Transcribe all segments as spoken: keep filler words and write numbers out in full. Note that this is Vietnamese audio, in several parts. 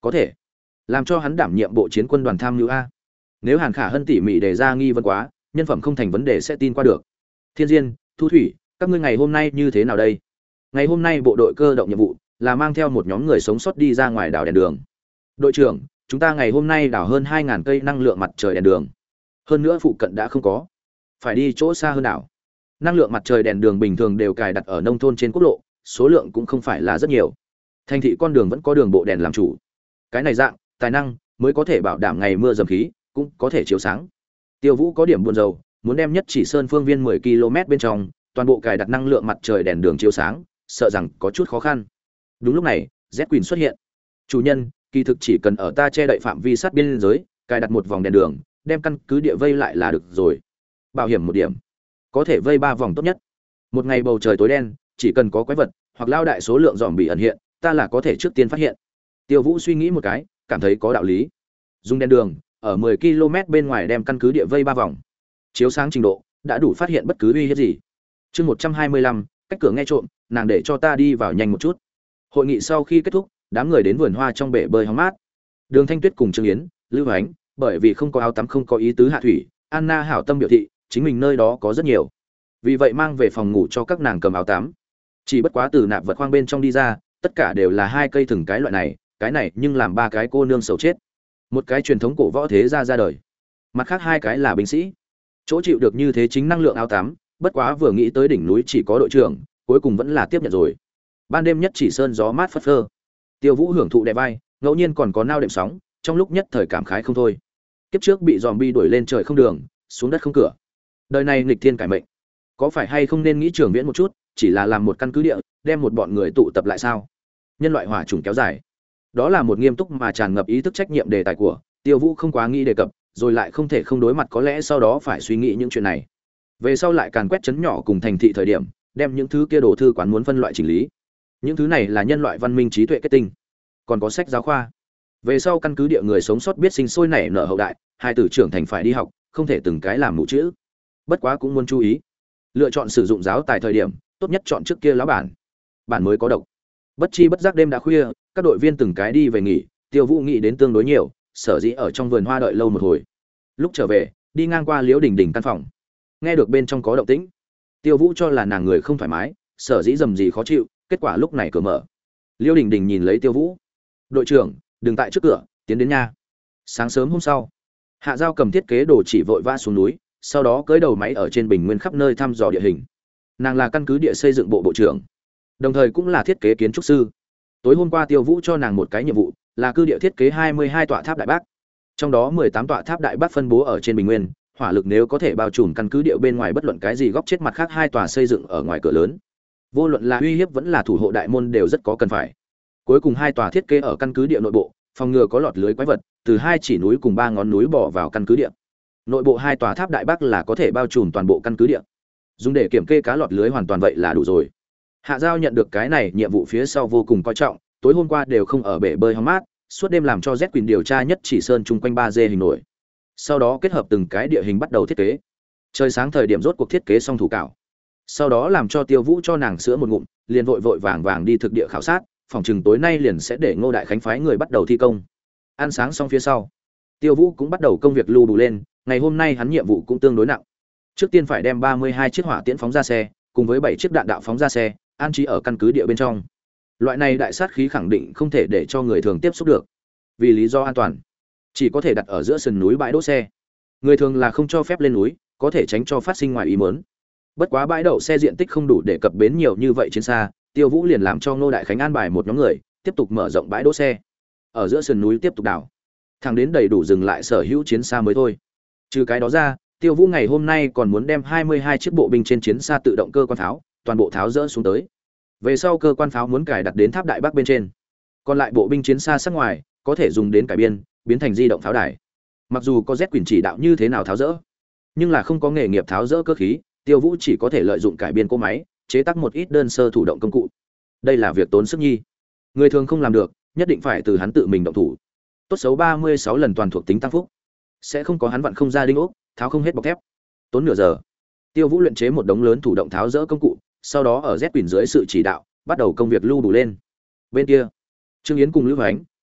có thể làm cho hắn đảm nhiệm bộ chiến quân đoàn tham mưu a. Nếu Hàn Khả Hân tỉ mỉ đề ra nghi vấn quá, nhân phẩm không thành vấn đề sẽ tin qua được. Thiên Diên, Thu Thủy, các ngươi ngày hôm nay như thế nào đây? Ngày hôm nay bộ đội cơ động nhiệm vụ là mang theo một nhóm người sống sót đi ra ngoài đảo đèn đường. Đội trưởng, chúng ta ngày hôm nay đảo hơn hai nghìn cây năng lượng mặt trời đèn đường. Hơn nữa phụ cận đã không có, phải đi chỗ xa hơn đảo. Năng lượng mặt trời đèn đường bình thường đều cài đặt ở nông thôn trên quốc lộ, số lượng cũng không phải là rất nhiều. Thành thị con đường vẫn có đường bộ đèn làm chủ. Cái này dạng, tài năng mới có thể bảo đảm ngày mưa dầm khí cũng có thể chiếu sáng. Tiêu Vũ có điểm buồn rầu, muốn đem Nhất Chỉ Sơn phương viên mười ki lô mét bên trong toàn bộ cài đặt năng lượng mặt trời đèn đường chiếu sáng, sợ rằng có chút khó khăn. Đúng lúc này, Z Queen xuất hiện. Chủ nhân, kỳ thực chỉ cần ở ta che đậy phạm vi sát biên giới, cài đặt một vòng đèn đường, đem căn cứ địa vây lại là được rồi. Bảo hiểm một điểm, có thể vây ba vòng tốt nhất. Một ngày bầu trời tối đen, chỉ cần có quái vật hoặc lao đại số lượng dòm bị ẩn hiện, ta là có thể trước tiên phát hiện. Tiêu Vũ suy nghĩ một cái, cảm thấy có đạo lý. Dùng đèn đường ở mười ki lô mét bên ngoài đem căn cứ địa vây ba vòng, chiếu sáng trình độ đã đủ phát hiện bất cứ uy hiếp gì. Chương một trăm hai mươi lăm, cách cửa nghe trộm, nàng để cho ta đi vào nhanh một chút. Hội nghị sau khi kết thúc, đám người đến vườn hoa trong bể bơi hóng mát. Đường Thanh Tuyết cùng Trương Yến, Lưu Ánh, bởi vì không có áo tắm không có ý tứ hạ thủy, Anna hảo tâm biểu thị, chính mình nơi đó có rất nhiều. Vì vậy mang về phòng ngủ cho các nàng cầm áo tắm. Chỉ bất quá từ nạp vật khoang bên trong đi ra, tất cả đều là hai cây thừng cái loại này, cái này nhưng làm ba cái cô nương xấu chết. Một cái truyền thống cổ võ thế gia ra đời, mặt khác hai cái là binh sĩ. Chỗ chịu được như thế chính năng lượng áo tắm, bất quá vừa nghĩ tới đỉnh núi chỉ có đội trưởng, cuối cùng vẫn là tiếp nhận rồi. Ban đêm Nhất Chỉ Sơn gió mát phất phơ. Tiêu Vũ hưởng thụ đè vai, ngẫu nhiên còn có nao đệm sóng, trong lúc nhất thời cảm khái không thôi. Kiếp trước bị zombie đuổi lên trời không đường, xuống đất không cửa. Đời này nghịch thiên cải mệnh, có phải hay không nên nghĩ trường viễn một chút, chỉ là làm một căn cứ địa, đem một bọn người tụ tập lại sao? Nhân loại hỏa chủng kéo dài. Đó là một nghiêm túc mà tràn ngập ý thức trách nhiệm đề tài của, Tiêu Vũ không quá nghĩ đề cập, rồi lại không thể không đối mặt, có lẽ sau đó phải suy nghĩ những chuyện này. Về sau lại càn quét chấn nhỏ cùng thành thị thời điểm, đem những thứ kia đồ thư quán muốn phân loại chỉnh lý. Những thứ này là nhân loại văn minh trí tuệ kết tinh. Còn có sách giáo khoa. Về sau căn cứ địa người sống sót biết sinh sôi nảy nở hậu đại, hai tử trưởng thành phải đi học, không thể từng cái làm mù chữ. Bất quá cũng muốn chú ý, lựa chọn sử dụng giáo tài thời điểm, tốt nhất chọn trước kia lão bản. Bản mới có độc. Bất chi bất giác đêm đã khuya, các đội viên từng cái đi về nghỉ, Tiêu Vũ nghĩ đến tương đối nhiều, sở dĩ ở trong vườn hoa đợi lâu một hồi. Lúc trở về, đi ngang qua Liễu Đình Đình căn phòng, nghe được bên trong có động tĩnh. Tiêu Vũ cho là nàng người không thoải mái, sở dĩ rầm rì khó chịu, kết quả lúc này cửa mở. Liễu Đình Đình nhìn lấy Tiêu Vũ, đội trưởng, đừng tại trước cửa, tiến đến nha. Sáng sớm hôm sau, Hạ Giao cầm thiết kế đồ chỉ vội vã xuống núi, sau đó cưỡi đầu máy ở trên bình nguyên khắp nơi thăm dò địa hình. Nàng là căn cứ địa xây dựng bộ bộ trưởng, đồng thời cũng là thiết kế kiến trúc sư. Tối hôm qua Tiêu Vũ cho nàng một cái nhiệm vụ, là cư địa thiết kế hai mươi hai tọa tháp đại bác. Trong đó mười tám tọa tháp đại bác phân bố ở trên bình nguyên, hỏa lực nếu có thể bao trùm căn cứ địa bên ngoài bất luận cái gì góc chết, mặt khác hai tòa xây dựng ở ngoài cửa lớn. Vô luận là uy hiếp vẫn là thủ hộ đại môn đều rất có cần phải. Cuối cùng hai tòa thiết kế ở căn cứ địa nội bộ, phòng ngừa có lọt lưới quái vật từ hai chỉ núi cùng ba ngón núi bỏ vào căn cứ địa. Nội bộ hai tòa tháp đại bác là có thể bao trùm toàn bộ căn cứ địa. Dùng để kiểm kê cá lọt lưới hoàn toàn vậy là đủ rồi. Hạ Giao nhận được cái này nhiệm vụ phía sau vô cùng coi trọng, tối hôm qua đều không ở bể bơi hóng mát, suốt đêm làm cho Z Queen điều tra Nhất Chỉ Sơn chung quanh ba D hình nổi. Sau đó kết hợp từng cái địa hình bắt đầu thiết kế. Trời sáng thời điểm rốt cuộc thiết kế xong thủ cảo. Sau đó làm cho Tiêu Vũ cho nàng sữa một ngụm, liền vội vội vàng vàng đi thực địa khảo sát, phòng chừng tối nay liền sẽ để Ngô Đại Khánh phái người bắt đầu thi công. Ăn sáng xong phía sau, Tiêu Vũ cũng bắt đầu công việc lưu đủ lên, ngày hôm nay hắn nhiệm vụ cũng tương đối nặng. Trước tiên phải đem ba mươi hai chiếc hỏa tiễn phóng ra xe, cùng với bảy chiếc đạn đạo phóng ra xe, an trí ở căn cứ địa bên trong. Loại này đại sát khí khẳng định không thể để cho người thường tiếp xúc được. Vì lý do an toàn, chỉ có thể đặt ở giữa sườn núi bãi đỗ xe. Người thường là không cho phép lên núi, có thể tránh cho phát sinh ngoài ý muốn. Bất quá bãi đậu xe diện tích không đủ để cập bến nhiều như vậy trên xa, Tiêu Vũ liền làm cho Ngô Đại Khánh an bài một nhóm người, tiếp tục mở rộng bãi đỗ xe. Ở giữa sườn núi tiếp tục đào, thẳng đến đầy đủ dừng lại sở hữu chiến xa mới thôi. Trừ cái đó ra, Tiêu Vũ ngày hôm nay còn muốn đem hai mươi hai chiếc bộ binh trên chiến xa tự động cơ quan pháo, toàn bộ tháo dỡ xuống tới. Về sau cơ quan pháo muốn cài đặt đến tháp đại bác bên trên. Còn lại bộ binh chiến xa sắc ngoài, có thể dùng đến cải biên, biến thành di động pháo đài. Mặc dù có Z Queen chỉ đạo như thế nào tháo dỡ, nhưng là không có nghề nghiệp tháo dỡ cơ khí, Tiêu Vũ chỉ có thể lợi dụng cải biên cỗ máy, chế tác một ít đơn sơ thủ động công cụ. Đây là việc tốn sức nhi, người thường không làm được, nhất định phải từ hắn tự mình động thủ. Tốt xấu ba mươi sáu lần toàn thuộc tính tăng phúc, sẽ không có hắn vặn không ra đinh ốc, tháo không hết bọc thép. Tốn nửa giờ, Tiêu Vũ luyện chế một đống lớn thủ động tháo dỡ công cụ, sau đó ở Z Queen dưới sự chỉ đạo, bắt đầu công việc lưu đủ lên. Bên kia, Trương Yến cùng Lưu Hoánh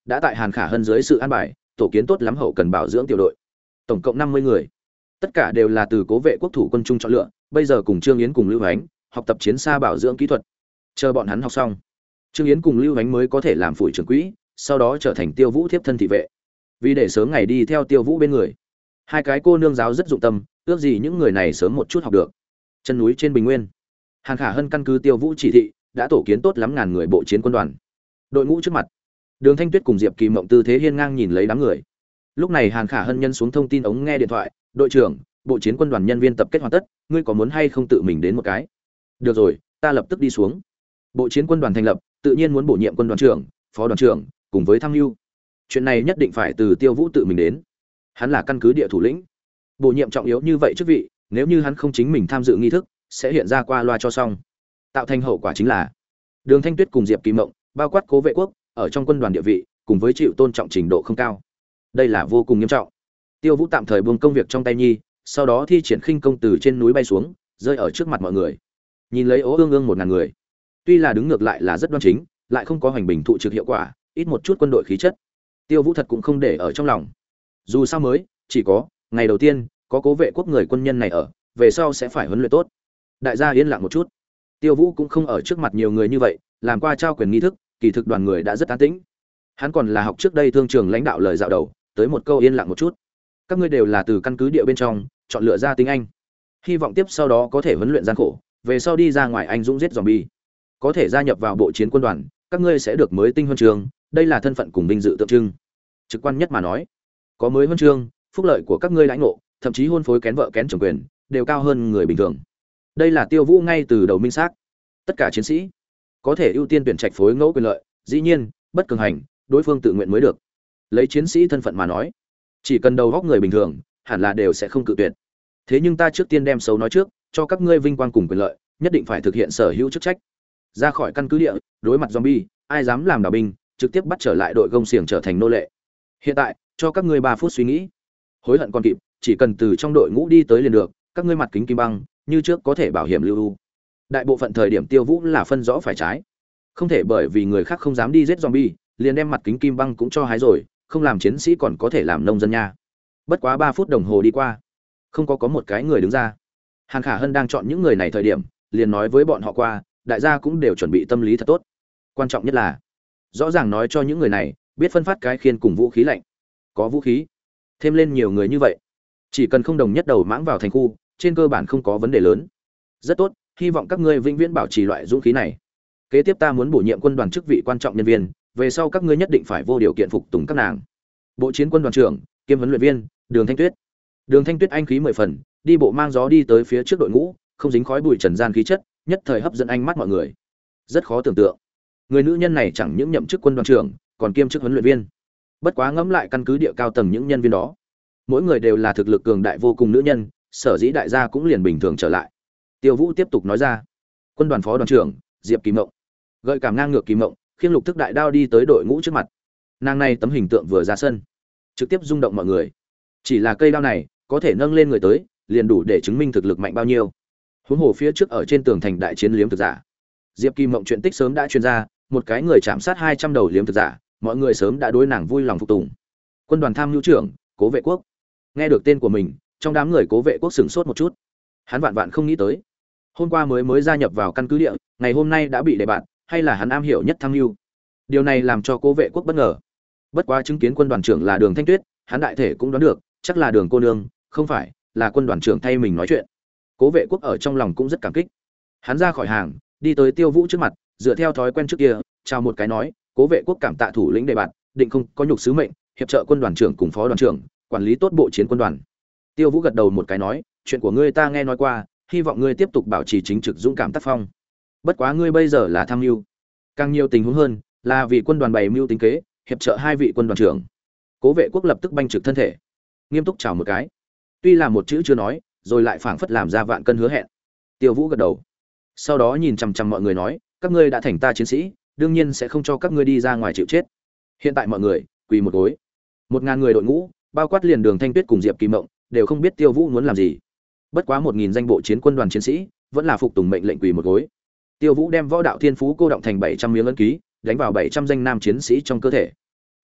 đã tại Hàn Khả Hân dưới sự an bài, tổ kiến tốt lắm hậu cần bảo dưỡng tiểu đội. Tổng cộng năm mươi người. Tất cả đều là từ cố vệ quốc thủ quân trung chọn lựa, bây giờ cùng Trương Yến cùng Lưu Ánh học tập chiến xa bảo dưỡng kỹ thuật. Chờ bọn hắn học xong, Trương Yến cùng Lưu Ánh mới có thể làm phủi trưởng quỹ, sau đó trở thành Tiêu Vũ tiếp thân thị vệ. Vì để sớm ngày đi theo Tiêu Vũ bên người, hai cái cô nương giáo rất dụng tâm, ước gì những người này sớm một chút học được. Chân núi trên bình nguyên, Hàn Khả Hân căn cứ Tiêu Vũ chỉ thị, đã tổ kiến tốt lắm ngàn người bộ chiến quân đoàn. Đội ngũ trước mặt, Đường Thanh Tuyết cùng Diệp Kỳ Mộng tư thế hiên ngang nhìn lấy đám người. Lúc này Hàn Khả Hân nhân xuống thông tin ống nghe điện thoại, "Đội trưởng, bộ chiến quân đoàn nhân viên tập kết hoàn tất, ngươi có muốn hay không tự mình đến một cái?" "Được rồi, ta lập tức đi xuống." Bộ chiến quân đoàn thành lập, tự nhiên muốn bổ nhiệm quân đoàn trưởng, phó đoàn trưởng, cùng với tham mưu. Chuyện này nhất định phải từ Tiêu Vũ tự mình đến. Hắn là căn cứ địa thủ lĩnh. Bổ nhiệm trọng yếu như vậy chức vị, nếu như hắn không chính mình tham dự nghi thức, sẽ hiện ra qua loa cho xong. Tạo thành hậu quả chính là Đường Thanh Tuyết cùng Diệp Kỳ Mộng, bao quát Cố Vệ Quốc, ở trong quân đoàn địa vị, cùng với chịu tôn trọng trình độ không cao. Đây là vô cùng nghiêm trọng. Tiêu Vũ tạm thời buông công việc trong tay nhi, sau đó thi triển khinh công từ trên núi bay xuống, rơi ở trước mặt mọi người. Nhìn lấy ố ương ương một ngàn người, tuy là đứng ngược lại là rất đoan chính, lại không có hoành bình thụ trực hiệu quả, ít một chút quân đội khí chất. Tiêu Vũ thật cũng không để ở trong lòng. Dù sao mới, chỉ có ngày đầu tiên có Cố Vệ Quốc người quân nhân này ở, về sau sẽ phải huấn luyện tốt. Đại gia yên lặng một chút. Tiêu Vũ cũng không ở trước mặt nhiều người như vậy, làm qua trao quyền nghi thức, kỳ thực đoàn người đã rất an tĩnh. Hắn còn là học trước đây thương trường lãnh đạo lời dạo đầu, tới một câu yên lặng một chút. Các ngươi đều là từ căn cứ địa bên trong chọn lựa ra tinh anh, hy vọng tiếp sau đó có thể huấn luyện gian khổ, về sau đi ra ngoài anh dũng giết zombie, có thể gia nhập vào bộ chiến quân đoàn, các ngươi sẽ được mới tinh huân chương, đây là thân phận cùng vinh dự tượng trưng. Trực quan nhất mà nói, có mới huân chương, phúc lợi của các ngươi lãnh ngộ, thậm chí hôn phối kén vợ kén chồng quyền, đều cao hơn người bình thường. Đây là Tiêu Vũ ngay từ đầu minh xác. Tất cả chiến sĩ có thể ưu tiên tuyển trạch phối ngẫu quyền lợi, dĩ nhiên, bất cường hành, đối phương tự nguyện mới được. Lấy chiến sĩ thân phận mà nói, chỉ cần đầu góc người bình thường, hẳn là đều sẽ không cự tuyệt. Thế nhưng ta trước tiên đem xấu nói trước, cho các ngươi vinh quang cùng quyền lợi, nhất định phải thực hiện sở hữu chức trách. Ra khỏi căn cứ địa, đối mặt zombie, ai dám làm đảo binh, trực tiếp bắt trở lại đội gông xiềng trở thành nô lệ. Hiện tại, cho các ngươi ba phút suy nghĩ. Hối hận còn kịp, chỉ cần từ trong đội ngũ đi tới liền được, các ngươi mặt kính kim băng, như trước có thể bảo hiểm lưu ưu. Đại bộ phận thời điểm Tiêu Vũ là phân rõ phải trái. Không thể bởi vì người khác không dám đi giết zombie, liền đem mặt kính kim băng cũng cho hái rồi, không làm chiến sĩ còn có thể làm nông dân nha. Bất quá ba phút đồng hồ đi qua, không có có một cái người đứng ra. Hàn Khả Hân đang chọn những người này thời điểm, liền nói với bọn họ qua, đại gia cũng đều chuẩn bị tâm lý thật tốt. Quan trọng nhất là, rõ ràng nói cho những người này, biết phân phát cái khiên cùng vũ khí lạnh. Có vũ khí, thêm lên nhiều người như vậy, chỉ cần không đồng nhất đầu mãng vào thành khu, trên cơ bản không có vấn đề lớn. Rất tốt, hy vọng các ngươi vĩnh viễn bảo trì loại dũng khí này. Kế tiếp ta muốn bổ nhiệm quân đoàn chức vị quan trọng nhân viên, về sau các ngươi nhất định phải vô điều kiện phục tùng các nàng. Bộ chiến quân đoàn trưởng kiêm huấn luyện viên Đường Thanh Tuyết. Đường Thanh Tuyết anh khí mười phần, đi bộ mang gió đi tới phía trước đội ngũ, không dính khói bụi trần gian khí chất, nhất thời hấp dẫn ánh mắt mọi người. Rất khó tưởng tượng, người nữ nhân này chẳng những nhậm chức quân đoàn trưởng, còn kiêm chức huấn luyện viên. Bất quá ngẫm lại căn cứ địa cao tầng những nhân viên đó, mỗi người đều là thực lực cường đại vô cùng nữ nhân, sở dĩ đại gia cũng liền bình thường trở lại. Tiêu Vũ tiếp tục nói ra, quân đoàn phó đoàn trưởng Diệp Kỳ Mộng, gợi cảm ngang ngược Kỳ Mộng, khiêng lục thức đại đao đi tới đội ngũ trước mặt. Nàng này tấm hình tượng vừa ra sân, trực tiếp rung động mọi người. Chỉ là cây đao này có thể nâng lên người tới, liền đủ để chứng minh thực lực mạnh bao nhiêu. Huống hồ phía trước ở trên tường thành đại chiến liếm thực giả, Diệp Kỳ Mộng chuyện tích sớm đã truyền ra, một cái người chạm sát hai trăm đầu liếm thực giả, mọi người sớm đã đối nàng vui lòng phục tùng. Quân đoàn tham mưu trưởng Cố Vệ Quốc, nghe được tên của mình, trong đám người Cố Vệ Quốc sửng sốt một chút. Hắn vạn vạn không nghĩ tới, hôm qua mới mới gia nhập vào căn cứ địa, ngày hôm nay đã bị đề bạt, hay là hắn am hiểu nhất tham mưu. Điều này làm cho Cố Vệ Quốc bất ngờ. Bất quá chứng kiến quân đoàn trưởng là Đường Thanh Tuyết, hắn đại thể cũng đoán được, chắc là Đường cô nương, không phải là quân đoàn trưởng thay mình nói chuyện. Cố Vệ Quốc ở trong lòng cũng rất cảm kích. Hắn ra khỏi hàng, đi tới Tiêu Vũ trước mặt, dựa theo thói quen trước kia, chào một cái nói, Cố Vệ Quốc cảm tạ thủ lĩnh đề bạt, định không có nhục sứ mệnh, hiệp trợ quân đoàn trưởng cùng phó đoàn trưởng, quản lý tốt bộ chiến quân đoàn. Tiêu Vũ gật đầu một cái nói, chuyện của ngươi ta nghe nói qua, hy vọng ngươi tiếp tục bảo trì chính trực dũng cảm tác phong. Bất quá ngươi bây giờ là tham mưu, càng nhiều tình huống hơn là vì quân đoàn bày mưu tính kế, hiệp trợ hai vị quân đoàn trưởng. Cố Vệ Quốc lập tức banh trực thân thể, nghiêm túc chào một cái. Tuy là một chữ chưa nói, rồi lại phảng phất làm ra vạn cân hứa hẹn. Tiêu Vũ gật đầu, sau đó nhìn chằm chằm mọi người nói, các ngươi đã thành ta chiến sĩ, đương nhiên sẽ không cho các ngươi đi ra ngoài chịu chết. Hiện tại mọi người quỳ một gối. Một ngàn người đội ngũ, bao quát liền Đường Thanh Tuyết cùng Diệp Kỳ Mộng, đều không biết Tiêu Vũ muốn làm gì. Bất quá một nghìn danh bộ chiến quân đoàn chiến sĩ, vẫn là phục tùng mệnh lệnh quỳ một gối. Tiêu Vũ đem võ đạo thiên phú cô động thành bảy trăm miếng ấn ký, đánh vào bảy trăm danh nam chiến sĩ trong cơ thể.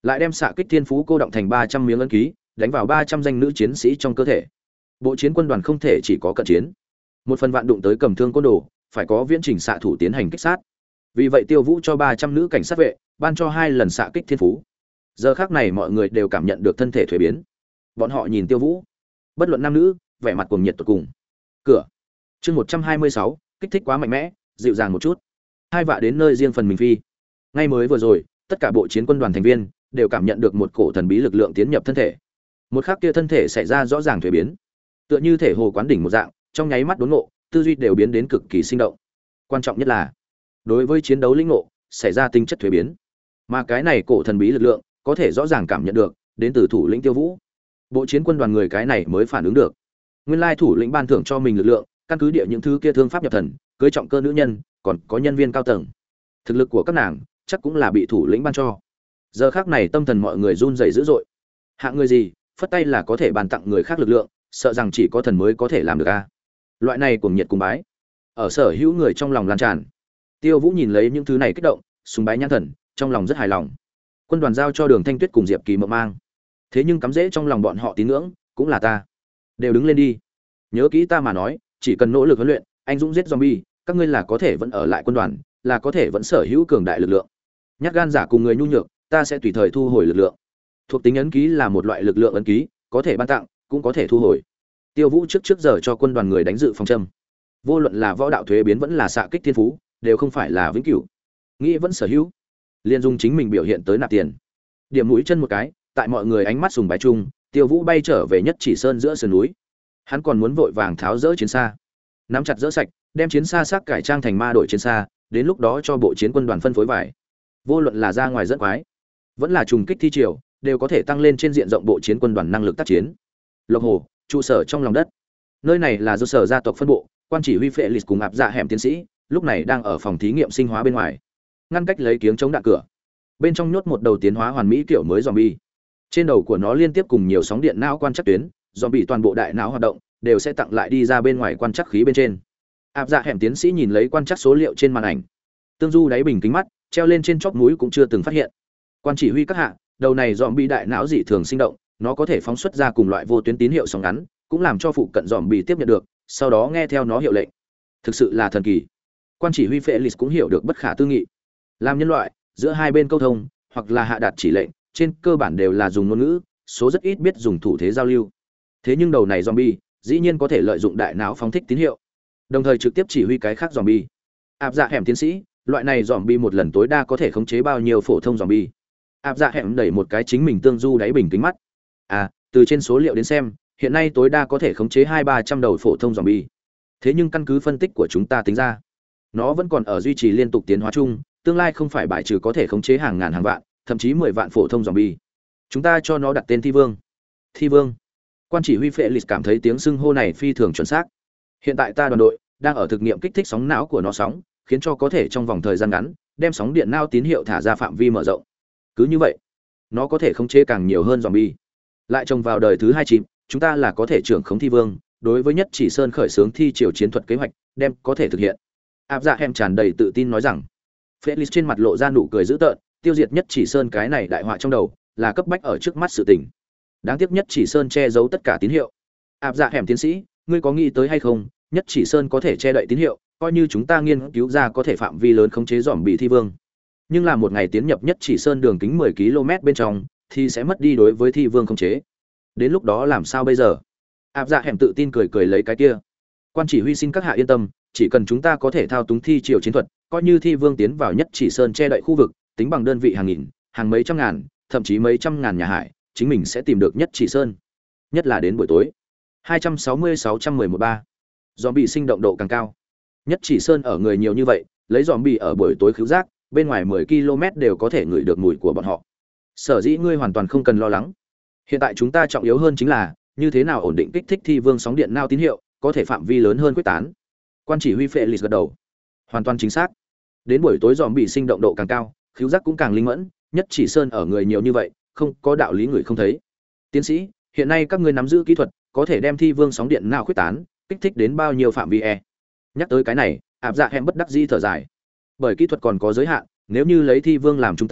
lại đem xạ kích thiên phú cô động thành ba trăm miếng ấn ký, đánh vào ba trăm danh nữ chiến sĩ trong cơ thể. Bộ chiến quân đoàn không thể chỉ có cận chiến, một phần vạn đụng tới cầm thương côn đồ, phải có viễn trình xạ thủ tiến hành kích sát. Vì vậy Tiêu Vũ cho ba trăm nữ cảnh sát vệ ban cho hai lần xạ kích thiên phú. Giờ khắc này mọi người đều cảm nhận được thân thể thuế biến. Bọn họ nhìn Tiêu Vũ, bất luận nam nữ, vẻ mặt cuồng nhiệt tột cùng. Cửa. Chương một trăm hai mươi sáu, kích thích quá mạnh mẽ, dịu dàng một chút. Hai vạ đến nơi riêng phần mình phi. Ngay mới vừa rồi, tất cả bộ chiến quân đoàn thành viên đều cảm nhận được một cổ thần bí lực lượng tiến nhập thân thể. Một khắc kia thân thể xảy ra rõ ràng thuế biến, tựa như thể hồ quán đỉnh một dạng, trong nháy mắt đốn ngộ, tư duy đều biến đến cực kỳ sinh động. Quan trọng nhất là, đối với chiến đấu linh ngộ, xảy ra tinh chất thuế biến. Mà cái này cổ thần bí lực lượng, có thể rõ ràng cảm nhận được, đến từ thủ lĩnh Tiêu Vũ. Bộ chiến quân đoàn người cái này mới phản ứng được. Nguyên lai thủ lĩnh ban thưởng cho mình lực lượng, căn cứ địa những thứ kia thương pháp nhập thần, cưới trọng cơ nữ nhân, còn có nhân viên cao tầng. Thực lực của các nàng, chắc cũng là bị thủ lĩnh ban cho. Giờ khắc này tâm thần mọi người run rẩy dữ dội. Hạng người gì, phất tay là có thể bàn tặng người khác lực lượng, sợ rằng chỉ có thần mới có thể làm được a. Loại này cuồng nhiệt cùng bái, ở sở hữu người trong lòng lan tràn. Tiêu Vũ nhìn lấy những thứ này kích động, sùng bái nhãn thần, trong lòng rất hài lòng. Quân đoàn giao cho Đường Thanh Tuyết cùng Diệp Kỳ Mộng mang. Thế nhưng cắm rễ trong lòng bọn họ tín ngưỡng, cũng là ta. Đều đứng lên đi. Nhớ kỹ ta mà nói, chỉ cần nỗ lực huấn luyện, anh dũng giết zombie, các ngươi là có thể vẫn ở lại quân đoàn, là có thể vẫn sở hữu cường đại lực lượng. Nhát gan giả cùng người nhu nhược, ta sẽ tùy thời thu hồi lực lượng. Thuộc tính ấn ký là một loại lực lượng ấn ký, có thể ban tặng, cũng có thể thu hồi. Tiêu Vũ trước trước giờ cho quân đoàn người đánh dự phòng châm. Vô luận là võ đạo thuế biến vẫn là xạ kích thiên phú, đều không phải là vĩnh cửu. Nghĩ vẫn sở hữu. Liên dung chính mình biểu hiện tới nạp tiền. Điểm mũi chân một cái, tại mọi người ánh mắt sùng bái chung, Tiêu Vũ bay trở về Nhất Chỉ Sơn giữa sườn núi. Hắn còn muốn vội vàng tháo dỡ chiến xa, nắm chặt dỡ sạch, đem chiến xa xác cải trang thành ma đội chiến xa, đến lúc đó cho bộ chiến quân đoàn phân phối vải. Vô luận là ra ngoài dẫn quái, vẫn là trùng kích thi triều, đều có thể tăng lên trên diện rộng bộ chiến quân đoàn năng lực tác chiến. Lộc Hồ, trụ sở trong lòng đất. Nơi này là do sở gia tộc phân bộ, quan chỉ huy Phệ Lịch cùng áp dạ hẻm tiến sĩ, lúc này đang ở phòng thí nghiệm sinh hóa bên ngoài. Ngăn cách lấy kiếng chống đạn cửa. Bên trong nhốt một đầu tiến hóa hoàn mỹ kiểu mới zombie. Trên đầu của nó liên tiếp cùng nhiều sóng điện não quan trắc tuyến, zombie toàn bộ đại não hoạt động, đều sẽ tặng lại đi ra bên ngoài quan trắc khí bên trên. Áp dạ hẻm tiến sĩ nhìn lấy quan trắc số liệu trên màn ảnh. Tương Du đáy bình kính mắt, treo lên trên chóp mũi cũng chưa từng phát hiện. Quan chỉ huy các hạ, đầu này zombie đại não dị thường sinh động, nó có thể phóng xuất ra cùng loại vô tuyến tín hiệu sóng ngắn, cũng làm cho phụ cận zombie tiếp nhận được, sau đó nghe theo nó hiệu lệnh. Thực sự là thần kỳ. Quan chỉ huy Felix cũng hiểu được bất khả tư nghị. Làm nhân loại, giữa hai bên câu thông, hoặc là hạ đạt chỉ lệnh, trên cơ bản đều là dùng ngôn ngữ, số rất ít biết dùng thủ thế giao lưu. Thế nhưng đầu này zombie, dĩ nhiên có thể lợi dụng đại não phóng thích tín hiệu, đồng thời trực tiếp chỉ huy cái khác zombie. Áp dạ hẻm tiến sĩ, loại này zombie một lần tối đa có thể khống chế bao nhiêu phổ thông zombie? Áp dạ hẻm đẩy một cái chính mình tương du đáy bình kính mắt. À, từ trên số liệu đến xem, hiện nay tối đa có thể khống chế hai ba trăm đầu phổ thông zombie. Thế nhưng căn cứ phân tích của chúng ta tính ra, nó vẫn còn ở duy trì liên tục tiến hóa chung, tương lai không phải bài trừ có thể khống chế hàng ngàn hàng vạn, thậm chí mười vạn phổ thông zombie. Chúng ta cho nó đặt tên Thi Vương. Thi Vương. Quan chỉ huy Felix cảm thấy tiếng xưng hô này phi thường chuẩn xác. Hiện tại ta đoàn đội đang ở thực nghiệm kích thích sóng não của nó sóng, khiến cho có thể trong vòng thời gian ngắn đem sóng điện não tín hiệu thả ra phạm vi mở rộng. Cứ như vậy, nó có thể khống chế càng nhiều hơn zombie. Lại trông vào đời thứ hai chìm, chúng ta là có thể trưởng khống Thi Vương, đối với Nhất Chỉ Sơn khởi xướng thi triều chiến thuật kế hoạch, đem có thể thực hiện. Áp dạ hẻm tràn đầy tự tin nói rằng. Felix trên mặt lộ ra nụ cười dữ tợn, tiêu diệt Nhất Chỉ Sơn cái này đại họa trong đầu, là cấp bách ở trước mắt sự tình. Đáng tiếc Nhất Chỉ Sơn che giấu tất cả tín hiệu. Áp dạ hẻm tiến sĩ, ngươi có nghĩ tới hay không, Nhất Chỉ Sơn có thể che đậy tín hiệu, coi như chúng ta nghiên cứu ra có thể phạm vi lớn khống chế dòm bị Thi Vương. Nhưng là một ngày tiến nhập Nhất Chỉ Sơn đường kính mười ki lô mét bên trong, thì sẽ mất đi đối với Thi Vương khống chế. Đến lúc đó làm sao bây giờ? Áp dạ hẻm tự tin cười cười lấy cái kia. Quan chỉ huy xin các hạ yên tâm, chỉ cần chúng ta có thể thao túng thi triều chiến thuật, coi như Thi Vương tiến vào Nhất Chỉ Sơn che đậy khu vực, tính bằng đơn vị hàng nghìn, hàng mấy trăm ngàn, thậm chí mấy trăm ngàn nhà hải, chính mình sẽ tìm được Nhất Chỉ Sơn. Nhất là đến buổi tối. hai trăm sáu mươi sáu trăm mười một ba. Zombie sinh động độ càng cao. Nhất Chỉ Sơn ở người nhiều như vậy, lấy zombie ở buổi tối khứu giác, bên ngoài mười ki lô mét đều có thể ngửi được mùi của bọn họ. Sở dĩ ngươi hoàn toàn không cần lo lắng. Hiện tại chúng ta trọng yếu hơn chính là như thế nào ổn định kích thích Thi Vương sóng điện não tín hiệu, có thể phạm vi lớn hơn quyết tán. Quan chỉ huy Felix gật đầu. Hoàn toàn chính xác. Đến buổi tối zombie sinh động độ càng cao, khứu giác cũng càng linh mẫn, Nhất Chỉ Sơn ở người nhiều như vậy, không có đạo lý người không thấy. Tiến sĩ, hiện nay các ngươi nắm giữ kỹ thuật, có thể đem Thi Vương sóng điện não quyết tán, kích thích đến bao nhiêu phạm vi e? Nhắc tới cái này, Áp dạ hẻm bất đắc dĩ thở dài. Bởi kỹ thuật còn có giới hạn, nếu như lấy Thi Vương làm trung tâm,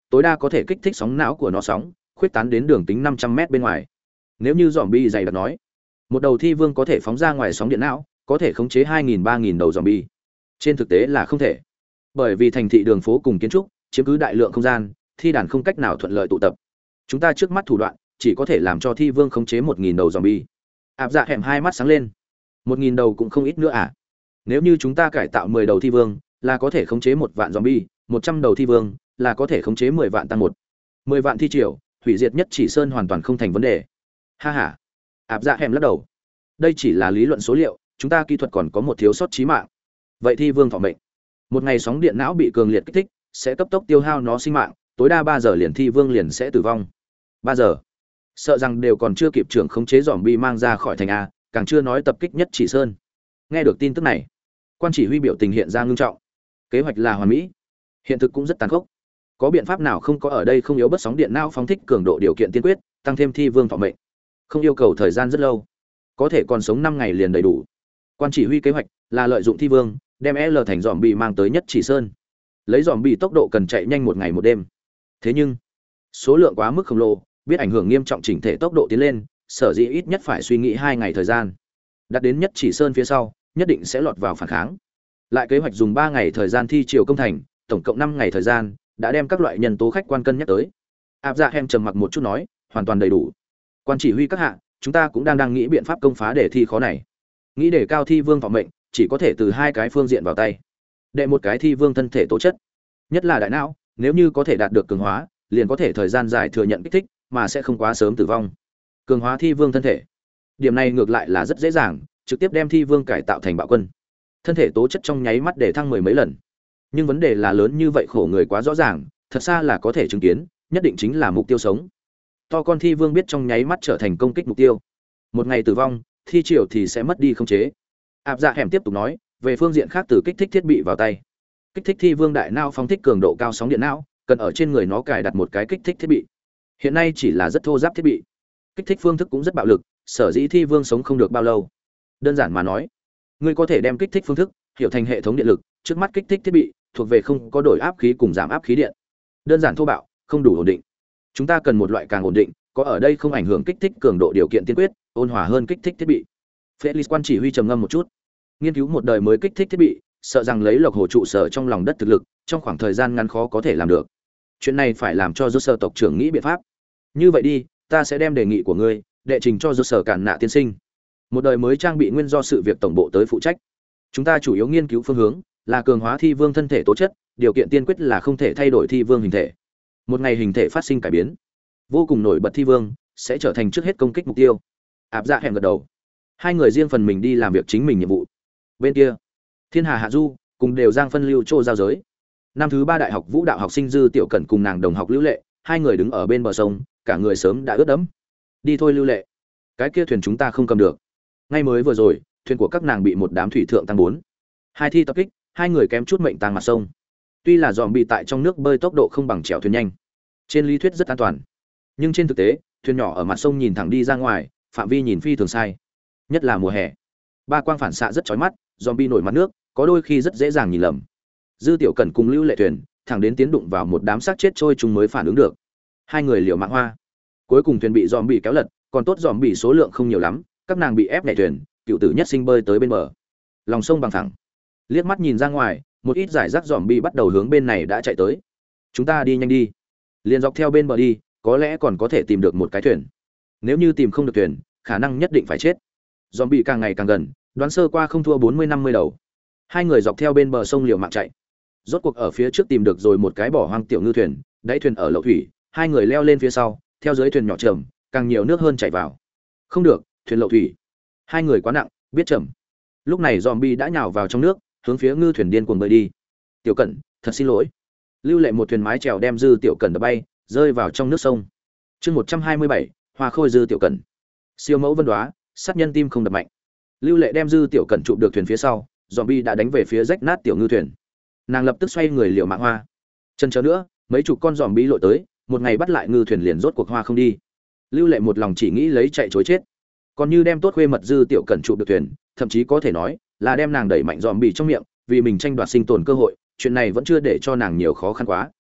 tối đa có thể kích thích sóng não của nó sóng khuyết tán đến đường kính năm trăm mét bên ngoài. Nếu như zombie dày đặc nói, một đầu thi vương có thể phóng ra ngoài sóng điện não, có thể khống chế hai nghìn ba nghìn đầu zombie. Trên thực tế là không thể, bởi vì thành thị đường phố cùng kiến trúc chiếm cứ đại lượng không gian, thi đàn không cách nào thuận lợi tụ tập. Chúng ta trước mắt thủ đoạn chỉ có thể làm cho thi vương khống chế một nghìn đầu zombie. Áp Dạ hẻm hai mắt sáng lên. một nghìn đầu cũng không ít nữa à? Nếu như chúng ta cải tạo mười đầu thi vương, là có thể khống chế một vạn zombie, một trăm đầu thi vương là có thể khống chế mười vạn tăng một. mười vạn thi triều, hủy diệt nhất chỉ sơn hoàn toàn không thành vấn đề. Ha ha. Áp Dạ hẻm lắc đầu. Đây chỉ là lý luận số liệu, chúng ta kỹ thuật còn có một thiếu sót chí mạng. Vậy thi vương thọ mệnh. Một ngày sóng điện não bị cường liệt kích thích, sẽ cấp tốc tiêu hao nó sinh mạng, tối đa ba giờ liền thi vương liền sẽ tử vong. ba giờ. Sợ rằng đều còn chưa kịp trưởng khống chế zombie mang ra khỏi thành a, càng chưa nói tập kích nhất chỉ sơn. Nghe được tin tức này, quan chỉ huy biểu tình hiện ra ngưng trọng. Kế hoạch là hoàn mỹ, hiện thực cũng rất tàn khốc. Có biện pháp nào không có ở đây không yếu bất sóng điện não phóng thích cường độ điều kiện tiên quyết, tăng thêm thi vương thọ mệnh. Không yêu cầu thời gian rất lâu, có thể còn sống năm ngày liền đầy đủ. Quan chỉ huy kế hoạch là lợi dụng thi vương, đem L thành zombie mang tới nhất chỉ sơn. Lấy zombie tốc độ cần chạy nhanh một ngày một đêm. Thế nhưng, số lượng quá mức khổng lồ, biết ảnh hưởng nghiêm trọng chỉnh thể tốc độ tiến lên, sở dĩ ít nhất phải suy nghĩ hai ngày thời gian. Đặt đến nhất chỉ sơn phía sau, nhất định sẽ lọt vào phản kháng. Lại kế hoạch dùng ba ngày thời gian thi triều công thành, tổng cộng năm ngày thời gian, đã đem các loại nhân tố khách quan cân nhắc tới. Áp Dạ Hem trầm mặc một chút nói, hoàn toàn đầy đủ. Quan chỉ huy các hạ, chúng ta cũng đang đang nghĩ biện pháp công phá để thi khó này. Nghĩ để cao thi vương thọ mệnh, chỉ có thể từ hai cái phương diện vào tay. Đệ một cái thi vương thân thể tố chất, nhất là đại não, nếu như có thể đạt được cường hóa, liền có thể thời gian dài thừa nhận kích thích, mà sẽ không quá sớm tử vong. Cường hóa thi vương thân thể, điểm này ngược lại là rất dễ dàng, trực tiếp đem thi vương cải tạo thành bạo quân, thân thể tố chất trong nháy mắt để thăng mười mấy lần. Nhưng vấn đề là lớn như vậy khổ người quá rõ ràng, thật xa là có thể chứng kiến, nhất định chính là mục tiêu sống. To con thi vương biết trong nháy mắt trở thành công kích mục tiêu, một ngày tử vong, thi triều thì sẽ mất đi khống chế. Áp Dạ Hẻm tiếp tục nói, về phương diện khác từ kích thích thiết bị vào tay. Kích thích thi vương đại não phóng thích cường độ cao sóng điện não, cần ở trên người nó cài đặt một cái kích thích thiết bị. Hiện nay chỉ là rất thô ráp thiết bị. Kích thích phương thức cũng rất bạo lực, sở dĩ thi vương sống không được bao lâu. Đơn giản mà nói, ngươi có thể đem kích thích phương thức hiểu thành hệ thống điện lực, trước mắt kích thích thiết bị thuộc về không có đổi áp khí cùng giảm áp khí điện. Đơn giản thô bạo, không đủ ổn định. Chúng ta cần một loại càng ổn định, có ở đây không ảnh hưởng kích thích cường độ điều kiện tiên quyết, ôn hòa hơn kích thích thiết bị. Felix quan chỉ huy trầm ngâm một chút. Nghiên cứu một đời mới kích thích thiết bị, sợ rằng lấy lộc hồ trụ sở trong lòng đất thực lực, trong khoảng thời gian ngắn khó có thể làm được. Chuyện này phải làm cho Dư Sở tộc trưởng nghĩ biện pháp. Như vậy đi, ta sẽ đem đề nghị của ngươi đệ trình cho Dư Sở Cản Nạ tiên sinh. Một đời mới trang bị nguyên do sự việc tổng bộ tới phụ trách. Chúng ta chủ yếu nghiên cứu phương hướng là cường hóa thi vương thân thể tố chất, điều kiện tiên quyết là không thể thay đổi thi vương hình thể. Một ngày hình thể phát sinh cải biến, vô cùng nổi bật thi vương sẽ trở thành trước hết công kích mục tiêu. Áp Dạ Hẻm gật đầu. Hai người riêng phần mình đi làm việc chính mình nhiệm vụ. Bên kia, Thiên Hà Hạ Du cùng đều Giang phân lưu chỗ giao giới. Năm thứ ba đại học vũ đạo học sinh Dư Tiểu Cẩn cùng nàng đồng học Lưu Lệ, hai người đứng ở bên bờ sông, cả người sớm đã ướt đẫm. Đi thôi Lưu Lệ, cái kia thuyền chúng ta không cầm được. Ngay mới vừa rồi, thuyền của các nàng bị một đám thủy thượng tăng bốn. Hai thi tập kích, hai người kém chút mệnh tang mặt sông. Tuy là dòm bị tại trong nước bơi tốc độ không bằng chèo thuyền nhanh, trên lý thuyết rất an toàn, nhưng trên thực tế, thuyền nhỏ ở mặt sông nhìn thẳng đi ra ngoài, phạm vi nhìn phi thường sai. Nhất là mùa hè, ba quang phản xạ rất chói mắt, dòm bị nổi mặt nước, có đôi khi rất dễ dàng nhìn lầm. Dư Tiểu Cẩn cùng Lưu Lệ thuyền, thẳng đến tiến đụng vào một đám xác chết trôi chúng mới phản ứng được. Hai người liều mạng hoa. Cuối cùng thuyền bị dòm bị kéo lật, còn tốt dòm bị số lượng không nhiều lắm, các nàng bị ép nhảy thuyền, cựu tử nhất sinh bơi tới bên bờ. Lòng sông bằng phẳng. Liếc mắt nhìn ra ngoài, một ít giải rác dòm bị bắt đầu hướng bên này đã chạy tới. Chúng ta đi nhanh đi. Liền dọc theo bên bờ đi, có lẽ còn có thể tìm được một cái thuyền. Nếu như tìm không được thuyền, khả năng nhất định phải chết. Dòm bị càng ngày càng gần, đoán sơ qua không thua bốn mươi năm mươi đầu. Hai người dọc theo bên bờ sông liều mạng chạy. Rốt cuộc ở phía trước tìm được rồi một cái bỏ hoang tiểu ngư thuyền, đáy thuyền ở lậu thủy, hai người leo lên phía sau, theo dưới thuyền nhỏ chậm, càng nhiều nước hơn chảy vào. Không được, thuyền lậu thủy. Hai người quá nặng, biết chậm. Lúc này zombie đã nhào vào trong nước, hướng phía ngư thuyền điên cuồng bơi đi. Tiểu Cẩn, thật xin lỗi. Lưu Lệ một thuyền mái chèo đem Dư Tiểu Cẩn đập bay, rơi vào trong nước sông. Chương một trăm hai mươi bảy, Hoa Khôi Dư Tiểu Cẩn. Siêu mẫu vân đoá, sát nhân tim không đập mạnh. Lưu Lệ đem Dư Tiểu Cẩn chụp được thuyền phía sau, zombie đã đánh về phía rách nát tiểu ngư thuyền. Nàng lập tức xoay người liều mạng hoa. Chân chờ nữa, mấy chục con zombie lội tới, một ngày bắt lại ngư thuyền liền rốt cuộc hoa không đi. Lưu Lệ một lòng chỉ nghĩ lấy chạy trối chết, còn như đem tốt khuê mật Dư Tiểu Cẩn chụp được thuyền, thậm chí có thể nói là đem nàng đẩy mạnh zombie trong miệng, vì mình tranh đoạt sinh tồn cơ hội, chuyện này vẫn chưa để cho nàng nhiều khó khăn quá.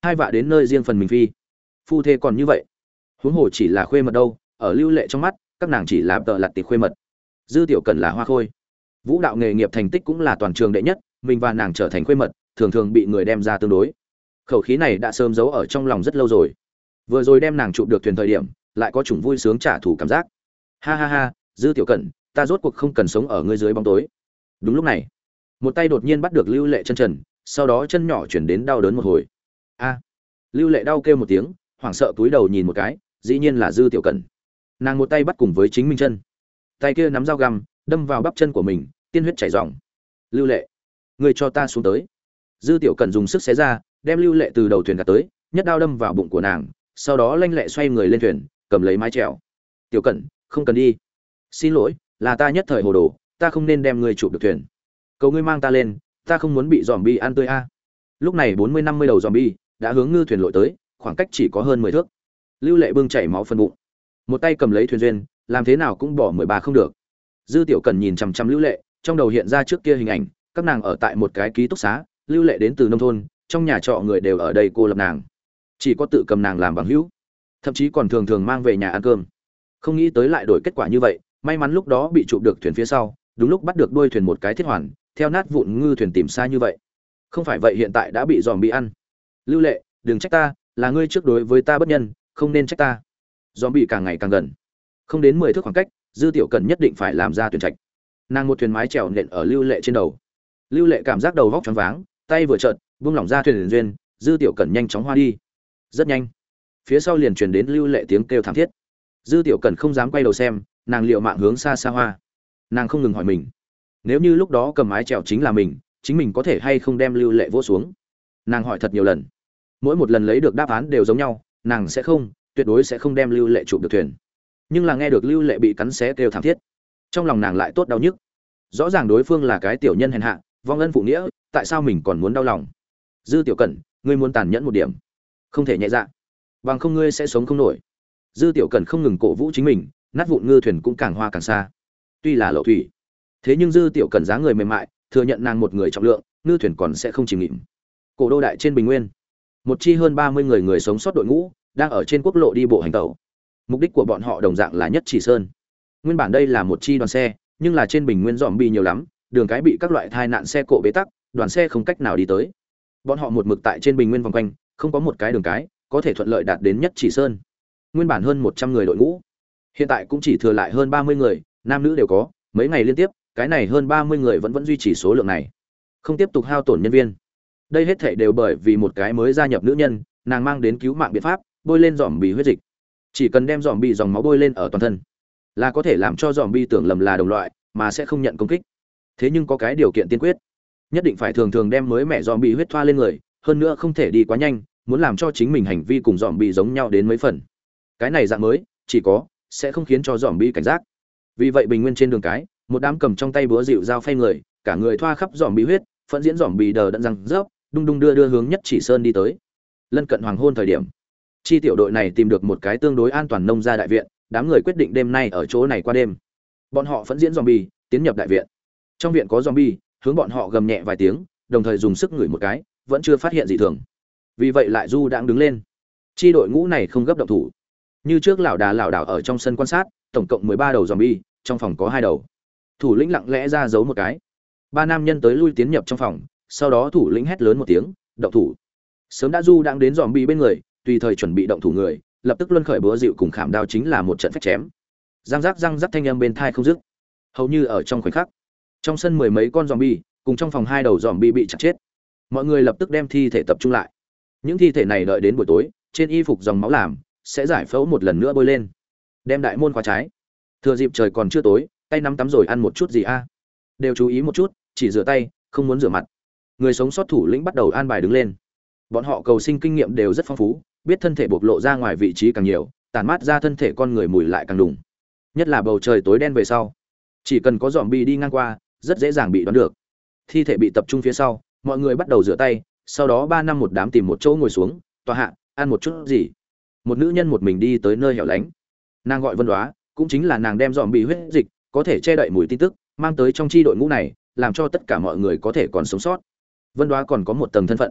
hai vạ đến nơi riêng phần mình phi. Phu thê còn như vậy, huống hồ chỉ là khuê mật đâu, ở Lưu Lệ trong mắt, các nàng chỉ là tợ lật tịch khuê mật. Dư Tiểu Cẩn là hoa khôi, vũ đạo nghề nghiệp thành tích cũng là toàn trường đệ nhất, mình và nàng trở thành khuê mật, thường thường bị người đem ra tương đối. Khẩu khí này đã sớm giấu ở trong lòng rất lâu rồi. Vừa rồi đem nàng chụp được thuyền thời điểm, lại có chủng vui sướng trả thù cảm giác. Ha ha ha, Dư Tiểu Cẩn, ta rốt cuộc không cần sống ở ngươi dưới bóng tối. Đúng lúc này, một tay đột nhiên bắt được Lưu Lệ chân trần, sau đó chân nhỏ chuyển đến đau đớn một hồi. A! Lưu Lệ đau kêu một tiếng, hoảng sợ cúi đầu nhìn một cái, dĩ nhiên là Dư Tiểu Cẩn. Nàng một tay bắt cùng với chính mình chân, tay kia nắm dao găm, đâm vào bắp chân của mình, tiên huyết chảy ròng. Lưu Lệ, ngươi cho ta xuống tới. Dư Tiểu Cẩn dùng sức xé ra, đem Lưu Lệ từ đầu thuyền gạt tới, nhất đao đâm vào bụng của nàng, sau đó lanh lẹ xoay người lên thuyền, cầm lấy mái chèo. Tiểu Cẩn, không cần đi. Xin lỗi, là ta nhất thời hồ đồ, ta không nên đem ngươi chụp được thuyền. Cầu ngươi mang ta lên, ta không muốn bị zombie ăn tươi a. Lúc này bốn mươi năm mươi đầu zombie đã hướng ngư thuyền lội tới, khoảng cách chỉ có hơn mười thước. Lưu Lệ bưng chảy máu phân bụng, một tay cầm lấy thuyền duyên, làm thế nào cũng bỏ mười ba không được. Dư Tiểu Cẩn nhìn chằm chằm Lưu Lệ, trong đầu hiện ra trước kia hình ảnh, các nàng ở tại một cái ký túc xá, Lưu Lệ đến từ nông thôn, trong nhà trọ người đều ở đây cô lập nàng, chỉ có tự cầm nàng làm bằng hữu, thậm chí còn thường thường mang về nhà ăn cơm. Không nghĩ tới lại đổi kết quả như vậy, may mắn lúc đó bị chụp được thuyền phía sau, đúng lúc bắt được đuôi thuyền một cái thiết hoàn, theo nát vụn ngư thuyền tìm xa như vậy. Không phải vậy hiện tại đã bị giòm bị ăn. Lưu Lệ, đừng trách ta, là ngươi trước đối với ta bất nhân, không nên trách ta. Giòm bị càng ngày càng gần, không đến mười thước khoảng cách, Dư Tiểu Cẩn nhất định phải làm ra tuyển trạch. Nàng một thuyền mái chèo nện ở Lưu Lệ trên đầu. Lưu Lệ cảm giác đầu vóc choáng váng, tay vừa chợt buông lỏng ra thuyền duyên, Dư Tiểu Cẩn nhanh chóng hoa đi. Rất nhanh, phía sau liền truyền đến Lưu Lệ tiếng kêu thảm thiết. Dư Tiểu Cẩn không dám quay đầu xem, nàng liều mạng hướng xa xa hoa. Nàng không ngừng hỏi mình, nếu như lúc đó cầm mái chèo chính là mình, chính mình có thể hay không đem Lưu Lệ vỗ xuống. Nàng hỏi thật nhiều lần, mỗi một lần lấy được đáp án đều giống nhau, nàng sẽ không, tuyệt đối sẽ không đem Lưu Lệ chụp được thuyền. Nhưng là nghe được Lưu Lệ bị cắn xé kêu thảm thiết, trong lòng nàng lại tốt đau nhức. Rõ ràng đối phương là cái tiểu nhân hèn hạ, vong ân phụ nghĩa, tại sao mình còn muốn đau lòng? Dư Tiểu Cẩn, ngươi muốn tàn nhẫn một điểm, không thể nhẹ dạ, bằng không ngươi sẽ sống không nổi. Dư Tiểu Cẩn không ngừng cổ vũ chính mình, nát vụn ngư thuyền cũng càng hoa càng xa. Tuy là lậu thủy, thế nhưng Dư Tiểu Cẩn dáng người mềm mại, thừa nhận nàng một người trọng lượng, ngư thuyền còn sẽ không chìm nghỉm. Cổ đô đại trên bình nguyên, một chi hơn ba mươi người người sống sót đội ngũ đang ở trên quốc lộ đi bộ hành tẩu. Mục đích của bọn họ đồng dạng là Nhất Chỉ Sơn. Nguyên bản đây là một chi đoàn xe, nhưng là trên bình nguyên zombie nhiều lắm, đường cái bị các loại tai nạn xe cộ bế tắc, đoàn xe không cách nào đi tới. Bọn họ một mực tại trên bình nguyên vòng quanh, không có một cái đường cái có thể thuận lợi đạt đến Nhất Chỉ Sơn. Nguyên bản hơn một trăm người đội ngũ, hiện tại cũng chỉ thừa lại hơn ba mươi người, nam nữ đều có, mấy ngày liên tiếp, cái này hơn ba mươi người vẫn vẫn duy trì số lượng này, không tiếp tục hao tổn nhân viên. Đây hết thảy đều bởi vì một cái mới gia nhập nữ nhân, nàng mang đến cứu mạng biện pháp, bôi lên zombie huyết dịch. Chỉ cần đem zombie dòng máu bôi lên ở toàn thân, là có thể làm cho zombie tưởng lầm là đồng loại, mà sẽ không nhận công kích. Thế nhưng có cái điều kiện tiên quyết, nhất định phải thường thường đem mới mẹ zombie huyết thoa lên người, hơn nữa không thể đi quá nhanh, muốn làm cho chính mình hành vi cùng zombie giống nhau đến mấy phần. Cái này dạng mới, chỉ có sẽ không khiến cho zombie cảnh giác. Vì vậy bình nguyên trên đường cái, một đám cầm trong tay búa dịu dao phay người, cả người thoa khắp zombie huyết, phẫn diễn zombie đờ đẫn răng rớp, đung đung đưa đưa hướng Nhất Chỉ Sơn đi tới. Lân cận hoàng hôn thời điểm, chi tiểu đội này tìm được một cái tương đối an toàn nông gia đại viện, đám người quyết định đêm nay ở chỗ này qua đêm. Bọn họ phẫn diễn zombie, tiến nhập đại viện. Trong viện có zombie, hướng bọn họ gầm nhẹ vài tiếng, đồng thời dùng sức ngửi một cái, vẫn chưa phát hiện gì thường. Vì vậy lại du đãng đứng lên. Chi đội ngũ này không gấp động thủ. Như trước lão đà lão đảo ở trong sân quan sát, tổng cộng mười ba đầu zombie, trong phòng có hai đầu. Thủ lĩnh lặng lẽ ra giấu một cái. Ba nam nhân tới lui tiến nhập trong phòng, sau đó thủ lĩnh hét lớn một tiếng, động thủ. Sớm đã du đãng đến zombie bên người, tùy thời chuẩn bị động thủ người, lập tức luân khởi búa dịu cùng khảm đao chính là một trận phách chém. Răng rắc răng rắc thanh âm bên tai không dứt. Hầu như ở trong khoảnh khắc, trong sân mười mấy con zombie, cùng trong phòng hai đầu zombie bị chặt chết. Mọi người lập tức đem thi thể tập trung lại. Những thi thể này đợi đến buổi tối, trên y phục dòng máu làm, sẽ giải phẫu một lần nữa bôi lên. Đem đại môn khóa trái. Thừa dịp trời còn chưa tối, tay nắm tắm rồi ăn một chút gì a? Đều chú ý một chút, chỉ rửa tay, không muốn rửa mặt. Người sống sót thủ lĩnh bắt đầu an bài đứng lên. Bọn họ cầu sinh kinh nghiệm đều rất phong phú, biết thân thể bộc lộ ra ngoài vị trí càng nhiều, tàn mát ra thân thể con người mùi lại càng đùng. Nhất là bầu trời tối đen về sau, chỉ cần có zombie đi ngang qua, rất dễ dàng bị đoán được. Thi thể bị tập trung phía sau, mọi người bắt đầu rửa tay, sau đó ba năm một đám tìm một chỗ ngồi xuống, tòa hạ, ăn một chút gì. Một nữ nhân một mình đi tới nơi hẻo lánh. Nàng gọi Vân Đoá, cũng chính là nàng đem zombie huyết dịch, có thể che đậy mùi tin tức, mang tới trong chi đội ngũ này, làm cho tất cả mọi người có thể còn sống sót. Vân Đoá còn có một tầng thân phận.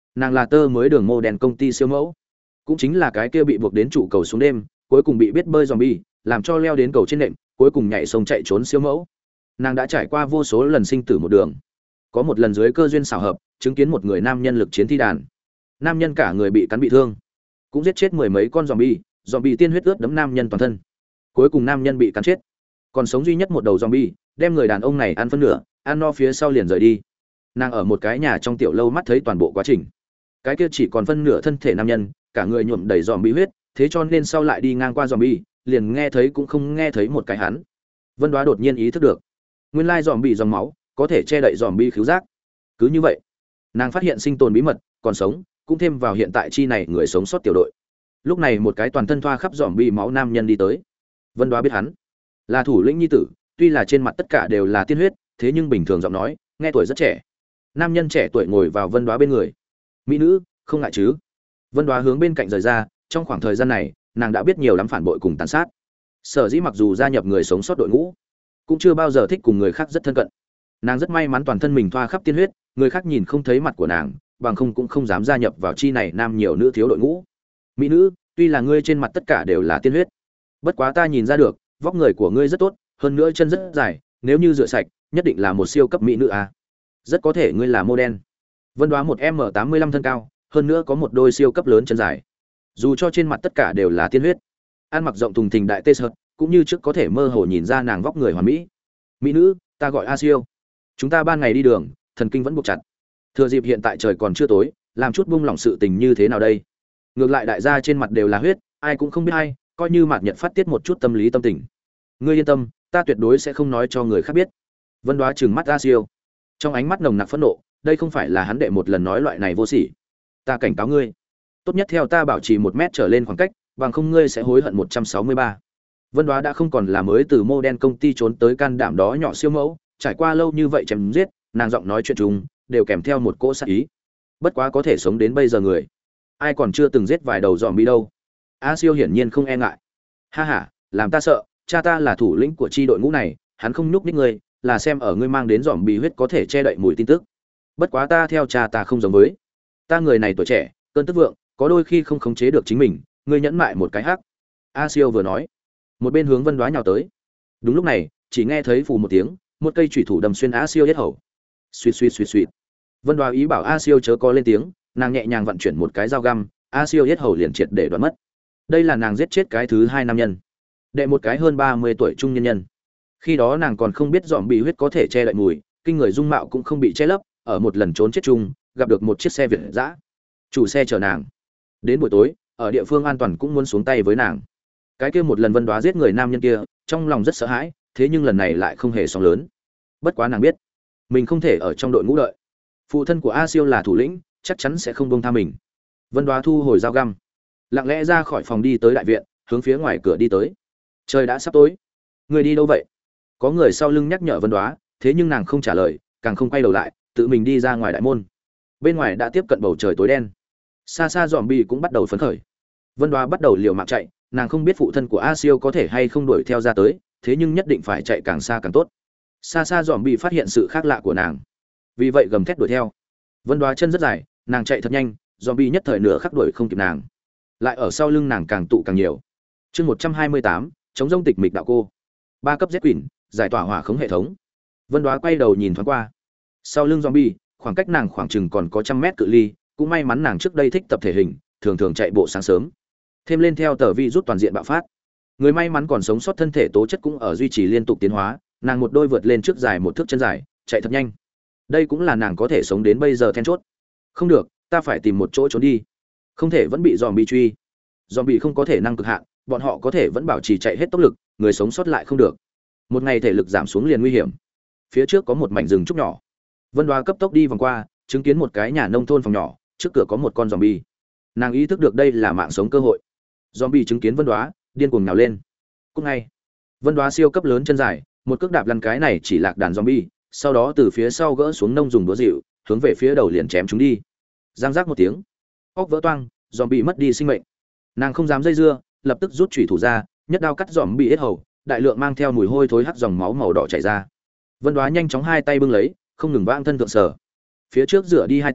Nàng là tơ mới đường mô đèn công ty siêu mẫu, cũng chính là cái kia bị buộc đến trụ cầu xuống đêm, cuối cùng bị biết bơi zombie, làm cho leo đến cầu trên nệm, cuối cùng nhảy sông chạy trốn siêu mẫu. Nàng đã trải qua vô số lần sinh tử một đường. Có một lần dưới cơ duyên xảo hợp, chứng kiến một người nam nhân lực chiến thi đàn. Nam nhân cả người bị cắn bị thương, cũng giết chết mười mấy con zombie, zombie tiên huyết ướt đẫm nam nhân toàn thân. Cuối cùng nam nhân bị cắn chết, còn sống duy nhất một đầu zombie, đem người đàn ông này ăn phân nửa, ăn no phía sau liền rời đi. Nàng ở một cái nhà trong tiểu lâu mắt thấy toàn bộ quá trình. Cái kia chỉ còn phân nửa thân thể nam nhân, cả người nhuộm đầy zombie huyết, thế cho nên sau lại đi ngang qua zombie, liền nghe thấy cũng không nghe thấy một cái hắn. Vân Đoá đột nhiên ý thức được, nguyên lai zombie dòng máu có thể che đậy zombie khứu giác. Cứ như vậy, nàng phát hiện sinh tồn bí mật, còn sống, cũng thêm vào hiện tại chi này người sống sót tiểu đội. Lúc này một cái toàn thân thoa khắp zombie máu nam nhân đi tới. Vân Đoá biết hắn là thủ lĩnh nhi tử, tuy là trên mặt tất cả đều là tiên huyết, thế nhưng bình thường giọng nói, nghe tuổi rất trẻ. Nam nhân trẻ tuổi ngồi vào Vân Đoá bên người. Mỹ nữ, không ngại chứ? Vân Đoá hướng bên cạnh rời ra, trong khoảng thời gian này, nàng đã biết nhiều lắm phản bội cùng tàn sát. Sở dĩ mặc dù gia nhập người sống sót đội ngũ, cũng chưa bao giờ thích cùng người khác rất thân cận. Nàng rất may mắn toàn thân mình thoa khắp tiên huyết, người khác nhìn không thấy mặt của nàng, bằng không cũng không dám gia nhập vào chi này nam nhiều nữ thiếu đội ngũ. Mỹ nữ, tuy là ngươi trên mặt tất cả đều là tiên huyết, bất quá ta nhìn ra được, vóc người của ngươi rất tốt, hơn nữa chân rất dài, nếu như rửa sạch, nhất định là một siêu cấp mỹ nữ à. Rất có thể ngươi là model. Vân Đoá một m tám mươi lăm thân cao, hơn nữa có một đôi siêu cấp lớn chân dài. Dù cho trên mặt tất cả đều là tiên huyết, ăn mặc rộng thùng thình đại tê sợt, cũng như trước có thể mơ hồ nhìn ra nàng vóc người hoàn mỹ. Mỹ nữ, ta gọi A Siêu. Chúng ta ban ngày đi đường, thần kinh vẫn buộc chặt. Thừa dịp hiện tại trời còn chưa tối, làm chút buông lỏng sự tình như thế nào đây? Ngược lại đại gia trên mặt đều là huyết, ai cũng không biết ai, coi như Mạt Nhật phát tiết một chút tâm lý tâm tình. Ngươi yên tâm, ta tuyệt đối sẽ không nói cho người khác biết. Vân Đoá trừng mắt A Siêu, trong ánh mắt nồng nặc phẫn nộ, đây không phải là hắn đệ một lần nói loại này vô sỉ. Ta cảnh cáo ngươi, tốt nhất theo ta bảo trì một mét trở lên khoảng cách, bằng không ngươi sẽ hối hận một trăm sáu mươi ba. Vân Đoá đã không còn là mới từ mô đen công ty trốn tới can đảm đó nhỏ siêu mẫu, trải qua lâu như vậy chém giết, nàng giọng nói chuyện chúng đều kèm theo một cỗ sát ý. Bất quá có thể sống đến bây giờ người, ai còn chưa từng giết vài đầu zombie đâu. A Siêu hiển nhiên không e ngại. Ha ha, làm ta sợ, cha ta là thủ lĩnh của chi đội ngũ này, hắn không nhúc nhích ngươi, là xem ở ngươi mang đến zombie huyết có thể che đậy mùi tin tức. Bất quá ta theo cha ta không giống với. Ta người này tuổi trẻ, cơn tức vượng, có đôi khi không khống chế được chính mình, ngươi nhẫn mại một cái hắc. A Siêu vừa nói, một bên hướng Vân Đoá nhào tới. Đúng lúc này, chỉ nghe thấy phù một tiếng, một cây chủy thủ đâm xuyên A Siêu yết hầu. Suýt suýt suýt suýt. Vân Đoá ý bảo A Siêu chớ có lên tiếng, nàng nhẹ nhàng vận chuyển một cái dao găm, A Siêu yết hầu liền triệt để đoạn mất. Đây là nàng giết chết cái thứ hai nam nhân, đệ một cái hơn ba mươi tuổi trung nhân nhân. Khi đó nàng còn không biết dòm bị huyết có thể che đậy mùi, kinh người dung mạo cũng không bị che lấp, ở một lần trốn chết chung, gặp được một chiếc xe Việt dã. Chủ xe chở nàng. Đến buổi tối, ở địa phương an toàn cũng muốn xuống tay với nàng. Cái kia một lần Vân Đoá giết người nam nhân kia, trong lòng rất sợ hãi, thế nhưng lần này lại không hề sóng lớn. Bất quá nàng biết, mình không thể ở trong đội ngũ đợi. Phụ thân của A Siêu là thủ lĩnh, chắc chắn sẽ không buông tha mình. Vân Đoá thu hồi dao găm, lặng lẽ ra khỏi phòng đi tới đại viện, hướng phía ngoài cửa đi tới. Trời đã sắp tối. Người đi đâu vậy? Có người sau lưng nhắc nhở Vân Đoá, thế nhưng nàng không trả lời, càng không quay đầu lại, tự mình đi ra ngoài đại môn. Bên ngoài đã tiếp cận bầu trời tối đen. Xa xa zombie cũng bắt đầu phấn khởi. Vân Đoá bắt đầu liều mạng chạy, nàng không biết phụ thân của A Siêu có thể hay không đuổi theo ra tới, thế nhưng nhất định phải chạy càng xa càng tốt. Xa xa zombie phát hiện sự khác lạ của nàng, vì vậy gầm thét đuổi theo. Vân Đoá chân rất dài, nàng chạy thật nhanh, zombie nhất thời nửa khắc đuổi không kịp nàng, lại ở sau lưng nàng càng tụ càng nhiều. Chương một trăm hai mươi tám, chống rông tịch mịch đạo cô. Ba cấp Z Quỷ, giải tỏa hỏa khống hệ thống. Vân Đoá quay đầu nhìn thoáng qua. Sau lưng zombie, khoảng cách nàng khoảng chừng còn có trăm mét cự ly, cũng may mắn nàng trước đây thích tập thể hình, thường thường chạy bộ sáng sớm. Thêm lên theo tờ vi rút toàn diện bạo phát. Người may mắn còn sống sót thân thể tố chất cũng ở duy trì liên tục tiến hóa, nàng một đôi vượt lên trước dài một thước chân dài, chạy thật nhanh. Đây cũng là nàng có thể sống đến bây giờ then chốt. Không được, ta phải tìm một chỗ trốn đi. Không thể vẫn bị zombie truy. Zombie không có thể năng cực hạn, bọn họ có thể vẫn bảo trì chạy hết tốc lực, người sống sót lại không được. Một ngày thể lực giảm xuống liền nguy hiểm. Phía trước có một mảnh rừng trúc nhỏ. Vân Đoá cấp tốc đi vòng qua, chứng kiến một cái nhà nông thôn phòng nhỏ, trước cửa có một con zombie. Nàng ý thức được đây là mạng sống cơ hội. Zombie chứng kiến Vân Đoá, điên cuồng nhào lên. Cũng ngay, Vân Đoá siêu cấp lớn chân dài, một cước đạp lăn cái này chỉ lạc đàn zombie, sau đó từ phía sau gỡ xuống nông dùng đũa dịu, hướng về phía đầu liền chém chúng đi. Giang giác một tiếng, óc vỡ toang, zombie mất đi sinh mệnh. Nàng không dám dây dưa, lập tức rút chủy thủ ra, nhất đao cắt zombie yết hầu, đại lượng mang theo mùi hôi thối hắc dòng máu màu đỏ chảy ra. Vân Đoá nhanh chóng hai tay bưng lấy, không ngừng vãng thân thượng sở. Phía trước rửa đi hai tay,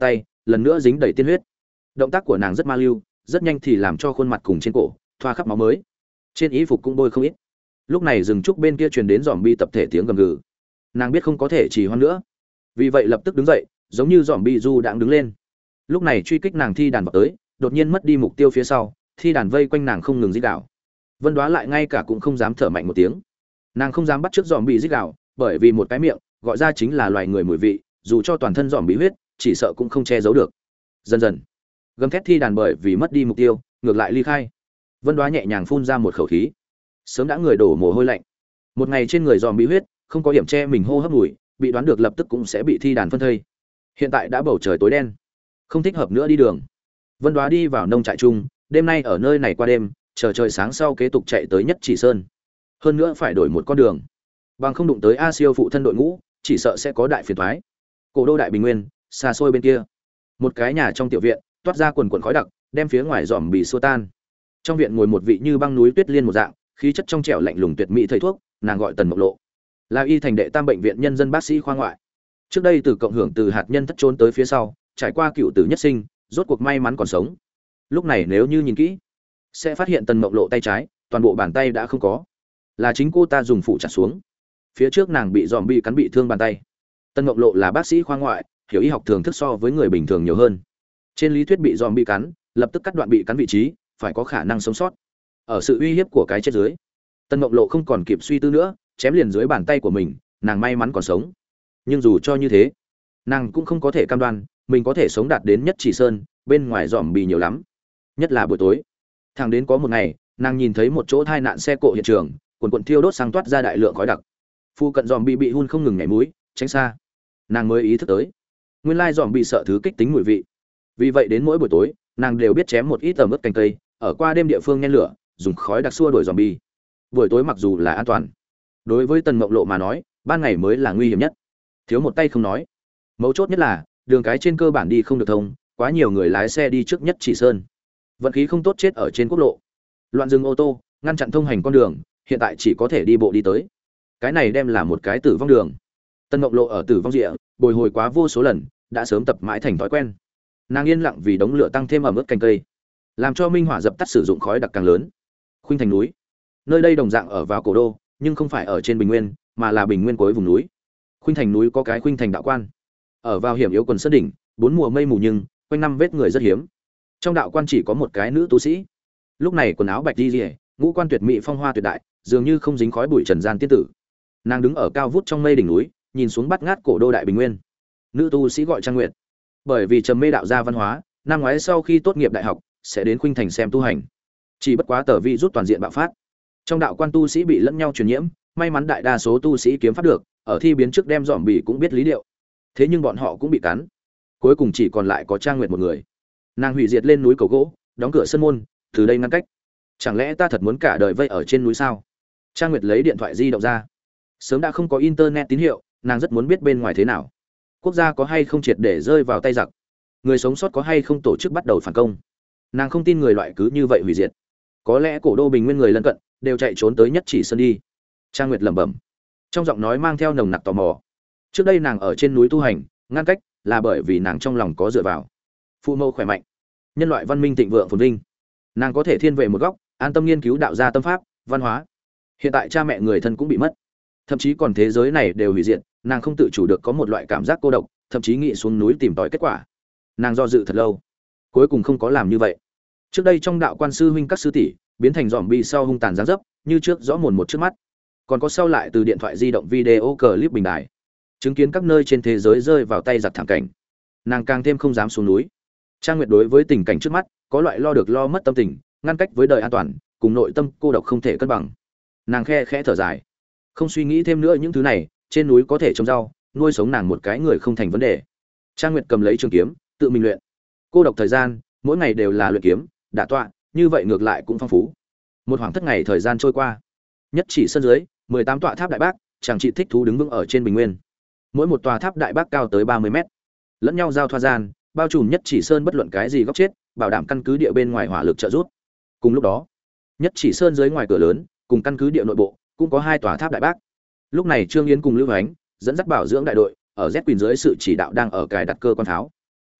lần nữa dính đầy tiên huyết. Động tác của nàng rất ma lưu, rất nhanh thì làm cho khuôn mặt cùng trên cổ thoa khắp máu mới. Trên y phục cũng bôi không ít. Lúc này rừng trúc bên kia truyền đến zombie tập thể tiếng gầm gừ. Nàng biết không có thể trì hoãn nữa, vì vậy lập tức đứng dậy, giống như zombie du đãng đứng lên. Lúc này truy kích nàng thi đàn vào tới, đột nhiên mất đi mục tiêu phía sau, thi đàn vây quanh nàng không ngừng rít gào. Vân Đoá lại ngay cả cũng không dám thở mạnh một tiếng. Nàng không dám bắt trước zombie rít gào, bởi vì một cái miệng gọi ra chính là loài người mùi vị, dù cho toàn thân zombie huyết, chỉ sợ cũng không che giấu được. Dần dần, gầm thét thi đàn bởi vì mất đi mục tiêu, ngược lại ly khai. Vân Đoá nhẹ nhàng phun ra một khẩu khí, sớm đã người đổ mồ hôi lạnh. Một ngày trên người zombie huyết, không có điểm che mình hô hấp mùi, bị đoán được lập tức cũng sẽ bị thi đàn phân thây. Hiện tại đã bầu trời tối đen, không thích hợp nữa đi đường. Vân Đoá đi vào nông trại chung, đêm nay ở nơi này qua đêm, chờ trời sáng sau kế tục chạy tới Nhất Chỉ Sơn. Hơn nữa phải đổi một con đường, bằng không đụng tới A Siêu phụ thân đội ngũ, chỉ sợ sẽ có đại phiền toái. Cổ đô đại bình nguyên, xa xôi bên kia, một cái nhà trong tiểu viện, toát ra quần quần khói đặc, đem phía ngoài dòm bị xua tan. Trong viện ngồi một vị như băng núi tuyết liên một dạng, khí chất trong trẻo lạnh lùng tuyệt mỹ thầy thuốc, nàng gọi Tần Mộng Lộ, là y thành đệ tam bệnh viện nhân dân bác sĩ khoa ngoại. Trước đây từ cộng hưởng từ hạt nhân thất trốn tới phía sau, trải qua cựu tử nhất sinh, rốt cuộc may mắn còn sống. Lúc này nếu như nhìn kỹ, sẽ phát hiện Tần Mộng Lộ tay trái, toàn bộ bàn tay đã không có, là chính cô ta dùng phủ chặt xuống. Phía trước nàng bị dòm bị cắn bị thương bàn tay. Tần Mộng Lộ là bác sĩ khoa ngoại, hiểu y học thường thức so với người bình thường nhiều hơn. Trên lý thuyết bị dòm bị cắn, lập tức cắt đoạn bị cắn vị trí, phải có khả năng sống sót. Ở sự uy hiếp của cái chết dưới, Tần Mộng Lộ không còn kịp suy tư nữa, chém liền dưới bàn tay của mình, nàng may mắn còn sống. Nhưng dù cho như thế, nàng cũng không có thể cam đoan mình có thể sống đạt đến Nhất Chỉ Sơn, bên ngoài dòm bị nhiều lắm, nhất là buổi tối. Thẳng đến có một ngày, nàng nhìn thấy một chỗ tai nạn xe cộ hiện trường, quần quần thiêu đốt sang toát ra đại lượng khói đặc. Phu cận dòm bị bị hun không ngừng nhảy mũi, tránh xa. Nàng mới ý thức tới, nguyên lai dòm bị sợ thứ kích tính mùi vị. Vì vậy đến mỗi buổi tối, nàng đều biết chém một ít tầm ướt cành cây, ở qua đêm địa phương nhen lửa, dùng khói đặc xua đuổi dòm bi. Buổi tối mặc dù là an toàn, đối với Tần Mộng Lộ mà nói, ban ngày mới là nguy hiểm nhất. Thiếu một tay không nói, mấu chốt nhất là đường cái trên cơ bản đi không được thông, quá nhiều người lái xe đi trước Nhất Chỉ Sơn. Vận khí không tốt chết ở trên quốc lộ, loạn dừng ô tô, ngăn chặn thông hành con đường, hiện tại chỉ có thể đi bộ đi tới. Cái này đem là một cái tử vong đường. Tần Mộng Lộ ở tử vong địa, bồi hồi quá vô số lần, đã sớm tập mãi thành thói quen. Nàng yên lặng vì đống lửa tăng thêm ẩm ướt cành cây, làm cho minh hỏa dập tắt sử dụng khói đặc càng lớn. Khuynh Thành núi, nơi đây đồng dạng ở vào cổ đô, nhưng không phải ở trên bình nguyên, mà là bình nguyên cuối vùng núi. Khuynh Thành núi có cái Khuynh Thành đạo quan, ở vào hiểm yếu quần sơn đỉnh, bốn mùa mây mù nhưng quanh năm vết người rất hiếm. Trong đạo quan chỉ có một cái nữ tu sĩ, lúc này quần áo bạch đi rìa, ngũ quan tuyệt mỹ phong hoa tuyệt đại, dường như không dính khói bụi trần gian tiên tử. Nàng đứng ở cao vút trong mây đỉnh núi, nhìn xuống bát ngát cổ đô đại bình nguyên. Nữ tu sĩ gọi Trang Nguyệt, bởi vì trầm mê đạo gia văn hóa, năm ngoái sau khi tốt nghiệp đại học sẽ đến Khuynh Thành xem tu hành. Chỉ bất quá tờ vi rút toàn diện bạo phát, trong đạo quan tu sĩ bị lẫn nhau truyền nhiễm, may mắn đại đa số tu sĩ kiếm pháp được, ở thi biến trước đem dòm bỉ cũng biết lý liệu. Thế nhưng bọn họ cũng bị cắn, cuối cùng chỉ còn lại có Trang Nguyệt một người. Nàng hủy diệt lên núi cầu gỗ, đóng cửa sân môn, từ đây ngăn cách. Chẳng lẽ ta thật muốn cả đời vây ở trên núi sao? Trang Nguyệt lấy điện thoại di động ra, sớm đã không có internet tín hiệu, nàng rất muốn biết bên ngoài thế nào, quốc gia có hay không triệt để rơi vào tay giặc, người sống sót có hay không tổ chức bắt đầu phản công. Nàng không tin người loại cứ như vậy hủy diệt, có lẽ cổ đô bình nguyên người lân cận đều chạy trốn tới Nhất Chỉ Sơn đi. Trang Nguyệt lẩm bẩm, trong giọng nói mang theo nồng nặc tò mò. Trước đây nàng ở trên núi tu hành, ngăn cách là bởi vì nàng trong lòng có dựa vào, phụ mẫu khỏe mạnh, nhân loại văn minh thịnh vượng phồn vinh, nàng có thể thiên về một góc, an tâm nghiên cứu đạo gia tâm pháp, văn hóa. Hiện tại cha mẹ người thân cũng bị mất, thậm chí còn thế giới này đều hủy diệt, nàng không tự chủ được có một loại cảm giác cô độc, thậm chí nghĩ xuống núi tìm tòi kết quả. Nàng do dự thật lâu, cuối cùng không có làm như vậy. Trước đây trong đạo quan sư huynh các sư tỷ biến thành dòm bi sau hung tàn giáng dấp, như trước rõ mồn một trước mắt. Còn có sau lại từ điện thoại di động video clip bình đài, chứng kiến các nơi trên thế giới rơi vào tay giặc thảm cảnh. Nàng càng thêm không dám xuống núi. Trang Nguyệt đối với tình cảnh trước mắt có loại lo được lo mất tâm tình, ngăn cách với đời an toàn, cùng nội tâm cô độc không thể cân bằng. Nàng khe khẽ thở dài, không suy nghĩ thêm nữa những thứ này, trên núi có thể trồng rau, nuôi sống nàng một cái người không thành vấn đề. Trang Nguyệt cầm lấy trường kiếm, tự mình luyện. Cô độc thời gian, mỗi ngày đều là luyện kiếm, đả tọa, như vậy ngược lại cũng phong phú. Một khoảng thất ngày thời gian trôi qua, Nhất Chỉ Sơn dưới, mười tám tọa tháp đại bác, chàng trị thích thú đứng vững ở trên bình nguyên. Mỗi một tòa tháp đại bác cao tới ba mươi mét, lẫn nhau giao thoa gian, bao trùm Nhất Chỉ Sơn bất luận cái gì góc chết, bảo đảm căn cứ địa bên ngoài hỏa lực trợ giúp. Cùng lúc đó, Nhất Chỉ Sơn dưới ngoài cửa lớn, cùng căn cứ địa nội bộ, cũng có hai tòa tháp đại bác. Lúc này Trương Yến cùng Lưu Ánh dẫn dắt bảo dưỡng đại đội, ở Z Quỳnh dưới sự chỉ đạo đang ở cài đặt cơ quan pháo.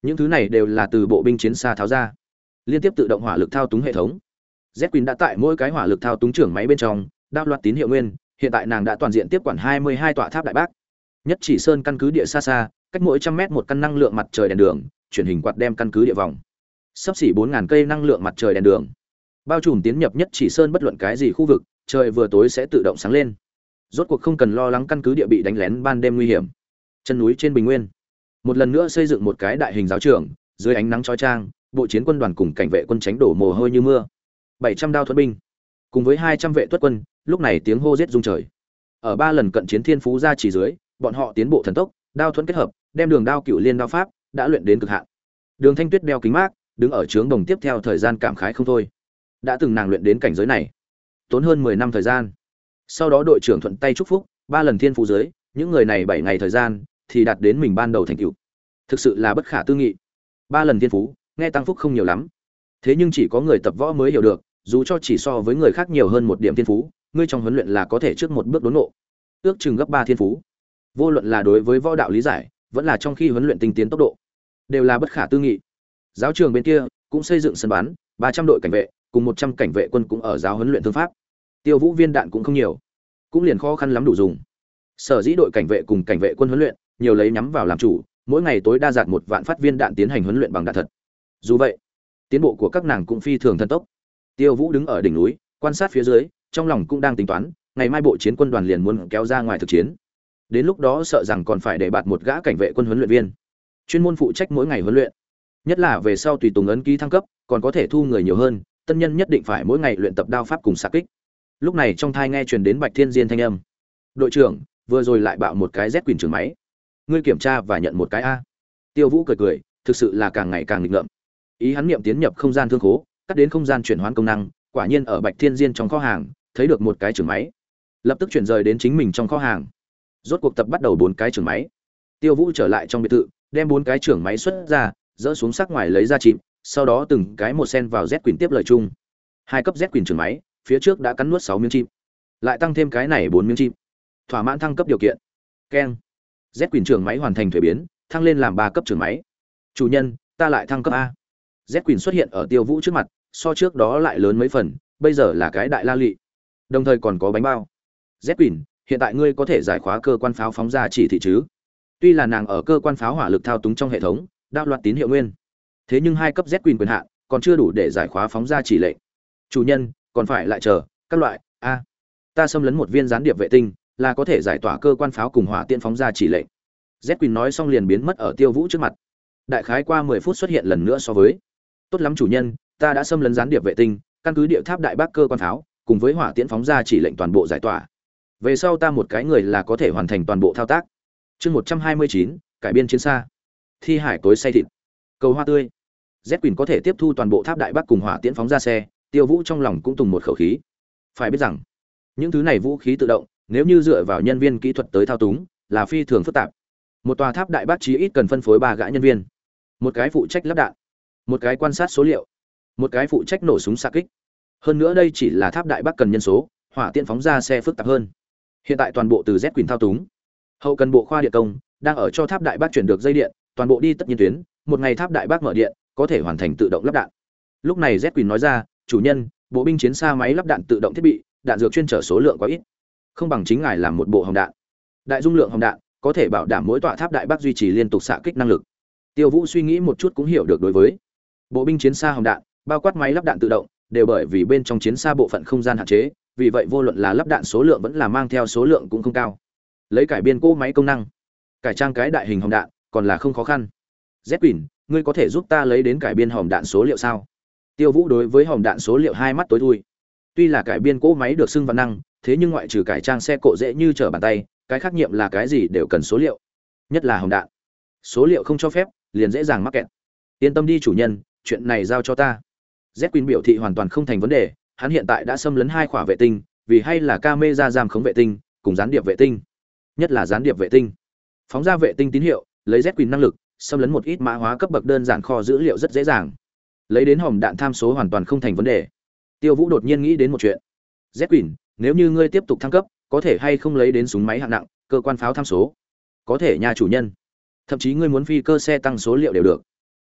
Những thứ này đều là từ bộ binh chiến xa tháo ra. Liên tiếp tự động hỏa lực thao túng hệ thống. Z-Queen đã tại mỗi cái hỏa lực thao túng trưởng máy bên trong, đao loạt tín hiệu nguyên, hiện tại nàng đã toàn diện tiếp quản hai mươi hai tọa tháp đại bác. Nhất Chỉ Sơn căn cứ địa xa xa, cách mỗi trăm mét một căn năng lượng mặt trời đèn đường, truyền hình quạt đem căn cứ địa vòng. Sắp xỉ bốn nghìn cây năng lượng mặt trời đèn đường. Bao trùm tiến nhập Nhất Chỉ Sơn bất luận cái gì khu vực, trời vừa tối sẽ tự động sáng lên. Rốt cuộc không cần lo lắng căn cứ địa bị đánh lén ban đêm nguy hiểm. Chân núi trên bình nguyên, một lần nữa xây dựng một cái đại hình giáo trường, dưới ánh nắng chói chang, bộ chiến quân đoàn cùng cảnh vệ quân tránh đổ mồ hôi như mưa. bảy trăm đao thuẫn binh, cùng với hai trăm vệ tuất quân, lúc này tiếng hô giết rung trời. Ở ba lần cận chiến thiên phú ra chỉ dưới, bọn họ tiến bộ thần tốc, đao thuẫn kết hợp, đem đường đao cựu liên đao pháp đã luyện đến cực hạn. Đường Thanh Tuyết đeo kính mát, đứng ở trướng đồng tiếp theo thời gian cảm khái không thôi. Đã từng nàng luyện đến cảnh giới này, tốn hơn mười năm thời gian. Sau đó đội trưởng thuận tay chúc phúc, ba lần thiên phú dưới, những người này bảy ngày thời gian thì đạt đến mình ban đầu thành tựu. Thực sự là bất khả tư nghị. Ba lần thiên phú, nghe tăng phúc không nhiều lắm. Thế nhưng chỉ có người tập võ mới hiểu được, dù cho chỉ so với người khác nhiều hơn một điểm thiên phú, ngươi trong huấn luyện là có thể trước một bước đốn nộ. Ước chừng gấp ba thiên phú. Vô luận là đối với võ đạo lý giải, vẫn là trong khi huấn luyện tinh tiến tốc độ, đều là bất khả tư nghị. Giáo trường bên kia cũng xây dựng sân bắn, ba trăm đội cảnh vệ, cùng một trăm cảnh vệ quân cũng ở giáo huấn luyện thương pháp. Tiêu Vũ viên đạn cũng không nhiều, cũng liền khó khăn lắm đủ dùng. Sở dĩ đội cảnh vệ cùng cảnh vệ quân huấn luyện, nhiều lấy nhắm vào làm chủ, mỗi ngày tối đa dạt một vạn phát viên đạn tiến hành huấn luyện bằng đạn thật. Dù vậy, tiến bộ của các nàng cũng phi thường thần tốc. Tiêu Vũ đứng ở đỉnh núi, quan sát phía dưới, trong lòng cũng đang tính toán, ngày mai bộ chiến quân đoàn liền muốn kéo ra ngoài thực chiến. Đến lúc đó sợ rằng còn phải để bạt một gã cảnh vệ quân huấn luyện viên, chuyên môn phụ trách mỗi ngày huấn luyện. Nhất là về sau tùy tùng ấn ký thăng cấp, còn có thể thu người nhiều hơn, tân nhân nhất định phải mỗi ngày luyện tập đao pháp cùng xạ kích. Lúc này trong thai nghe truyền đến Bạch Thiên Diên thanh âm. "Đội trưởng, vừa rồi lại bạo một cái Z-Queen trường máy. Ngươi kiểm tra và nhận một cái a." Tiêu Vũ cười cười, thực sự là càng ngày càng nghịch ngợm. Ý hắn niệm tiến nhập không gian thương khố, cắt đến không gian chuyển hoán công năng, quả nhiên ở Bạch Thiên Diên trong kho hàng, thấy được một cái trường máy. Lập tức chuyển rời đến chính mình trong kho hàng. Rốt cuộc tập bắt đầu bốn cái trường máy. Tiêu Vũ trở lại trong biệt thự, đem bốn cái trường máy xuất ra, dỡ xuống sắc ngoài lấy ra chìm, sau đó từng cái một sen vào Z-Queen tiếp lời chung. Hai cấp Z-Queen trường máy, phía trước đã cắn nuốt sáu miếng chim, lại tăng thêm cái này bốn miếng chim, thỏa mãn thăng cấp điều kiện. Keng. Z-Queen trường máy hoàn thành thuế biến, thăng lên làm ba cấp trường máy. Chủ nhân, ta lại thăng cấp a. Z-Queen xuất hiện ở Tiêu Vũ trước mặt, so trước đó lại lớn mấy phần, bây giờ là cái đại la lị. Đồng thời còn có bánh bao. Z-Queen, hiện tại ngươi có thể giải khóa cơ quan pháo phóng ra chỉ thị chứ? Tuy là nàng ở cơ quan pháo hỏa lực thao túng trong hệ thống, đạo loạt tín hiệu nguyên. Thế nhưng hai cấp Z-Queen quyền hạn còn chưa đủ để giải khóa phóng ra chỉ lệnh. Chủ nhân, còn phải lại chờ, các loại, a. Ta xâm lấn một viên gián điệp vệ tinh, là có thể giải tỏa cơ quan pháo cùng hỏa tiễn phóng ra chỉ lệnh. Z-Queen nói xong liền biến mất ở Tiêu Vũ trước mặt. Đại khái qua mười phút xuất hiện lần nữa so với. Tốt lắm chủ nhân, ta đã xâm lấn gián điệp vệ tinh, căn cứ địa tháp đại bác cơ quan pháo, cùng với hỏa tiễn phóng ra chỉ lệnh toàn bộ giải tỏa. Về sau ta một cái người là có thể hoàn thành toàn bộ thao tác. Chương một trăm hai mươi chín, cải biên chiến xa. Thi hải tối say thịt. Cầu hoa tươi. Z-Queen có thể tiếp thu toàn bộ tháp đại bác cùng hỏa tiễn phóng ra xe, Tiêu Vũ trong lòng cũng tùng một khẩu khí. Phải biết rằng, những thứ này vũ khí tự động, nếu như dựa vào nhân viên kỹ thuật tới thao túng, là phi thường phức tạp. Một tòa tháp đại bác chí ít cần phân phối ba gã nhân viên, một cái phụ trách lắp đạn, một cái quan sát số liệu, một cái phụ trách nổ súng xạ kích. Hơn nữa đây chỉ là tháp đại bác cần nhân số, hỏa tiễn phóng ra xe phức tạp hơn. Hiện tại toàn bộ từ Z-Queen thao túng. Hậu cần bộ khoa điện công đang ở cho tháp đại bác chuyển được dây điện, toàn bộ đi tất nhiên tuyến, một ngày tháp đại bác mở điện, có thể hoàn thành tự động lắp đạn. Lúc này Z-Queen nói ra, chủ nhân, bộ binh chiến xa máy lắp đạn tự động thiết bị, đạn dược chuyên trở số lượng quá ít, không bằng chính ngài làm một bộ hồng đạn. Đại dung lượng hồng đạn có thể bảo đảm mỗi tọa tháp đại bác duy trì liên tục xạ kích năng lực. Tiêu Vũ suy nghĩ một chút cũng hiểu được, đối với bộ binh chiến xa hồng đạn, bao quát máy lắp đạn tự động, đều bởi vì bên trong chiến xa bộ phận không gian hạn chế, vì vậy vô luận là lắp đạn số lượng vẫn là mang theo số lượng cũng không cao. Lấy cải biên cỗ máy công năng, cải trang cái đại hình hồng đạn còn là không khó khăn. Z-Queen, ngươi có thể giúp ta lấy đến cải biên hồng đạn số liệu sao? Tiêu Vũ đối với hồng đạn số liệu hai mắt tối thui. Tuy là cải biên cỗ máy được xưng văn năng, thế nhưng ngoại trừ cải trang xe cộ dễ như trở bàn tay, cái khác nhiệm là cái gì đều cần số liệu, nhất là hồng đạn. Số liệu không cho phép, liền dễ dàng mắc kẹt. Yên tâm đi chủ nhân, chuyện này giao cho ta. Z-Queen biểu thị hoàn toàn không thành vấn đề, hắn hiện tại đã xâm lấn hai khỏa vệ tinh, vì hay là camera giam khống vệ tinh, cùng gián điệp vệ tinh, nhất là gián điệp vệ tinh. Phóng ra vệ tinh tín hiệu, lấy Z-Queen năng lực, xâm lấn một ít mã hóa cấp bậc đơn giản kho dữ liệu rất dễ dàng. Lấy đến hồng đạn tham số hoàn toàn không thành vấn đề. Tiêu Vũ đột nhiên nghĩ đến một chuyện. Z-Queen, nếu như ngươi tiếp tục thăng cấp, có thể hay không lấy đến súng máy hạng nặng, cơ quan pháo tham số? Có thể nha chủ nhân. Thậm chí ngươi muốn phi cơ xe tăng số liệu đều được.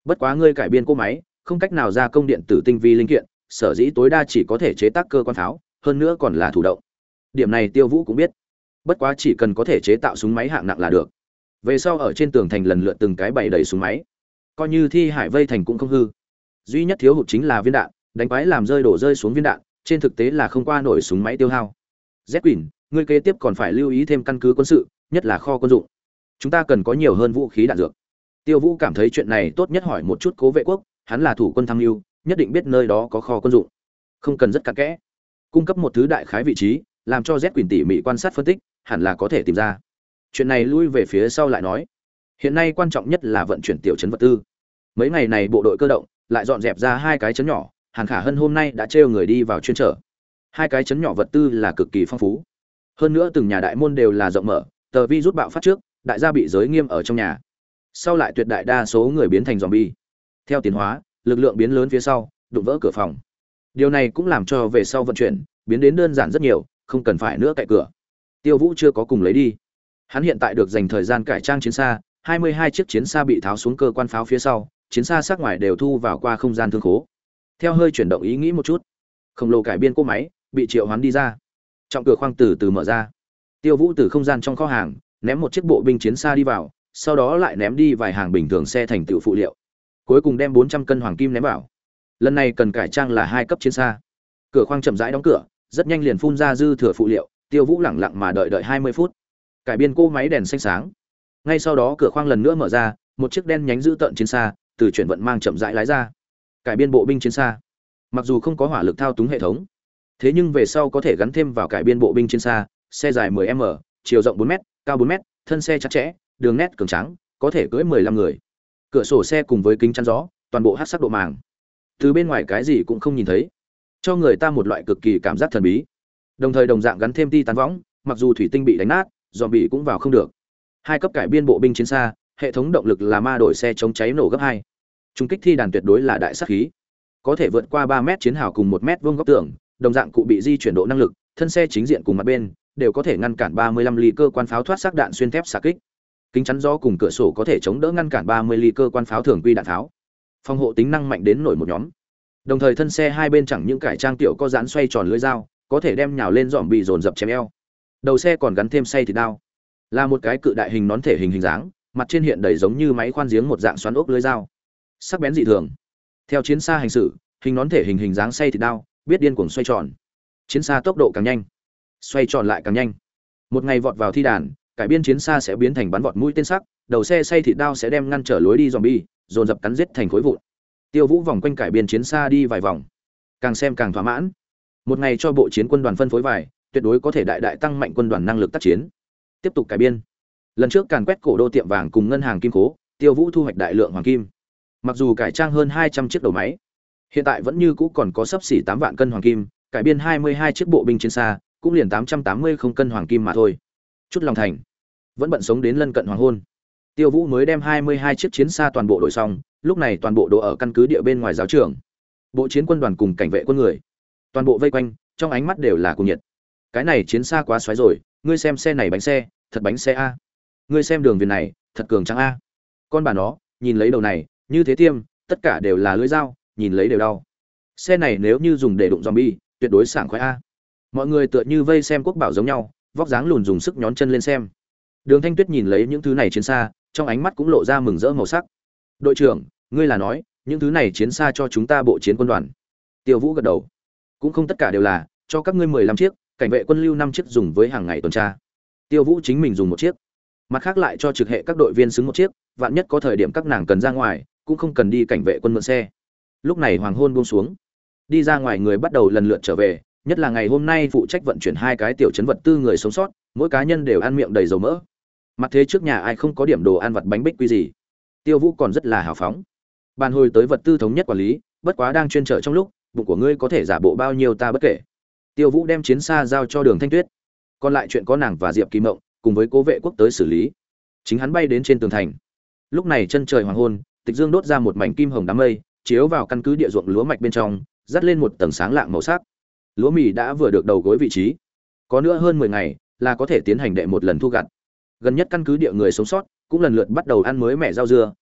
Bất quá ngươi cải biên cỗ máy không cách nào gia công điện tử tinh vi linh kiện, sở dĩ tối đa chỉ có thể chế tác cơ quan pháo, hơn nữa còn là thủ động. Điểm này Tiêu Vũ cũng biết. Bất quá chỉ cần có thể chế tạo súng máy hạng nặng là được. Về sau ở trên tường thành lần lượt từng cái bày đầy súng máy, coi như thi hải vây thành cũng không hư. Duy nhất thiếu hụt chính là viên đạn, đánh quái làm rơi đổ rơi xuống viên đạn, trên thực tế là không qua nổi súng máy tiêu hao. Zquin, ngươi kế tiếp còn phải lưu ý thêm căn cứ quân sự, nhất là kho quân dụng. Chúng ta cần có nhiều hơn vũ khí đạn dược. Tiêu Vũ cảm thấy chuyện này tốt nhất hỏi một chút Cố Vệ Quốc, hắn là thủ quân tham mưu, nhất định biết nơi đó có kho quân dụng. Không cần rất cặn kẽ, cung cấp một thứ đại khái vị trí, làm cho Zquin tỉ mỉ quan sát phân tích, hẳn là có thể tìm ra. Chuyện này lui về phía sau lại nói. Hiện nay quan trọng nhất là vận chuyển tiểu trấn vật tư. Mấy ngày này bộ đội cơ động lại dọn dẹp ra hai cái trấn nhỏ, Hàn Khả Hân hôm nay đã trêu người đi vào chuyên trở. Hai cái trấn nhỏ vật tư là cực kỳ phong phú. Hơn nữa từng nhà đại môn đều là rộng mở, tờ vi rút bạo phát trước, đại gia bị giới nghiêm ở trong nhà. Sau lại tuyệt đại đa số người biến thành zombie. Theo tiến hóa, lực lượng biến lớn phía sau, đụng vỡ cửa phòng. Điều này cũng làm cho về sau vận chuyển biến đến đơn giản rất nhiều, không cần phải nữa cậy cửa. Tiêu Vũ chưa có cùng lấy đi. Hắn hiện tại được dành thời gian cải trang chiến xa, hai mươi hai chiếc chiến xa bị tháo xuống cơ quan pháo phía sau, chiến xa sắc ngoài đều thu vào qua không gian thương khố. Theo hơi chuyển động ý nghĩ một chút, khổng lồ cải biên cỗ máy bị triệu hoán đi ra. Trọng cửa khoang từ từ mở ra. Tiêu Vũ từ không gian trong kho hàng ném một chiếc bộ binh chiến xa đi vào, sau đó lại ném đi vài hàng bình thường xe thành tựu phụ liệu. Cuối cùng đem bốn trăm cân hoàng kim ném vào. Lần này cần cải trang là hai cấp chiến xa. Cửa khoang chậm rãi đóng cửa, rất nhanh liền phun ra dư thừa phụ liệu. Tiêu Vũ lẳng lặng mà đợi đợi hai mươi phút. Cải biên cỗ máy đèn xanh sáng. Ngay sau đó cửa khoang lần nữa mở ra, một chiếc đen nhánh dữ tợn chiến xa từ chuyển vận mang chậm rãi lái ra. Cải biên bộ binh chiến xa. Mặc dù không có hỏa lực thao túng hệ thống, thế nhưng về sau có thể gắn thêm vào cải biên bộ binh chiến xa, xe dài mười mét, chiều rộng bốn mét, cao bốn mét, thân xe chặt chẽ, đường nét cường tráng, có thể cưỡi mười lăm người. Cửa sổ xe cùng với kính chắn gió, toàn bộ hắc sắc độ màng. Từ bên ngoài cái gì cũng không nhìn thấy, cho người ta một loại cực kỳ cảm giác thần bí. Đồng thời đồng dạng gắn thêm titan võng, mặc dù thủy tinh bị đánh nát, zombie cũng vào không được. Hai cấp cải biên bộ binh chiến xa, hệ thống động lực là ma đổi xe chống cháy nổ gấp hai. Trung kích thi đàn tuyệt đối là đại sát khí, có thể vượt qua ba mét chiến hào cùng một mét vuông góc tường, đồng dạng cụ bị di chuyển độ năng lực, thân xe chính diện cùng mặt bên đều có thể ngăn cản ba mươi lăm ly cơ quan pháo thoát sắc đạn xuyên thép xạ kích. Kính chắn gió cùng cửa sổ có thể chống đỡ ngăn cản ba mươi ly cơ quan pháo thường quy đạn pháo. Phòng hộ tính năng mạnh đến nổi một nhóm. Đồng thời thân xe hai bên chẳng những cải trang tiểu có dán xoay tròn lưỡi dao, có thể đem nhào lên dòm bị dồn dập chém eo. Đầu xe còn gắn thêm xay thịt đao, là một cái cự đại hình nón thể hình hình dáng, mặt trên hiện đầy giống như máy khoan giếng một dạng xoắn ốc lưỡi dao, sắc bén dị thường. Theo chiến xa hành xử, hình nón thể hình hình dáng xay thịt đao biết điên cuồng xoay tròn. Chiến xa tốc độ càng nhanh, xoay tròn lại càng nhanh. Một ngày vọt vào thi đàn, cải biên chiến xa sẽ biến thành bắn vọt mũi tên sắc, đầu xe xay thịt đao sẽ đem ngăn trở lối đi zombie, dồn dập cắn giết thành khối vụn. Tiêu Vũ vòng quanh cải biên chiến xa đi vài vòng, càng xem càng thỏa mãn. Một ngày cho bộ chiến quân đoàn phân phối vài, tuyệt đối có thể đại đại tăng mạnh quân đoàn năng lực tác chiến. Tiếp tục cải biên. Lần trước càn quét cổ đô tiệm vàng cùng ngân hàng kim cố, Tiêu Vũ thu hoạch đại lượng hoàng kim. Mặc dù cải trang hơn hai trăm chiếc đầu máy, hiện tại vẫn như cũ còn có sấp xỉ tám vạn cân hoàng kim, cải biên hai mươi hai chiếc bộ binh chiến xa, cũng liền tám trăm tám mươi không cân hoàng kim mà thôi. Chút lòng thành, vẫn bận sống đến lân cận hoàng hôn. Tiêu Vũ mới đem hai mươi hai chiếc chiến xa toàn bộ đội xong, lúc này toàn bộ đổ ở căn cứ địa bên ngoài giáo trường. Bộ chiến quân đoàn cùng cảnh vệ quân người, toàn bộ vây quanh, trong ánh mắt đều là cuồng nhiệt. Cái này chiến xa quá xoáy rồi, ngươi xem xe này bánh xe, thật bánh xe a. Ngươi xem đường viền này, thật cường trắng a. Con bà nó, nhìn lấy đầu này, như thế tiêm, tất cả đều là lưỡi dao, nhìn lấy đều đau. Xe này nếu như dùng để đụng zombie, tuyệt đối sảng khoái a. Mọi người tựa như vây xem quốc bảo giống nhau, vóc dáng lùn dùng sức nhón chân lên xem. Đường Thanh Tuyết nhìn lấy những thứ này chiến xa, trong ánh mắt cũng lộ ra mừng rỡ màu sắc. "Đội trưởng, ngươi là nói, những thứ này chiến xa cho chúng ta bộ chiến quân đoàn?" Tiêu Vũ gật đầu. "Cũng không tất cả đều là, cho các ngươi mười lăm chiếc, cảnh vệ quân lưu năm chiếc dùng với hàng ngày tuần tra." Tiêu Vũ chính mình dùng một chiếc, mặt khác lại cho trực hệ các đội viên xứng một chiếc, vạn nhất có thời điểm các nàng cần ra ngoài, cũng không cần đi cảnh vệ quân mượn xe. Lúc này hoàng hôn buông xuống, đi ra ngoài người bắt đầu lần lượt trở về, nhất là ngày hôm nay phụ trách vận chuyển hai cái tiểu trấn vật tư người sống sót, mỗi cá nhân đều ăn miệng đầy dầu mỡ. Mặt thế trước nhà ai không có điểm đồ ăn vặt bánh bích quy gì. Tiêu Vũ còn rất là hào phóng. Bàn hồi tới vật tư thống nhất quản lý, bất quá đang chuyên chở trong lúc, bụng của ngươi có thể giả bộ bao nhiêu ta bất kể. Tiêu Vũ đem chiến xa giao cho Đường Thanh Tuyết, còn lại chuyện có nàng và Diệp Kỳ Mộng cùng với Cố Vệ Quốc tới xử lý. Chính hắn bay đến trên tường thành. Lúc này chân trời hoàng hôn, Tịch Dương đốt ra một mảnh kim hồng đám mây, chiếu vào căn cứ địa ruộng lúa mạch bên trong, dắt lên một tầng sáng lạng màu sắc. Lúa mì đã vừa được đầu gối vị trí, có nữa hơn mười ngày là có thể tiến hành đệ một lần thu gặt. Gần nhất căn cứ địa người sống sót cũng lần lượt bắt đầu ăn mới mẻ rau dưa,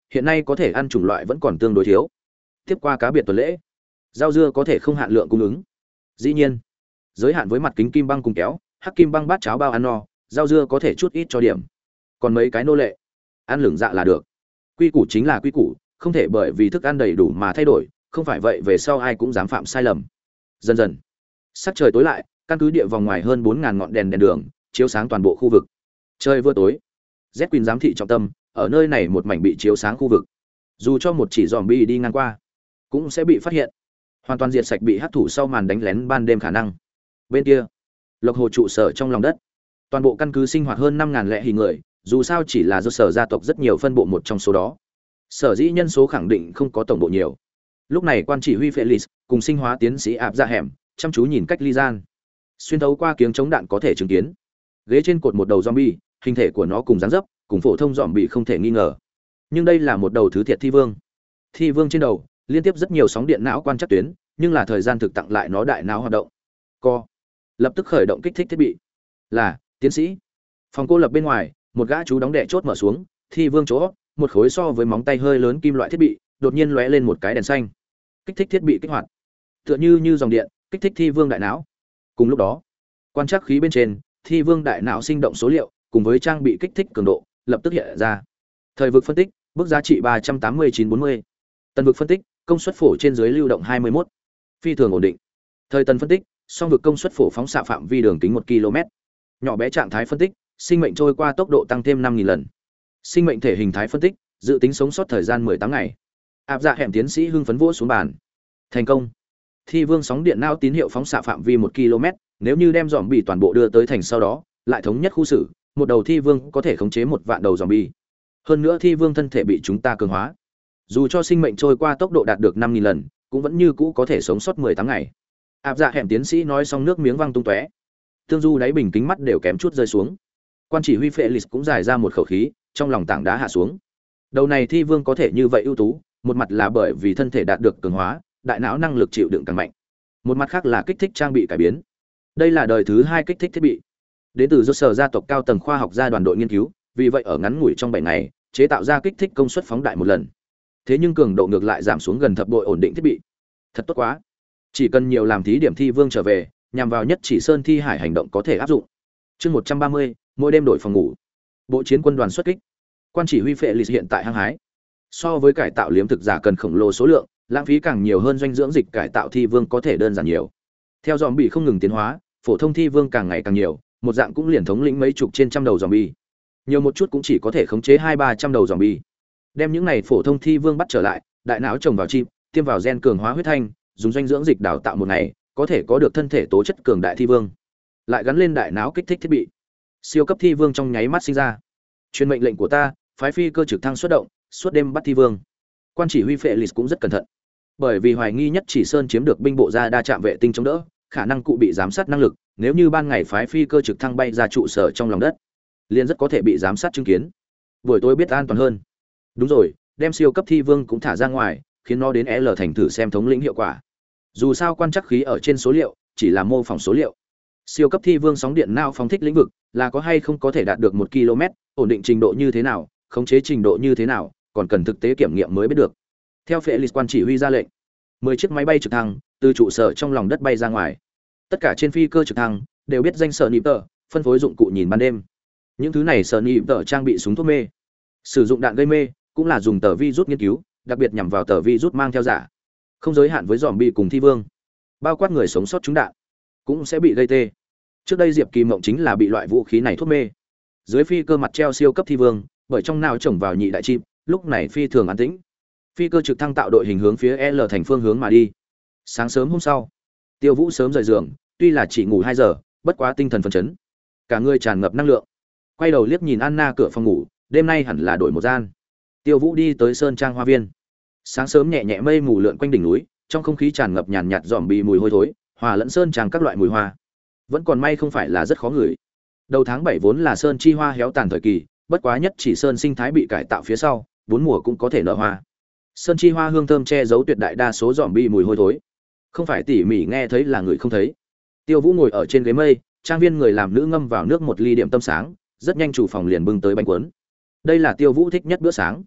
hiện nay có thể ăn chủng loại vẫn còn tương đối thiếu. Tiếp qua cá biệt tuần lễ, rau dưa có thể không hạn lượng cung ứng. Dĩ nhiên, giới hạn với mặt kính kim băng cùng kéo, hắc kim băng bát cháo bao ăn no, rau dưa có thể chút ít cho điểm. Còn mấy cái nô lệ, ăn lửng dạ là được. Quy củ chính là quy củ, không thể bởi vì thức ăn đầy đủ mà thay đổi, không phải vậy về sau ai cũng dám phạm sai lầm. Dần dần, sắc trời tối lại, căn cứ địa vòng ngoài hơn bốn nghìn ngọn đèn đèn đường, chiếu sáng toàn bộ khu vực. Trời vừa tối, Z Queen giám thị trọng tâm, ở nơi này một mảnh bị chiếu sáng khu vực. Dù cho một chỉ zombie đi ngang qua, cũng sẽ bị phát hiện. Hoàn toàn diệt sạch bị hắc thủ sau màn đánh lén ban đêm khả năng. Bên kia, Lộc Hồ trụ sở trong lòng đất. Toàn bộ căn cứ sinh hoạt hơn năm nghìn lẻ hình người, dù sao chỉ là do sở gia tộc rất nhiều phân bộ một trong số đó. Sở dĩ nhân số khẳng định không có tổng bộ nhiều. Lúc này quan chỉ huy Felix cùng sinh hóa tiến sĩ áp ra hẻm, chăm chú nhìn cách ly gian. Xuyên thấu qua kiếng chống đạn có thể chứng kiến. Ghế trên cột một đầu zombie, hình thể của nó cùng dáng dấp, cùng phổ thông zombie không thể nghi ngờ. Nhưng đây là một đầu thứ thiệt thi vương. Thi vương trên đầu liên tiếp rất nhiều sóng điện não quan trắc tuyến, nhưng là thời gian thực tặng lại nó đại não hoạt động. Co. Lập tức khởi động kích thích thiết bị. Là, tiến sĩ. Phòng cô lập bên ngoài, một gã chú đóng đè chốt mở xuống, thi vương chỗ, một khối so với móng tay hơi lớn kim loại thiết bị, đột nhiên lóe lên một cái đèn xanh. Kích thích thiết bị kích hoạt. Tựa như như dòng điện, kích thích thi vương đại não. Cùng lúc đó, quan trắc khí bên trên, thi vương đại não sinh động số liệu, cùng với trang bị kích thích cường độ, lập tức hiện ra. Thời vực phân tích, bước giá trị ba trăm tám mươi chín bốn mươi. Tần vực phân tích, công suất phổ trên dưới lưu động hai mươi mốt. Phi thường ổn định. Thời tần phân tích, song vực công suất phổ phóng xạ phạm vi đường kính một ki lô mét. Nhỏ bé trạng thái phân tích, sinh mệnh trôi qua tốc độ tăng thêm năm nghìn lần. Sinh mệnh thể hình thái phân tích, dự tính sống sót thời gian mười tám ngày. Áp dạ hẻm tiến sĩ hưng phấn vỗ xuống bàn. Thành công. Thi vương sóng điện não tín hiệu phóng xạ phạm vi một ki lô mét, nếu như đem zombie toàn bộ đưa tới thành sau đó, lại thống nhất khu xử, một đầu thi vương có thể khống chế một vạn đầu zombie. Hơn nữa thi vương thân thể bị chúng ta cường hóa. Dù cho sinh mệnh trôi qua tốc độ đạt được năm nghìn lần, cũng vẫn như cũ có thể sống sót mười tám ngày. Áp dạ hẻm tiến sĩ nói xong nước miếng văng tung tóe. Tương Du đáy bình kính mắt đều kém chút rơi xuống. Quan chỉ huy Felix cũng dài ra một khẩu khí, trong lòng tảng đá hạ xuống. Đầu này thi vương có thể như vậy ưu tú, một mặt là bởi vì thân thể đạt được cường hóa, đại não năng lực chịu đựng càng mạnh. Một mặt khác là kích thích trang bị cải biến. Đây là đời thứ hai kích thích thiết bị. Đến từ do sở gia tộc cao tầng khoa học gia đoàn đội nghiên cứu, vì vậy ở ngắn ngủi trong bảy ngày, chế tạo ra kích thích công suất phóng đại một lần. Thế nhưng cường độ ngược lại giảm xuống gần thập bội ổn định thiết bị. Thật tốt quá. Chỉ cần nhiều làm thí điểm thi vương trở về, nhằm vào nhất chỉ sơn thi hải hành động có thể áp dụng. Chương một trăm ba mươi, mỗi đêm đổi phòng ngủ. Bộ chiến quân đoàn xuất kích. Quan chỉ huy Felix hiện tại hăng hái. So với cải tạo liếm thực giả cần khổng lồ số lượng, lãng phí càng nhiều hơn doanh dưỡng dịch cải tạo thi vương có thể đơn giản nhiều. Theo zombie không ngừng tiến hóa, phổ thông thi vương càng ngày càng nhiều, một dạng cũng liền thống lĩnh mấy chục trên trăm đầu zombie. Nhiều một chút cũng chỉ có thể khống chế hai ba trăm đầu zombie. Đem những này phổ thông thi vương bắt trở lại, đại não trồng vào chip, tiêm vào gen cường hóa huyết thanh, dùng doanh dưỡng dịch đào tạo một ngày, có thể có được thân thể tố chất cường đại thi vương. Lại gắn lên đại não kích thích thiết bị. Siêu cấp thi vương trong nháy mắt sinh ra. Truyền mệnh lệnh của ta, phái phi cơ trực thăng xuất động, suốt đêm bắt thi vương. Quan chỉ huy Felix cũng rất cẩn thận. Bởi vì hoài nghi nhất chỉ sơn chiếm được binh bộ ra đa trạm vệ tinh chống đỡ, khả năng cụ bị giám sát năng lực, nếu như ban ngày phái phi cơ trực thăng bay ra trụ sở trong lòng đất, liền rất có thể bị giám sát chứng kiến. Buổi tối biết an toàn hơn. Đúng rồi, đem siêu cấp thi vương cũng thả ra ngoài, khiến nó đến L thành thử xem thống lĩnh hiệu quả. Dù sao quan trắc khí ở trên số liệu, chỉ là mô phỏng số liệu. Siêu cấp thi vương sóng điện não phóng thích lĩnh vực, là có hay không có thể đạt được một ki lô mét, ổn định trình độ như thế nào, khống chế trình độ như thế nào, còn cần thực tế kiểm nghiệm mới biết được. Theo Felix quan chỉ huy ra lệnh, mười chiếc máy bay trực thăng từ trụ sở trong lòng đất bay ra ngoài. Tất cả trên phi cơ trực thăng đều biết danh sở nịp tờ, phân phối dụng cụ nhìn ban đêm. Những thứ này sở nịp tờ trang bị súng thuốc mê, sử dụng đạn gây mê, cũng là dùng tờ virus nghiên cứu, đặc biệt nhằm vào tờ virus mang theo giả. Không giới hạn với zombie cùng thi vương, bao quát người sống sót trúng đạn cũng sẽ bị gây tê. Trước đây Diệp Kỳ Mộng chính là bị loại vũ khí này thuốc mê. Dưới phi cơ mặt treo siêu cấp thi vương, bởi trong nào trồng vào nhị đại chim, lúc này phi thường an tĩnh. Phi cơ trực thăng tạo đội hình hướng phía L thành phương hướng mà đi. Sáng sớm hôm sau, Tiêu Vũ sớm rời giường, tuy là chỉ ngủ hai giờ, bất quá tinh thần phấn chấn, cả người tràn ngập năng lượng. Quay đầu liếc nhìn Anna cửa phòng ngủ, đêm nay hẳn là đổi một gian. Tiêu Vũ đi tới sơn trang hoa viên. Sáng sớm nhẹ nhẹ mây mù lượn quanh đỉnh núi, trong không khí tràn ngập nhàn nhạt dòm bì mùi hôi thối, hòa lẫn sơn trang các loại mùi hoa. Vẫn còn may không phải là rất khó ngửi. Đầu tháng bảy vốn là sơn chi hoa héo tàn thời kỳ, bất quá nhất chỉ sơn sinh thái bị cải tạo phía sau, bốn mùa cũng có thể nở hoa. Sơn chi hoa hương thơm che giấu tuyệt đại đa số dòm bì mùi hôi thối. Không phải tỉ mỉ nghe thấy là người không thấy. Tiêu Vũ ngồi ở trên ghế mây, trang viên người làm nữ ngâm vào nước một ly điểm tâm sáng, rất nhanh chủ phòng liền bưng tới bánh cuốn. Đây là Tiêu Vũ thích nhất bữa sáng.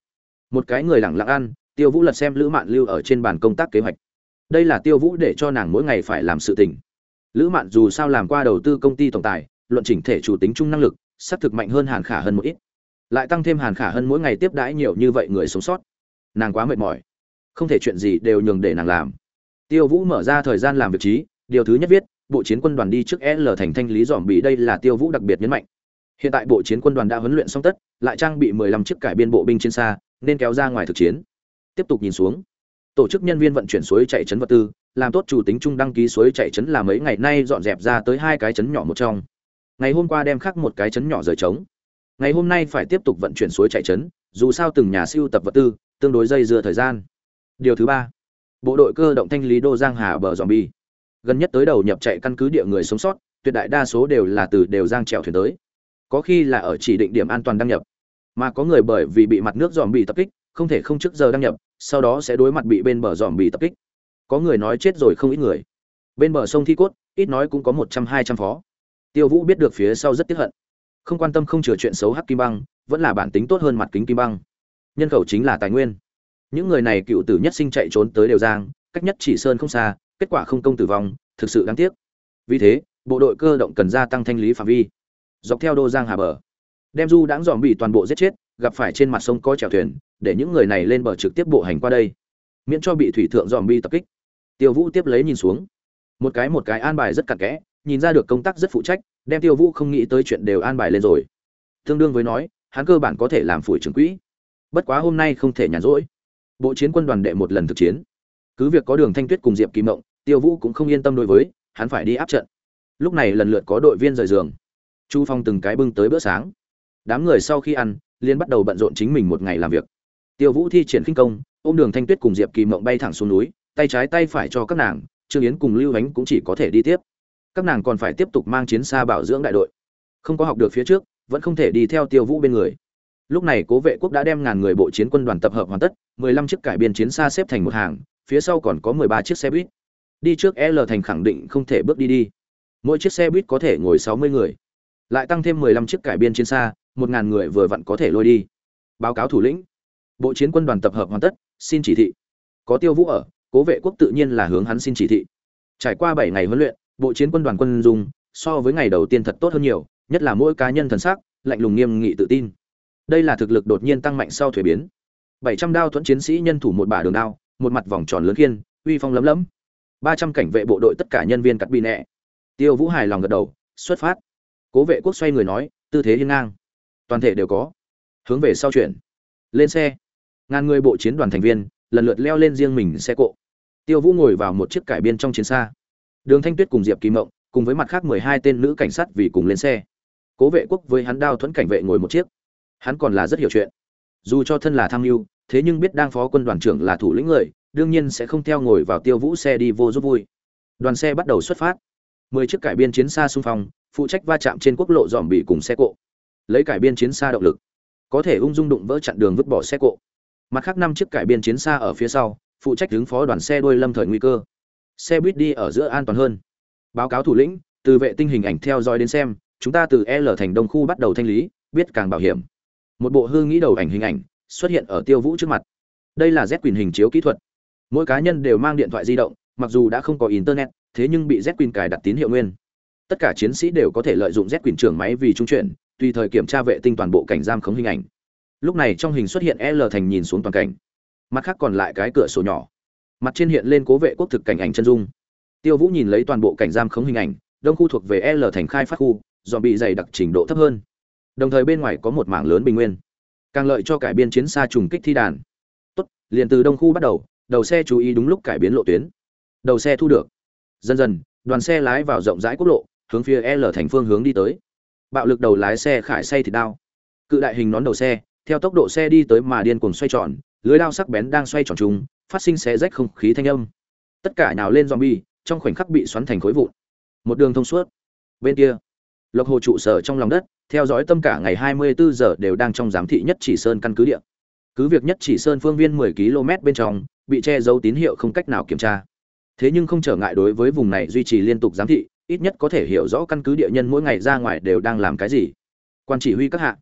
Một cái người lẳng lặng ăn, Tiêu Vũ lật xem Lữ Mạn lưu ở trên bàn công tác kế hoạch. Đây là Tiêu Vũ để cho nàng mỗi ngày phải làm sự tình. Lữ Mạn dù sao làm qua đầu tư công ty tổng tài, luận chỉnh thể chủ tính chung năng lực, sắp thực mạnh hơn Hàn Khả Hân một ít. Lại tăng thêm Hàn Khả Hân mỗi ngày tiếp đãi nhiều như vậy người sống sót, nàng quá mệt mỏi, không thể chuyện gì đều nhường để nàng làm. Tiêu Vũ mở ra thời gian làm việc trí, điều thứ nhất viết, bộ chiến quân đoàn đi trước L thành thanh lý dòm bị, đây là Tiêu Vũ đặc biệt nhấn mạnh. Hiện tại bộ chiến quân đoàn đã huấn luyện xong tất, lại trang bị mười lăm chiếc cải biên bộ binh trên xa, nên kéo ra ngoài thực chiến. Tiếp tục nhìn xuống, tổ chức nhân viên vận chuyển suối chạy trấn vật tư, làm tốt chủ tính chung đăng ký suối chạy trấn là mấy ngày nay dọn dẹp ra tới hai cái trấn nhỏ một trong. Ngày hôm qua đem khắc một cái trấn nhỏ rời trống. Ngày hôm nay phải tiếp tục vận chuyển suối chạy trấn, dù sao từng nhà siêu tập vật tư, tương đối dây dưa thời gian. Điều thứ ba, bộ đội cơ động thanh lý Đô Giang Hà bờ zombie. Gần nhất tới đầu nhập chạy căn cứ địa người sống sót, tuyệt đại đa số đều là từ đều Giang chèo thuyền tới. Có khi là ở chỉ định điểm an toàn đăng nhập, mà có người bởi vì bị mặt nước zombie tập kích, không thể không trước giờ đăng nhập, sau đó sẽ đối mặt bị bên bờ zombie tập kích. Có người nói chết rồi không ít người. Bên bờ sông thi cốt, ít nói cũng có một trăm hai trăm phó. Tiêu Vũ biết được phía sau rất tiếc hận. Không quan tâm không chừa chuyện xấu hắc kim băng, vẫn là bản tính tốt hơn mặt kính kim băng. Nhân khẩu chính là tài nguyên. Những người này cựu tử nhất sinh chạy trốn tới đều Giang, cách nhất chỉ sơn không xa, kết quả không công tử vong, thực sự đáng tiếc. Vì thế, bộ đội cơ động cần gia tăng thanh lý phạm vi. Dọc theo Đô Giang Hà bờ, đem du đãng dòm bị toàn bộ giết chết, gặp phải trên mặt sông có chèo thuyền, để những người này lên bờ trực tiếp bộ hành qua đây, miễn cho bị thủy thượng dòm bi tập kích. Tiêu Vũ tiếp lấy nhìn xuống, một cái một cái an bài rất cặn kẽ, nhìn ra được công tác rất phụ trách, đem Tiêu Vũ không nghĩ tới chuyện đều an bài lên rồi. Tương đương với nói, hắn cơ bản có thể làm phủi trưởng quỹ. Bất quá hôm nay không thể nhàn rỗi. Bộ chiến quân đoàn đệ một lần thực chiến, cứ việc có Đường Thanh Tuyết cùng Diệp Kỳ Mộng, Tiêu Vũ cũng không yên tâm đối với, hắn phải đi áp trận. Lúc này lần lượt có đội viên rời giường, Chu Phong từng cái bưng tới bữa sáng. Đám người sau khi ăn, liền bắt đầu bận rộn chính mình một ngày làm việc. Tiêu Vũ thi triển khinh công, ôm Đường Thanh Tuyết cùng Diệp Kỳ Mộng bay thẳng xuống núi, tay trái tay phải cho các nàng, Trương Yến cùng Lưu Ánh cũng chỉ có thể đi tiếp. Các nàng còn phải tiếp tục mang chiến xa bảo dưỡng đại đội. Không có học được phía trước, vẫn không thể đi theo Tiêu Vũ bên người. Lúc này Cố Vệ Quốc đã đem ngàn người bộ chiến quân đoàn tập hợp hoàn tất, mười lăm chiếc cải biên chiến xa xếp thành một hàng, phía sau còn có mười ba chiếc xe buýt. Đi trước L thành khẳng định không thể bước đi đi. Mỗi chiếc xe buýt có thể ngồi sáu mươi người. Lại tăng thêm mười lăm chiếc cải biên chiến xa, một ngàn người vừa vặn có thể lôi đi. Báo cáo thủ lĩnh, bộ chiến quân đoàn tập hợp hoàn tất, xin chỉ thị. Có Tiêu Vũ ở, Cố Vệ Quốc tự nhiên là hướng hắn xin chỉ thị. Trải qua bảy ngày huấn luyện, bộ chiến quân đoàn quân dung so với ngày đầu tiên thật tốt hơn nhiều, nhất là mỗi cá nhân thần sắc lạnh lùng nghiêm nghị tự tin. Đây là thực lực đột nhiên tăng mạnh sau thuế biến. bảy trăm đao thuẫn chiến sĩ nhân thủ một bả đường đao, một mặt vòng tròn lớn khiên, uy phong lấm lấm. ba trăm cảnh vệ bộ đội tất cả nhân viên cắt bi nẹ. Tiêu Vũ hài lòng gật đầu, xuất phát. Cố Vệ Quốc xoay người nói, tư thế hiên ngang, toàn thể đều có. Hướng về sau chuyển. Lên xe. Ngàn người bộ chiến đoàn thành viên lần lượt leo lên riêng mình xe cộ. Tiêu Vũ ngồi vào một chiếc cải biên trong chiến xa. Đường Thanh Tuyết cùng Diệp Kỳ Mộng cùng với mặt khác mười hai tên nữ cảnh sát vì cùng lên xe. Cố Vệ Quốc với hắn đao thuẫn cảnh vệ ngồi một chiếc. Hắn còn là rất hiểu chuyện. Dù cho thân là tham mưu, thế nhưng biết đang phó quân đoàn trưởng là thủ lĩnh người, đương nhiên sẽ không theo ngồi vào Tiêu Vũ xe đi vô giúp vui. Đoàn xe bắt đầu xuất phát. mười chiếc cải biên chiến xa xung phong, phụ trách va chạm trên quốc lộ dòm bị cùng xe cộ. Lấy cải biên chiến xa động lực, có thể ung dung đụng vỡ chặn đường vứt bỏ xe cộ. Mặt khác năm chiếc cải biên chiến xa ở phía sau, phụ trách ứng phó đoàn xe đuôi lâm thời nguy cơ. Xe buýt đi ở giữa an toàn hơn. Báo cáo thủ lĩnh, từ vệ tinh hình ảnh theo dõi đến xem, chúng ta từ L thành đông khu bắt đầu thanh lý, biết càng bảo hiểm. Một bộ hư nghĩ đầu ảnh hình ảnh xuất hiện ở Tiêu Vũ trước mặt. Đây là Z quyền hình chiếu kỹ thuật. Mỗi cá nhân đều mang điện thoại di động, mặc dù đã không có internet, thế nhưng bị Z quyền cài đặt tín hiệu nguyên. Tất cả chiến sĩ đều có thể lợi dụng Z quyền trưởng máy vì trung chuyển, tùy thời kiểm tra vệ tinh toàn bộ cảnh giam khống hình ảnh. Lúc này trong hình xuất hiện L thành nhìn xuống toàn cảnh. Mặt khác còn lại cái cửa sổ nhỏ. Mặt trên hiện lên Cố Vệ Quốc thực cảnh ảnh chân dung. Tiêu Vũ nhìn lấy toàn bộ cảnh giam khống hình ảnh, đông khu thuộc về L thành khai phát khu, dòm bị dày đặc trình độ thấp hơn. Đồng thời bên ngoài có một mảng lớn bình nguyên, càng lợi cho cải biên chiến xa trùng kích thi đàn. Tốt, liền từ đông khu bắt đầu, đầu xe chú ý đúng lúc cải biến lộ tuyến. Đầu xe thu được. Dần dần, đoàn xe lái vào rộng rãi quốc lộ, hướng phía L thành phương hướng đi tới. Bạo lực đầu lái xe khải say thịt đao. Cự đại hình nón đầu xe, theo tốc độ xe đi tới mà điên cuồng xoay tròn, lưới đao sắc bén đang xoay tròn chung, phát sinh xé rách không khí thanh âm. Tất cả nhào lên zombie, trong khoảnh khắc bị xoắn thành khối vụn. Một đường thông suốt. Bên kia, Lộc Hồ trụ sở trong lòng đất, theo dõi tâm cả ngày hai mươi bốn giờ đều đang trong giám thị Nhất Chỉ Sơn căn cứ địa. Cứ việc Nhất Chỉ Sơn phương viên mười ki lô mét bên trong bị che giấu tín hiệu không cách nào kiểm tra. Thế nhưng không trở ngại đối với vùng này duy trì liên tục giám thị, ít nhất có thể hiểu rõ căn cứ địa nhân mỗi ngày ra ngoài đều đang làm cái gì. Quan chỉ huy các hạ,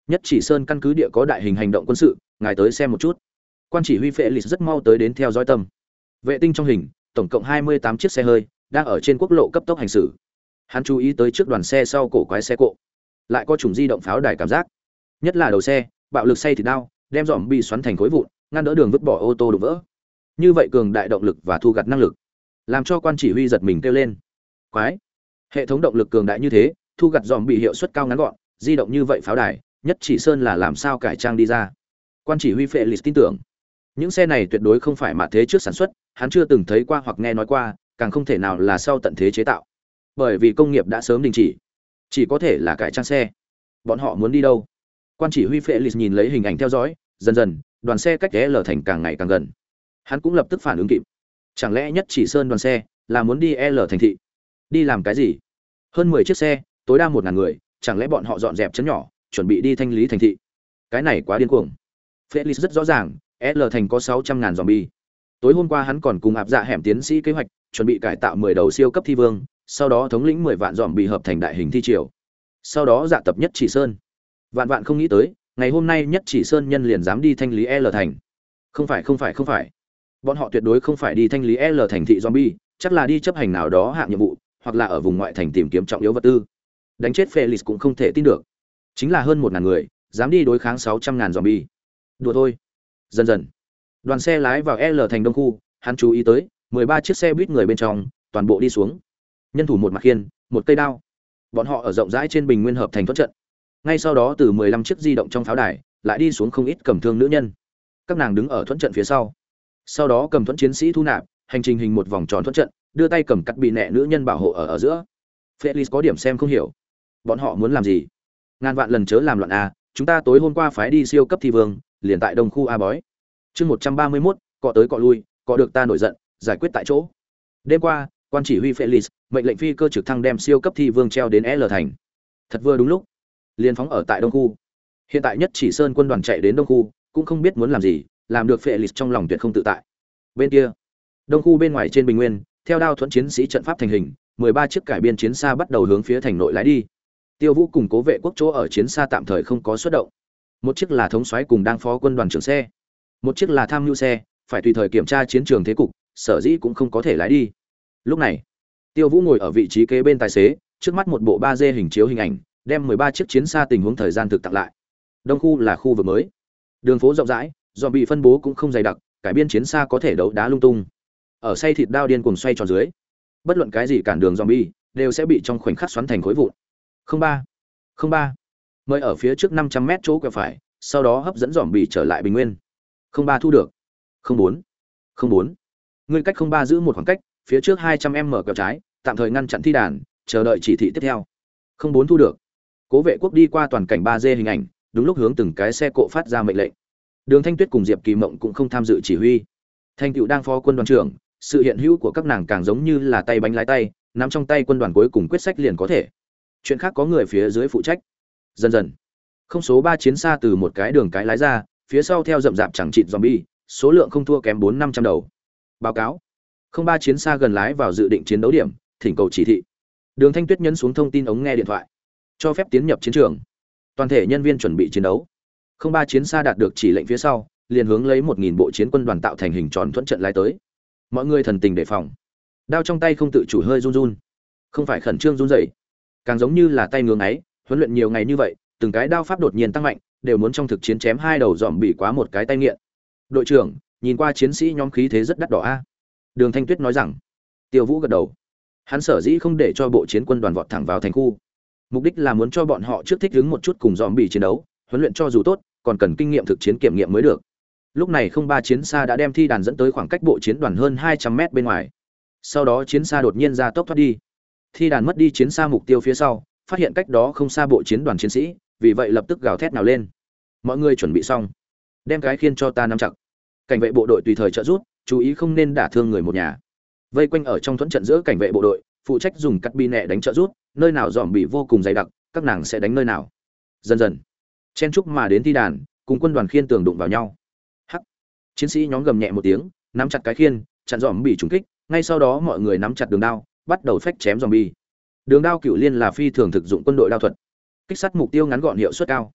Nhất Chỉ Sơn căn cứ địa có đại hình hành động quân sự, ngài tới xem một chút. Quan chỉ huy Felix rất mau tới đến theo dõi tâm. Vệ tinh trong hình, tổng cộng hai mươi tám chiếc xe hơi đang ở trên quốc lộ cấp tốc hành xử. Hắn chú ý tới trước đoàn xe sau cổ quái xe cộ, lại có chủng di động pháo đài cảm giác, nhất là đầu xe, bạo lực xay thịt đao, đem dòm bị xoắn thành khối vụn, ngăn đỡ đường vứt bỏ ô tô đổ vỡ. Như vậy cường đại động lực và thu gặt năng lực, làm cho quan chỉ huy giật mình kêu lên. Quái, hệ thống động lực cường đại như thế, thu gặt dòm bị hiệu suất cao ngắn gọn, di động như vậy pháo đài, Nhất Chỉ Sơn là làm sao cải trang đi ra? Quan chỉ huy Felix tin tưởng, những xe này tuyệt đối không phải mạ thế trước sản xuất, hắn chưa từng thấy qua hoặc nghe nói qua, càng không thể nào là sau tận thế chế tạo. Bởi vì công nghiệp đã sớm đình chỉ, chỉ có thể là cải trang xe. Bọn họ muốn đi đâu? Quan chỉ huy Felix nhìn lấy hình ảnh theo dõi, dần dần, đoàn xe cách L thành càng ngày càng gần. Hắn cũng lập tức phản ứng kịp. Chẳng lẽ Nhất Chỉ Sơn đoàn xe là muốn đi L thành thị? Đi làm cái gì? Hơn mười chiếc xe, tối đa một ngàn người, chẳng lẽ bọn họ dọn dẹp trấn nhỏ, chuẩn bị đi thanh lý thành thị? Cái này quá điên cuồng. Felix rất rõ ràng, L thành có sáu trăm ngàn zombie. Tối hôm qua hắn còn cùng áp dạ hẻm tiến sĩ kế hoạch, chuẩn bị cải tạo mười đầu siêu cấp thi vương, sau đó thống lĩnh mười vạn zombie hợp thành đại hình thi triều. Sau đó dạ tập Nhất Chỉ Sơn. Vạn vạn không nghĩ tới, ngày hôm nay Nhất Chỉ Sơn nhân liền dám đi thanh lý L thành. Không phải không phải không phải. Bọn họ tuyệt đối không phải đi thanh lý L thành thị zombie, chắc là đi chấp hành nào đó hạng nhiệm vụ, hoặc là ở vùng ngoại thành tìm kiếm trọng yếu vật tư. Đánh chết Felix cũng không thể tin được. Chính là hơn một ngàn người, dám đi đối kháng sáu trăm ngàn zombie. Đùa thôi. Dần dần, đoàn xe lái vào L thành đông khu, hắn chú ý tới, mười ba chiếc xe buýt người bên trong, toàn bộ đi xuống. Nhân thủ một mặt khiên, một cây đao. Bọn họ ở rộng rãi trên bình nguyên hợp thành thuẫn trận. Ngay sau đó từ mười lăm chiếc di động trong pháo đài, lại đi xuống không ít cầm thương nữ nhân. Các nàng đứng ở thuẫn trận phía sau. Sau đó cầm thuẫn chiến sĩ thu nạp, hành trình hình một vòng tròn thuẫn trận, đưa tay cầm cắt bị nẹ nữ nhân bảo hộ ở ở giữa. Felix có điểm xem không hiểu. Bọn họ muốn làm gì? Ngàn vạn lần chớ làm loạn a, chúng ta tối hôm qua phái đi siêu cấp thi vương, liền tại đông khu A bói. Chương một trăm ba mươi mốt, cọ tới cọ lui, cọ được ta nổi giận, giải quyết tại chỗ. Đêm qua, quan chỉ huy Felix mệnh lệnh phi cơ trực thăng đem siêu cấp thi vương treo đến L thành. Thật vừa đúng lúc, liền phóng ở tại đông khu. Hiện tại Nhất Chỉ Sơn quân đoàn chạy đến đông khu, cũng không biết muốn làm gì, làm được Felix trong lòng tuyệt không tự tại. Bên kia, đông khu bên ngoài trên bình nguyên, theo đao thuẫn chiến sĩ trận pháp thành hình, mười ba chiếc cải biên chiến xa bắt đầu hướng phía thành nội lái đi. Tiêu Vũ cùng Cố Vệ Quốc chỗ ở chiến xa tạm thời không có xuất động. Một chiếc là thống soái cùng đang phó quân đoàn trưởng xe, một chiếc là tham mưu xe, phải tùy thời kiểm tra chiến trường thế cục, sở dĩ cũng không có thể lái đi. Lúc này, Tiêu Vũ ngồi ở vị trí kế bên tài xế, trước mắt một bộ ba D hình chiếu hình ảnh, đem mười ba chiếc chiến xa tình huống thời gian thực tặng lại. Đông khu là khu vực mới, đường phố rộng rãi, zombie phân bố cũng không dày đặc, cải biên chiến xa có thể đấu đá lung tung. Ở xay thịt đao điên cuồng xoay tròn dưới, bất luận cái gì cản đường zombie đều sẽ bị trong khoảnh khắc xoắn thành khối vụn. Không ba, không ba. Mời ở phía trước năm trăm mét chỗ quẹo phải, sau đó hấp dẫn zombie trở lại bình nguyên. Không ba thu được. Không bốn, không bốn. Ngươi cách không ba giữ một khoảng cách, phía trước hai trăm mét quẹo trái, tạm thời ngăn chặn thi đàn, chờ đợi chỉ thị tiếp theo. Không bốn thu được. Cố Vệ Quốc đi qua toàn cảnh ba D hình ảnh, đúng lúc hướng từng cái xe cộ phát ra mệnh lệnh. Đường Thanh Tuyết cùng Diệp Kỳ Mộng cũng không tham dự chỉ huy. Thanh Cựu đang phó quân đoàn trưởng, sự hiện hữu của các nàng càng giống như là tay bánh lái tay, nắm trong tay quân đoàn cuối cùng quyết sách liền có thể. Chuyện khác có người phía dưới phụ trách. Dần dần, không số ba chiến xa từ một cái đường cái lái ra, phía sau theo rậm rạp chẳng chịt zombie, số lượng không thua kém bốn năm trăm đầu. Báo cáo. Không ba chiến xa gần lái vào dự định chiến đấu điểm, thỉnh cầu chỉ thị. Đường Thanh Tuyết nhấn xuống thông tin ống nghe điện thoại, cho phép tiến nhập chiến trường. Toàn thể nhân viên chuẩn bị chiến đấu. Không ba chiến xa đạt được chỉ lệnh phía sau, liền hướng lấy một nghìn bộ chiến quân đoàn tạo thành hình tròn thuẫn trận lái tới. Mọi người thần tình đề phòng. Đao trong tay không tự chủ hơi run run. Không phải khẩn trương run rẩy, càng giống như là tay ngưỡng ấy, huấn luyện nhiều ngày như vậy, từng cái đao pháp đột nhiên tăng mạnh, đều muốn trong thực chiến chém hai đầu dòm bị quá một cái tay nghiện. Đội trưởng, nhìn qua chiến sĩ nhóm khí thế rất đắt đỏ a. Đường Thanh Tuyết nói rằng. Tiêu Vũ gật đầu. Hắn sở dĩ không để cho bộ chiến quân đoàn vọt thẳng vào thành khu, mục đích là muốn cho bọn họ trước thích ứng một chút cùng dòm bị chiến đấu, huấn luyện cho dù tốt, còn cần kinh nghiệm thực chiến kiểm nghiệm mới được. Lúc này không ba chiến xa đã đem thi đàn dẫn tới khoảng cách bộ chiến đoàn hơn hai trăm mét bên ngoài. Sau đó chiến xa đột nhiên ra tốc thoát đi. Thi đàn mất đi chiến xa mục tiêu phía sau, phát hiện cách đó không xa bộ chiến đoàn chiến sĩ, vì vậy lập tức gào thét nào lên. Mọi người chuẩn bị xong, đem cái khiên cho ta nắm chặt. Cảnh vệ bộ đội tùy thời trợ giúp, chú ý không nên đả thương người một nhà. Vây quanh ở trong thuẫn trận giữa cảnh vệ bộ đội, phụ trách dùng cắt bi nẹ đánh trợ giúp, nơi nào dòm bị vô cùng dày đặc, các nàng sẽ đánh nơi nào. Dần dần, chen chúc mà đến thi đàn, cùng quân đoàn khiên tường đụng vào nhau. Hắc, chiến sĩ nhóm gầm nhẹ một tiếng, nắm chặt cái khiên, chặn dòm bị trúng kích. Ngay sau đó mọi người nắm chặt đường đao, bắt đầu phách chém dòm bi. Đường đao cựu liên là phi thường thực dụng quân đội đao thuật, kích sát mục tiêu ngắn gọn hiệu suất cao.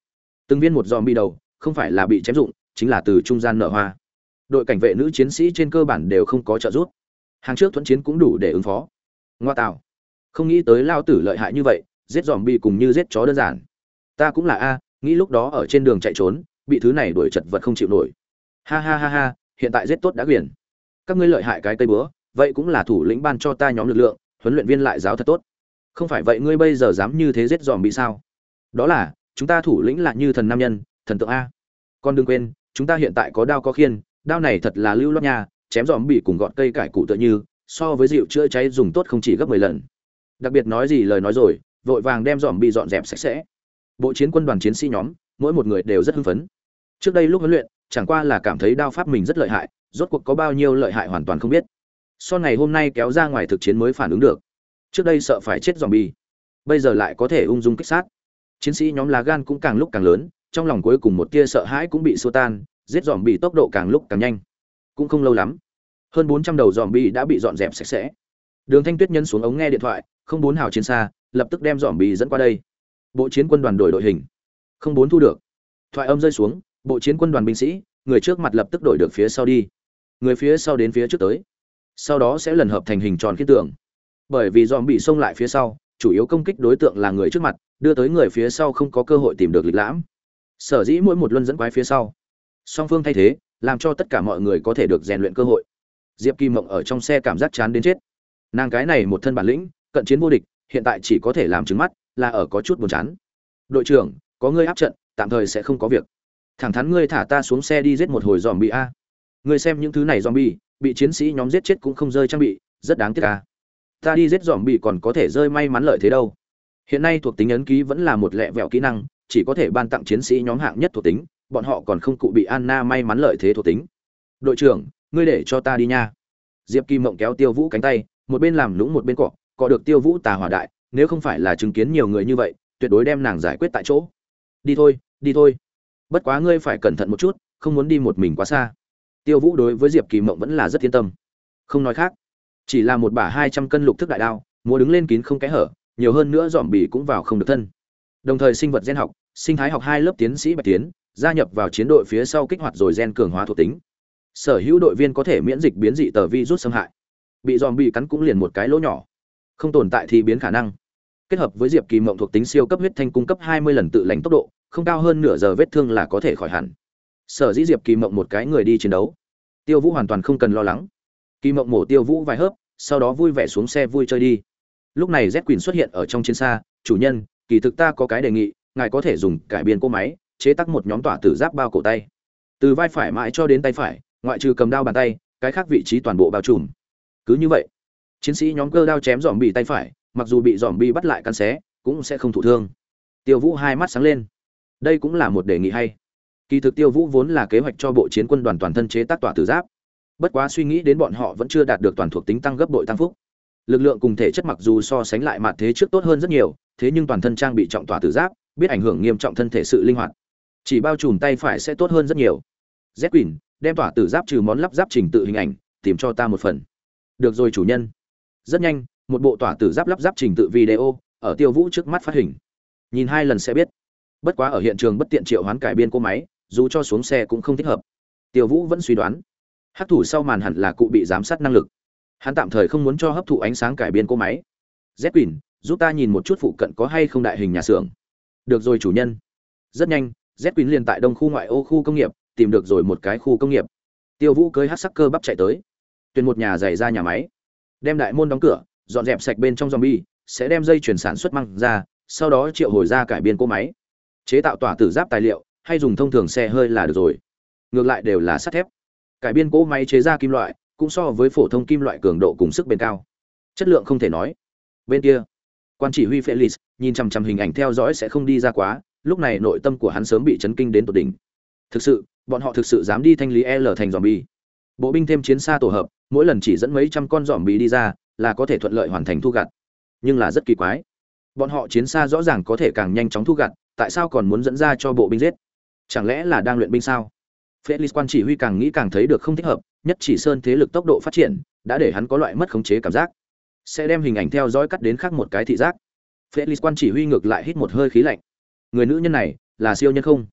Từng viên một zombie đầu, không phải là bị chém dụng, chính là từ trung gian nở hoa. Đội cảnh vệ nữ chiến sĩ trên cơ bản đều không có trợ giúp. Hàng trước thuẫn chiến cũng đủ để ứng phó. Ngoa tạo, không nghĩ tới lao tử lợi hại như vậy, giết zombie cùng như giết chó đơn giản. Ta cũng là a, nghĩ lúc đó ở trên đường chạy trốn, bị thứ này đuổi chật vật không chịu nổi. Ha ha ha ha, hiện tại giết tốt đã quyền. Các ngươi lợi hại cái cây búa, vậy cũng là thủ lĩnh ban cho ta nhóm lực lượng, huấn luyện viên lại giáo thật tốt. Không phải vậy ngươi bây giờ dám như thế giết zombie sao? Đó là, chúng ta thủ lĩnh là như thần nam nhân, thần tượng a. Con đừng quên, chúng ta hiện tại có đao có khiên, đao này thật là lưu loát nha, chém zombie cùng gọt cây cải củ tựa như, so với dịu chữa cháy dùng tốt không chỉ gấp mười lần. Đặc biệt nói gì lời nói rồi, vội vàng đem zombie dọn dẹp sạch sẽ. Bộ chiến quân đoàn chiến sĩ nhóm, mỗi một người đều rất hưng phấn. Trước đây lúc huấn luyện, chẳng qua là cảm thấy đao pháp mình rất lợi hại, rốt cuộc có bao nhiêu lợi hại hoàn toàn không biết. Sau ngày hôm nay kéo ra ngoài thực chiến mới phản ứng được. Trước đây sợ phải chết zombie, bây giờ lại có thể ung dung kích sát. Chiến sĩ nhóm lá gan cũng càng lúc càng lớn, trong lòng cuối cùng một tia sợ hãi cũng bị xua tan, giết zombie tốc độ càng lúc càng nhanh. Cũng không lâu lắm, hơn bốn trăm đầu zombie đã bị dọn dẹp sạch sẽ. Đường Thanh Tuyết nhấn xuống ống nghe điện thoại, không bốn hào chiến xa, lập tức đem zombie dẫn qua đây. Bộ chiến quân đoàn đổi đội hình. Không bốn thu được. Thoại âm rơi xuống, bộ chiến quân đoàn binh sĩ, người trước mặt lập tức đổi được phía sau đi. Người phía sau đến phía trước tới. Sau đó sẽ lần hợp thành hình tròn khiết tượng. Bởi vì zombie xông lại phía sau, chủ yếu công kích đối tượng là người trước mặt, đưa tới người phía sau không có cơ hội tìm được lịch lãm. Sở dĩ mỗi một luân dẫn quái phía sau, song phương thay thế, làm cho tất cả mọi người có thể được rèn luyện cơ hội. Diệp Kim Mộng ở trong xe cảm giác chán đến chết. Nàng cái này một thân bản lĩnh, cận chiến vô địch, hiện tại chỉ có thể làm trứng mắt, là ở có chút buồn chán. Đội trưởng, có ngươi áp trận, tạm thời sẽ không có việc. Thẳng thắn ngươi thả ta xuống xe đi giết một hồi zombie a. Ngươi xem những thứ này zombie, bị chiến sĩ nhóm giết chết cũng không rơi trang bị, rất đáng tiếc a. Ta đi giết zombie còn có thể rơi may mắn lợi thế đâu. Hiện nay thuộc tính ấn ký vẫn là một lẹ vẹo kỹ năng, chỉ có thể ban tặng chiến sĩ nhóm hạng nhất thuộc tính, bọn họ còn không cụ bị Anna may mắn lợi thế thuộc tính. Đội trưởng, ngươi để cho ta đi nha. Diệp Kim Mộng kéo Tiêu Vũ cánh tay, một bên làm lũng một bên cọ, cọ được Tiêu Vũ tà hỏa đại, nếu không phải là chứng kiến nhiều người như vậy, tuyệt đối đem nàng giải quyết tại chỗ. Đi thôi, đi thôi. Bất quá ngươi phải cẩn thận một chút, không muốn đi một mình quá xa. Tiêu Vũ đối với Diệp Kỳ Mộng vẫn là rất yên tâm. Không nói khác, chỉ là một bả hai trăm cân lục thức đại đao, múa đứng lên kín không kẽ hở, nhiều hơn nữa dòm bì cũng vào không được thân. Đồng thời sinh vật gen học, sinh thái học hai lớp tiến sĩ Bạch Tiến, gia nhập vào chiến đội phía sau kích hoạt rồi gen cường hóa thuộc tính. Sở hữu đội viên có thể miễn dịch biến dị tờ virus xâm hại. Bị dòm bì cắn cũng liền một cái lỗ nhỏ, không tồn tại thì biến khả năng. Kết hợp với Diệp Kỳ Mộng thuộc tính siêu cấp huyết thanh cung cấp hai mươi lần tự lành tốc độ, không cao hơn nửa giờ vết thương là có thể khỏi hẳn. Sở dĩ Diệp Kỳ Mộng một cái người đi chiến đấu, Tiêu Vũ hoàn toàn không cần lo lắng. Kỳ Mộng mổ Tiêu Vũ vài hớp, sau đó vui vẻ xuống xe vui chơi đi. Lúc này Z Queen xuất hiện ở trong chiến xa, "Chủ nhân, kỳ thực ta có cái đề nghị, ngài có thể dùng cải biên cỗ máy, chế tác một nhóm tỏa tử giáp bao cổ tay. Từ vai phải mãi cho đến tay phải, ngoại trừ cầm đao bàn tay, cái khác vị trí toàn bộ bao trùm. Cứ như vậy, chiến sĩ nhóm cơ đao chém zombie tay phải, mặc dù bị zombie bắt lại cắn xé, cũng sẽ không thụ thương." Tiêu Vũ hai mắt sáng lên. Đây cũng là một đề nghị hay. Kỳ thực Tiêu Vũ vốn là kế hoạch cho bộ chiến quân đoàn toàn thân chế tác tỏa tử giáp. Bất quá suy nghĩ đến bọn họ vẫn chưa đạt được toàn thuộc tính tăng gấp bội tăng phúc. Lực lượng cùng thể chất mặc dù so sánh lại mặt thế trước tốt hơn rất nhiều, thế nhưng toàn thân trang bị trọng tỏa tử giáp, biết ảnh hưởng nghiêm trọng thân thể sự linh hoạt. Chỉ bao trùm tay phải sẽ tốt hơn rất nhiều. Z Queen, đem tỏa tử giáp trừ món lắp ráp trình tự hình ảnh, tìm cho ta một phần. Được rồi chủ nhân. Rất nhanh, một bộ tỏa tử giáp lắp ráp trình tự video ở Tiêu Vũ trước mắt phát hình. Nhìn hai lần sẽ biết. Bất quá ở hiện trường bất tiện triệu hoán cải biên cỗ máy, dù cho xuống xe cũng không thích hợp. Tiêu Vũ vẫn suy đoán, hắc thủ sau màn hẳn là cụ bị giám sát năng lực. Hắn tạm thời không muốn cho hấp thụ ánh sáng cải biên cỗ máy. Z Queen, giúp ta nhìn một chút phụ cận có hay không đại hình nhà xưởng. Được rồi chủ nhân. Rất nhanh, Z Queen liền tại đông khu ngoại ô khu công nghiệp tìm được rồi một cái khu công nghiệp. Tiêu Vũ cưỡi hắc sắc cơ bắp chạy tới, tuyển một nhà giày ra nhà máy, đem đại môn đóng cửa, dọn dẹp sạch bên trong zombie, sẽ đem dây chuyển sản xuất mang ra, sau đó triệu hồi ra cải biên cỗ máy, chế tạo tỏa tử giáp tài liệu, hay dùng thông thường xe hơi là được rồi. Ngược lại đều là sắt thép. Cải biên cỗ máy chế ra kim loại, cũng so với phổ thông kim loại cường độ cùng sức bền cao. Chất lượng không thể nói. Bên kia, quan chỉ huy Felix nhìn chằm chằm hình ảnh theo dõi sẽ không đi ra quá, lúc này nội tâm của hắn sớm bị chấn kinh đến tột đỉnh. Thực sự, bọn họ thực sự dám đi thanh lý L thành zombie. Bộ binh thêm chiến xa tổ hợp, mỗi lần chỉ dẫn mấy trăm con zombie đi ra, là có thể thuận lợi hoàn thành thu gặt. Nhưng là rất kỳ quái. Bọn họ chiến xa rõ ràng có thể càng nhanh chóng thu gặt, tại sao còn muốn dẫn ra cho bộ binh giết? Chẳng lẽ là đang luyện binh sao? Felix quan chỉ huy càng nghĩ càng thấy được không thích hợp, nhất chỉ sơn thế lực tốc độ phát triển, đã để hắn có loại mất khống chế cảm giác. Sẽ đem hình ảnh theo dõi cắt đến khác một cái thị giác. Felix quan chỉ huy ngược lại hít một hơi khí lạnh. Người nữ nhân này là siêu nhân không?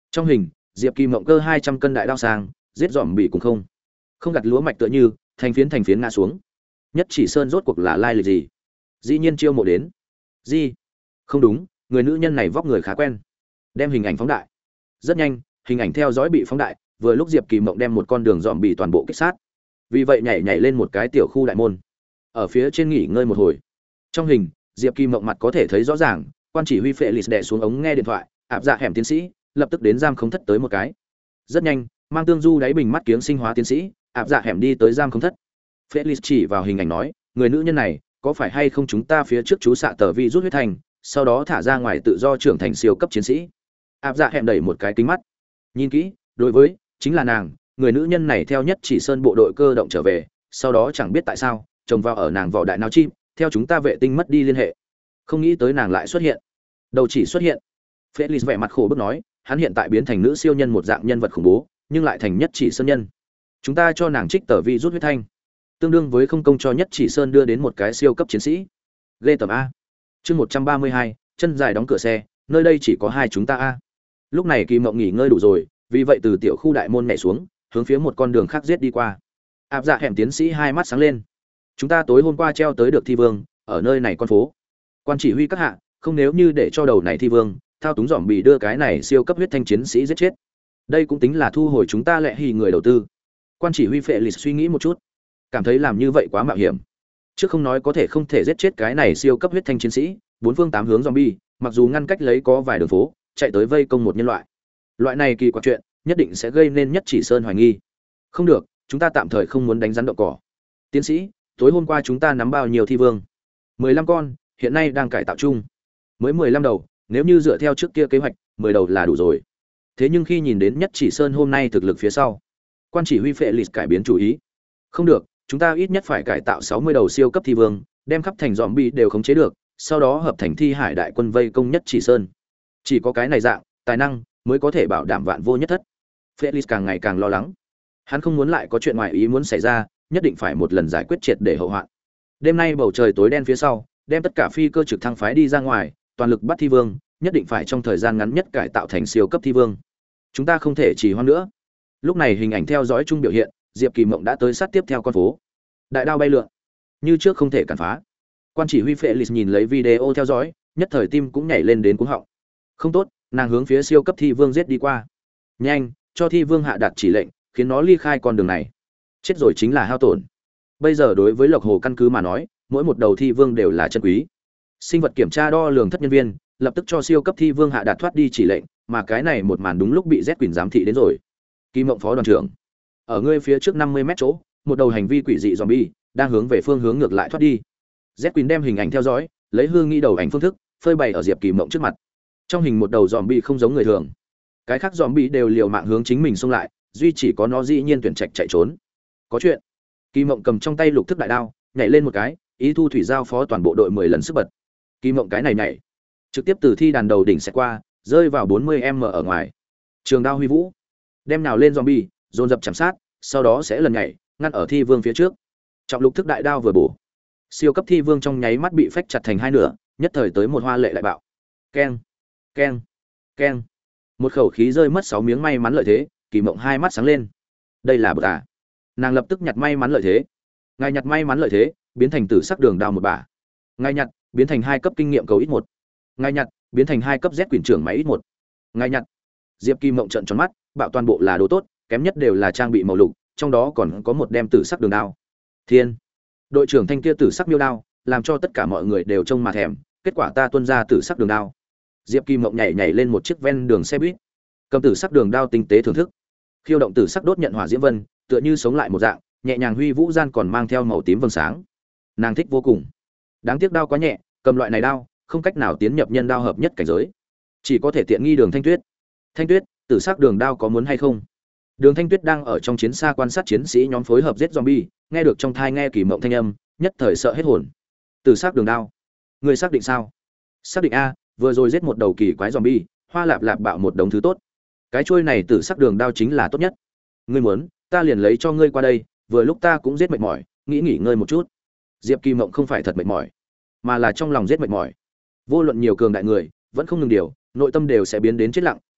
Trong hình, Diệp Kỳ Mộng cơ hai trăm cân đại đao sang, giết dòm bị cùng không. Không gặt lúa mạch tựa như, thành phiến thành phiến ngã xuống. Nhất Chỉ Sơn rốt cuộc là lai lịch gì? Dĩ nhiên chiêu mộ đến. Gì? Không đúng, người nữ nhân này vóc người khá quen. Đem hình ảnh phóng đại. Rất nhanh, hình ảnh theo dõi bị phóng đại, vừa lúc Diệp Kỳ Mộng đem một con đường dòm bị toàn bộ kích sát. Vì vậy nhảy nhảy lên một cái tiểu khu đại môn. Ở phía trên nghỉ ngơi một hồi. Trong hình, Diệp Kỳ Mộng mặt có thể thấy rõ ràng, quan chỉ huy Phệ Lịt đè xuống ống nghe điện thoại, áp dạ hẻm tiến sĩ, lập tức đến giam không thất tới một cái. Rất nhanh, mang tương du đáy bình mắt kiếng sinh hóa tiến sĩ, áp dạ hẻm đi tới giam không thất. Phệ Lịt chỉ vào hình ảnh nói, người nữ nhân này, có phải hay không chúng ta phía trước chú xạ tờ vi rút huyết thành, sau đó thả ra ngoài tự do trưởng thành siêu cấp chiến sĩ. Áp dạ hẻm đẩy một cái kính mắt. Nhìn kỹ, đối với, chính là nàng, người nữ nhân này theo Nhất Chỉ Sơn bộ đội cơ động trở về, sau đó chẳng biết tại sao, trồng vào ở nàng vỏ đại não chim, theo chúng ta vệ tinh mất đi liên hệ. Không nghĩ tới nàng lại xuất hiện. Đầu chỉ xuất hiện. Felix vẻ mặt khổ bức nói, hắn hiện tại biến thành nữ siêu nhân một dạng nhân vật khủng bố, nhưng lại thành Nhất Chỉ Sơn nhân. Chúng ta cho nàng trích tờ vi rút huyết thanh, tương đương với không công cho Nhất Chỉ Sơn đưa đến một cái siêu cấp chiến sĩ. Ghê tầm a. Chương một trăm ba mươi hai, chân dài đóng cửa xe, nơi đây chỉ có hai chúng ta a. Lúc này Kỳ Mộng nghỉ ngơi đủ rồi, vì vậy từ tiểu khu đại môn nhảy xuống, hướng phía một con đường khác giết đi qua. Áp dạ hẻm tiến sĩ hai mắt sáng lên. Chúng ta tối hôm qua treo tới được thi vương, ở nơi này con phố. Quan chỉ huy các hạ, không nếu như để cho đầu này thi vương, thao túng dòm bị đưa cái này siêu cấp huyết thanh chiến sĩ giết chết. Đây cũng tính là thu hồi chúng ta lệ hì người đầu tư. Quan chỉ huy Phệ Lịt suy nghĩ một chút, cảm thấy làm như vậy quá mạo hiểm. Trước không nói có thể không thể giết chết cái này siêu cấp huyết thanh chiến sĩ, bốn phương tám hướng zombie, mặc dù ngăn cách lấy có vài đường phố, chạy tới vây công một nhân loại. Loại này kỳ quặc chuyện, nhất định sẽ gây nên Nhất Chỉ Sơn hoài nghi. Không được, chúng ta tạm thời không muốn đánh rắn động cỏ. Tiến sĩ, tối hôm qua chúng ta nắm bao nhiêu thi vương? mười lăm con, hiện nay đang cải tạo chung. Mới mười lăm đầu, nếu như dựa theo trước kia kế hoạch, mười đầu là đủ rồi. Thế nhưng khi nhìn đến Nhất Chỉ Sơn hôm nay thực lực phía sau, quan chỉ huy Phệ Lịt cải biến chủ ý. Không được, chúng ta ít nhất phải cải tạo sáu mươi đầu siêu cấp thi vương, đem khắp thành zombie đều khống chế được, sau đó hợp thành thi hải đại quân vây công Nhất Chỉ Sơn. Chỉ có cái này dạng, tài năng mới có thể bảo đảm vạn vô nhất thất. Felix càng ngày càng lo lắng. Hắn không muốn lại có chuyện ngoài ý muốn xảy ra, nhất định phải một lần giải quyết triệt để hậu hoạn. Đêm nay bầu trời tối đen phía sau, đem tất cả phi cơ trực thăng phái đi ra ngoài, toàn lực bắt thi vương, nhất định phải trong thời gian ngắn nhất cải tạo thành siêu cấp thi vương. Chúng ta không thể trì hoãn nữa. Lúc này hình ảnh theo dõi chung biểu hiện, Diệp Kỳ Mộng đã tới sát tiếp theo con phố. Đại đao bay lượn, như trước không thể cản phá. Quan chỉ huy Felix nhìn lấy video theo dõi, nhất thời tim cũng nhảy lên đến cuống họng. Không tốt, nàng hướng phía siêu cấp thi vương giết đi qua. Nhanh, cho thi vương hạ đạt chỉ lệnh, khiến nó ly khai con đường này. Chết rồi chính là hao tổn. Bây giờ đối với Lộc Hồ căn cứ mà nói, mỗi một đầu thi vương đều là chân quý. Sinh vật kiểm tra đo lường thất nhân viên, lập tức cho siêu cấp thi vương hạ đạt thoát đi chỉ lệnh, mà cái này một màn đúng lúc bị Z Quỷ giám thị đến rồi. Kỳ Mộng phó đoàn trưởng, ở ngươi phía trước năm mươi mét chỗ, một đầu hành vi quỷ dị zombie đang hướng về phương hướng ngược lại thoát đi. Z Quỷ đem hình ảnh theo dõi, lấy hương nghi đầu ảnh phương thức, phơi bày ở Diệp Kỳ Mộng trước mặt. Trong hình một đầu zombie không giống người thường, cái khác zombie đều liều mạng hướng chính mình xông lại, duy chỉ có nó dĩ nhiên tuyển trạch chạy trốn. Có chuyện. Kỳ Mộng cầm trong tay lục thức đại đao, nhảy lên một cái, ý thu thủy giao phó toàn bộ đội mười lần sức bật. Kỳ Mộng cái này nhảy, trực tiếp từ thi đàn đầu đỉnh sẽ qua, rơi vào bốn mươi mét ở ngoài. Trường đao huy vũ, đem nào lên zombie, dồn dập chạm sát, sau đó sẽ lần nhảy, ngăn ở thi vương phía trước. Trọng lục thức đại đao vừa bổ, siêu cấp thi vương trong nháy mắt bị phách chặt thành hai nửa, nhất thời tới một hoa lệ lại bạo. Keng, keng, keng. Một khẩu khí rơi mất sáu miếng may mắn lợi thế, Kỳ Mộng hai mắt sáng lên. Đây là bậc à? Nàng lập tức nhặt may mắn lợi thế. Ngài nhặt may mắn lợi thế, biến thành tử sắc đường đao một bả. Ngài nhặt, biến thành hai cấp kinh nghiệm cầu ít một. Ngài nhặt, biến thành hai cấp Z quyền trưởng máy ít một. Ngài nhặt. Diệp Kỳ Mộng trợn tròn mắt, bạo toàn bộ là đồ tốt, kém nhất đều là trang bị màu lục, trong đó còn có một đem tử sắc đường đao. Thiên, đội trưởng thanh kia tử sắc miêu đao, làm cho tất cả mọi người đều trông mà thèm, kết quả ta tuôn ra tử sắc đường đao. Diệp Kỳ Mộng nhảy nhảy lên một chiếc ven đường xe buýt, cầm tử sắc đường đao tinh tế thưởng thức. Khiêu động tử sắc đốt nhận hỏa diễm vân, tựa như sống lại một dạng, nhẹ nhàng huy vũ gian còn mang theo màu tím vầng sáng. Nàng thích vô cùng. Đáng tiếc đao quá nhẹ, cầm loại này đao, không cách nào tiến nhập nhân đao hợp nhất cảnh giới, chỉ có thể tiện nghi Đường Thanh Tuyết. Thanh Tuyết, tử sắc đường đao có muốn hay không? Đường Thanh Tuyết đang ở trong chiến xa quan sát chiến sĩ nhóm phối hợp giết zombie, nghe được trong thai nghe Kỳ Mộng thanh âm, nhất thời sợ hết hồn. Tử sắc đường đao, người xác định sao? Xác định a, vừa rồi giết một đầu kỳ quái zombie, hoa lạp lạp bạo một đống thứ tốt. Cái chuôi này tử sắc đường đao chính là tốt nhất. Ngươi muốn, ta liền lấy cho ngươi qua đây, vừa lúc ta cũng giết mệt mỏi, nghĩ nghỉ ngơi một chút. Diệp Kỳ Mộng không phải thật mệt mỏi, mà là trong lòng giết mệt mỏi. Vô luận nhiều cường đại người, vẫn không ngừng điều, nội tâm đều sẽ biến đến chết lặng,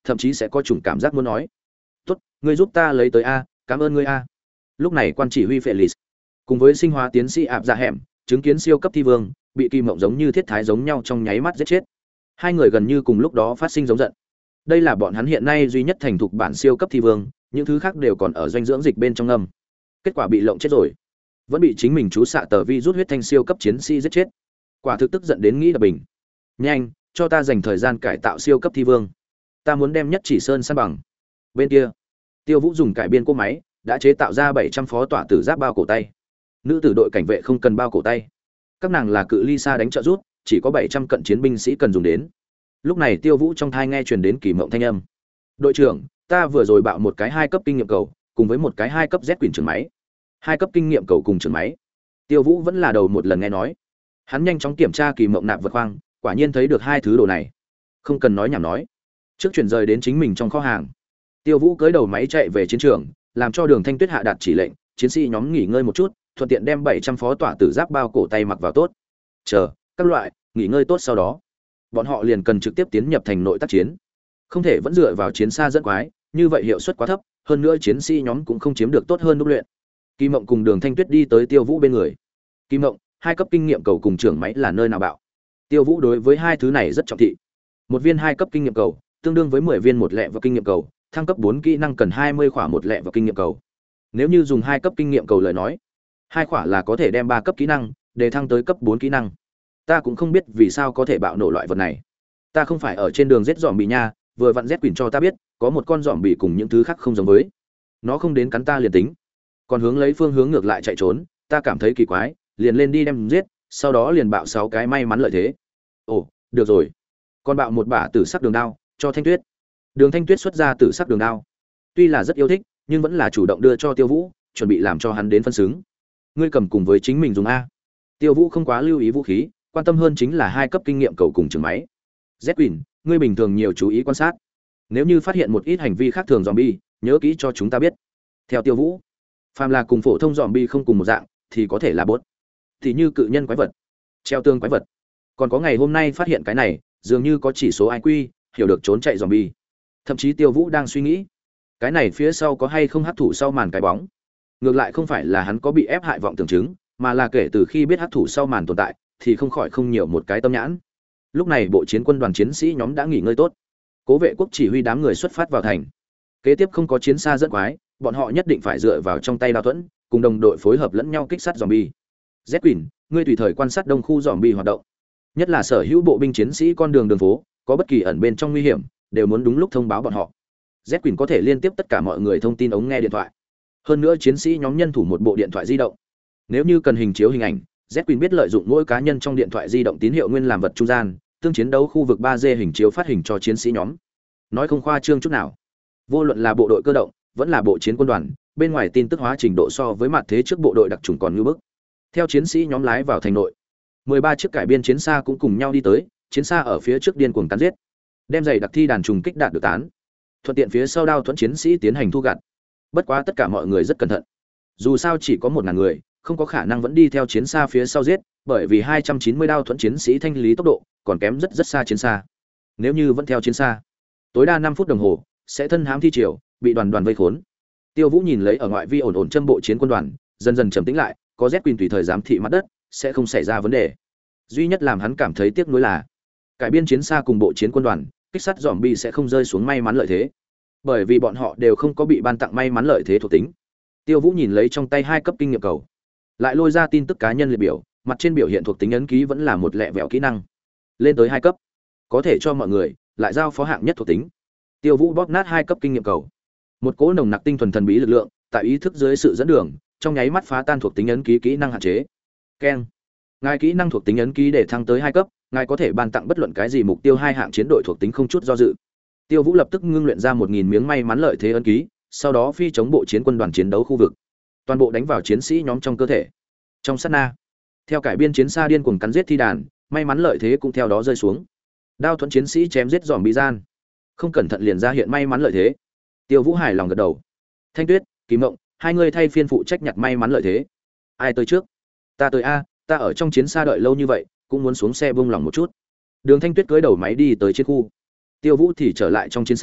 thậm chí sẽ có chủng cảm giác muốn nói tốt, ngươi giúp ta lấy tới a, cảm ơn ngươi a. Lúc này quan chỉ huy Felix cùng với sinh hóa tiến sĩ ạp dạ hẻm chứng kiến siêu cấp thi vương bị Kỳ Mộng giống như thiết thái giống nhau trong nháy mắt giết chết. Hai người gần như cùng lúc đó phát sinh giống giận. Đây là bọn hắn hiện nay duy nhất thành thục bản siêu cấp thi vương, những thứ khác đều còn ở doanh dưỡng dịch bên trong ngâm. Kết quả bị lộng chết rồi, vẫn bị chính mình chú xạ tờ vi rút huyết thanh siêu cấp chiến sĩ giết chết. Quả thực tức giận đến nghĩ là bình. Nhanh, cho ta dành thời gian cải tạo siêu cấp thi vương. Ta muốn đem nhất chỉ sơn san bằng. Bên kia, Tiêu Vũ dùng cải biên cỗ máy, đã chế tạo ra bảy trăm phó tỏa tử giáp bao cổ tay. Nữ tử đội cảnh vệ không cần bao cổ tay. Các nàng là cự ly xa đánh trợ rút, chỉ có bảy trăm cận chiến binh sĩ cần dùng đến. Lúc này Tiêu Vũ trong thai nghe truyền đến Kỳ Mộng thanh âm. "Đội trưởng, ta vừa rồi bạo một cái hai cấp kinh nghiệm cầu, cùng với một cái hai cấp Z quyền trường máy." Hai cấp kinh nghiệm cầu cùng trường máy. Tiêu Vũ vẫn là đầu một lần nghe nói. Hắn nhanh chóng kiểm tra Kỳ Mộng nạp vật khoang, quả nhiên thấy được hai thứ đồ này. Không cần nói nhảm nói, trước chuyển rời đến chính mình trong kho hàng. Tiêu Vũ cưỡi đầu máy chạy về chiến trường, làm cho Đường Thanh Tuyết hạ đạt chỉ lệnh, chiến sĩ nhóm nghỉ ngơi một chút, thuận tiện đem bảy trăm phó tỏa tử giáp bao cổ tay mặc vào tốt. Chờ, các loại, nghỉ ngơi tốt sau đó, bọn họ liền cần trực tiếp tiến nhập thành nội tác chiến. Không thể vẫn dựa vào chiến xa dẫn quái, như vậy hiệu suất quá thấp, hơn nữa chiến sĩ nhóm cũng không chiếm được tốt hơn đúc luyện. Kỳ Mộng cùng Đường Thanh Tuyết đi tới Tiêu Vũ bên người. Kỳ Mộng, hai cấp kinh nghiệm cầu cùng trưởng máy là nơi nào bạo? Tiêu Vũ đối với hai thứ này rất trọng thị. Một viên hai cấp kinh nghiệm cầu, tương đương với mười viên một lẹ và kinh nghiệm cầu, thăng cấp bốn kỹ năng cần hai mươi khỏa một lẹ và kinh nghiệm cầu. Nếu như dùng hai cấp kinh nghiệm cầu lời nói, hai khỏa là có thể đem ba cấp kỹ năng để thăng tới cấp bốn kỹ năng. Ta cũng không biết vì sao có thể bạo nổ loại vật này. Ta không phải ở trên đường giết dòm bị nha, vừa vặn Z Quỷ cho ta biết, có một con dòm bị cùng những thứ khác không giống với. Nó không đến cắn ta liền tính, còn hướng lấy phương hướng ngược lại chạy trốn, ta cảm thấy kỳ quái, liền lên đi đem giết, sau đó liền bạo sáu cái may mắn lợi thế. Ồ, được rồi. Còn bạo một bả tử sắc đường đao cho Thanh Tuyết. Đường Thanh Tuyết xuất ra tử sắc đường đao. Tuy là rất yêu thích, nhưng vẫn là chủ động đưa cho Tiêu Vũ, chuẩn bị làm cho hắn đến phân xứng. Ngươi cầm cùng với chính mình dùng a. Tiêu Vũ không quá lưu ý vũ khí, quan tâm hơn chính là hai cấp kinh nghiệm cầu cùng trường máy. Z Quỷ, ngươi bình thường nhiều chú ý quan sát. Nếu như phát hiện một ít hành vi khác thường zombie, nhớ kỹ cho chúng ta biết. Theo Tiêu Vũ, phàm là cùng phổ thông zombie không cùng một dạng, thì có thể là bot. Thì như cự nhân quái vật, treo tương quái vật. Còn có ngày hôm nay phát hiện cái này, dường như có chỉ số i kiu, hiểu được trốn chạy zombie. Thậm chí Tiêu Vũ đang suy nghĩ, cái này phía sau có hay không hấp thụ sau màn cái bóng. Ngược lại không phải là hắn có bị ép hại vọng tưởng chứng, mà là kể từ khi biết hấp thụ sau màn tồn tại, thì không khỏi không nhiều một cái tâm nhãn. Lúc này bộ chiến quân đoàn chiến sĩ nhóm đã nghỉ ngơi tốt, Cố Vệ Quốc chỉ huy đám người xuất phát vào thành. Kế tiếp không có chiến xa dẫn quái, bọn họ nhất định phải dựa vào trong tay đao thuẫn, cùng đồng đội phối hợp lẫn nhau kích sát zombie. Z Quỷ, ngươi tùy thời quan sát đông khu zombie hoạt động, nhất là sở hữu bộ binh chiến sĩ con đường đường phố, có bất kỳ ẩn bên trong nguy hiểm, đều muốn đúng lúc thông báo bọn họ. Z Quỷ có thể liên tiếp tất cả mọi người thông tin ống nghe điện thoại. Hơn nữa chiến sĩ nhóm nhân thủ một bộ điện thoại di động. Nếu như cần hình chiếu hình ảnh, Z Quỷ biết lợi dụng mỗi cá nhân trong điện thoại di động tín hiệu nguyên làm vật trung gian, tương chiến đấu khu vực ba D hình chiếu phát hình cho chiến sĩ nhóm. Nói không khoa trương chút nào. Vô luận là bộ đội cơ động, vẫn là bộ chiến quân đoàn, bên ngoài tin tức hóa trình độ so với mặt thế trước bộ đội đặc trùng còn như bức. Theo chiến sĩ nhóm lái vào thành nội, mười ba chiếc cải biên chiến xa cũng cùng nhau đi tới, chiến xa ở phía trước điên cuồng cắn giết, đem giày đặc thi đàn trùng kích đạt được tán. Thuận tiện phía sau đao thuẫn chiến sĩ tiến hành thu gặt. Bất quá tất cả mọi người rất cẩn thận. Dù sao chỉ có một ngàn người, không có khả năng vẫn đi theo chiến xa phía sau giết, bởi vì hai trăm chín mươi đao thuẫn chiến sĩ thanh lý tốc độ còn kém rất rất xa chiến xa. Nếu như vẫn theo chiến xa, tối đa năm phút đồng hồ sẽ thân hãm thi triều, bị đoàn đoàn vây khốn. Tiêu Vũ nhìn lấy ở ngoại vi ổn ổn châm bộ chiến quân đoàn, dần dần trầm tĩnh lại, có Z Quỷ tùy thời giám thị mặt đất, sẽ không xảy ra vấn đề. Duy nhất làm hắn cảm thấy tiếc nuối là, cải biên chiến xa cùng bộ chiến quân đoàn, kích sát zombie sẽ không rơi xuống may mắn lợi thế, bởi vì bọn họ đều không có bị ban tặng may mắn lợi thế thuộc tính. Tiêu Vũ nhìn lấy trong tay hai cấp kinh nghiệm cầu, lại lôi ra tin tức cá nhân liệt biểu, mặt trên biểu hiện thuộc tính ấn ký vẫn là một lẹ vẹo kỹ năng, lên tới hai cấp, có thể cho mọi người lại giao phó hạng nhất thuộc tính. Tiêu Vũ bóp nát hai cấp kinh nghiệm cầu, một cỗ nồng nặc tinh thuần thần bí lực lượng, tại ý thức dưới sự dẫn đường, trong nháy mắt phá tan thuộc tính ấn ký kỹ năng hạn chế. Keng, ngài kỹ năng thuộc tính ấn ký để thăng tới hai cấp, ngài có thể ban tặng bất luận cái gì mục tiêu hai hạng chiến đội thuộc tính không chút do dự. Tiêu Vũ lập tức ngưng luyện ra một nghìn miếng may mắn lợi thế ấn ký, sau đó phi chống bộ chiến quân đoàn chiến đấu khu vực, toàn bộ đánh vào chiến sĩ nhóm trong cơ thể. Trong sát na, theo cải biên chiến xa điên cuồng cắn giết thi đàn, may mắn lợi thế cũng theo đó rơi xuống. Đao thuẫn chiến sĩ chém giết giòm bị gian, không cẩn thận liền ra hiện may mắn lợi thế. Tiêu Vũ hài lòng gật đầu. Thanh Tuyết, Kỳ Mộng, hai người thay phiên phụ trách nhặt may mắn lợi thế. Ai tới trước? Ta tới a, ta ở trong chiến xa đợi lâu như vậy, cũng muốn xuống xe buông lòng một chút. Đường Thanh Tuyết cưỡi đầu máy đi tới chiến khu. Tiêu Vũ thì trở lại trong chiến xa,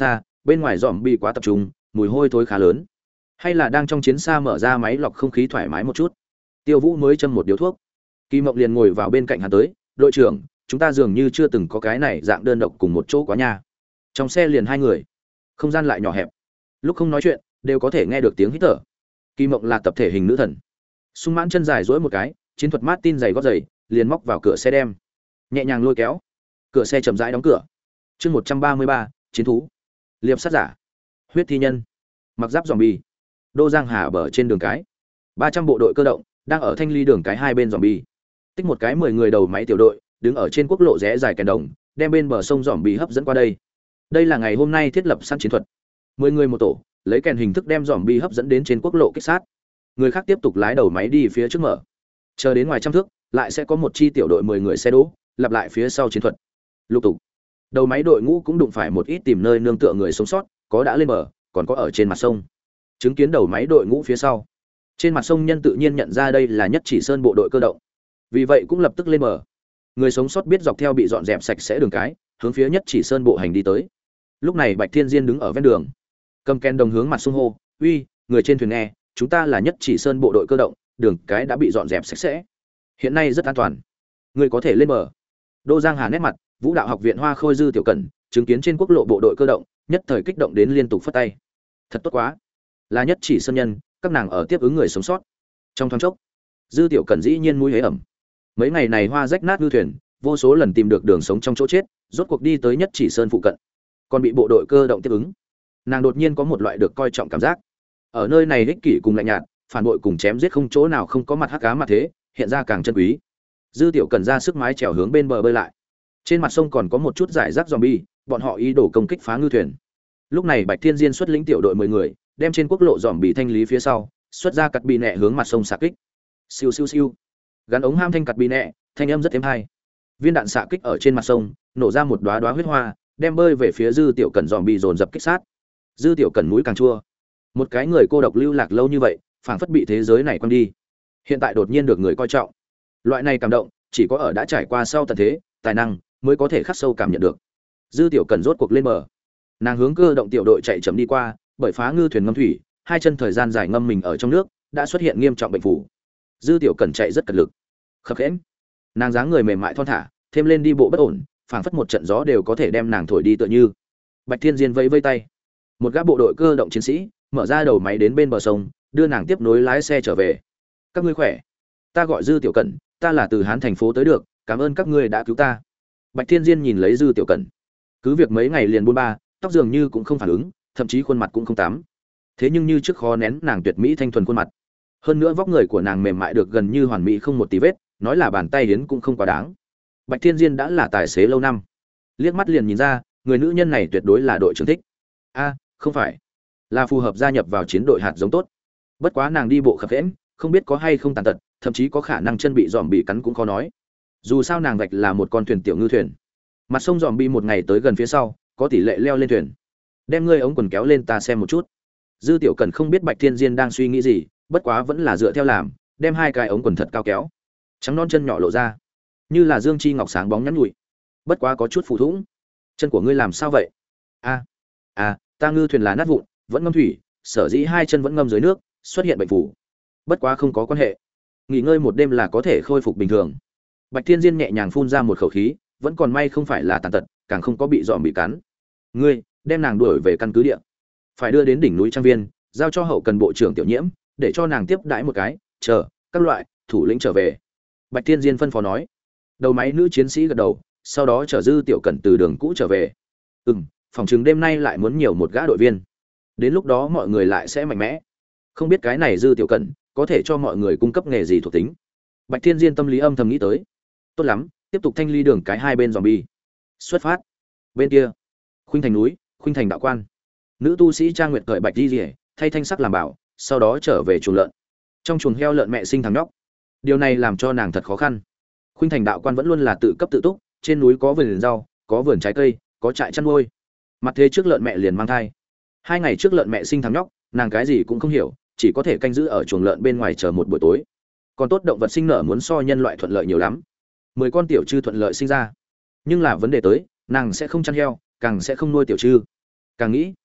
bên ngoài dòm bị quá tập trung, mùi hôi thối khá lớn. Hay là đang trong chiến xa mở ra máy lọc không khí thoải mái một chút. Tiêu Vũ mới châm một điếu thuốc. Kỳ Mộng liền ngồi vào bên cạnh hắn tới, "Đội trưởng, chúng ta dường như chưa từng có cái này dạng đơn độc cùng một chỗ quá nha." Trong xe liền hai người, không gian lại nhỏ hẹp. Lúc không nói chuyện, đều có thể nghe được tiếng hít thở. Kỳ Mộng là tập thể hình nữ thần. Sung mãn chân dài duỗi một cái, chiến thuật Martin giày gót giày, liền móc vào cửa xe đem. Nhẹ nhàng lôi kéo. Cửa xe chậm rãi đóng cửa. Chương một trăm ba mươi ba, chiến thú. Liệp sát giả. Huyết thi nhân. Mặc giáp zombie. Đô Giang Hà bờ trên đường cái. ba trăm bộ đội cơ động đang ở thanh ly đường cái hai bên zombie. Tích một cái mười người đầu máy tiểu đội, đứng ở trên quốc lộ rẽ dài kèn đồng, đem bên bờ sông zombie hấp dẫn qua đây. Đây là ngày hôm nay thiết lập săn chiến thuật. mười người một tổ, lấy kèn hình thức đem zombie hấp dẫn đến trên quốc lộ kích sát. Người khác tiếp tục lái đầu máy đi phía trước mở. Chờ đến ngoài trăm thước, lại sẽ có một chi tiểu đội mười người xe đỗ, lặp lại phía sau chiến thuật. Lục tục. Đầu máy đội ngũ cũng đụng phải một ít tìm nơi nương tựa người sống sót, có đã lên bờ, còn có ở trên mặt sông. Chứng kiến đầu máy đội ngũ phía sau, trên mặt sông nhân tự nhiên nhận ra đây là Nhất Chỉ Sơn bộ đội cơ động. Vì vậy cũng lập tức lên bờ. Người sống sót biết dọc theo bị dọn dẹp sạch sẽ đường cái, hướng phía Nhất Chỉ Sơn bộ hành đi tới. Lúc này Bạch Thiên Diên đứng ở ven đường, cầm ken đồng hướng mặt sông hô, "Uy, người trên thuyền nghe, chúng ta là Nhất Chỉ Sơn bộ đội cơ động, đường cái đã bị dọn dẹp sạch sẽ. Hiện nay rất an toàn. Người có thể lên bờ." Đô Giang Hà nét mặt, Vũ đạo học viện Hoa Khôi Dư Tiểu Cẩn, chứng kiến trên quốc lộ bộ đội cơ động, nhất thời kích động đến liên tục phất tay. Thật tốt quá, là Nhất Chỉ Sơn nhân, các nàng ở tiếp ứng người sống sót. Trong thoáng chốc, Dư Tiểu Cẩn dĩ nhiên mũi hế ẩm. Mấy ngày này hoa rách nát ngư thuyền, vô số lần tìm được đường sống trong chỗ chết, rốt cuộc đi tới Nhất Chỉ Sơn phụ cận, còn bị bộ đội cơ động tiếp ứng. Nàng đột nhiên có một loại được coi trọng cảm giác. Ở nơi này ích kỷ cùng lạnh nhạt, phản bội cùng chém giết không chỗ nào không có mặt hắc ám mà thế, hiện ra càng chân quý. Dư Tiểu Cẩn ra sức mái chèo hướng bên bờ bơi lại. Trên mặt sông còn có một chút giải rác zombie, bọn họ ý đồ công kích phá ngư thuyền. Lúc này Bạch Thiên Diên xuất lĩnh tiểu đội mười người, đem trên quốc lộ zombie thanh lý phía sau, xuất ra cắt bị nẹ hướng mặt sông xạ kích. Siêu siêu siêu. Gắn ống ham thanh cắt bị nẹ, thanh âm rất êm hay. Viên đạn xạ kích ở trên mặt sông, nổ ra một đóa đóa huyết hoa, đem bơi về phía Dư Tiểu Cẩn zombie dồn dập kích sát. Dư Tiểu Cẩn mũi càng chua. Một cái người cô độc lưu lạc lâu như vậy, phảng phất bị thế giới này quăng đi. Hiện tại đột nhiên được người coi trọng. Loại này cảm động, chỉ có ở đã trải qua sau tận thế, tài năng mới có thể khắc sâu cảm nhận được. Dư Tiểu Cẩn rốt cuộc lên bờ. Nàng hướng cơ động tiểu đội chạy chậm đi qua, bởi phá ngư thuyền ngâm thủy, hai chân thời gian dài ngâm mình ở trong nước, đã xuất hiện nghiêm trọng bệnh phù. Dư Tiểu Cẩn chạy rất cật lực, khập khiễng. Nàng dáng người mềm mại thon thả, thêm lên đi bộ bất ổn, phảng phất một trận gió đều có thể đem nàng thổi đi tựa như. Bạch Thiên Diên vẫy vẫy tay, một gã bộ đội cơ động chiến sĩ mở ra đầu máy đến bên bờ sông, đưa nàng tiếp nối lái xe trở về. Các ngươi khỏe? Ta gọi Dư Tiểu Cẩn, ta là từ Hán thành phố tới được, cảm ơn các ngươi đã cứu ta. Bạch Thiên Diên nhìn lấy Dư Tiểu Cẩn, cứ việc mấy ngày liền buôn ba, tóc dường như cũng không phản ứng, thậm chí khuôn mặt cũng không tắm. Thế nhưng như trước khó nén nàng tuyệt mỹ thanh thuần khuôn mặt. Hơn nữa vóc người của nàng mềm mại được gần như hoàn mỹ không một tí vết, nói là bàn tay hiến cũng không quá đáng. Bạch Thiên Diên đã là tài xế lâu năm, liếc mắt liền nhìn ra, người nữ nhân này tuyệt đối là đội trưởng thích. A, không phải, là phù hợp gia nhập vào chiến đội hạt giống tốt. Bất quá nàng đi bộ khập khiễng, không biết có hay không tàn tật, thậm chí có khả năng chân bị giòm bị cắn cũng khó nói. Dù sao nàng vạch là một con thuyền tiểu ngư thuyền. Mặt sông giòm bị một ngày tới gần phía sau, có tỷ lệ leo lên thuyền. Đem ngươi ống quần kéo lên ta xem một chút. Dư Tiểu Cẩn không biết Bạch Thiên Diên đang suy nghĩ gì, bất quá vẫn là dựa theo làm, đem hai cái ống quần thật cao kéo. Trắng non chân nhỏ lộ ra, như là dương chi ngọc sáng bóng nhắn nhủi. Bất quá có chút phù thủng. Chân của ngươi làm sao vậy? A, a, ta ngư thuyền là nát vụn, vẫn ngâm thủy, sở dĩ hai chân vẫn ngâm dưới nước, xuất hiện bệnh phù. Bất quá không có quan hệ, nghỉ ngơi một đêm là có thể khôi phục bình thường. Bạch Thiên Diên nhẹ nhàng phun ra một khẩu khí, vẫn còn may không phải là tàn tật, càng không có bị dọm bị cắn. Ngươi đem nàng đuổi về căn cứ địa, phải đưa đến đỉnh núi trang viên, giao cho hậu cần bộ trưởng Tiểu Nhiễm, để cho nàng tiếp đãi một cái, chờ các loại thủ lĩnh trở về. Bạch Thiên Diên phân phó nói. Đầu máy nữ chiến sĩ gật đầu, sau đó chở Dư Tiểu Cẩn từ đường cũ trở về. Ừm, phòng chừng đêm nay lại muốn nhiều một gã đội viên. Đến lúc đó mọi người lại sẽ mạnh mẽ. Không biết cái này Dư Tiểu Cẩn có thể cho mọi người cung cấp nghề gì thuộc tính. Bạch Thiên Diên tâm lý âm thầm nghĩ tới. Tốt lắm, tiếp tục thanh ly đường cái hai bên zombie. Xuất phát. Bên kia, Khuynh Thành núi, Khuynh Thành đạo quan. Nữ tu sĩ Trang Nguyệt cởi bạch đi rìa, thay thanh sắc làm bảo, sau đó trở về chuồng lợn. Trong chuồng heo lợn mẹ sinh thằng nhóc. Điều này làm cho nàng thật khó khăn. Khuynh Thành đạo quan vẫn luôn là tự cấp tự túc, trên núi có vườn rau, có vườn trái cây, có trại chăn nuôi. Mặt thế trước lợn mẹ liền mang thai. Hai ngày trước lợn mẹ sinh thằng nhóc, nàng cái gì cũng không hiểu, chỉ có thể canh giữ ở chuồng lợn bên ngoài chờ một buổi tối. Còn tốt động vật sinh nở muốn so nhân loại thuận lợi nhiều lắm. Mười con tiểu trư thuận lợi sinh ra. Nhưng là vấn đề tới, nàng sẽ không chăn heo, càng sẽ không nuôi tiểu trư. Càng nghĩ,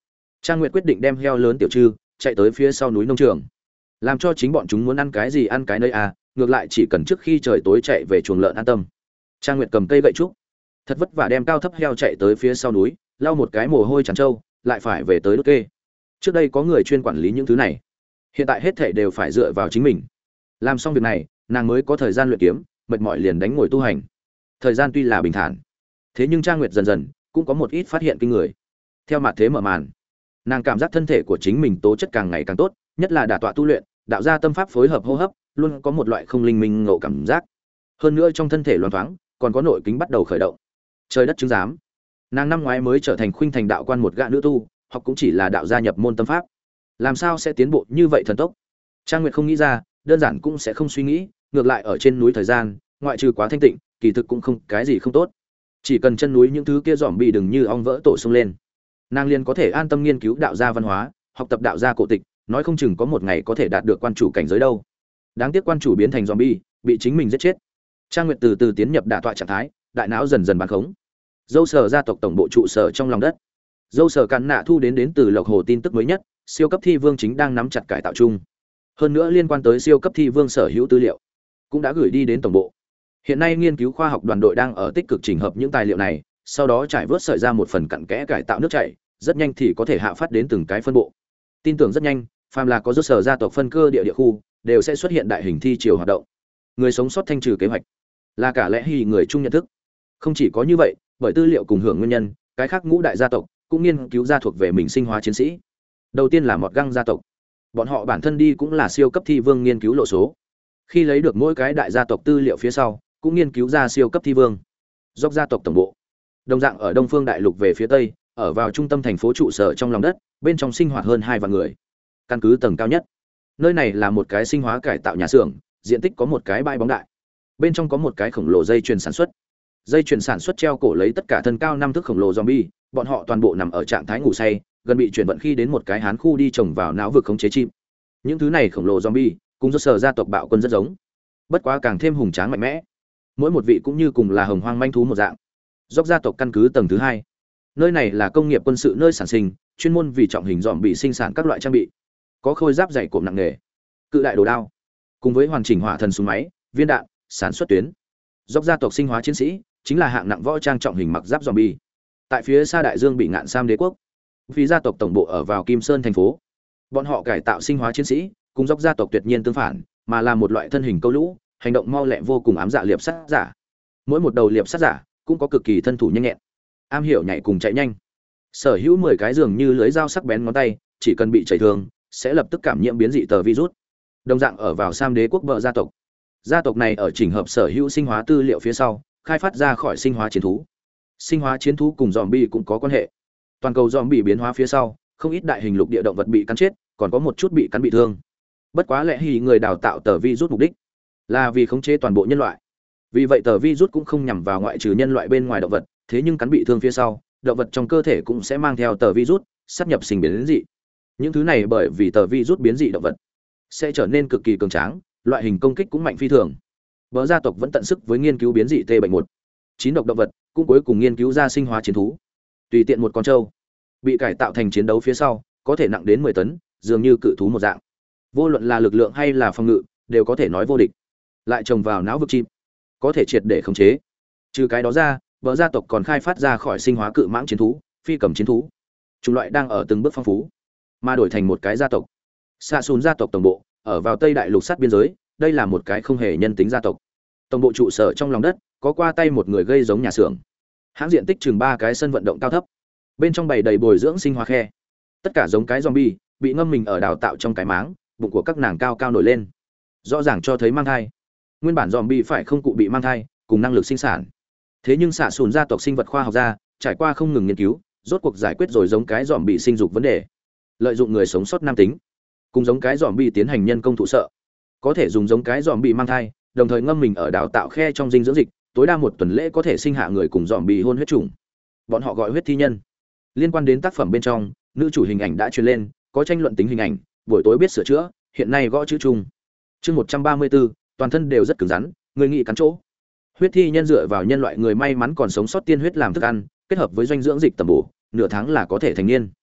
Trang Nguyệt quyết định đem heo lớn tiểu trư chạy tới phía sau núi nông trường, làm cho chính bọn chúng muốn ăn cái gì ăn cái nơi à, ngược lại chỉ cần trước khi trời tối chạy về chuồng lợn an tâm. Trang Nguyệt cầm cây gậy trúc, thật vất vả đem cao thấp heo chạy tới phía sau núi, lau một cái mồ hôi tràn trâu, lại phải về tới đốt kê. Trước đây có người chuyên quản lý những thứ này, hiện tại hết thảy đều phải dựa vào chính mình. Làm xong việc này, nàng mới có thời gian luyện kiếm, mệt mỏi liền đánh ngồi tu hành. Thời gian tuy là bình thản, thế nhưng Trang Nguyệt dần dần cũng có một ít phát hiện kinh người. Theo mặt thế mở màn, nàng cảm giác thân thể của chính mình tố chất càng ngày càng tốt, nhất là đả tọa tu luyện, đạo ra tâm pháp phối hợp hô hấp, luôn có một loại không linh minh ngộ cảm giác. Hơn nữa trong thân thể loáng thoáng, còn có nội kính bắt đầu khởi động. Trời đất chứng giám, nàng năm ngoái mới trở thành khuynh thành đạo quan một gã nữ tu, học cũng chỉ là đạo gia nhập môn tâm pháp, làm sao sẽ tiến bộ như vậy thần tốc? Trang Nguyệt không nghĩ ra, đơn giản cũng sẽ không suy nghĩ, ngược lại ở trên núi thời gian, ngoại trừ quá thanh tịnh, kỳ thực cũng không cái gì không tốt. Chỉ cần chân núi những thứ kia dòm bị đừng như ong vỡ tổ xông lên, nàng liền có thể an tâm nghiên cứu đạo gia văn hóa, học tập đạo gia cổ tịch, nói không chừng có một ngày có thể đạt được quan chủ cảnh giới đâu. Đáng tiếc quan chủ biến thành zombie, bị chính mình giết chết. Trang Nguyệt từ từ tiến nhập đả tọa trạng thái, đại não dần dần bán khống. Dâu Sở gia tộc tổng bộ trụ sở trong lòng đất. Dâu Sở Càn Nạ thu đến đến từ Lộc Hồ tin tức mới nhất, siêu cấp thi vương chính đang nắm chặt cải tạo chung. Hơn nữa liên quan tới siêu cấp thi vương sở hữu tư liệu, cũng đã gửi đi đến tổng bộ. Hiện nay nghiên cứu khoa học đoàn đội đang ở tích cực chỉnh hợp những tài liệu này, sau đó trải vớt sợi ra một phần cặn kẽ cải tạo nước chảy, rất nhanh thì có thể hạ phát đến từng cái phân bộ. Tin tưởng rất nhanh, phàm là có Dâu Sở gia tộc phân cơ địa địa khu, đều sẽ xuất hiện đại hình thi triều hoạt động. Người sống sót thanh trừ kế hoạch, là cả lẽ hy người chung nhận thức. Không chỉ có như vậy, bởi tư liệu cùng hưởng nguyên nhân, cái khác ngũ đại gia tộc cũng nghiên cứu ra thuộc về mình sinh hóa chiến sĩ. Đầu tiên là Mọt Găng gia tộc, bọn họ bản thân đi cũng là siêu cấp thi vương nghiên cứu lộ số. Khi lấy được mỗi cái đại gia tộc tư liệu phía sau, cũng nghiên cứu ra siêu cấp thi vương. Dốc gia tộc tổng bộ, đồng dạng ở Đông Phương Đại Lục về phía tây, ở vào trung tâm thành phố trụ sở trong lòng đất, bên trong sinh hoạt hơn hai vạn người. Căn cứ tầng cao nhất, nơi này là một cái sinh hóa cải tạo nhà xưởng, diện tích có một cái bãi bóng đại. Bên trong có một cái khổng lồ dây chuyền sản xuất. Dây chuyền sản xuất treo cổ lấy tất cả thân cao năm thước khổng lồ zombie, bọn họ toàn bộ nằm ở trạng thái ngủ say, gần bị chuyển vận khi đến một cái hán khu đi trồng vào não vực khống chế chim. Những thứ này khổng lồ zombie, cùng do sở gia tộc bạo quân rất giống, bất quá càng thêm hùng tráng mạnh mẽ. Mỗi một vị cũng như cùng là hồng hoang manh thú một dạng. Dốc gia tộc căn cứ tầng thứ hai. Nơi này là công nghiệp quân sự nơi sản sinh, chuyên môn vì trọng hình zombie sinh sản các loại trang bị. Có khôi giáp dày cộm nặng nghề, cự đại đồ đao, cùng với hoàn chỉnh hỏa thần súng máy, viên đạn, sản xuất tuyến. Dốc gia tộc sinh hóa chiến sĩ chính là hạng nặng võ trang trọng hình mặc giáp zombie. Tại phía xa đại dương bị ngạn Sam đế quốc, vì gia tộc tổng bộ ở vào Kim Sơn thành phố, bọn họ cải tạo sinh hóa chiến sĩ, cùng dốc gia tộc tuyệt nhiên tương phản, mà là một loại thân hình câu lũ, hành động mau lẹ vô cùng ám dạ liệp sát giả. Mỗi một đầu liệp sát giả cũng có cực kỳ thân thủ nhanh nhẹn, am hiểu nhảy cùng chạy nhanh. Sở hữu mười cái dường như lưới dao sắc bén ngón tay, chỉ cần bị chảy thương, sẽ lập tức cảm nhiễm biến dị tờ virus. Đồng dạng ở vào Sam đế quốc bờ gia tộc. Gia tộc này ở chỉnh hợp sở hữu sinh hóa tư liệu phía sau, khai phát ra khỏi sinh hóa chiến thú. Sinh hóa chiến thú cùng zombie cũng có quan hệ. Toàn cầu zombie biến hóa phía sau, không ít đại hình lục địa động vật bị cắn chết, còn có một chút bị cắn bị thương. Bất quá lẽ hỉ người đào tạo tờ virus mục đích là vì khống chế toàn bộ nhân loại. Vì vậy tờ virus cũng không nhằm vào ngoại trừ nhân loại bên ngoài động vật, thế nhưng cắn bị thương phía sau, động vật trong cơ thể cũng sẽ mang theo tờ virus, sát nhập sinh biến dị. Những thứ này bởi vì tờ virus biến dị động vật sẽ trở nên cực kỳ cường tráng, loại hình công kích cũng mạnh phi thường. Bỡ gia tộc vẫn tận sức với nghiên cứu biến dị T bệnh một chín độc động vật, cũng cuối cùng nghiên cứu ra sinh hóa chiến thú. Tùy tiện một con trâu bị cải tạo thành chiến đấu phía sau, có thể nặng đến mười tấn, dường như cự thú một dạng. Vô luận là lực lượng hay là phòng ngự, đều có thể nói vô địch. Lại trồng vào não vực chim, có thể triệt để khống chế. Trừ cái đó ra, Bỡ gia tộc còn khai phát ra khỏi sinh hóa cự mãng chiến thú, phi cầm chiến thú. Chủng loại đang ở từng bước phong phú, mà đổi thành một cái gia tộc. Xạ Sùn gia tộc tổng bộ ở vào Tây Đại Lục sát biên giới, đây là một cái không hề nhân tính gia tộc. Tổng bộ trụ sở trong lòng đất, có qua tay một người gây giống nhà xưởng. Hãng diện tích chừng ba cái sân vận động cao thấp. Bên trong bày đầy bồi dưỡng sinh hóa khe. Tất cả giống cái zombie, bị ngâm mình ở đào tạo trong cái máng, bụng của các nàng cao cao nổi lên. Rõ ràng cho thấy mang thai. Nguyên bản zombie phải không cụ bị mang thai, cùng năng lực sinh sản. Thế nhưng Xạ Sùn gia tộc sinh vật khoa học gia, trải qua không ngừng nghiên cứu, rốt cuộc giải quyết rồi giống cái zombie sinh dục vấn đề. Lợi dụng người sống sót nam tính, cùng giống cái zombie tiến hành nhân công thụ sợ. Có thể dùng giống cái zombie mang thai, đồng thời ngâm mình ở đào tạo khe trong dinh dưỡng dịch, tối đa một tuần lễ có thể sinh hạ người cùng zombie hôn huyết chủng. Bọn họ gọi huyết thi nhân. Liên quan đến tác phẩm bên trong, nữ chủ hình ảnh đã truyền lên, có tranh luận tính hình ảnh, buổi tối biết sửa chữa, hiện nay gõ chữ chung. Chương một trăm ba mươi tư, toàn thân đều rất cứng rắn, người nghị cắn chỗ. Huyết thi nhân dựa vào nhân loại người may mắn còn sống sót tiên huyết làm thức ăn, kết hợp với dinh dưỡng dịch tầm bổ, nửa tháng là có thể thành niên.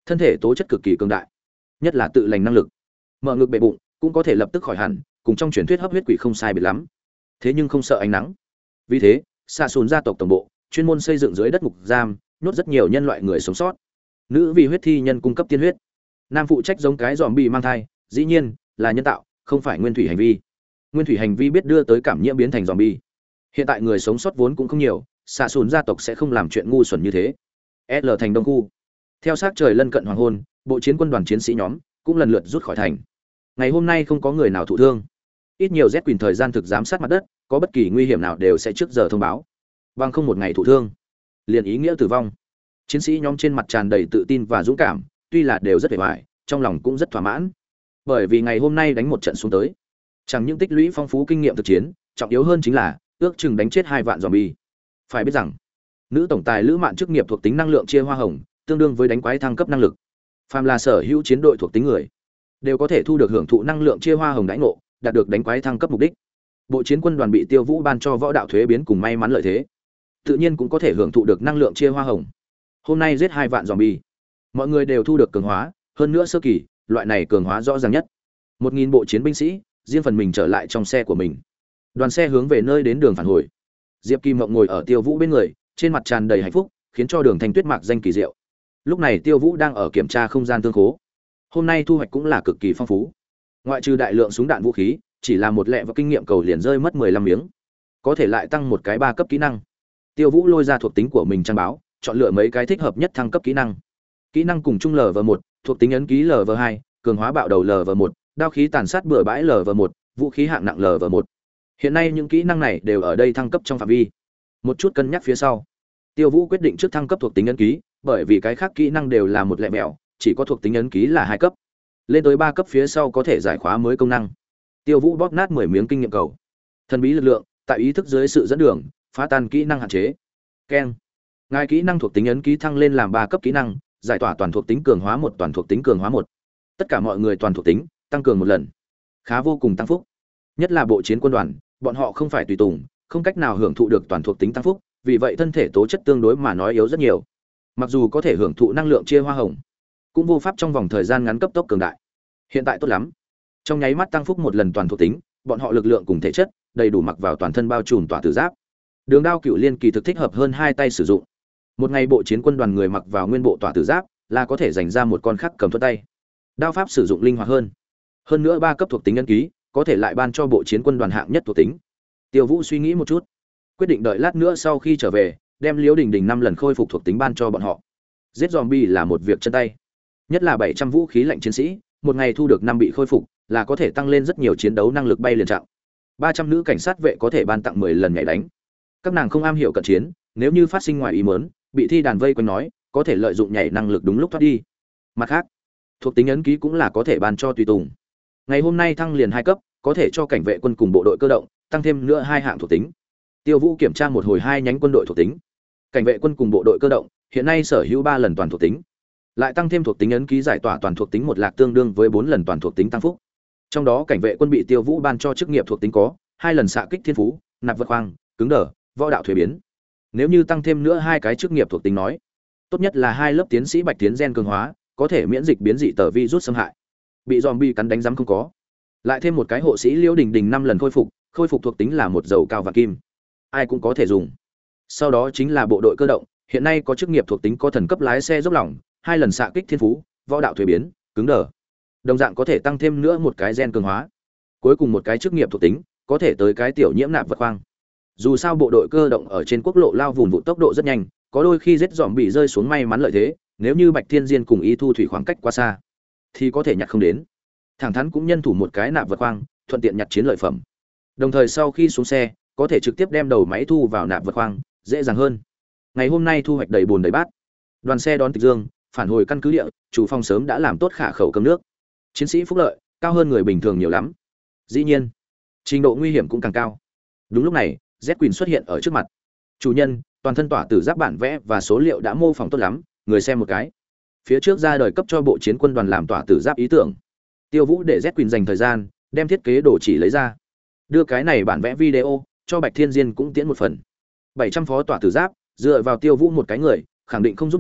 thân thể tố chất cực kỳ cường đại, nhất là tự lành năng lực. Mở ngực bệ bụng cũng có thể lập tức khỏi hẳn, cùng trong truyền thuyết hấp huyết quỷ không sai biệt lắm. Thế nhưng không sợ ánh nắng. Vì thế, Xạ Sùn gia tộc tổng bộ chuyên môn xây dựng dưới đất ngục giam, nhốt rất nhiều nhân loại người sống sót. Nữ vì huyết thi nhân cung cấp tiên huyết. Nam phụ trách giống cái zombie mang thai, dĩ nhiên là nhân tạo, không phải nguyên thủy hành vi. Nguyên thủy hành vi biết đưa tới cảm nhiễm biến thành zombie. Hiện tại người sống sót vốn cũng không nhiều, Xạ Sùn gia tộc sẽ không làm chuyện ngu xuẩn như thế. L thành đông khu. Theo sát trời lân cận hoàng hôn, bộ chiến quân đoàn chiến sĩ nhóm cũng lần lượt rút khỏi thành. Ngày hôm nay không có người nào thụ thương. Ít nhiều Z Quỳnh thời gian thực giám sát mặt đất, có bất kỳ nguy hiểm nào đều sẽ trước giờ thông báo. Bằng không một ngày thụ thương, liền ý nghĩa tử vong. Chiến sĩ nhóm trên mặt tràn đầy tự tin và dũng cảm, tuy là đều rất vẻ vải, trong lòng cũng rất thỏa mãn. Bởi vì ngày hôm nay đánh một trận xuống tới, chẳng những tích lũy phong phú kinh nghiệm thực chiến, trọng yếu hơn chính là ước chừng đánh chết hai vạn zombie. Phải biết rằng, nữ tổng tài Lữ Mạn chức nghiệp thuộc tính năng lượng chia hoa hồng, tương đương với đánh quái thăng cấp năng lực. Phàm là sở hữu chiến đội thuộc tính người, đều có thể thu được hưởng thụ năng lượng chia hoa hồng đãi ngộ, đạt được đánh quái thăng cấp mục đích. Bộ chiến quân đoàn bị Tiêu Vũ ban cho võ đạo thuế biến cùng may mắn lợi thế, tự nhiên cũng có thể hưởng thụ được năng lượng chia hoa hồng. Hôm nay giết hai vạn zombie, mọi người đều thu được cường hóa, hơn nữa sơ kỳ, loại này cường hóa rõ ràng nhất. Một nghìn bộ chiến binh sĩ, riêng phần mình trở lại trong xe của mình. Đoàn xe hướng về nơi đến đường phản hồi. Diệp Kim Mộng ngồi ở Tiêu Vũ bên người, trên mặt tràn đầy hạnh phúc, khiến cho Đường Thanh Tuyết mạc danh kỳ diệu. Lúc này Tiêu Vũ đang ở kiểm tra không gian thương khố. Hôm nay thu hoạch cũng là cực kỳ phong phú. Ngoại trừ đại lượng súng đạn vũ khí, chỉ là một lẹ và kinh nghiệm cầu liền rơi mất mười lăm miếng. Có thể lại tăng một cái ba cấp kỹ năng. Tiêu Vũ lôi ra thuộc tính của mình trang báo, chọn lựa mấy cái thích hợp nhất thăng cấp kỹ năng. Kỹ năng cùng chung lv một, thuộc tính ấn ký lv hai, cường hóa bạo đầu lv một, đao khí tàn sát bừa bãi lv một, vũ khí hạng nặng lv một. Hiện nay những kỹ năng này đều ở đây thăng cấp trong phạm vi. Một chút cân nhắc phía sau, Tiêu Vũ quyết định trước thăng cấp thuộc tính ấn ký, bởi vì cái khác kỹ năng đều là một lẹ mẹo, chỉ có thuộc tính ấn ký là hai cấp. Lên tới ba cấp phía sau có thể giải khóa mới công năng. Tiêu Vũ bóp nát mười miếng kinh nghiệm cầu. Thần bí lực lượng, tại ý thức dưới sự dẫn đường, phá tan kỹ năng hạn chế. Keng. Ngài kỹ năng thuộc tính ấn ký thăng lên làm ba cấp kỹ năng, giải tỏa toàn thuộc tính cường hóa một toàn thuộc tính cường hóa một. Tất cả mọi người toàn thuộc tính tăng cường một lần. Khá vô cùng tăng phúc. Nhất là bộ chiến quân đoàn, bọn họ không phải tùy tùng, không cách nào hưởng thụ được toàn thuộc tính tăng phúc, vì vậy thân thể tố chất tương đối mà nói yếu rất nhiều. Mặc dù có thể hưởng thụ năng lượng chia hoa hồng, cũng vô pháp trong vòng thời gian ngắn cấp tốc cường đại. Hiện tại tốt lắm, trong nháy mắt tăng phúc một lần toàn thuộc tính, bọn họ lực lượng cùng thể chất đầy đủ mặc vào toàn thân bao trùm tỏa tử giáp. Đường đao cựu liên kỳ thực thích hợp hơn hai tay sử dụng. Một ngày bộ chiến quân đoàn người mặc vào nguyên bộ tỏa tử giáp là có thể dành ra một con khắc cầm thuật tay. Đao pháp sử dụng linh hoạt hơn. Hơn nữa ba cấp thuộc tính ấn ký, có thể lại ban cho bộ chiến quân đoàn hạng nhất thuộc tính. Tiêu Vũ suy nghĩ một chút, quyết định đợi lát nữa sau khi trở về, đem Liễu Đình Đình năm lần khôi phục thuộc tính ban cho bọn họ. Giết zombie là một việc chân tay, nhất là bảy trăm vũ khí lạnh chiến sĩ, một ngày thu được năm bị khôi phục, là có thể tăng lên rất nhiều chiến đấu năng lực bay liền trạng. ba trăm nữ cảnh sát vệ có thể ban tặng mười lần nhảy đánh. Các nàng không am hiểu cận chiến, nếu như phát sinh ngoài ý muốn, bị thi đàn vây quanh nói, có thể lợi dụng nhảy năng lực đúng lúc thoát đi. Mặt khác, thuộc tính ấn ký cũng là có thể ban cho tùy tùng. Ngày hôm nay thăng liền hai cấp, có thể cho cảnh vệ quân cùng bộ đội cơ động tăng thêm nữa hai hạng thuộc tính. Tiêu Vũ kiểm tra một hồi hai nhánh quân đội thuộc tính. Cảnh vệ quân cùng bộ đội cơ động hiện nay sở hữu ba lần toàn thuộc tính, lại tăng thêm thuộc tính ấn ký giải tỏa toàn thuộc tính một lạc tương đương với bốn lần toàn thuộc tính tăng phúc. Trong đó cảnh vệ quân bị Tiêu Vũ ban cho chức nghiệp thuộc tính có hai lần xạ kích thiên phú, nạp vật khoang, cứng đờ, võ đạo thuế biến. Nếu như tăng thêm nữa hai cái chức nghiệp thuộc tính nói, tốt nhất là hai lớp tiến sĩ bạch tiến gen cường hóa, có thể miễn dịch biến dị tờ virus xâm hại. Bị zombie cắn đánh giấm không có. Lại thêm một cái hộ sĩ Liễu Đình Đình năm lần khôi phục, khôi phục thuộc tính là một dầu cao và kim. Ai cũng có thể dùng. Sau đó chính là bộ đội cơ động, hiện nay có chức nghiệp thuộc tính có thần cấp lái xe dốc lỏng, hai lần xạ kích thiên phú, võ đạo thuế biến, cứng đờ. Đồng dạng có thể tăng thêm nữa một cái gen cường hóa. Cuối cùng một cái chức nghiệp thuộc tính, có thể tới cái tiểu nhiễm nạp vật khoang. Dù sao bộ đội cơ động ở trên quốc lộ lao vùn vụt tốc độ rất nhanh, có đôi khi giết dòm bị rơi xuống may mắn lợi thế, nếu như Bạch Thiên Diên cùng Y Thu Thủy khoảng cách quá xa, thì có thể nhặt không đến. Thẳng thắn cũng nhân thủ một cái nạp vật khoang, thuận tiện nhặt chiến lợi phẩm. Đồng thời sau khi xuống xe, có thể trực tiếp đem đầu máy thu vào nạp vật khoang, dễ dàng hơn. Ngày hôm nay thu hoạch đầy bùn đầy bát. Đoàn xe đón Tịch Dương, phản hồi căn cứ địa, chủ phòng sớm đã làm tốt khả khẩu cơm nước. Chiến sĩ phúc lợi cao hơn người bình thường nhiều lắm. Dĩ nhiên, trình độ nguy hiểm cũng càng cao. Đúng lúc này, Z Queen xuất hiện ở trước mặt. Chủ nhân, toàn thân tỏa tử giáp bản vẽ và số liệu đã mô phỏng tốt lắm, người xem một cái. Phía trước ra đời cấp cho bộ chiến quân đoàn làm tỏa tử giáp ý tưởng. Tiêu Vũ để Z Queen dành thời gian, đem thiết kế đồ chỉ lấy ra. Đưa cái này bản vẽ video cho Bạch Thiên Diên cũng tiễn một phần. bảy trăm phó tỏa tử giáp, dựa vào Tiêu Vũ một cái người, khẳng định không giúp được,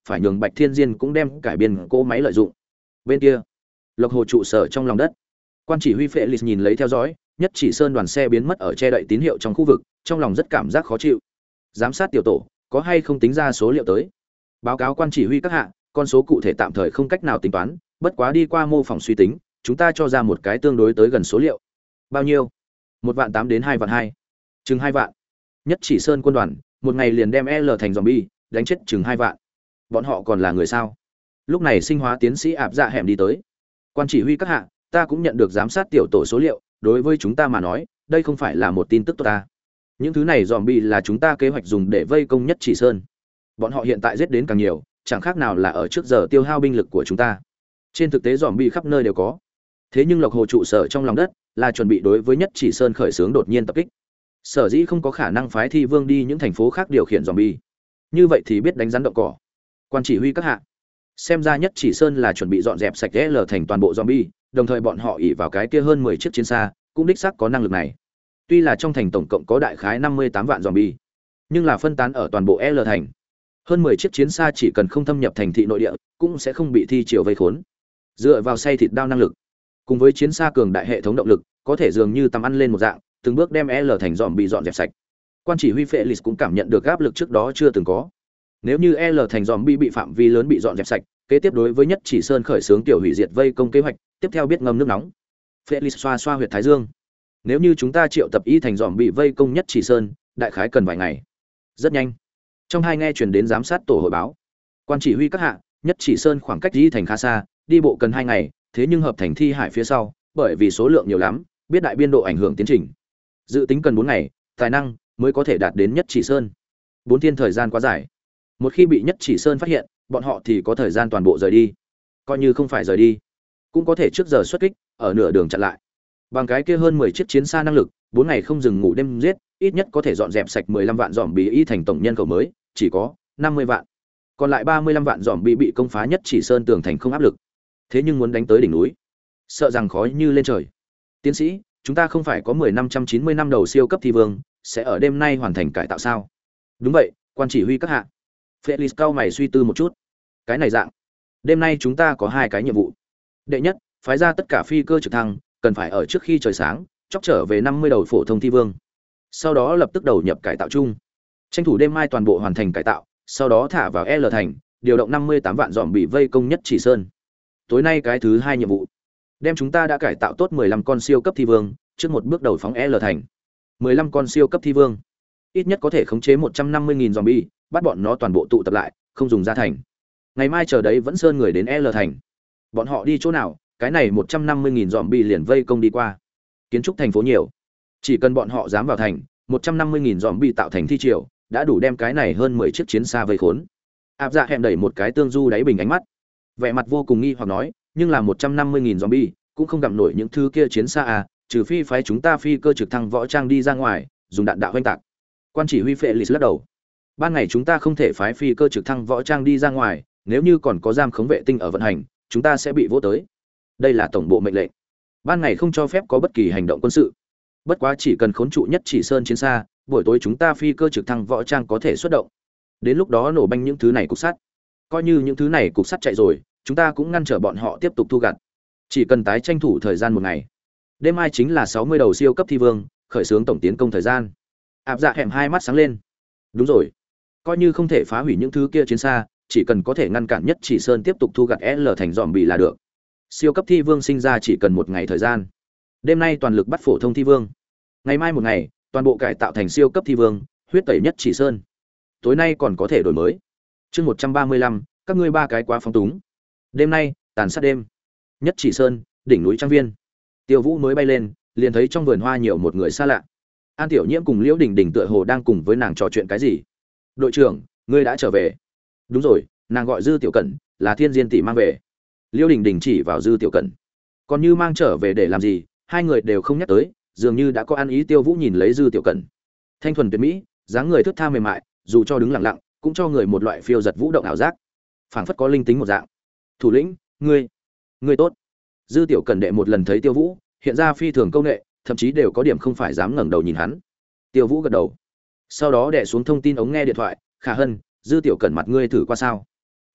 phải nhường Bạch Thiên Diên cũng đem cải biên cỗ máy lợi dụng. Bên kia, Lộc Hồ trụ sở trong lòng đất, quan chỉ huy Felix nhìn lấy theo dõi, Nhất Chỉ Sơn đoàn xe biến mất ở che đậy tín hiệu trong khu vực, trong lòng rất cảm giác khó chịu. Giám sát tiểu tổ, có hay không tính ra số liệu tới? Báo cáo quan chỉ huy các hạ, con số cụ thể tạm thời không cách nào tính toán, bất quá đi qua mô phỏng suy tính, chúng ta cho ra một cái tương đối tới gần số liệu. Bao nhiêu? Một vạn tám đến hai vạn hai. Chừng hai vạn. Nhất Chỉ Sơn quân đoàn, một ngày liền đem L thành zombie, đánh chết chừng hai vạn. Bọn họ còn là người sao? Lúc này sinh hóa tiến sĩ áp dạ hẻm đi tới. Quan chỉ huy các hạ, ta cũng nhận được giám sát tiểu tổ số liệu, đối với chúng ta mà nói, đây không phải là một tin tức tốt ta. Những thứ này zombie là chúng ta kế hoạch dùng để vây công Nhất Chỉ Sơn. Bọn họ hiện tại giết đến càng nhiều, chẳng khác nào là ở trước giờ tiêu hao binh lực của chúng ta. Trên thực tế zombie khắp nơi đều có. Thế nhưng Lộc Hồ trụ sở trong lòng đất là chuẩn bị đối với Nhất Chỉ Sơn khởi xướng đột nhiên tập kích. Sở dĩ không có khả năng phái Thi Vương đi những thành phố khác điều khiển zombie. Như vậy thì biết đánh rắn động cỏ. Quan chỉ huy các hạ, xem ra Nhất Chỉ Sơn là chuẩn bị dọn dẹp sạch L thành toàn bộ zombie, đồng thời bọn họ ỷ vào cái kia hơn mười chiếc chiến xa, cũng đích xác có năng lực này. Tuy là trong thành tổng cộng có đại khái năm mươi tám vạn zombie, nhưng là phân tán ở toàn bộ L thành. Hơn mười chiếc chiến xa chỉ cần không thâm nhập thành thị nội địa, cũng sẽ không bị thi triều vây khốn. Dựa vào xay thịt đao năng lực, cùng với chiến xa cường đại hệ thống động lực, có thể dường như tầm ăn lên một dạng, từng bước đem L thành zombie dọn dẹp sạch. Quan chỉ huy Felix cũng cảm nhận được áp lực trước đó chưa từng có. Nếu như L thành zombie bị phạm vi lớn bị dọn dẹp sạch, kế tiếp đối với Nhất Chỉ Sơn khởi xướng tiểu hủy diệt vây công kế hoạch, tiếp theo biết ngâm nước nóng. Felix xoa xoa huyệt thái dương. Nếu như chúng ta triệu tập y thành zombie vây công Nhất Chỉ Sơn, đại khái cần vài ngày. Rất nhanh. Trong hai nghe truyền đến giám sát tổ hội báo. Quan chỉ huy các hạ, Nhất Chỉ Sơn khoảng cách y thành khá xa, đi bộ cần hai ngày, thế nhưng hợp thành thi hải phía sau, bởi vì số lượng nhiều lắm, biết đại biên độ ảnh hưởng tiến trình. Dự tính cần bốn ngày, tài năng mới có thể đạt đến Nhất Chỉ Sơn. Bốn thiên thời gian quá dài. Một khi bị Nhất Chỉ Sơn phát hiện, bọn họ thì có thời gian toàn bộ rời đi. Coi như không phải rời đi, cũng có thể trước giờ xuất kích, ở nửa đường chặn lại. Bằng cái kia hơn mười chiếc chiến xa năng lực, bốn ngày không dừng ngủ đêm giết, ít nhất có thể dọn dẹp sạch mười lăm vạn zombie y thành tổng nhân khẩu mới, chỉ có năm mươi vạn. Còn lại ba mươi lăm vạn zombie bị công phá Nhất Chỉ Sơn tường thành không áp lực. Thế nhưng muốn đánh tới đỉnh núi, sợ rằng khó như lên trời. Tiến sĩ, chúng ta không phải có mười năm trăm chín mươi năm đầu siêu cấp thi vương, sẽ ở đêm nay hoàn thành cải tạo sao? Đúng vậy, quan chỉ huy các hạ. Felix cao mày suy tư một chút. Cái này dạng, đêm nay chúng ta có hai cái nhiệm vụ. Đệ nhất, phái ra tất cả phi cơ trực thăng, cần phải ở trước khi trời sáng, chốc trở về năm mươi đầu phổ thông thi vương. Sau đó lập tức đầu nhập cải tạo chung. Tranh thủ đêm mai toàn bộ hoàn thành cải tạo, sau đó thả vào L thành, điều động năm mươi tám vạn dòm bị vây công Nhất Chỉ Sơn. Tối nay cái thứ hai nhiệm vụ, đem chúng ta đã cải tạo tốt mười lăm con siêu cấp thi vương, trước một bước đầu phóng L thành. mười lăm con siêu cấp thi vương, ít nhất có thể khống chế một trăm năm mươi nghìn zombie, bắt bọn nó toàn bộ tụ tập lại, không dùng ra thành. Ngày mai chờ đấy vẫn sơn người đến L thành. Bọn họ đi chỗ nào, cái này một trăm năm mươi nghìn zombie liền vây công đi qua. Kiến trúc thành phố nhiều, chỉ cần bọn họ dám vào thành, một trăm năm mươi nghìn zombie tạo thành thi triều, đã đủ đem cái này hơn mười chiếc chiến xa vây khốn. Áp Dạ hẻm đẩy một cái tương du đáy bình ánh mắt, vẻ mặt vô cùng nghi hoặc nói, nhưng là một trăm năm mươi nghìn zombie, cũng không gặm nổi những thứ kia chiến xa à, trừ phi phái chúng ta phi cơ trực thăng võ trang đi ra ngoài, dùng đạn đạo hoành tạc. Quan chỉ huy Felix lắc đầu. Ban ngày chúng ta không thể phái phi cơ trực thăng võ trang đi ra ngoài, nếu như còn có giam khống vệ tinh ở vận hành, chúng ta sẽ bị vỗ tới. Đây là tổng bộ mệnh lệnh. Ban ngày không cho phép có bất kỳ hành động quân sự. Bất quá chỉ cần khốn trụ Nhất Chỉ Sơn chiến xa, buổi tối chúng ta phi cơ trực thăng võ trang có thể xuất động. Đến lúc đó nổ banh những thứ này cục sắt. Coi như những thứ này cục sắt chạy rồi, chúng ta cũng ngăn trở bọn họ tiếp tục thu gặt. Chỉ cần tái tranh thủ thời gian một ngày. Đêm mai chính là sáu mươi đầu siêu cấp thi vương, khởi xướng tổng tiến công thời gian. Áp Dạ hẻm hai mắt sáng lên. Đúng rồi, coi như không thể phá hủy những thứ kia chiến xa, chỉ cần có thể ngăn cản Nhất Chỉ Sơn tiếp tục thu gặt L thành dòm bị là được. Siêu cấp thi vương sinh ra chỉ cần một ngày thời gian. Đêm nay toàn lực bắt phổ thông thi vương. Ngày mai một ngày, toàn bộ cải tạo thành siêu cấp thi vương, huyết tẩy Nhất Chỉ Sơn. Tối nay còn có thể đổi mới. Chương một trăm ba mươi lăm, các ngươi ba cái quá phóng túng. Đêm nay, tàn sát đêm. Nhất Chỉ Sơn, đỉnh núi trang viên. Tiêu Vũ mới bay lên, liền thấy trong vườn hoa nhiều một người xa lạ. An Tiểu Nhiễm cùng Liễu Đình Đình tựa hồ đang cùng với nàng trò chuyện cái gì. "Đội trưởng, ngươi đã trở về." "Đúng rồi, nàng gọi Dư Tiểu Cẩn, là Thiên Diên tỷ mang về." Liễu Đình Đình chỉ vào Dư Tiểu Cẩn. "Còn như mang trở về để làm gì?" Hai người đều không nhắc tới, dường như đã có ăn ý. Tiêu Vũ nhìn lấy Dư Tiểu Cẩn. Thanh thuần tuyệt mỹ, dáng người thướt tha mềm mại, dù cho đứng lặng lặng, cũng cho người một loại phiêu giật vũ động ảo giác, phảng phất có linh tính một dạng. "Thủ lĩnh, ngươi, ngươi tốt." Dư Tiểu Cẩn đệ một lần thấy Tiêu Vũ, hiện ra phi thường câu nệ, thậm chí đều có điểm không phải dám ngẩng đầu nhìn hắn. Tiêu Vũ gật đầu, sau đó đè xuống thông tin ống nghe điện thoại. "Khả Hân, Dư Tiểu Cẩn mặt ngươi thử qua sao?"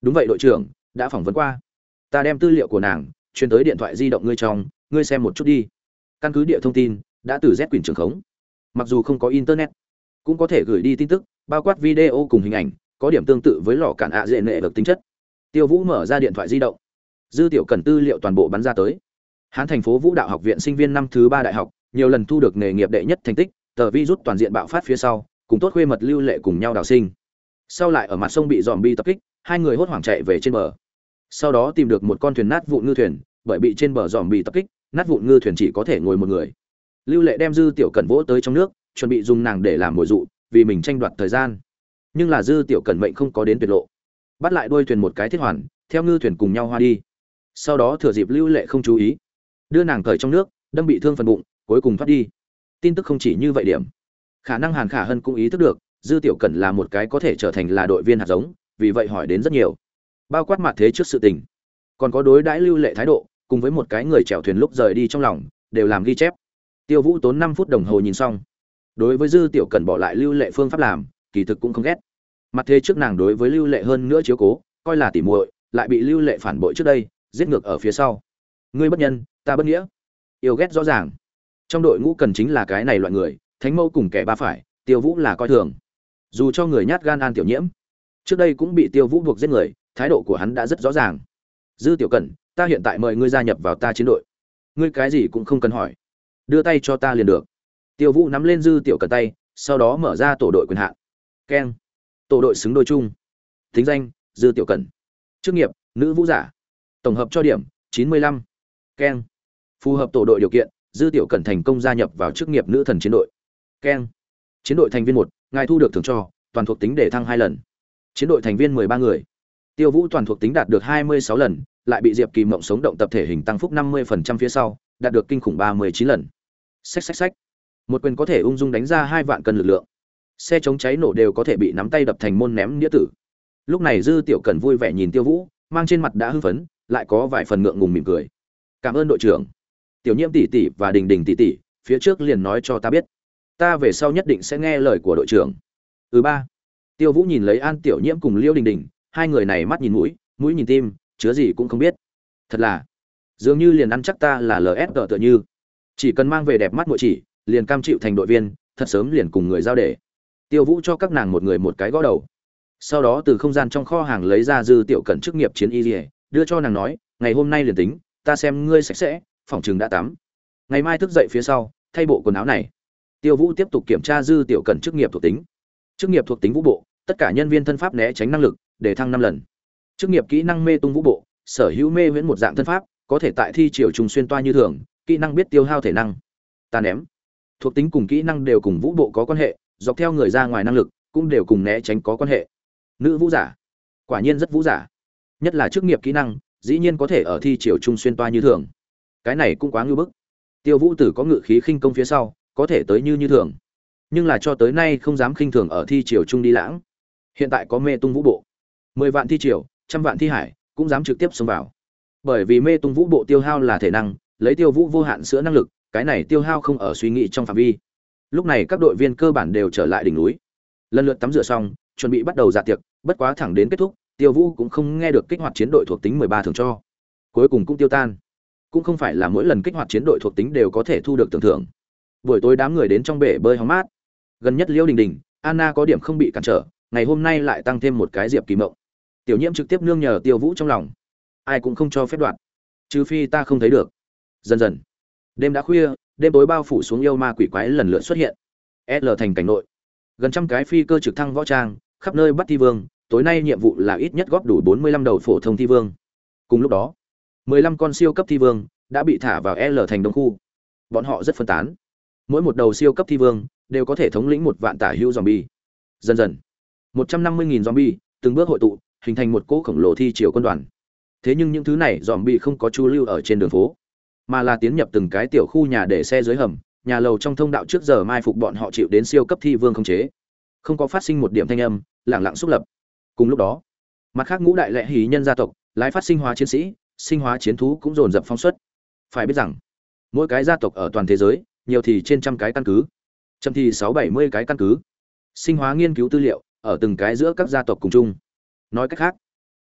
Đúng vậy đội trưởng, đã phỏng vấn qua. Ta đem tư liệu của nàng truyền tới điện thoại di động ngươi trong, ngươi xem một chút đi. Căn cứ địa thông tin đã từ Z quyền trưởng khống. Mặc dù không có internet, cũng có thể gửi đi tin tức, bao quát video cùng hình ảnh, có điểm tương tự với lò cản ạ dễ nệ được tính chất. Tiêu Vũ mở ra điện thoại di động. Dư Tiểu Cẩn tư liệu toàn bộ bắn ra tới. Hán thành phố Vũ Đạo học viện sinh viên năm thứ ba đại học, nhiều lần thu được nghề nghiệp đệ nhất thành tích, tờ virus toàn diện bạo phát phía sau, cùng tốt khuê mật lưu lệ cùng nhau đào sinh. Sau lại ở mặt sông bị zombie tập kích, hai người hốt hoảng chạy về trên bờ. Sau đó tìm được một con thuyền nát vụn ngư thuyền, bởi bị trên bờ zombie tập kích, nát vụn ngư thuyền chỉ có thể ngồi một người. Lưu Lệ đem Dư Tiểu Cẩn vỗ tới trong nước, chuẩn bị dùng nàng để làm mồi dụ, vì mình tranh đoạt thời gian. Nhưng là Dư Tiểu Cẩn mệnh không có đến tuyệt lộ, bắt lại đuôi thuyền một cái thiết hoàn, theo ngư thuyền cùng nhau hoa đi. Sau đó thừa dịp Lưu Lệ không chú ý, đưa nàng cởi trong nước, đâm bị thương phần bụng, cuối cùng thoát đi. Tin tức không chỉ như vậy điểm, khả năng Hàn Khả Hân cũng ý thức được Dư Tiểu Cẩn là một cái có thể trở thành là đội viên hạt giống, vì vậy hỏi đến rất nhiều, bao quát mặt thế trước sự tình, còn có đối đãi Lưu Lệ thái độ, cùng với một cái người chèo thuyền lúc rời đi trong lòng, đều làm ghi chép. Tiêu Vũ tốn năm phút đồng hồ nhìn xong. Đối với Dư Tiểu Cẩn bỏ lại Lưu Lệ phương pháp làm, kỳ thực cũng không ghét. Mặt thế trước nàng đối với Lưu Lệ hơn nữa chiếu cố, coi là tỉ muội, lại bị Lưu Lệ phản bội trước đây, giết ngược ở phía sau. Ngươi bất nhân, ta bất nghĩa. Yêu ghét rõ ràng. Trong đội ngũ cần chính là cái này loại người, thánh mâu cùng kẻ ba phải, Tiêu Vũ là coi thường. Dù cho người nhát gan An Tiểu Nhiễm, trước đây cũng bị Tiêu Vũ buộc giết người, thái độ của hắn đã rất rõ ràng. Dư Tiểu Cẩn, ta hiện tại mời ngươi gia nhập vào ta chiến đội. Ngươi cái gì cũng không cần hỏi, đưa tay cho ta liền được. Tiêu Vũ nắm lên Dư Tiểu Cẩn tay, sau đó mở ra tổ đội quyền hạn. Keng. Tổ đội xứng đôi chung. Tính danh: Dư Tiểu Cẩn. Chức nghiệp: nữ vũ giả. Tổng hợp cho điểm: chín mươi lăm. Keng. Phù hợp tổ đội điều kiện, Dư Tiểu Cẩn thành công gia nhập vào chức nghiệp nữ thần chiến đội. Keng. Chiến đội thành viên một, ngài thu được thưởng cho, toàn thuộc tính để thăng hai lần. Chiến đội thành viên mười ba người. Tiêu Vũ toàn thuộc tính đạt được hai mươi sáu lần, lại bị Diệp Kỳ Mộng sống động tập thể hình tăng phúc năm mươi phần trăm phía sau, đạt được kinh khủng ba mươi chín lần. Xách xách xách. Một quyền có thể ung dung đánh ra hai vạn cân lực lượng. Xe chống cháy nổ đều có thể bị nắm tay đập thành môn ném đĩa tử. Lúc này Dư Tiểu Cẩn vui vẻ nhìn Tiêu Vũ, mang trên mặt đã hưng phấn, lại có vài phần ngượng ngùng mỉm cười. Cảm ơn đội trưởng. Tiểu Nhiễm tỷ tỷ và Đình Đình tỷ tỷ, phía trước liền nói cho ta biết, ta về sau nhất định sẽ nghe lời của đội trưởng. Ừ ba. Tiêu Vũ nhìn lấy An Tiểu Nhiễm cùng Liêu Đình Đình, hai người này mắt nhìn mũi, mũi nhìn tim, chứa gì cũng không biết. Thật là, dường như liền ăn chắc ta là lờ ét giê tựa như, chỉ cần mang về đẹp mắt muội chỉ, liền cam chịu thành đội viên, thật sớm liền cùng người giao để. Tiêu Vũ cho các nàng một người một cái gõ đầu. Sau đó từ không gian trong kho hàng lấy ra Dư Tiểu Cẩn chức nghiệp chiến y liề, đưa cho nàng nói, ngày hôm nay liền tính, ta xem ngươi sạch sẽ, phòng trường đã tắm. Ngày mai thức dậy phía sau, thay bộ quần áo này. Tiêu Vũ tiếp tục kiểm tra Dư Tiểu Cẩn chức nghiệp thuộc tính. Chức nghiệp thuộc tính vũ bộ, tất cả nhân viên thân pháp né tránh năng lực, để thăng năm lần. Chức nghiệp kỹ năng mê tung vũ bộ, sở hữu mê viễn một dạng thân pháp, có thể tại thi triều trùng xuyên toa như thường, kỹ năng biết tiêu hao thể năng. Ta ném. Thuộc tính cùng kỹ năng đều cùng vũ bộ có quan hệ, dọc theo người ra ngoài năng lực, cũng đều cùng né tránh có quan hệ. Nữ vũ giả, quả nhiên rất vũ giả. Nhất là chức nghiệp kỹ năng, dĩ nhiên có thể ở thi triều trung xuyên toa như thường. Cái này cũng quá ngưu bức. Tiêu Vũ Tử có ngự khí khinh công phía sau, có thể tới như như thường, nhưng là cho tới nay không dám khinh thường ở thi triều trung đi lãng. Hiện tại có mê tung vũ bộ, mười vạn thi triều, trăm vạn thi hải, cũng dám trực tiếp xông vào. Bởi vì mê tung vũ bộ tiêu hao là thể năng, lấy Tiêu Vũ vô hạn sữa năng lực, cái này tiêu hao không ở suy nghĩ trong phạm vi. Lúc này các đội viên cơ bản đều trở lại đỉnh núi, lần lượt tắm rửa xong, chuẩn bị bắt đầu dạ tiệc, bất quá thẳng đến kết thúc, Tiêu Vũ cũng không nghe được kích hoạt chiến đội thuộc tính mười ba thưởng cho. Cuối cùng cũng tiêu tan. Cũng không phải là mỗi lần kích hoạt chiến đội thuộc tính đều có thể thu được tưởng thưởng. Buổi tối đám người đến trong bể bơi hóng mát. Gần nhất Liễu Đình Đình, Anna có điểm không bị cản trở, ngày hôm nay lại tăng thêm một cái Diệp Kỳ Mộng. Tiểu Nhiễm trực tiếp nương nhờ Tiêu Vũ trong lòng, ai cũng không cho phép đoạt, trừ phi ta không thấy được. Dần dần, đêm đã khuya, đêm tối bao phủ xuống, yêu ma quỷ quái lần lượt xuất hiện. L thành cảnh nội, gần trăm cái phi cơ trực thăng võ trang, khắp nơi bắt thi vương, tối nay nhiệm vụ là ít nhất góp đủ bốn mươi lăm đầu phổ thông thi vương. Cùng lúc đó, mười lăm con siêu cấp thi vương đã bị thả vào L thành đông khu. Bọn họ rất phân tán. Mỗi một đầu siêu cấp thi vương đều có thể thống lĩnh một vạn tả hữu zombie. Dần dần, một trăm năm mươi nghìn zombie từng bước hội tụ, hình thành một cỗ khổng lồ thi triều quân đoàn. Thế nhưng những thứ này zombie không có chu lưu ở trên đường phố, mà là tiến nhập từng cái tiểu khu nhà để xe dưới hầm, nhà lầu trong thông đạo trước giờ mai phục bọn họ chịu đến siêu cấp thi vương khống chế. Không có phát sinh một điểm thanh âm, lặng lặng xúc lập. Cùng lúc đó, mặt khác ngũ đại lệ hí nhân gia tộc, lái phát sinh hóa chiến sĩ, sinh hóa chiến thú cũng dồn dập phóng xuất. Phải biết rằng, mỗi cái gia tộc ở toàn thế giới, nhiều thì trên trăm cái căn cứ, chậm thì sáu bảy mươi cái căn cứ. Sinh hóa nghiên cứu tư liệu ở từng cái giữa các gia tộc cùng chung. Nói cách khác,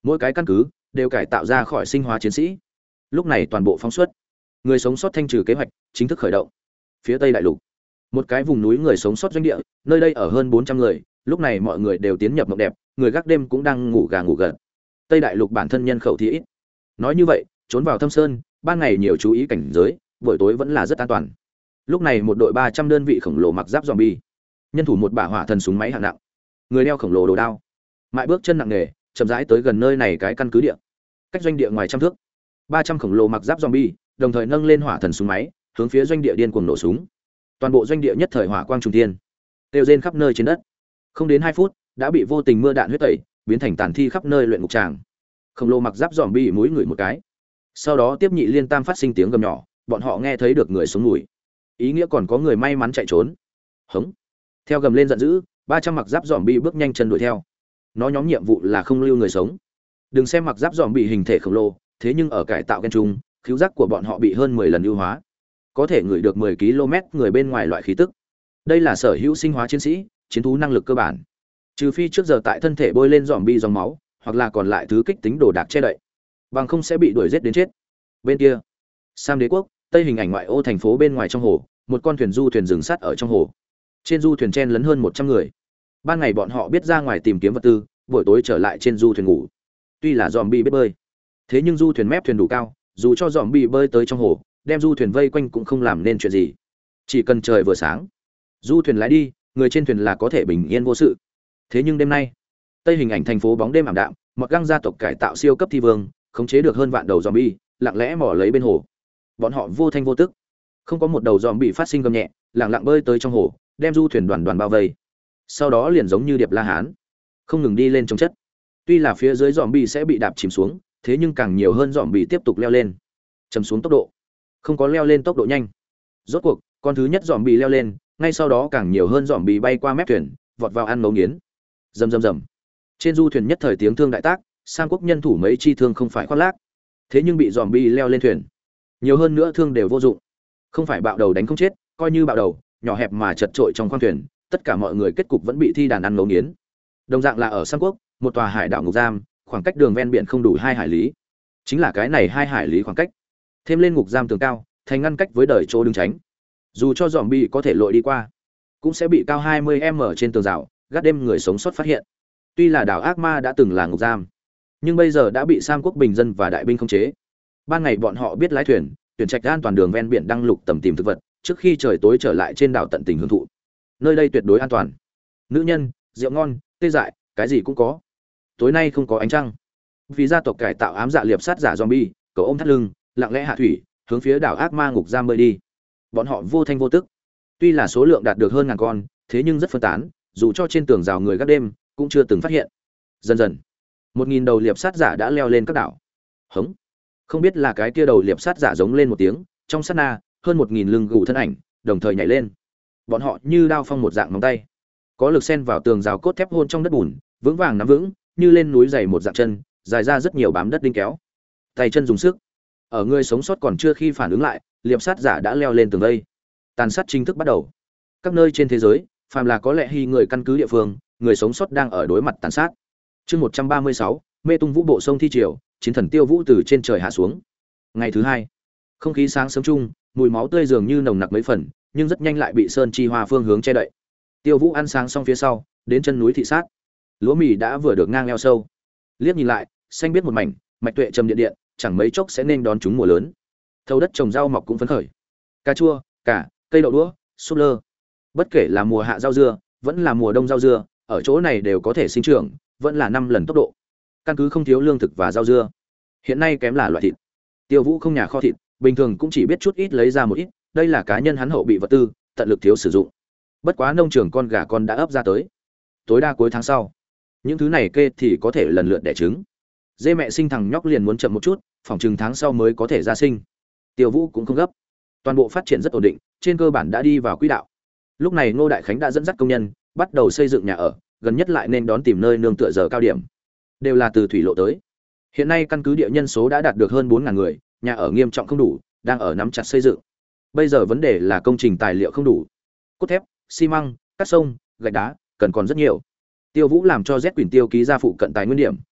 Mỗi cái căn cứ đều cải tạo ra khỏi sinh hóa chiến sĩ. Lúc này toàn bộ phóng xuất, người sống sót thanh trừ kế hoạch chính thức khởi động. Phía Tây đại lục, một cái vùng núi người sống sót doanh địa, nơi đây ở hơn bốn trăm người, lúc này mọi người đều tiến nhập mộng đẹp, người gác đêm cũng đang ngủ gà ngủ gật. Tây đại lục bản thân nhân khẩu thì ít. Nói như vậy, trốn vào thâm sơn, ban ngày nhiều chú ý cảnh giới, buổi tối vẫn là rất an toàn. Lúc này một đội ba trăm đơn vị khổng lồ mặc giáp zombie, nhân thủ một bả hỏa thần súng máy hạng nặng, người đeo khổng lồ đồ đao, mại bước chân nặng nề, chậm rãi tới gần nơi này cái căn cứ địa. Cách doanh địa ngoài trăm thước, ba trăm khổng lồ mặc giáp zombie, đồng thời nâng lên hỏa thần súng máy, hướng phía doanh địa điên cuồng nổ súng. Toàn bộ doanh địa nhất thời hỏa quang trùng thiên, tiêu rên khắp nơi trên đất. Không đến hai phút, đã bị vô tình mưa đạn huyết tẩy, biến thành tàn thi khắp nơi luyện ngục tràng. Khổng lồ mặc giáp zombie mũi người một cái. Sau đó tiếp nhị liên tam phát sinh tiếng gầm nhỏ, bọn họ nghe thấy được người sống mùi. Ý nghĩa còn có người may mắn chạy trốn. Hống. Theo gầm lên giận dữ, ba trăm mặc giáp zombie bước nhanh chân đuổi theo. Nó nhóm nhiệm vụ là không lưu người sống. Đừng xem mặc giáp zombie hình thể khổng lồ, thế nhưng ở cải tạo gen trung, khứu giác của bọn họ bị hơn mười lần ưu hóa. Có thể ngửi được mười ki lô mét người bên ngoài loại khí tức. Đây là sở hữu sinh hóa chiến sĩ, chiến thú năng lực cơ bản. Trừ phi trước giờ tại thân thể bôi lên zombie dòng máu, hoặc là còn lại thứ kích tính đồ đạc che đậy, bằng không sẽ bị đuổi giết đến chết. Bên kia, Sam Đế quốc, Tây hình ảnh ngoại ô thành phố bên ngoài trong hồ, một con thuyền du thuyền dừng sát ở trong hồ. Trên du thuyền chen lấn hơn một trăm người. Ban ngày bọn họ biết ra ngoài tìm kiếm vật tư, buổi tối trở lại trên du thuyền ngủ. Tuy là zombie biết bơi, thế nhưng du thuyền mép thuyền đủ cao, dù cho zombie bơi tới trong hồ, đem du thuyền vây quanh cũng không làm nên chuyện gì. Chỉ cần trời vừa sáng, du thuyền lái đi, người trên thuyền là có thể bình yên vô sự. Thế nhưng đêm nay, Tây hình ảnh thành phố bóng đêm ảm đạm, một găng gia tộc cải tạo siêu cấp thi vương, khống chế được hơn vạn đầu zombie, lặng lẽ mò lấy bên hồ. Bọn họ vô thanh vô tức, không có một đầu zombie phát sinh gầm nhẹ, lặng lặng bơi tới trong hồ, đem du thuyền đoàn đoàn bao vây. Sau đó liền giống như điệp la hán, không ngừng đi lên trong chất. Tuy là phía dưới zombie sẽ bị đạp chìm xuống, thế nhưng càng nhiều hơn zombie tiếp tục leo lên, chầm xuống tốc độ, không có leo lên tốc độ nhanh. Rốt cuộc, con thứ nhất zombie leo lên, ngay sau đó càng nhiều hơn zombie bay qua mép thuyền, vọt vào ăn ngấu nghiến. Rầm rầm rầm. Trên du thuyền nhất thời tiếng thương đại tác, Sam quốc nhân thủ mấy chi thương không phải khoác lác. Thế nhưng bị zombie leo lên thuyền, nhiều hơn nữa thương đều vô dụng. Không phải bạo đầu đánh không chết, coi như bạo đầu, nhỏ hẹp mà chật trội trong khoang thuyền, tất cả mọi người kết cục vẫn bị thi đàn ăn ngấu nghiến. Đồng dạng là ở Sam quốc, một tòa hải đảo ngục giam, khoảng cách đường ven biển không đủ hai hải lý. Chính là cái này hai hải lý khoảng cách, thêm lên ngục giam tường cao, thành ngăn cách với đời chỗ đứng tránh. Dù cho zombie có thể lội đi qua, cũng sẽ bị cao hai mươi mét trên tường rào, gác đêm người sống sót phát hiện. Tuy là đảo ác ma đã từng là ngục giam, nhưng bây giờ đã bị Sam quốc bình dân và đại binh khống chế. Ban ngày bọn họ biết lái thuyền, tuyển trạch an toàn đường ven biển đăng lục tầm tìm thực vật, trước khi trời tối trở lại trên đảo tận tình hưởng thụ. Nơi đây tuyệt đối an toàn. Nữ nhân, rượu ngon, tê dại, cái gì cũng có. Tối nay không có ánh trăng. Vì gia tộc cải tạo ám dạ liệp sát giả zombie, cậu ôm thắt lưng, lặng lẽ hạ thủy, hướng phía đảo ác ma ngục giam bơi đi. Bọn họ vô thanh vô tức. Tuy là số lượng đạt được hơn ngàn con, thế nhưng rất phân tán, dù cho trên tường rào người gác đêm cũng chưa từng phát hiện. Dần dần, một nghìn đầu liệp sát giả đã leo lên các đảo. Hống. Không biết là cái kia đầu liệp sát giả giống lên một tiếng, trong sát na, hơn một nghìn lưng gù thân ảnh, đồng thời nhảy lên. Bọn họ như đao phong một dạng móng tay, có lực xen vào tường rào cốt thép hôn trong đất bùn, vững vàng nắm vững, như lên núi dày một dạng chân, dài ra rất nhiều bám đất đinh kéo. Tay chân dùng sức. Ở người sống sót còn chưa khi phản ứng lại, liệp sát giả đã leo lên tường vây. Tàn sát chính thức bắt đầu. Các nơi trên thế giới, phàm là có lẽ hy người căn cứ địa phương, người sống sót đang ở đối mặt tàn sát. Chương một trăm ba mươi sáu, mê tung vũ bộ sông thi triều, chiến thần tiêu vũ từ trên trời hạ xuống. Ngày thứ hai, không khí sáng sớm chung, mùi máu tươi dường như nồng nặc mấy phần, nhưng rất nhanh lại bị sơn chi hoa phương hướng che đậy. Tiêu vũ ăn sáng xong phía sau, đến chân núi thị sát. Lúa mì đã vừa được ngang eo sâu. Liếc nhìn lại, xanh biết một mảnh, mạch tuệ trầm điện điện, chẳng mấy chốc sẽ nên đón chúng mùa lớn. Thâu đất trồng rau mọc cũng phấn khởi. Cà chua, cả, cây đậu đũa, súp lơ. Bất kể là mùa hạ rau dưa, vẫn là mùa đông rau dưa, ở chỗ này đều có thể sinh trưởng, vẫn là năm lần tốc độ. Căn cứ không thiếu lương thực và rau dưa. Hiện nay kém là loại thịt. Tiêu Vũ không nhà kho thịt, bình thường cũng chỉ biết chút ít lấy ra một ít, đây là cá nhân hắn hậu bị vật tư, tận lực thiếu sử dụng. Bất quá nông trường con gà con đã ấp ra tới. Tối đa cuối tháng sau, những thứ này kê thì có thể lần lượt đẻ trứng. Dê mẹ sinh thằng nhóc liền muốn chậm một chút, phòng chừng tháng sau mới có thể ra sinh. Tiêu Vũ cũng không gấp. Toàn bộ phát triển rất ổn định, trên cơ bản đã đi vào quỹ đạo. Lúc này Ngô Đại Khánh đã dẫn dắt công nhân, bắt đầu xây dựng nhà ở, gần nhất lại nên đón tìm nơi nương tựa giờ cao điểm. Đều là từ thủy lộ tới. Hiện nay căn cứ địa nhân số đã đạt được hơn bốn nghìn người, nhà ở nghiêm trọng không đủ, đang ở nắm chặt xây dựng. Bây giờ vấn đề là công trình tài liệu không đủ. Cốt thép, xi măng, cát sông, gạch đá, cần còn rất nhiều. Tiêu Vũ làm cho Z Quỳnh Tiêu ký ra phụ cận tài nguyên điểm,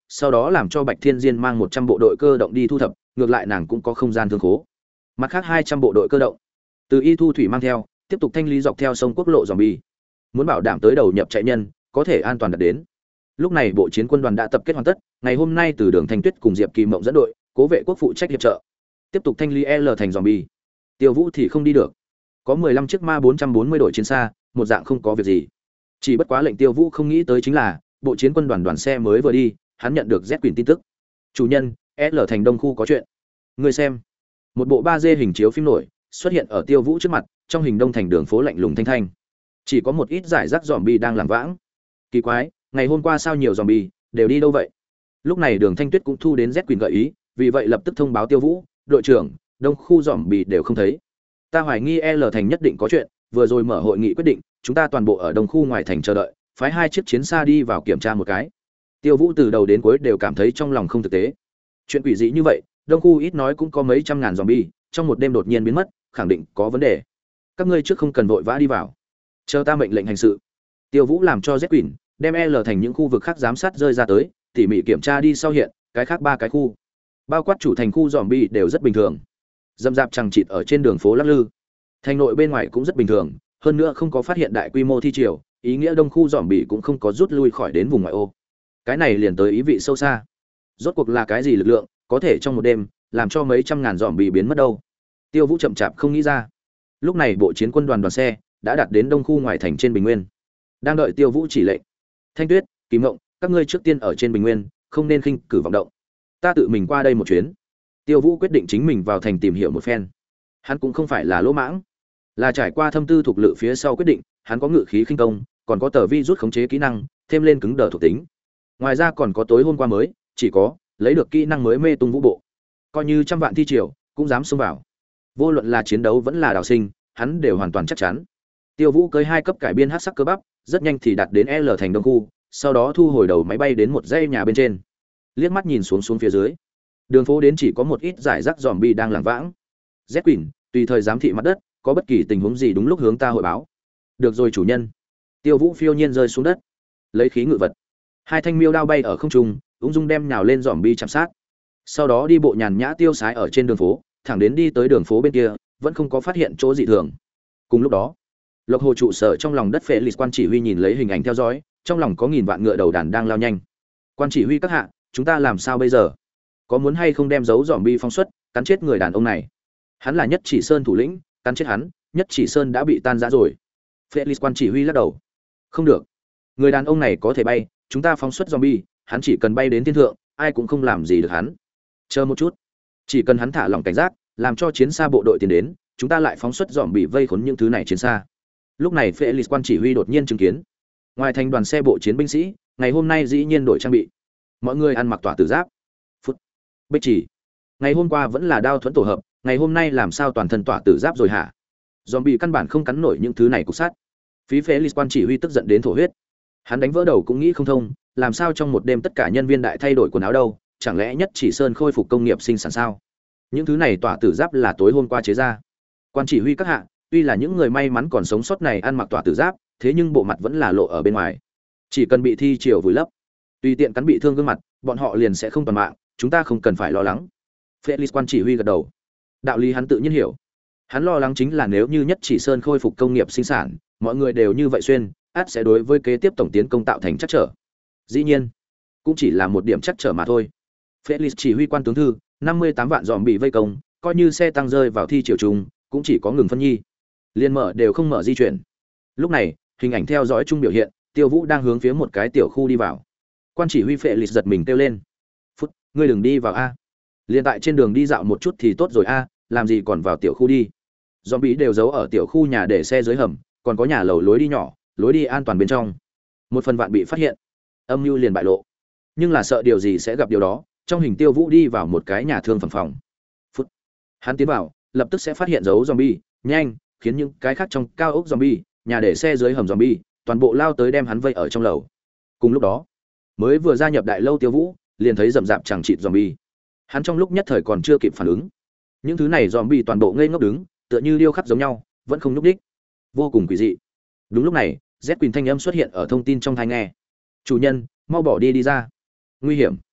sau đó làm cho Bạch Thiên Diên mang một trăm bộ đội cơ động đi thu thập, ngược lại nàng cũng có không gian thương khố. Mặt khác hai trăm bộ đội cơ động, từ Y Thu Thủy mang theo, tiếp tục thanh lý dọc theo sông quốc lộ zombie. Muốn bảo đảm tới đầu nhập chạy nhân, có thể an toàn đạt đến. Lúc này bộ chiến quân đoàn đã tập kết hoàn tất, ngày hôm nay từ Đường Thanh Tuyết cùng Diệp Kỳ Mộng dẫn đội, cố vệ quốc phụ trách hiệp trợ, tiếp tục thanh lý L thành zombie. Tiêu Vũ thì không đi được. Có mười lăm chiếc ma bốn trăm bốn mươi đội chiến xa, một dạng không có việc gì. Chỉ bất quá lệnh Tiêu Vũ không nghĩ tới chính là, bộ chiến quân đoàn đoàn xe mới vừa đi, hắn nhận được Z Quỳnh tin tức. Chủ nhân, L thành đông khu có chuyện. Người xem. Một bộ ba D hình chiếu phim nổi xuất hiện ở Tiêu Vũ trước mặt, trong hình đông thành đường phố lạnh lùng thanh thanh. Chỉ có một ít giải rác zombie đang lảng vãng. Kỳ quái, ngày hôm qua sao nhiều zombie đều đi đâu vậy? Lúc này Đường Thanh Tuyết cũng thu đến Z Quỳnh gợi ý, vì vậy lập tức thông báo Tiêu Vũ, đội trưởng, đông khu zombie đều không thấy. Ta hoài nghi L thành nhất định có chuyện, vừa rồi mở hội nghị quyết định, chúng ta toàn bộ ở đông khu ngoài thành chờ đợi, phái hai chiếc chiến xa đi vào kiểm tra một cái. Tiêu Vũ từ đầu đến cuối đều cảm thấy trong lòng không thực tế. Chuyện quỷ dị như vậy, đông khu ít nói cũng có mấy trăm ngàn zombie, trong một đêm đột nhiên biến mất, khẳng định có vấn đề. Các ngươi trước không cần vội vã đi vào, chờ ta mệnh lệnh hành sự. Tiêu Vũ làm cho Z Quỳnh đem L thành những khu vực khác giám sát rơi ra tới, tỉ mỉ kiểm tra đi sau hiện, cái khác ba cái khu, bao quát chủ thành khu zombie đều rất bình thường. Dâm dạp chằng chịt ở trên đường phố lắc lư. Thành nội bên ngoài cũng rất bình thường, hơn nữa không có phát hiện đại quy mô thi triều, ý nghĩa đông khu zombie cũng không có rút lui khỏi đến vùng ngoại ô. Cái này liền tới ý vị sâu xa. Rốt cuộc là cái gì lực lượng, có thể trong một đêm làm cho mấy trăm ngàn zombie biến mất đâu? Tiêu Vũ chậm chạp không nghĩ ra. Lúc này bộ chiến quân đoàn đoàn xe đã đạt đến đông khu ngoài thành trên bình nguyên, đang đợi Tiêu Vũ chỉ lệnh. Thanh Tuyết, Kỳ Mộng, các ngươi trước tiên ở trên bình nguyên, không nên khinh cử vọng động. Ta tự mình qua đây một chuyến. Tiêu Vũ quyết định chính mình vào thành tìm hiểu một phen. Hắn cũng không phải là lỗ mãng, là trải qua thâm tư thuộc lự phía sau quyết định. Hắn có ngự khí khinh công, còn có tờ vi rút khống chế kỹ năng, thêm lên cứng đờ thuộc tính. Ngoài ra còn có tối hôm qua mới, chỉ có lấy được kỹ năng mới mê tung vũ bộ. Coi như trăm vạn thi triều, cũng dám xông vào. Vô luận là chiến đấu vẫn là đào sinh, hắn đều hoàn toàn chắc chắn. Tiêu Vũ cưới hai cấp cải biên hắc sắc cơ bắp, rất nhanh thì đạt đến L thành đông khu, sau đó thu hồi đầu máy bay đến một dãy nhà bên trên. Liếc mắt nhìn xuống xuống phía dưới, đường phố đến chỉ có một ít giải rác zombie đang lảng vãng. Z Quỳnh, tùy thời giám thị mặt đất, có bất kỳ tình huống gì đúng lúc hướng ta hội báo. Được rồi chủ nhân. Tiêu Vũ phiêu nhiên rơi xuống đất, lấy khí ngự vật. Hai thanh miêu đao bay ở không trung, ung dung đem nhào lên zombie chạm sát. Sau đó đi bộ nhàn nhã tiêu sái ở trên đường phố, thẳng đến đi tới đường phố bên kia, vẫn không có phát hiện chỗ dị thường. Cùng lúc đó, Lộc Hồ trụ sở trong lòng đất phệ lịch quan chỉ huy nhìn lấy hình ảnh theo dõi, trong lòng có nghìn vạn ngựa đầu đàn đang lao nhanh. Quan chỉ huy các hạ, chúng ta làm sao bây giờ? Có muốn hay không đem dấu zombie phóng xuất, cắn chết người đàn ông này? Hắn là Nhất Chỉ Sơn thủ lĩnh, cắn chết hắn, Nhất Chỉ Sơn đã bị tan rã rồi. Felix quan chỉ huy lắc đầu. Không được. Người đàn ông này có thể bay, chúng ta phóng xuất zombie, hắn chỉ cần bay đến thiên thượng, ai cũng không làm gì được hắn. Chờ một chút. Chỉ cần hắn thả lỏng cảnh giác, làm cho chiến xa bộ đội tiến đến, chúng ta lại phóng xuất zombie vây khốn những thứ này chiến xa. Lúc này Felix quan chỉ huy đột nhiên chứng kiến, ngoài thành đoàn xe bộ chiến binh sĩ, ngày hôm nay dĩ nhiên đổi trang bị. Mọi người ăn mặc tỏa tử giáp. Phút. Bích chỉ. Ngày hôm qua vẫn là đao thuẫn tổ hợp, ngày hôm nay làm sao toàn thân tỏa tử giáp rồi hả? Zombie căn bản không cắn nổi những thứ này cục sát. Phí Felix quan chỉ huy tức giận đến thổ huyết. Hắn đánh vỡ đầu cũng nghĩ không thông, làm sao trong một đêm tất cả nhân viên đại thay đổi quần áo đâu, chẳng lẽ Nhất Chỉ Sơn khôi phục công nghiệp sinh sản sao? Những thứ này tỏa tử giáp là tối hôm qua chế ra. Quan chỉ huy các hạ, tuy là những người may mắn còn sống sót này ăn mặc tỏa tử giáp, thế nhưng bộ mặt vẫn là lộ ở bên ngoài. Chỉ cần bị thi triều vùi lấp, tùy tiện cắn bị thương gương mặt, bọn họ liền sẽ không toàn mạng, chúng ta không cần phải lo lắng. Felix quan chỉ huy gật đầu. Đạo lý hắn tự nhiên hiểu. Hắn lo lắng chính là nếu như Nhất Chỉ Sơn khôi phục công nghiệp sinh sản, mọi người đều như vậy xuyên, ắt sẽ đối với kế tiếp tổng tiến công tạo thành chắc trở. Dĩ nhiên, cũng chỉ là một điểm chắc trở mà thôi. Felix chỉ huy quan tướng thư, năm mươi tám vạn dòm bị vây công, coi như xe tăng rơi vào thi triều trùng, cũng chỉ có ngừng phân nhi. Liên mở đều không mở di chuyển. Lúc này, hình ảnh theo dõi chung biểu hiện, Tiêu Vũ đang hướng phía một cái tiểu khu đi vào. Quan chỉ huy Felix giật mình kêu lên: "Phút, ngươi đừng đi vào a. Liên tại trên đường đi dạo một chút thì tốt rồi a, làm gì còn vào tiểu khu đi?" Zombie đều giấu ở tiểu khu nhà để xe dưới hầm, còn có nhà lầu lối đi nhỏ, lối đi an toàn bên trong. Một phần vạn bị phát hiện, âm mưu liền bại lộ. Nhưng là sợ điều gì sẽ gặp điều đó, trong hình Tiêu Vũ đi vào một cái nhà thương phẩm phòng. Phút. Hắn tiến vào, lập tức sẽ phát hiện dấu zombie, nhanh, khiến những cái khác trong cao ốc zombie, nhà để xe dưới hầm zombie, toàn bộ lao tới đem hắn vây ở trong lầu. Cùng lúc đó, mới vừa gia nhập đại lâu Tiêu Vũ, liền thấy rầm rạp chẳng chịt zombie. Hắn trong lúc nhất thời còn chưa kịp phản ứng. Những thứ này zombie toàn bộ ngây ngốc đứng, tựa như điêu khắc giống nhau, vẫn không nhúc nhích. Vô cùng quỷ dị. Đúng lúc này, Z Quỳnh thanh âm xuất hiện ở thông tin trong tai nghe. "Chủ nhân, mau bỏ đi đi ra. Nguy hiểm."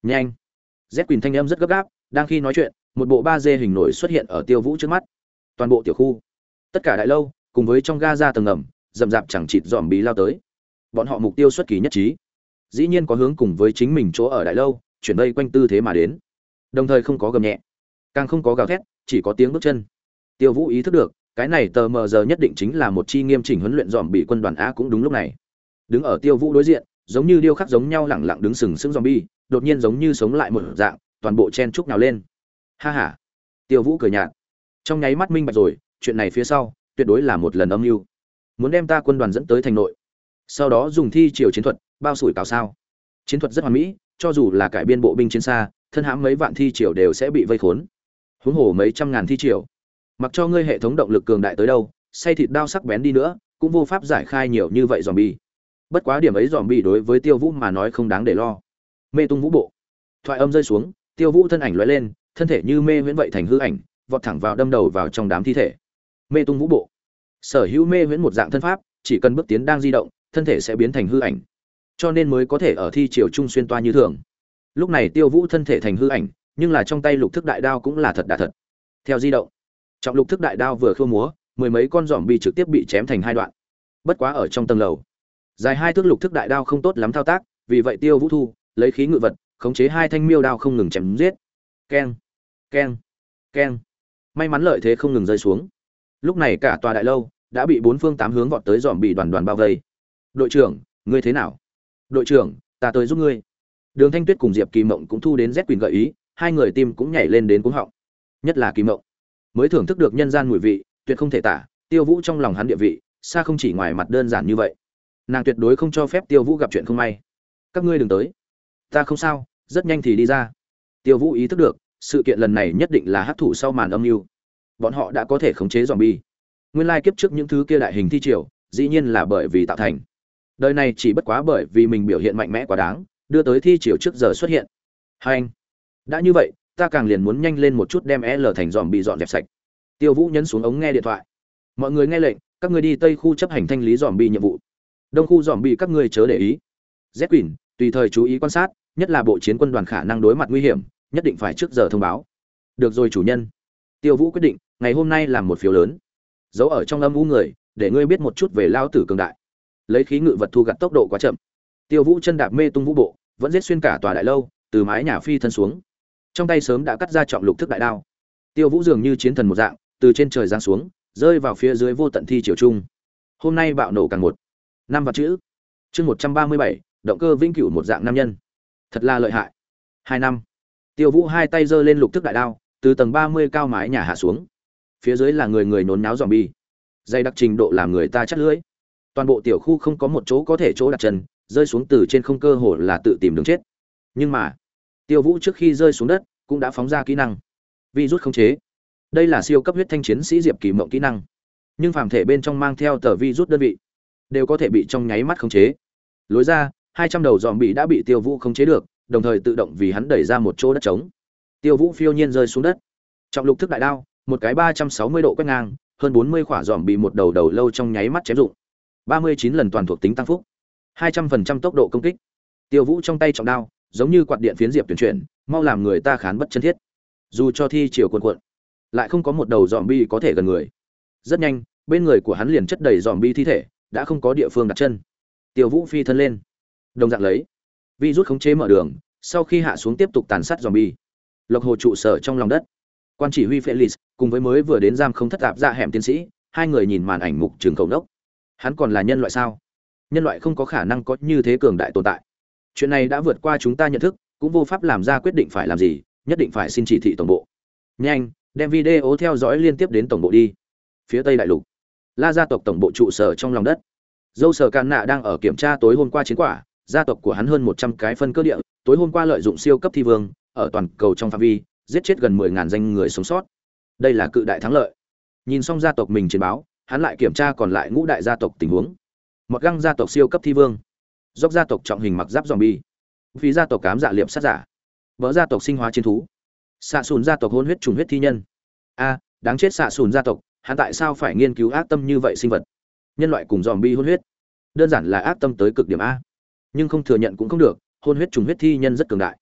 Nhanh. Z Quỳnh thanh âm rất gấp gáp, đang khi nói chuyện, một bộ ba D hình nổi xuất hiện ở Tiêu Vũ trước mắt. Toàn bộ tiểu khu, tất cả đại lâu, cùng với trong ga ra tầng ngầm, rầm rạp chẳng chịt dòm bí lao tới. Bọn họ mục tiêu xuất kỳ nhất trí, dĩ nhiên có hướng cùng với chính mình chỗ ở đại lâu, chuyển vây quanh tư thế mà đến. Đồng thời không có gầm nhẹ, càng không có gào thét, chỉ có tiếng bước chân. Tiêu Vũ ý thức được, cái này tờ mờ giờ nhất định chính là một chi nghiêm chỉnh huấn luyện dòm bị quân đoàn A. Cũng đúng lúc này, đứng ở Tiêu Vũ đối diện, giống như điêu khắc giống nhau lẳng lặng đứng sừng sững zombie, đột nhiên giống như sống lại một dạng, toàn bộ chen chúc nào lên. Ha ha. Tiêu Vũ cười nhạt, trong nháy mắt minh bạch rồi, chuyện này phía sau tuyệt đối là một lần âm mưu, muốn đem ta quân đoàn dẫn tới thành nội, sau đó dùng thi triều chiến thuật bao sủi cào sao. Chiến thuật rất hoàn mỹ, cho dù là cải biên bộ binh chiến xa, thân hãm mấy vạn thi triều đều sẽ bị vây khốn, huống hồ mấy trăm ngàn thi triều, mặc cho ngươi hệ thống động lực cường đại tới đâu, xay thịt đao sắc bén đi nữa, cũng vô pháp giải khai nhiều như vậy zombie. Bất quá điểm ấy zombie đối với Tiêu Vũ mà nói không đáng để lo. Mê tung vũ bộ, thoại âm rơi xuống, Tiêu Vũ thân ảnh lóe lên, thân thể như mê huyễn vậy thành hư ảnh, vọt thẳng vào đâm đầu vào trong đám thi thể. Mê tung vũ bộ, sở hữu mê huyễn một dạng thân pháp, chỉ cần bước tiến đang di động, thân thể sẽ biến thành hư ảnh, cho nên mới có thể ở thi triều trung xuyên toa như thường. Lúc này Tiêu Vũ thân thể thành hư ảnh, nhưng là trong tay lục thức đại đao cũng là thật đả thật. Theo di động, trọng lục thức đại đao vừa khua múa, mười mấy con zombie trực tiếp bị chém thành hai đoạn. Bất quá ở trong tầng lầu, dài hai thước lục thức đại đao không tốt lắm thao tác, vì vậy Tiêu Vũ thu lấy khí ngự vật, khống chế hai thanh miêu đao không ngừng chém giết. Keng, keng, keng. May mắn lợi thế không ngừng rơi xuống. Lúc này cả tòa đại lâu đã bị bốn phương tám hướng vọt tới zombie đoàn đoàn bao vây. Đội trưởng, ngươi thế nào? Đội trưởng, ta tới giúp ngươi. Đường Thanh Tuyết cùng Diệp Kỳ Mộng cũng thu đến Z Quỳnh gợi ý, hai người tim cũng nhảy lên đến cuống họng. Nhất là Kỳ Mộng, mới thưởng thức được nhân gian mùi vị, tuyệt không thể tả. Tiêu Vũ trong lòng hắn địa vị, xa không chỉ ngoài mặt đơn giản như vậy. Nàng tuyệt đối không cho phép Tiêu Vũ gặp chuyện không may. Các ngươi đừng tới. Ta không sao, rất nhanh thì đi ra. Tiêu Vũ ý thức được, sự kiện lần này nhất định là hắc thủ sau màn âm mưu. Bọn họ đã có thể khống chế zombie. Nguyên lai kiếp trước những thứ kia đại hình thi triều, dĩ nhiên là bởi vì tạo thành. Đời này chỉ bất quá bởi vì mình biểu hiện mạnh mẽ quá đáng, đưa tới thi triều trước giờ xuất hiện. Hai anh, đã như vậy, ta càng liền muốn nhanh lên một chút đem L thành zombie dọn dẹp sạch. Tiêu Vũ nhấn xuống ống nghe điện thoại. Mọi người nghe lệnh, các ngươi đi tây khu chấp hành thanh lý zombie nhiệm vụ. Đông khu zombie các ngươi chớ để ý. Z Quỳnh, tùy thời chú ý quan sát, nhất là bộ chiến quân đoàn khả năng đối mặt nguy hiểm, nhất định phải trước giờ thông báo. Được rồi chủ nhân. Tiêu Vũ quyết định, ngày hôm nay làm một phiếu lớn, giấu ở trong âm u người, để ngươi biết một chút về lao tử cường đại. Lấy khí ngự vật thu gặt tốc độ quá chậm. Tiêu Vũ chân đạp mê tung vũ bộ, vẫn giết xuyên cả tòa đại lâu, từ mái nhà phi thân xuống. Trong tay sớm đã cắt ra trọng lục thức đại đao. Tiêu Vũ dường như chiến thần một dạng, từ trên trời giáng xuống, rơi vào phía dưới vô tận thi triều trung. Hôm nay bạo nổ càng một. Năm vật chữ. Chương một trăm ba mươi bảy, động cơ vĩnh cửu một dạng nam nhân. Thật là lợi hại. Hai năm. Tiêu Vũ hai tay giơ lên lục thức đại đao, từ tầng ba mươi cao mái nhà hạ xuống. Phía dưới là người người nôn náo zombie. Dày đặc trình độ làm người ta chắt lưỡi. Toàn bộ tiểu khu không có một chỗ có thể chỗ đặt chân, rơi xuống từ trên không cơ hồ là tự tìm đường chết. Nhưng mà, Tiêu Vũ trước khi rơi xuống đất, cũng đã phóng ra kỹ năng virus khống chế. Đây là siêu cấp huyết thanh chiến sĩ Diệp Kỳ Mộng kỹ năng, nhưng phàm thể bên trong mang theo tờ virus đơn vị, đều có thể bị trong nháy mắt khống chế. Lối ra, hai trăm đầu zombie đã bị Tiêu Vũ khống chế được, đồng thời tự động vì hắn đẩy ra một chỗ đất trống. Tiêu Vũ phiêu nhiên rơi xuống đất, trọng lục thức đại đao, một cái ba trăm sáu mươi độ quét ngang, hơn bốn mươi quả zombie một đầu đầu lâu trong nháy mắt chém dụng. ba mươi chín lần toàn thuộc tính tăng phúc, hai trăm phần trăm tốc độ công kích. Tiêu Vũ trong tay trọng đao, giống như quạt điện phiến diệp tuyển chuyển, mau làm người ta khán bất chân thiết. Dù cho thi chiều cuồn cuộn, lại không có một đầu zombie có thể gần người. Rất nhanh, bên người của hắn liền chất đầy zombie thi thể, đã không có địa phương đặt chân. Tiêu Vũ phi thân lên, đồng dạng lấy virus khống chế mở đường, sau khi hạ xuống tiếp tục tàn sát zombie. Lộc hồ trụ sở trong lòng đất, quan chỉ huy Felix cùng với mới vừa đến giam không thất tạp ra hẻm tiến sĩ, hai người nhìn màn ảnh mục trường khẩu đốc. Hắn còn là nhân loại sao? Nhân loại không có khả năng có như thế cường đại tồn tại. Chuyện này đã vượt qua chúng ta nhận thức, cũng vô pháp làm ra quyết định phải làm gì, nhất định phải xin chỉ thị tổng bộ. Nhanh, đem video theo dõi liên tiếp đến tổng bộ đi. Phía Tây đại lục, La gia tộc tổng bộ trụ sở trong lòng đất. Dâu Sở Càn Nạ đang ở kiểm tra tối hôm qua chiến quả, gia tộc của hắn hơn một trăm cái phân cơ địa, tối hôm qua lợi dụng siêu cấp thi vương, ở toàn cầu trong phạm vi, giết chết gần mười ngàn danh người sống sót. Đây là cự đại thắng lợi. Nhìn xong gia tộc mình chiến báo, hắn lại kiểm tra còn lại ngũ đại gia tộc tình huống. Một găng gia tộc siêu cấp thi vương, dốc gia tộc trọng hình mặc giáp zombie, phí gia tộc cám dạ liệp sát giả, vỡ gia tộc sinh hóa chiến thú, xạ sùn gia tộc hôn huyết trùng huyết thi nhân. A, đáng chết xạ sùn gia tộc, hắn tại sao phải nghiên cứu ác tâm như vậy sinh vật? Nhân loại cùng zombie hôn huyết, đơn giản là ác tâm tới cực điểm a. Nhưng không thừa nhận cũng không được, hôn huyết trùng huyết thi nhân rất cường đại.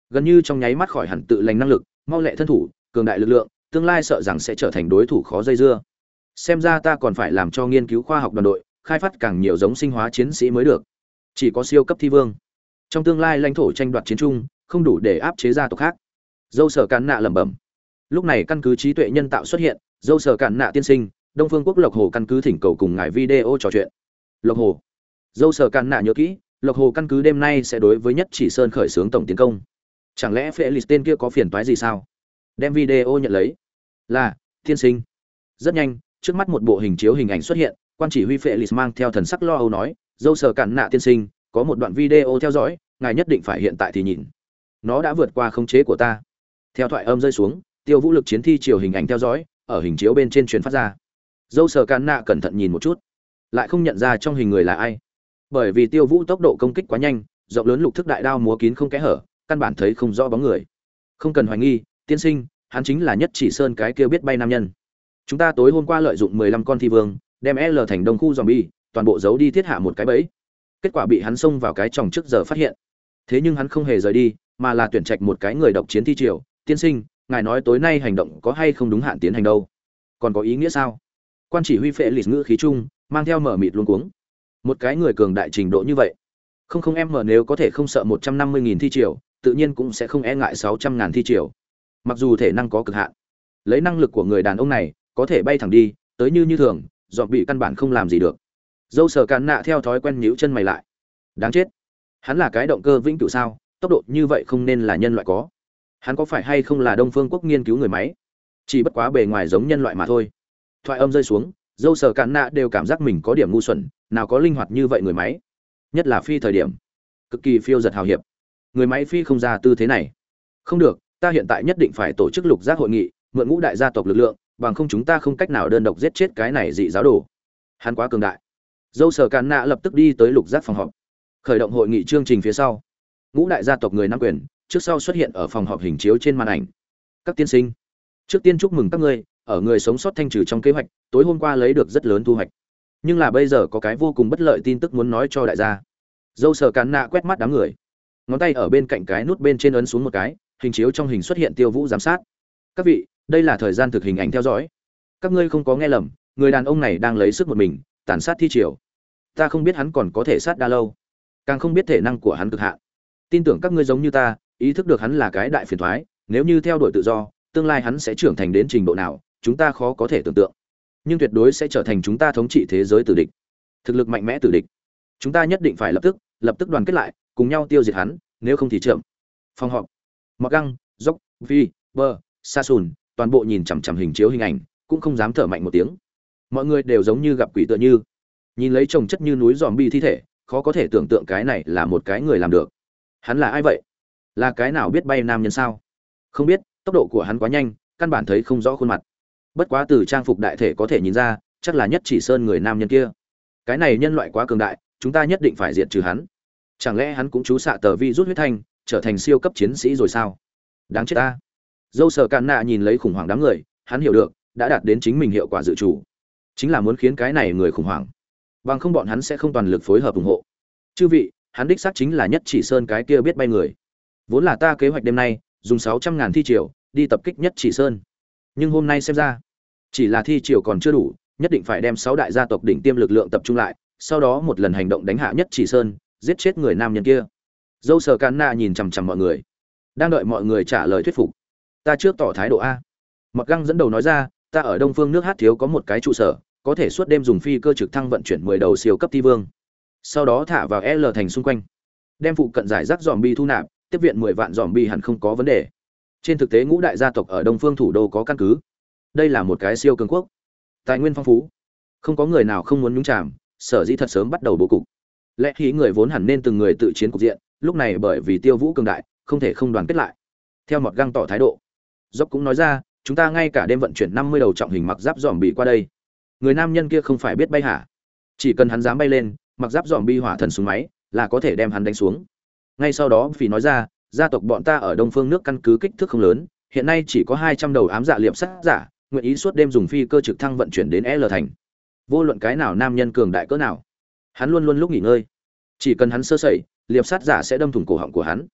gần như trong nháy mắt khỏi hẳn tự lành năng lực, mau lẹ thân thủ, cường đại lực lượng, tương lai sợ rằng sẽ trở thành đối thủ khó dây dưa. Xem ra ta còn phải làm cho nghiên cứu khoa học đoàn đội, khai phát càng nhiều giống sinh hóa chiến sĩ mới được. Chỉ có siêu cấp thi vương, trong tương lai lãnh thổ tranh đoạt chiến chung, không đủ để áp chế gia tộc khác. Dâu Sở Cản Nạ lẩm bẩm. Lúc này căn cứ trí tuệ nhân tạo xuất hiện, Dâu Sở Cản Nạ tiên sinh, Đông Phương Quốc Lộc Hồ căn cứ thỉnh cầu cùng ngài video trò chuyện. Lộc Hồ. Dâu Sở Cản Nạ nhớ kỹ, Lộc Hồ căn cứ đêm nay sẽ đối với Nhất Chỉ Sơn khởi xướng tổng tiến công. Chẳng lẽ Felix tên kia có phiền toái gì sao? Đem video nhận lấy. Là, tiên sinh. Rất nhanh, trước mắt một bộ hình chiếu hình ảnh xuất hiện, quan chỉ huy Felix mang theo thần sắc lo âu nói, Dâu Sở Cản Nạ tiên sinh, có một đoạn video theo dõi, ngài nhất định phải hiện tại thì nhìn. Nó đã vượt qua khống chế của ta. Theo thoại âm rơi xuống, Tiêu Vũ lực chiến thi chiều hình ảnh theo dõi, ở hình chiếu bên trên truyền phát ra. Dâu Sở Cản Nạ cẩn thận nhìn một chút, lại không nhận ra trong hình người là ai. Bởi vì Tiêu Vũ tốc độ công kích quá nhanh, rộng lớn lục thức đại đao múa kín không kẽ hở, căn bản thấy không rõ bóng người. Không cần hoài nghi, tiên sinh, hắn chính là Nhất Chỉ Sơn cái kia biết bay nam nhân. Chúng ta tối hôm qua lợi dụng mười lăm con thi vương, đem L thành đông khu zombie, toàn bộ giấu đi thiết hạ một cái bẫy. Kết quả bị hắn xông vào cái tròng trước giờ phát hiện. Thế nhưng hắn không hề rời đi, mà là tuyển trạch một cái người độc chiến thi triều. Tiên sinh, ngài nói tối nay hành động có hay không đúng hạn tiến hành đâu? Còn có ý nghĩa sao? Quan chỉ huy phệ lịt ngữ khí chung, mang theo mở mịt luống cuống. Một cái người cường đại trình độ như vậy, không không em mở nếu có thể không sợ một trăm năm mươi nghìn thi triều, tự nhiên cũng sẽ không e ngại sáu trăm ngàn thi triều. Mặc dù thể năng có cực hạn, lấy năng lực của người đàn ông này, có thể bay thẳng đi, tới như như thường, dọn bị căn bản không làm gì được. Dâu Sở Cản Nạ theo thói quen nhíu chân mày lại. Đáng chết, hắn là cái động cơ vĩnh cửu sao? Tốc độ như vậy không nên là nhân loại có. Hắn có phải hay không là Đông Phương Quốc nghiên cứu người máy? Chỉ bất quá bề ngoài giống nhân loại mà thôi. Thoại âm rơi xuống, Dâu Sở Cản Nạ đều cảm giác mình có điểm ngu xuẩn, nào có linh hoạt như vậy người máy. Nhất là phi thời điểm, cực kỳ phiêu giật hào hiệp. Người máy phi không ra tư thế này. Không được, ta hiện tại nhất định phải tổ chức lục giác hội nghị, mượn ngũ đại gia tộc lực lượng, bằng không chúng ta không cách nào đơn độc giết chết cái này dị giáo đồ. Hắn quá cường đại. Dâu Sở Cản Nạ lập tức đi tới lục giác phòng họp, khởi động hội nghị chương trình phía sau. Ngũ đại gia tộc người nắm quyền, trước sau xuất hiện ở phòng họp hình chiếu trên màn ảnh. Các tiên sinh, trước tiên chúc mừng các ngươi, ở người sống sót thanh trừ trong kế hoạch, tối hôm qua lấy được rất lớn thu hoạch. Nhưng là bây giờ có cái vô cùng bất lợi tin tức muốn nói cho đại gia. Dâu Sở Cản Nạ quét mắt đám người, ngón tay ở bên cạnh cái nút bên trên ấn xuống một cái, hình chiếu trong hình xuất hiện Tiêu Vũ giám sát. Các vị, đây là thời gian thực hình ảnh theo dõi. Các ngươi không có nghe lầm, người đàn ông này đang lấy sức một mình tàn sát thi triều. Ta không biết hắn còn có thể sát đa lâu, càng không biết thể năng của hắn cực hạn. Tin tưởng các ngươi giống như ta, ý thức được hắn là cái đại phiền toái, nếu như theo đuổi tự do, tương lai hắn sẽ trưởng thành đến trình độ nào, chúng ta khó có thể tưởng tượng. Nhưng tuyệt đối sẽ trở thành chúng ta thống trị thế giới tử địch. Thực lực mạnh mẽ tử địch. Chúng ta nhất định phải lập tức, lập tức đoàn kết lại, cùng nhau tiêu diệt hắn, nếu không thì chậm. Phòng họp. Mặc Găng, Dốc, Vi, Bơ, Sasun, toàn bộ nhìn chằm chằm hình chiếu hình ảnh, cũng không dám thở mạnh một tiếng. Mọi người đều giống như gặp quỷ tựa như, nhìn lấy chồng chất như núi zombie thi thể, khó có thể tưởng tượng cái này là một cái người làm được. Hắn là ai vậy? Là cái nào biết bay nam nhân sao? Không biết, tốc độ của hắn quá nhanh, căn bản thấy không rõ khuôn mặt. Bất quá từ trang phục đại thể có thể nhìn ra, chắc là Nhất Chỉ Sơn người nam nhân kia. Cái này nhân loại quá cường đại, chúng ta nhất định phải diệt trừ hắn. Chẳng lẽ hắn cũng chú xạ tờ vi rút huyết thanh, trở thành siêu cấp chiến sĩ rồi sao? Đáng chết ta. Dâu Sở Cản Nạ nhìn lấy khủng hoảng đám người, hắn hiểu được, đã đạt đến chính mình hiệu quả dự chủ, chính là muốn khiến cái này người khủng hoảng, bằng không bọn hắn sẽ không toàn lực phối hợp ủng hộ. Chư vị, hắn đích xác chính là Nhất Chỉ Sơn cái kia biết bay người. Vốn là ta kế hoạch đêm nay dùng sáu trăm ngàn thi triều đi tập kích Nhất Chỉ Sơn, nhưng hôm nay xem ra, chỉ là thi triều còn chưa đủ, nhất định phải đem sáu đại gia tộc đỉnh tiêm lực lượng tập trung lại, sau đó một lần hành động đánh hạ Nhất Chỉ Sơn, giết chết người nam nhân kia. Dâu Sở Cản Nạ nhìn chằm chằm mọi người, đang đợi mọi người trả lời thuyết phục. Ta trước tỏ thái độ a. Mặc Găng dẫn đầu nói ra, ta ở Đông Phương nước Hát thiếu có một cái trụ sở, có thể suốt đêm dùng phi cơ trực thăng vận chuyển mười đầu siêu cấp thi vương, sau đó thả vào L thành xung quanh, đem phụ cận giải rác zombie thu nạp, tiếp viện mười vạn zombie hẳn không có vấn đề. Trên thực tế ngũ đại gia tộc ở Đông Phương thủ đô có căn cứ. Đây là một cái siêu cường quốc, tài nguyên phong phú, không có người nào không muốn nhúng chàm, sở dĩ thật sớm bắt đầu bố cục. Lẽ khí người vốn hẳn nên từng người tự chiến cục diện, lúc này bởi vì Tiêu Vũ cường đại, không thể không đoàn kết lại. Theo Mọt Găng tỏ thái độ, Dốc cũng nói ra, chúng ta ngay cả đêm vận chuyển năm mươi đầu trọng hình mặc giáp zombie qua đây. Người nam nhân kia không phải biết bay hả? Chỉ cần hắn dám bay lên, mặc giáp zombie hỏa thần súng máy, là có thể đem hắn đánh xuống. Ngay sau đó Phỉ nói ra, gia tộc bọn ta ở Đông Phương nước căn cứ kích thước không lớn, hiện nay chỉ có hai trăm đầu ám dạ liệp sát giả, nguyện ý suốt đêm dùng phi cơ trực thăng vận chuyển đến L thành. Vô luận cái nào nam nhân cường đại cỡ nào, hắn luôn luôn lúc nghỉ ngơi. Chỉ cần hắn sơ sẩy, liệp sát giả sẽ đâm thủng cổ họng của hắn.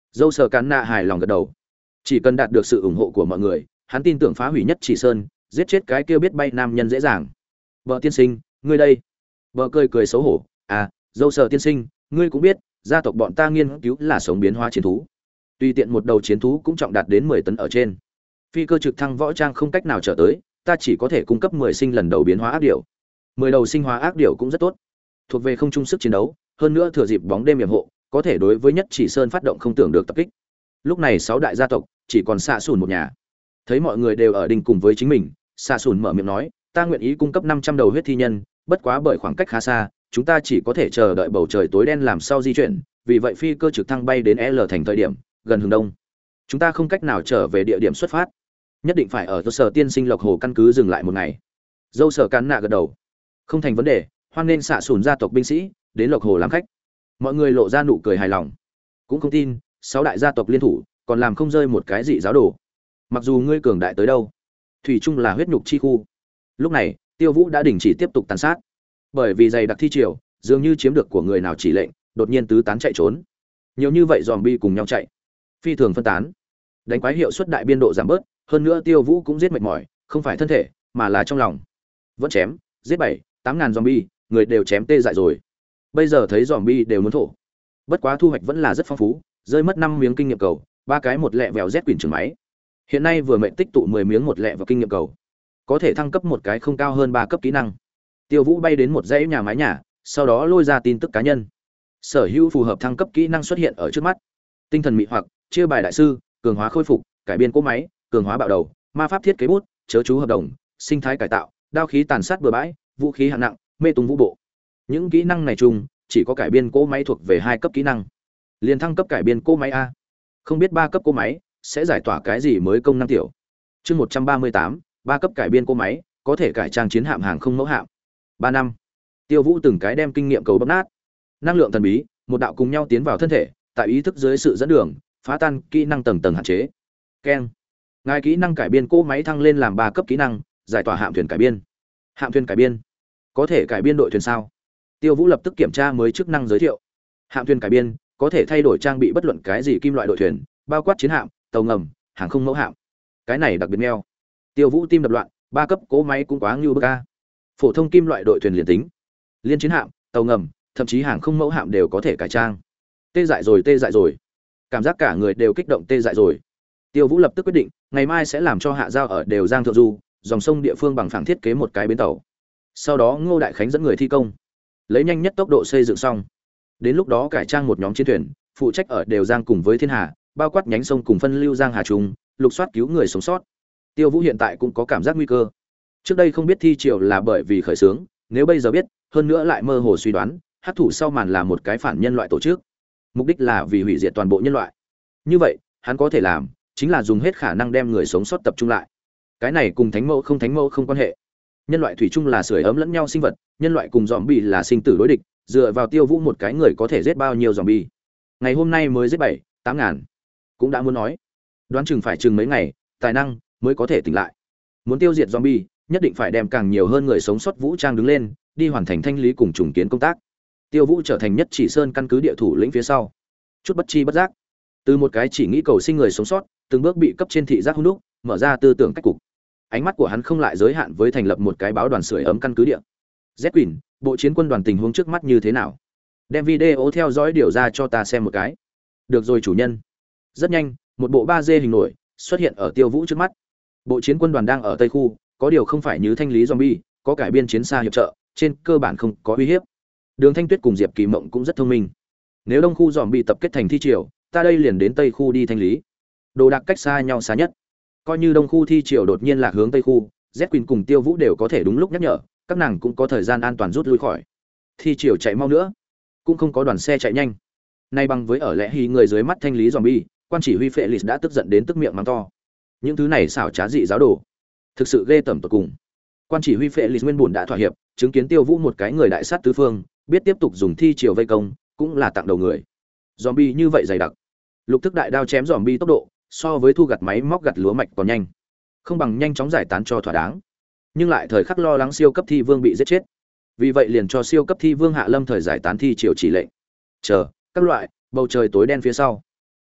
Dâu sờ cán nạ hài lòng gật đầu. Chỉ cần đạt được sự ủng hộ của mọi người, hắn tin tưởng phá hủy nhất chỉ sơn, giết chết cái kia biết bay nam nhân dễ dàng. Bờ tiên sinh, ngươi đây. Bờ cười cười xấu hổ, à, dâu sờ tiên sinh, ngươi cũng biết, gia tộc bọn ta nghiên cứu là sống biến hóa chiến thú. Tùy tiện một đầu chiến thú cũng trọng đạt đến mười tấn ở trên. Phi cơ trực thăng võ trang không cách nào trở tới, ta chỉ có thể cung cấp mười sinh lần đầu biến hóa ác điểu. mười đầu sinh hóa ác điểu cũng rất tốt. Thuộc về không trung sức chiến đấu, hơn nữa thừa dịp bóng đêm yểm hộ, có thể đối với nhất chỉ sơn phát động không tưởng được tập kích. Lúc này sáu đại gia tộc chỉ còn xạ sùn một nhà. Thấy mọi người đều ở đình cùng với chính mình, xạ sùn mở miệng nói, ta nguyện ý cung cấp năm trăm đầu huyết thi nhân, bất quá bởi khoảng cách khá xa, chúng ta chỉ có thể chờ đợi bầu trời tối đen làm sau di chuyển, vì vậy phi cơ trực thăng bay đến L thành thời điểm gần hướng đông. Chúng ta không cách nào trở về địa điểm xuất phát, nhất định phải ở cơ sở tiên sinh Lộc Hồ căn cứ dừng lại một ngày. Dâu sở cán nạ gật đầu, không thành vấn đề, hoan nên xạ sùn gia tộc binh sĩ đến Lộc Hồ làm khách. Mọi người lộ ra nụ cười hài lòng, cũng không tin sáu đại gia tộc liên thủ còn làm không rơi một cái dị giáo đồ. Mặc dù ngươi cường đại tới đâu, thủy chung là huyết nhục chi khu. Lúc này Tiêu Vũ đã đình chỉ tiếp tục tàn sát, bởi vì dày đặc thi triều dường như chiếm được của người nào chỉ lệnh, đột nhiên tứ tán chạy trốn. Nhiều như vậy zombie cùng nhau chạy, phi thường phân tán, đánh quái hiệu suất đại biên độ giảm bớt. Hơn nữa Tiêu Vũ cũng giết mệt mỏi, không phải thân thể mà là trong lòng. Vẫn chém, giết bảy, tám ngàn zombie, người đều chém tê dại rồi. Bây giờ thấy zombie đều muốn thổ. Bất quá thu hoạch vẫn là rất phong phú, rơi mất năm miếng kinh nghiệm cầu, ba cái một lẹ vèo Z quyển trường máy. Hiện nay vừa mệnh tích tụ mười miếng một lẹ vào kinh nghiệm cầu, có thể thăng cấp một cái không cao hơn ba cấp kỹ năng. Tiêu Vũ bay đến một dãy nhà mái nhà, sau đó lôi ra tin tức cá nhân. Sở hữu phù hợp thăng cấp kỹ năng xuất hiện ở trước mắt. Tinh thần mị hoặc, chia bài đại sư, cường hóa khôi phục, cải biên cỗ máy, cường hóa bạo đầu, ma pháp thiết kế bút, chớ chú hợp đồng, sinh thái cải tạo, đao khí tàn sát bừa bãi, vũ khí hạng nặng, mê tung vũ bộ. Những kỹ năng này chung chỉ có cải biên cỗ máy thuộc về hai cấp kỹ năng. Liên thăng cấp cải biên cỗ máy a. Không biết ba cấp cỗ máy sẽ giải tỏa cái gì mới công năng tiểu. Chương một trăm ba mươi tám, ba cấp cải biên cỗ máy, có thể cải trang chiến hạm hàng không mẫu hạm. ba năm. Tiêu Vũ từng cái đem kinh nghiệm cầu bóp nát. Năng lượng thần bí, một đạo cùng nhau tiến vào thân thể, tại ý thức dưới sự dẫn đường, phá tan kỹ năng tầng tầng hạn chế. Keng. Ngài kỹ năng cải biên cỗ máy thăng lên làm ba cấp kỹ năng, giải tỏa hạm thuyền cải biên. Hạm thuyền cải biên, có thể cải biên đội thuyền sao? Tiêu Vũ lập tức kiểm tra mới chức năng giới thiệu. Hạm thuyền cải biên, có thể thay đổi trang bị bất luận cái gì kim loại đội thuyền, bao quát chiến hạm, tàu ngầm, hàng không mẫu hạm. Cái này đặc biệt neo. Tiêu Vũ tim đập loạn, ba cấp cỗ máy cũng quá ngưu bức a. Phổ thông kim loại đội thuyền liền tính, liên chiến hạm, tàu ngầm, thậm chí hàng không mẫu hạm đều có thể cải trang. Tê dại rồi, tê dại rồi. Cảm giác cả người đều kích động tê dại rồi. Tiêu Vũ lập tức quyết định, ngày mai sẽ làm cho hạ giao ở đều Giang thượng du, dòng sông địa phương bằng phẳng thiết kế một cái bến tàu. Sau đó Ngô Đại Khánh dẫn người thi công, lấy nhanh nhất tốc độ xây dựng xong. Đến lúc đó cải trang một nhóm chiến thuyền, phụ trách ở đều Giang cùng với Thiên Hà, bao quát nhánh sông cùng phân lưu Giang Hà Trung, lục soát cứu người sống sót. Tiêu Vũ hiện tại cũng có cảm giác nguy cơ. Trước đây không biết thi triều là bởi vì khởi xướng, nếu bây giờ biết, hơn nữa lại mơ hồ suy đoán, hắc thủ sau màn là một cái phản nhân loại tổ chức, mục đích là vì hủy diệt toàn bộ nhân loại. Như vậy, hắn có thể làm chính là dùng hết khả năng đem người sống sót tập trung lại. Cái này cùng thánh mẫu không thánh mẫu không quan hệ. Nhân loại thủy chung là sưởi ấm lẫn nhau sinh vật, nhân loại cùng zombie là sinh tử đối địch, dựa vào Tiêu Vũ một cái người có thể giết bao nhiêu zombie. Ngày hôm nay mới giết bảy, tám ngàn. Cũng đã muốn nói, đoán chừng phải chừng mấy ngày, tài năng mới có thể tỉnh lại. Muốn tiêu diệt zombie, nhất định phải đem càng nhiều hơn người sống sót vũ trang đứng lên, đi hoàn thành thanh lý cùng trùng kiến công tác. Tiêu Vũ trở thành nhất chỉ sơn căn cứ địa thủ lĩnh phía sau, chút bất chi bất giác, từ một cái chỉ nghĩ cầu sinh người sống sót, từng bước bị cấp trên thị giác hung đúc, mở ra tư tưởng cách cục. Ánh mắt của hắn không lại giới hạn với thành lập một cái báo đoàn sưởi ấm căn cứ địa. Z Queen, bộ chiến quân đoàn tình huống trước mắt như thế nào? Đem video theo dõi điều ra cho ta xem một cái. Được rồi chủ nhân. Rất nhanh, một bộ ba D hình nổi xuất hiện ở Tiêu Vũ trước mắt. Bộ chiến quân đoàn đang ở Tây khu, có điều không phải như thanh lý zombie, có cải biên chiến xa hiệp trợ, trên cơ bản không có uy hiếp. Đường Thanh Tuyết cùng Diệp Kỳ Mộng cũng rất thông minh. Nếu đông khu zombie tập kết thành thi triều, ta đây liền đến Tây khu đi thanh lý. Đồ đạc cách xa nhau xa nhất. Coi như đông khu thi triều đột nhiên lạc hướng Tây khu, Z Queen cùng Tiêu Vũ đều có thể đúng lúc nhắc nhở, các nàng cũng có thời gian an toàn rút lui khỏi. Thi triều chạy mau nữa, cũng không có đoàn xe chạy nhanh. Nay bằng với ở lẽ hí người dưới mắt thanh lý zombie, quan chỉ huy Felix đã tức giận đến tức miệng mắng to. Những thứ này xảo trá dị giáo đồ, thực sự ghê tởm tột cùng. Quan chỉ huy Felix nguyên buồn đã thỏa hiệp, chứng kiến Tiêu Vũ một cái người đại sát tứ phương, biết tiếp tục dùng thi triều vây công, cũng là tặng đầu người. Zombie như vậy dày đặc, lục thức đại đao chém zombie tốc độ, so với thu gặt máy móc gặt lúa mạch còn nhanh, không bằng nhanh chóng giải tán cho thỏa đáng. Nhưng lại thời khắc lo lắng siêu cấp thi vương bị giết chết, vì vậy liền cho siêu cấp thi vương hạ lâm thời giải tán thi triều chỉ lệnh. Chờ các loại bầu trời tối đen phía sau,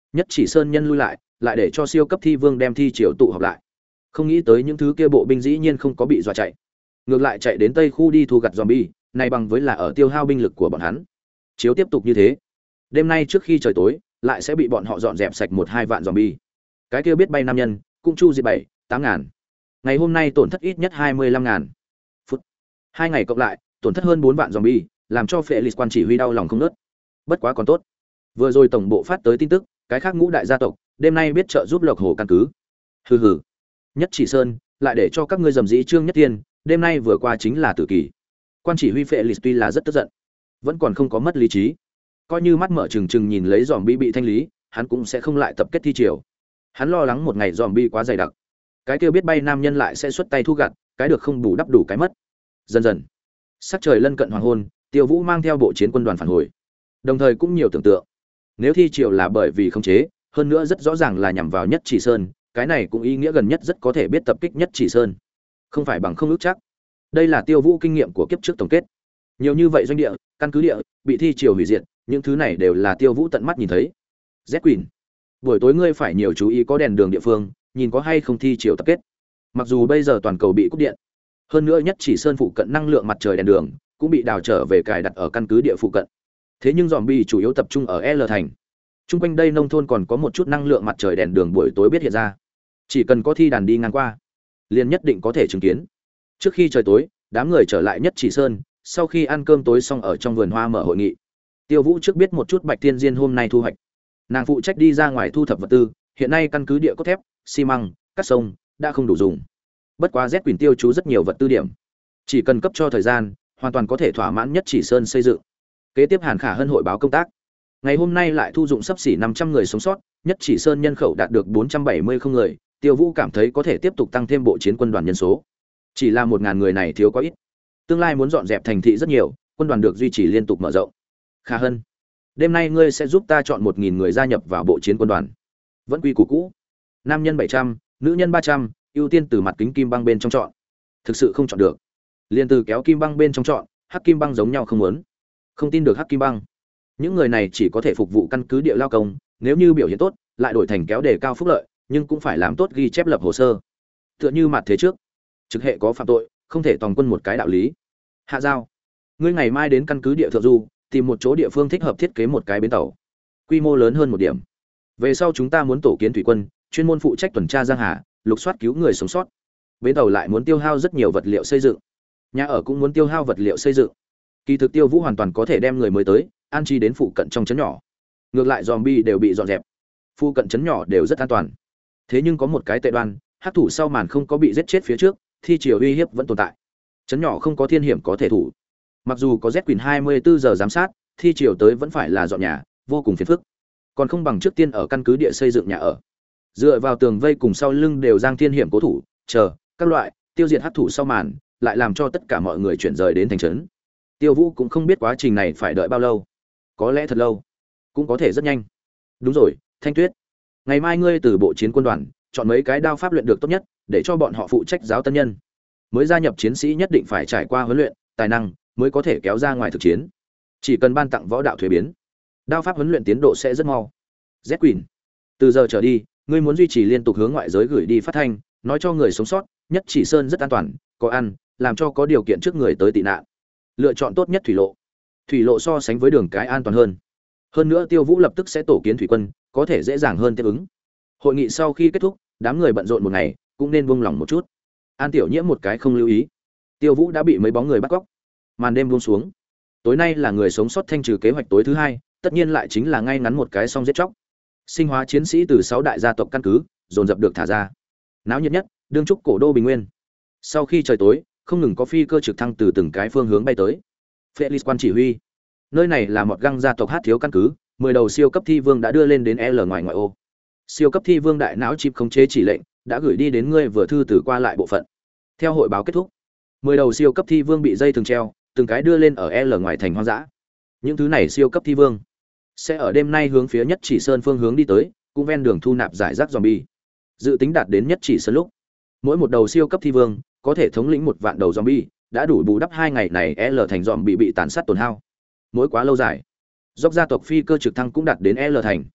Nhất Chỉ Sơn nhân lui lại, lại để cho siêu cấp thi vương đem thi triều tụ họp lại. Không nghĩ tới những thứ kia bộ binh dĩ nhiên không có bị dọa chạy, ngược lại chạy đến tây khu đi thu gặt zombie, này bằng với là ở tiêu hao binh lực của bọn hắn. Chiếu tiếp tục như thế, đêm nay trước khi trời tối, lại sẽ bị bọn họ dọn dẹp sạch một hai vạn zombie. Cái kia biết bay nam nhân, cũng chu diệt bảy, tám ngàn. Ngày hôm nay tổn thất ít nhất hai mươi lăm ngàn. Phút. Hai ngày cộng lại, tổn thất hơn bốn vạn zombie, làm cho Felix quan chỉ huy đau lòng không ngớt. Bất quá còn tốt. Vừa rồi tổng bộ phát tới tin tức, cái khác ngũ đại gia tộc, đêm nay biết trợ giúp Lộc Hồ căn cứ. Hừ hừ. Nhất Chỉ Sơn, lại để cho các ngươi dầm dĩ Trương Nhất Tiên, đêm nay vừa qua chính là tử kỳ. Quan chỉ huy Felix tuy là rất tức giận, vẫn còn không có mất lý trí. Coi như mắt mở trừng trừng nhìn lấy zombie bị thanh lý, hắn cũng sẽ không lại tập kết thi triều. Hắn lo lắng một ngày zombie quá dày đặc, cái kia biết bay nam nhân lại sẽ xuất tay thu gặt, cái được không bù đắp đủ cái mất. Dần dần, sắc trời lân cận hoàng hôn, Tiêu Vũ mang theo bộ chiến quân đoàn phản hồi. Đồng thời cũng nhiều tưởng tượng, nếu thi triều là bởi vì khống chế, hơn nữa rất rõ ràng là nhằm vào Nhất Chỉ Sơn, cái này cũng ý nghĩa gần nhất rất có thể biết tập kích Nhất Chỉ Sơn. Không phải bằng không ước chắc. Đây là Tiêu Vũ kinh nghiệm của kiếp trước tổng kết. Nhiều như vậy doanh địa, căn cứ địa bị thi triều hủy diệt, những thứ này đều là Tiêu Vũ tận mắt nhìn thấy. Z Queen, buổi tối ngươi phải nhiều chú ý có đèn đường địa phương, nhìn có hay không thi triều tập kết. Mặc dù bây giờ toàn cầu bị cúp điện, hơn nữa Nhất Chỉ Sơn phụ cận năng lượng mặt trời đèn đường cũng bị đào trở về cài đặt ở căn cứ địa phụ cận. Thế nhưng zombie chủ yếu tập trung ở L thành. Trung quanh đây nông thôn còn có một chút năng lượng mặt trời đèn đường buổi tối biết hiện ra. Chỉ cần có thi đàn đi ngang qua, liền nhất định có thể chứng kiến. Trước khi trời tối, đám người trở lại Nhất Chỉ Sơn, sau khi ăn cơm tối xong ở trong vườn hoa mở hội nghị. Tiêu Vũ trước biết một chút Bạch Tiên Diên hôm nay thu hoạch. Nàng phụ trách đi ra ngoài thu thập vật tư, hiện nay căn cứ địa cốt thép, xi măng, cát sông đã không đủ dùng. Bất quá Z Quỳnh tiêu chú rất nhiều vật tư điểm, chỉ cần cấp cho thời gian, hoàn toàn có thể thỏa mãn Nhất Chỉ Sơn xây dựng. Kế tiếp Hàn Khả Hân hội báo công tác. Ngày hôm nay lại thu dụng sắp xỉ năm trăm người sống sót, Nhất Chỉ Sơn nhân khẩu đạt được bốn trăm bảy mươi không người, Tiêu Vũ cảm thấy có thể tiếp tục tăng thêm bộ chiến quân đoàn nhân số. Chỉ là một ngàn người này thiếu quá ít. Tương lai muốn dọn dẹp thành thị rất nhiều, quân đoàn được duy trì liên tục mở rộng. Khả Hân, đêm nay ngươi sẽ giúp ta chọn một nghìn người gia nhập vào bộ chiến quân đoàn. Vẫn quy củ cũ. Nam nhân bảy trăm, nữ nhân ba trăm, ưu tiên từ mặt kính kim băng bên trong chọn. Thực sự không chọn được, liền từ kéo kim băng bên trong chọn, hắc kim băng giống nhau không muốn. Không tin được hắc kim băng. Những người này chỉ có thể phục vụ căn cứ địa lao công, nếu như biểu hiện tốt, lại đổi thành kéo đề cao phúc lợi, nhưng cũng phải làm tốt ghi chép lập hồ sơ. Tựa như mặt thế trước, trực hệ có phạm tội, không thể tòng quân một cái đạo lý. Hạ Giao, ngươi ngày mai đến căn cứ địa thượng du, tìm một chỗ địa phương thích hợp thiết kế một cái bến tàu, quy mô lớn hơn một điểm. Về sau chúng ta muốn tổ kiến thủy quân, chuyên môn phụ trách tuần tra giang hà, lục soát cứu người sống sót. Bến tàu lại muốn tiêu hao rất nhiều vật liệu xây dựng, nhà ở cũng muốn tiêu hao vật liệu xây dựng. Kỳ thực Tiêu Vũ hoàn toàn có thể đem người mới tới an trí đến phụ cận trong trấn nhỏ. Ngược lại zombie đều bị dọn dẹp, phụ cận trấn nhỏ đều rất an toàn. Thế nhưng có một cái tệ đoan, hắc thủ sau màn không có bị giết chết phía trước, thi triều uy hiếp vẫn tồn tại. Trấn nhỏ không có thiên hiểm có thể thủ. Mặc dù có Z Quỳnh hai mươi bốn giờ giám sát, thi triều tới vẫn phải là dọn nhà, vô cùng phiền phức. Còn không bằng trước tiên ở căn cứ địa xây dựng nhà ở. Dựa vào tường vây cùng sau lưng đều giang thiên hiểm cố thủ, chờ các loại tiêu diệt hắc thủ sau màn, lại làm cho tất cả mọi người chuyển rời đến thành trấn. Tiêu Vũ cũng không biết quá trình này phải đợi bao lâu, có lẽ thật lâu, cũng có thể rất nhanh. Đúng rồi, Thanh Tuyết, ngày mai ngươi từ bộ chiến quân đoàn chọn mấy cái đao pháp luyện được tốt nhất, để cho bọn họ phụ trách giáo tân nhân. Mới gia nhập chiến sĩ nhất định phải trải qua huấn luyện, tài năng mới có thể kéo ra ngoài thực chiến. Chỉ cần ban tặng võ đạo thuế biến, đao pháp huấn luyện tiến độ sẽ rất mau. Z Queen, từ giờ trở đi, ngươi muốn duy trì liên tục hướng ngoại giới gửi đi phát thanh, nói cho người sống sót, Nhất Chỉ Sơn rất an toàn, có ăn, làm cho có điều kiện trước người tới tị nạn. Lựa chọn tốt nhất thủy lộ. Thủy lộ so sánh với đường cái an toàn hơn. Hơn nữa Tiêu Vũ lập tức sẽ tổ kiến thủy quân, có thể dễ dàng hơn tiếp ứng. Hội nghị sau khi kết thúc, đám người bận rộn một ngày, cũng nên buông lỏng một chút. An Tiểu Nhiễm một cái không lưu ý, Tiêu Vũ đã bị mấy bóng người bắt cóc. Màn đêm buông xuống. Tối nay là người sống sót thanh trừ kế hoạch tối thứ hai, tất nhiên lại chính là ngay ngắn một cái xong giết chóc. Sinh hóa chiến sĩ từ sáu đại gia tộc căn cứ, dồn dập được thả ra. Náo nhiệt nhất, đương trúc cổ đô Bình Nguyên. Sau khi trời tối, không ngừng có phi cơ trực thăng từ từng cái phương hướng bay tới. Felix quan chỉ huy, nơi này là một găng gia tộc hát thiếu căn cứ, mười đầu siêu cấp thi vương đã đưa lên đến L ngoài ngoại ô. Siêu cấp thi vương đại não chip khống chế chỉ lệnh đã gửi đi đến ngươi vừa thư từ qua lại bộ phận. Theo hội báo kết thúc, mười đầu siêu cấp thi vương bị dây thừng treo, từng cái đưa lên ở L ngoài thành hoang dã. Những thứ này siêu cấp thi vương sẽ ở đêm nay hướng phía Nhất Chỉ Sơn phương hướng đi tới, cũng ven đường thu nạp giải rác zombie. Dự tính đạt đến Nhất Chỉ Sơn lúc, mỗi một đầu siêu cấp thi vương có thể thống lĩnh một vạn đầu zombie, đã đủ bù đắp hai ngày này L thành zombie bị bị tàn sát tổn hao. Mỗi quá lâu dài, dốc gia tộc phi cơ trực thăng cũng đạt đến L thành.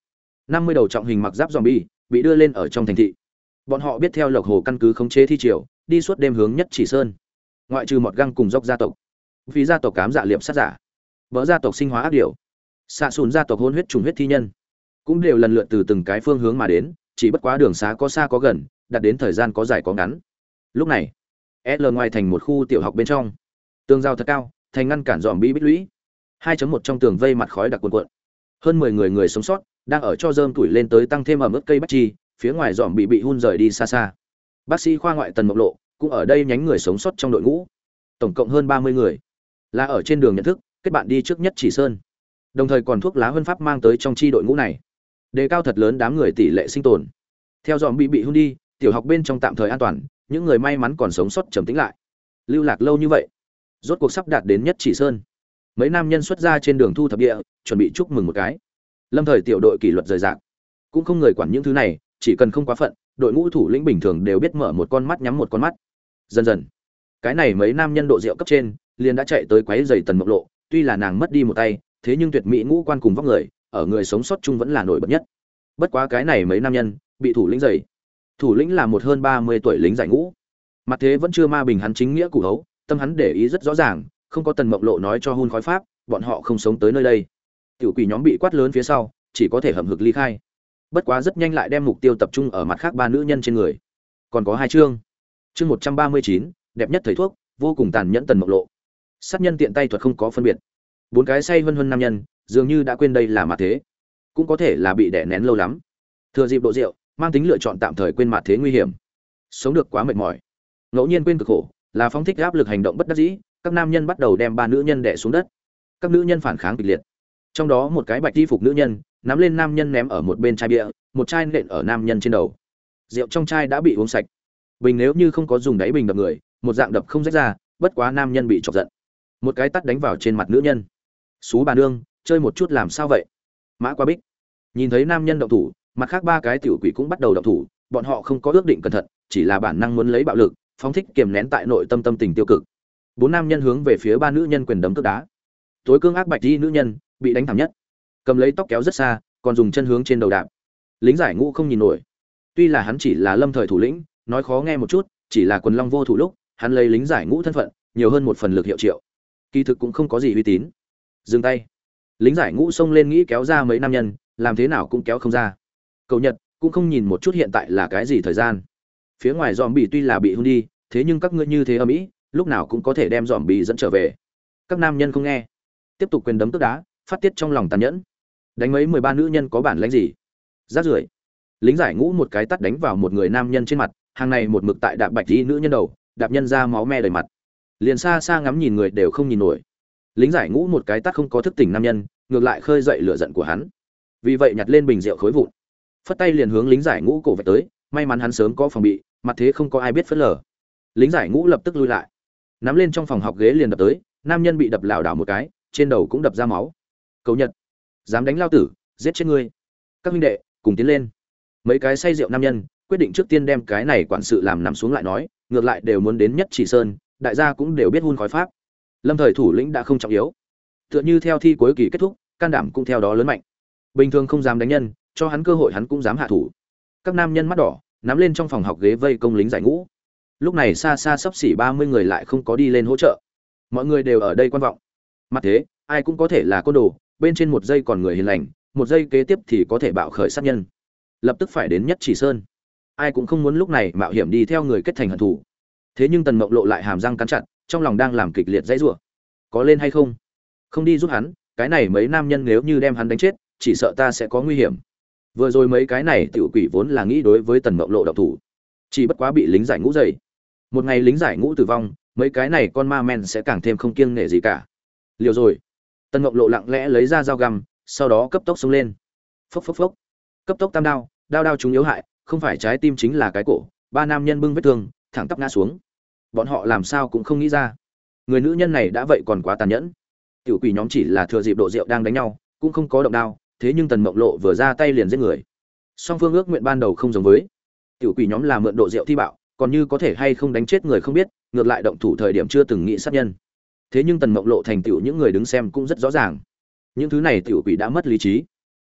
năm mươi đầu trọng hình mặc giáp zombie bị đưa lên ở trong thành thị. Bọn họ biết theo Lộc Hồ căn cứ khống chế thi triều, đi suốt đêm hướng Nhất Chỉ Sơn. Ngoại trừ một găng cùng dốc gia tộc, vì gia tộc cám dạ liệm sát giả, vỡ gia tộc sinh hóa ác điểu, xạ sùn gia tộc hôn huyết trùng huyết thi nhân, cũng đều lần lượt từ từng cái phương hướng mà đến, chỉ bất quá đường xá có xa có gần, đặt đến thời gian có dài có ngắn. Lúc này, L ngoài thành một khu tiểu học bên trong, tường rào thật cao, thành ngăn cản zombie bích lũy. hai chấm một trong tường vây mặt khói đặc cuồn cuộn. Hơn mười người người sống sót đang ở cho rơm tuổi lên tới tăng thêm ẩm ướt cây bách chi, phía ngoài dòm bị bị hun rời đi xa xa. Bác sĩ khoa ngoại Tần Mộng Lộ cũng ở đây nhánh người sống sót trong đội ngũ. Tổng cộng hơn ba mươi người, là ở trên đường nhận thức, kết bạn đi trước Nhất Chỉ Sơn. Đồng thời còn thuốc lá huân pháp mang tới trong chi đội ngũ này, đề cao thật lớn đám người tỷ lệ sinh tồn. Theo dòm bị bị hun đi, tiểu học bên trong tạm thời an toàn, những người may mắn còn sống sót trầm tĩnh lại. Lưu lạc lâu như vậy, rốt cuộc sắp đạt đến Nhất Chỉ Sơn. Mấy nam nhân xuất ra trên đường thu thập địa, chuẩn bị chúc mừng một cái. Lâm thời tiểu đội kỷ luật rời rạc, cũng không người quản những thứ này, chỉ cần không quá phận, đội ngũ thủ lĩnh bình thường đều biết mở một con mắt nhắm một con mắt. Dần dần, cái này mấy nam nhân độ rượu cấp trên, liền đã chạy tới quấy rầy Tần Mộng Lộ, tuy là nàng mất đi một tay, thế nhưng tuyệt mỹ ngũ quan cùng vóc người, ở người sống sót chung vẫn là nổi bật nhất. Bất quá cái này mấy nam nhân bị thủ lĩnh rầy. Thủ lĩnh là một hơn ba mươi tuổi lính giải ngũ. Mặt thế vẫn chưa ma bình hắn chính nghĩa cụ hấu, tâm hắn để ý rất rõ ràng, không có Tần Mộng Lộ nói cho hun khói pháp, bọn họ không sống tới nơi đây. Tiểu quỷ nhóm bị quát lớn phía sau, chỉ có thể hậm hực ly khai. Bất quá rất nhanh lại đem mục tiêu tập trung ở mặt khác ba nữ nhân trên người. Còn có hai chương. Chương một trăm ba mươi chín, đẹp nhất thầy thuốc, vô cùng tàn nhẫn Tần Mộng Lộ. Sát nhân tiện tay thuật không có phân biệt. Bốn cái say vân vân nam nhân, dường như đã quên đây là mặt thế. Cũng có thể là bị đè nén lâu lắm. Thừa dịp độ rượu, mang tính lựa chọn tạm thời quên mặt thế nguy hiểm. Sống được quá mệt mỏi, ngẫu nhiên quên cực khổ, là phóng thích áp lực hành động bất đắc dĩ, các nam nhân bắt đầu đem ba nữ nhân đè xuống đất. Các nữ nhân phản kháng kịch liệt. Trong đó một cái bạch y phục nữ nhân nắm lên nam nhân ném ở một bên chai bia, một chai nện ở nam nhân trên đầu. Rượu trong chai đã bị uống sạch. Bình nếu như không có dùng đáy bình đập người, một dạng đập không rách ra, bất quá nam nhân bị chọc giận. Một cái tát đánh vào trên mặt nữ nhân. Xú bà nương, chơi một chút làm sao vậy? Mã Qua Bích nhìn thấy nam nhân động thủ, mặt khác ba cái tiểu quỷ cũng bắt đầu động thủ, bọn họ không có ước định cẩn thận, chỉ là bản năng muốn lấy bạo lực, phóng thích kiềm nén tại nội tâm tâm tình tiêu cực. Bốn nam nhân hướng về phía ba nữ nhân quyền đấm cước đá. Tối cương ác bạch y nữ nhân bị đánh thảm nhất, cầm lấy tóc kéo rất xa, còn dùng chân hướng trên đầu đạp. Lính giải ngũ không nhìn nổi. Tuy là hắn chỉ là lâm thời thủ lĩnh, nói khó nghe một chút, chỉ là quần long vô thủ lúc, hắn lấy lính giải ngũ thân phận, nhiều hơn một phần lực hiệu triệu. Kỳ thực cũng không có gì uy tín. Dừng tay. Lính giải ngũ xông lên nghĩ kéo ra mấy nam nhân, làm thế nào cũng kéo không ra. Cầu Nhật cũng không nhìn một chút hiện tại là cái gì thời gian. Phía ngoài zombie tuy là bị hôn đi, thế nhưng các ngươi như thế âm ý, lúc nào cũng có thể đem zombie dẫn trở về. Các nam nhân không nghe, tiếp tục quyền đấm tức đá, phát tiết trong lòng tàn nhẫn. Đánh mấy mười ba nữ nhân có bản lĩnh gì? Rác rưởi. Lính giải ngũ một cái tát đánh vào một người nam nhân trên mặt, hàng này một mực tại đạp bạch y nữ nhân đầu, đạp nhân ra máu me đầy mặt. Liền xa xa ngắm nhìn người đều không nhìn nổi. Lính giải ngũ một cái tát không có thức tỉnh nam nhân, ngược lại khơi dậy lửa giận của hắn. Vì vậy nhặt lên bình rượu khối vụn, phất tay liền hướng lính giải ngũ cổ vạch tới, may mắn hắn sớm có phòng bị, mặt thế không có ai biết phớt lờ. Lính giải ngũ lập tức lui lại, nắm lên trong phòng học ghế liền đập tới, nam nhân bị đập lảo đảo một cái, trên đầu cũng đập ra máu. Cầu Nhật, dám đánh lao tử, giết chết ngươi. Các huynh đệ cùng tiến lên. Mấy cái say rượu nam nhân quyết định trước tiên đem cái này quản sự làm nằm xuống lại nói, ngược lại đều muốn đến Nhất Chỉ Sơn, đại gia cũng đều biết hun khói pháp. Lâm thời thủ lĩnh đã không trọng yếu, tựa như theo thi cuối kỳ kết thúc, can đảm cũng theo đó lớn mạnh. Bình thường không dám đánh nhân, cho hắn cơ hội hắn cũng dám hạ thủ. Các nam nhân mắt đỏ, nắm lên trong phòng học ghế vây công lính giải ngũ. Lúc này xa xa sắp xỉ ba mươi người lại không có đi lên hỗ trợ. Mọi người đều ở đây quan vọng. Mặt thế, ai cũng có thể là côn đồ, bên trên một giây còn người hiền lành, một giây kế tiếp thì có thể bạo khởi sát nhân. Lập tức phải đến Nhất Chỉ Sơn. Ai cũng không muốn lúc này mạo hiểm đi theo người kết thành hận thù. Thế nhưng Tần Mộng Lộ lại hàm răng cắn chặt, trong lòng đang làm kịch liệt dãy rủa. Có lên hay không? Không đi giúp hắn, cái này mấy nam nhân nếu như đem hắn đánh chết, chỉ sợ ta sẽ có nguy hiểm. Vừa rồi mấy cái này tiểu quỷ vốn là nghĩ đối với Tần Mộng Lộ động thủ, chỉ bất quá bị lính giải ngũ dày. Một ngày lính giải ngũ tử vong, mấy cái này con ma men sẽ càng thêm không kiêng nể gì cả. Liều rồi. Tần Mộng Lộ lặng lẽ lấy ra dao găm, sau đó cấp tốc xông lên. Phốc phốc phốc. Cấp tốc tam đao, đao đao chúng yếu hại, không phải trái tim chính là cái cổ. Ba nam nhân bưng vết thương, thẳng tắp ngã xuống. Bọn họ làm sao cũng không nghĩ ra, người nữ nhân này đã vậy còn quá tàn nhẫn. Tiểu quỷ nhóm chỉ là thừa dịp độ rượu đang đánh nhau, cũng không có động đao, thế nhưng Tần Mộng Lộ vừa ra tay liền giết người. Song phương ước nguyện ban đầu không giống với. Tiểu quỷ nhóm là mượn độ rượu thi bạo, còn như có thể hay không đánh chết người không biết, ngược lại động thủ thời điểm chưa từng nghĩ sát nhân. Thế nhưng Tần Mộng Lộ thành tiểu những người đứng xem cũng rất rõ ràng. Những thứ này tiểu quỷ đã mất lý trí.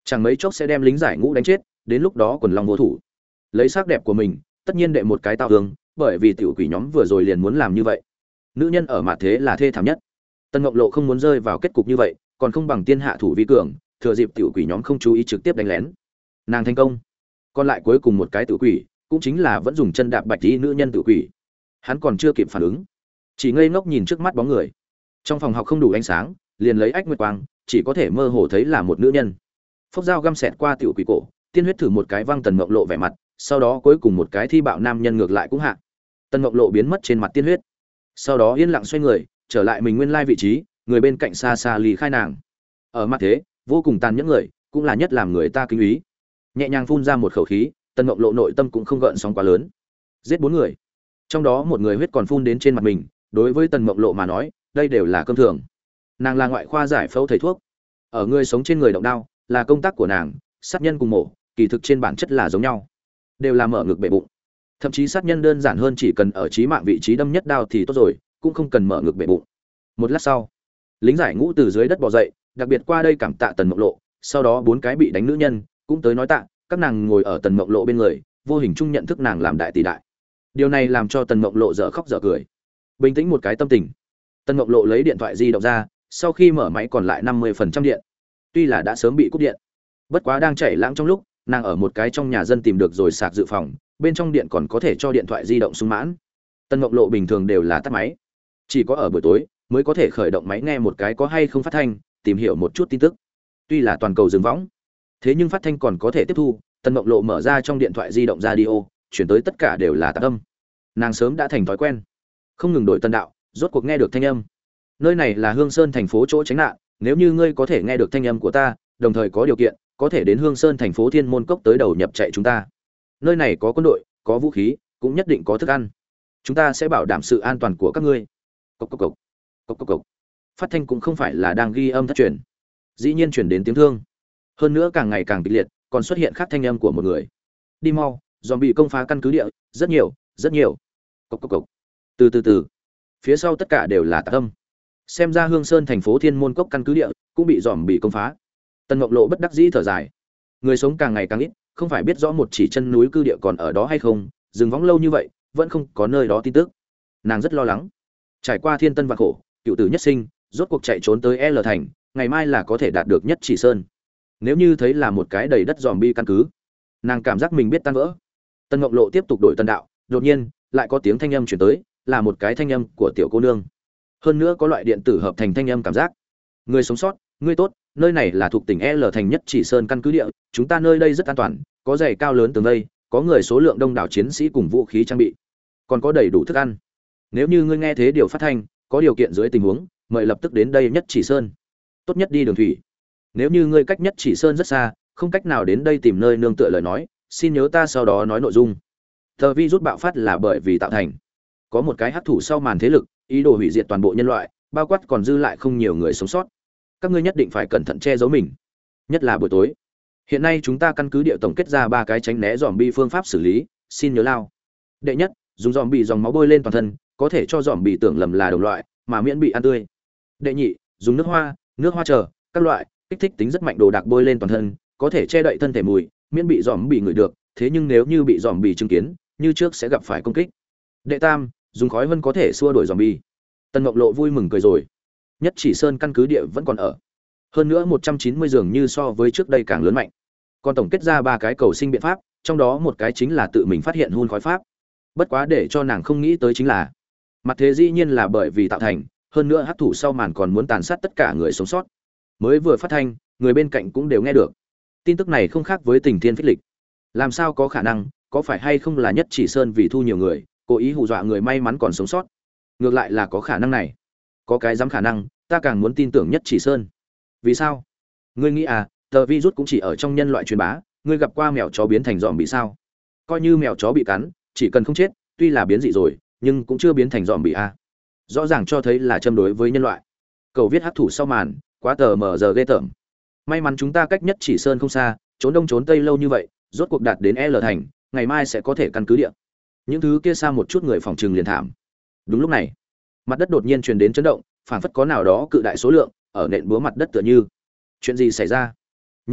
chẳng mấy chốc sẽ đem lính giải ngũ đánh chết, đến lúc đó quần long vô thủ. Lấy sắc đẹp của mình, tất nhiên đệ một cái tao hương, bởi vì tiểu quỷ nhóm vừa rồi liền muốn làm như vậy. Nữ nhân ở mặt thế là thê thảm nhất. Tần Ngọc Lộ không muốn rơi vào kết cục như vậy, còn không bằng tiên hạ thủ vi cường, thừa dịp tiểu quỷ nhóm không chú ý trực tiếp đánh lén. Nàng thành công. Còn lại cuối cùng một cái tiểu quỷ, cũng chính là vẫn dùng chân đạp bạch tí nữ nhân tiểu quỷ. Hắn còn chưa kịp phản ứng, chỉ ngây ngốc nhìn trước mắt bóng người. Trong phòng học không đủ ánh sáng, liền lấy ách nguyệt quang, chỉ có thể mơ hồ thấy là một nữ nhân. Phốc dao găm xẹt qua tiểu quỷ cổ, tiên huyết thử một cái văng Tần Ngọc Lộ vẻ mặt, sau đó cuối cùng một cái thi bạo nam nhân ngược lại cũng hạ. Tần Ngọc Lộ biến mất trên mặt tiên huyết. Sau đó yên lặng xoay người, trở lại mình nguyên lai vị trí, người bên cạnh xa xa lì khai nàng. Ở mặt thế, vô cùng tàn nhẫn người, cũng là nhất làm người ta kính ý. Nhẹ nhàng phun ra một khẩu khí, Tần Ngọc Lộ nội tâm cũng không gợn sóng quá lớn. Giết bốn người, trong đó một người huyết còn phun đến trên mặt mình, đối với Tần Ngọc Lộ mà nói, đây đều là cơm thường. Nàng là ngoại khoa giải phẫu thầy thuốc, ở người sống trên người động đao, là công tác của nàng, sát nhân cùng mổ, kỳ thực trên bản chất là giống nhau, đều là mở ngực bệ bụng. Thậm chí sát nhân đơn giản hơn, chỉ cần ở chí mạng vị trí đâm nhất đao thì tốt rồi, cũng không cần mở ngực bệ bụng. Một lát sau, lính giải ngũ từ dưới đất bò dậy, đặc biệt qua đây cảm tạ Tần Ngọc Lộ, sau đó bốn cái bị đánh nữ nhân cũng tới nói tạ, các nàng ngồi ở Tần Ngọc Lộ bên người, vô hình chung nhận thức nàng làm đại tỷ đại. Điều này làm cho Tần Ngọc Lộ dở khóc dở cười. Bình tĩnh một cái tâm tình, Tần Ngọc Lộ lấy điện thoại di động ra, sau khi mở máy còn lại năm mươi phần trăm điện. Tuy là đã sớm bị cúp điện, bất quá đang chảy lãng trong lúc, nàng ở một cái trong nhà dân tìm được rồi sạc dự phòng, bên trong điện còn có thể cho điện thoại di động sung mãn. Tần Ngọc Lộ bình thường đều là tắt máy, chỉ có ở buổi tối mới có thể khởi động máy nghe một cái có hay không phát thanh, tìm hiểu một chút tin tức. Tuy là toàn cầu dừng võng, thế nhưng phát thanh còn có thể tiếp thu. Tần Ngọc Lộ mở ra trong điện thoại di động radio, chuyển tới tất cả đều là tạp âm. Nàng sớm đã thành thói quen, không ngừng đổi tân đạo, rốt cuộc nghe được thanh âm. Nơi này là Hương Sơn thành phố chỗ tránh nạn, nếu như ngươi có thể nghe được thanh âm của ta, đồng thời có điều kiện, có thể đến Hương Sơn thành phố Thiên Môn Cốc tới đầu nhập chạy chúng ta. Nơi này có quân đội, có vũ khí, cũng nhất định có thức ăn. Chúng ta sẽ bảo đảm sự an toàn của các ngươi. Cốc cốc cốc. Cốc cốc cốc. Phát thanh cũng không phải là đang ghi âm thất truyền, dĩ nhiên truyền đến tiếng thương. Hơn nữa càng ngày càng kịch liệt, còn xuất hiện khác thanh âm của một người. Đi mau, zombie công phá căn cứ địa, rất nhiều, rất nhiều. Cốc cốc cốc. Từ từ từ. Phía sau tất cả đều là tạc âm. Xem ra Hương Sơn thành phố Thiên Môn Cốc căn cứ địa cũng bị zombie công phá. Tần Ngọc Lộ bất đắc dĩ thở dài. Người sống càng ngày càng ít, không phải biết rõ một chỉ chân núi cư địa còn ở đó hay không, dừng võng lâu như vậy, vẫn không có nơi đó tin tức. Nàng rất lo lắng. Trải qua thiên tân vạn khổ, cựu tử nhất sinh, rốt cuộc chạy trốn tới L thành, ngày mai là có thể đạt được Nhất Chỉ Sơn. Nếu như thấy là một cái đầy đất zombie căn cứ, nàng cảm giác mình biết tan vỡ. Tần Ngọc Lộ tiếp tục đổi tân đạo, đột nhiên lại có tiếng thanh âm truyền tới, là một cái thanh âm của tiểu cô nương. Hơn nữa có loại điện tử hợp thành thanh âm cảm giác. Người sống sót, ngươi tốt, nơi này là thuộc tỉnh L thành Nhất Chỉ Sơn căn cứ địa, chúng ta nơi đây rất an toàn, có dãy cao lớn tường vây, có người số lượng đông đảo chiến sĩ cùng vũ khí trang bị, còn có đầy đủ thức ăn. Nếu như ngươi nghe thế điều phát thanh, có điều kiện dưới tình huống, mời lập tức đến đây Nhất Chỉ Sơn. Tốt nhất đi đường thủy. Nếu như ngươi cách Nhất Chỉ Sơn rất xa, không cách nào đến đây tìm nơi nương tựa lời nói, xin nhớ ta sau đó nói nội dung. Tờ virus bạo phát là bởi vì tạo thành có một cái hắc thủ sau màn thế lực, ý đồ hủy diệt toàn bộ nhân loại, bao quát còn dư lại không nhiều người sống sót. Các ngươi nhất định phải cẩn thận che giấu mình, nhất là buổi tối. Hiện nay chúng ta căn cứ địa tổng kết ra ba cái tránh né zombie phương pháp xử lý, xin nhớ lao. Đệ nhất, dùng zombie dòng máu bôi lên toàn thân, có thể cho zombie tưởng lầm là đồng loại, mà miễn bị ăn tươi. Đệ nhị, dùng nước hoa, nước hoa chờ, các loại kích thích tính rất mạnh đồ đạc bôi lên toàn thân, có thể che đậy thân thể mùi, miễn bị zombie ngửi được, thế nhưng nếu như bị zombie chứng kiến, như trước sẽ gặp phải công kích. Đệ tam, dùng khói vân có thể xua đuổi zombie. Tần Ngọc Lộ vui mừng cười rồi. Nhất Chỉ Sơn căn cứ địa vẫn còn ở. Hơn nữa một trăm chín mươi giường như so với trước đây càng lớn mạnh. Còn tổng kết ra ba cái cầu sinh biện pháp, trong đó một cái chính là tự mình phát hiện hun khói pháp. Bất quá để cho nàng không nghĩ tới chính là, mặt thế dĩ nhiên là bởi vì tạo thành, hơn nữa hắc thủ sau màn còn muốn tàn sát tất cả người sống sót. Mới vừa phát thanh, người bên cạnh cũng đều nghe được. Tin tức này không khác với Tình Thiên Phích Lịch. Làm sao có khả năng, có phải hay không là Nhất Chỉ Sơn vì thu nhiều người, cố ý hù dọa người may mắn còn sống sót? Ngược lại là có khả năng này. Có cái dám khả năng, ta càng muốn tin tưởng Nhất Chỉ Sơn. Vì sao? Ngươi nghĩ à, tờ virus cũng chỉ ở trong nhân loại truyền bá, ngươi gặp qua mèo chó biến thành giòm bị sao? Coi như mèo chó bị cắn, chỉ cần không chết, tuy là biến dị rồi, nhưng cũng chưa biến thành giòm bị a. Rõ ràng cho thấy là châm đối với nhân loại. Cầu viết hắc thủ sau màn, quá tờ mờ giờ ghê tởm. May mắn chúng ta cách Nhất Chỉ Sơn không xa, trốn đông trốn tây lâu như vậy, rốt cuộc đạt đến L thành, ngày mai sẽ có thể căn cứ địa. Những thứ kia xa một chút người phòng trừng liền thảm. Đúng lúc này, mặt đất đột nhiên truyền đến chấn động, phảng phất có nào đó cự đại số lượng ở nện búa mặt đất tựa như. Chuyện gì xảy ra? Nhanh,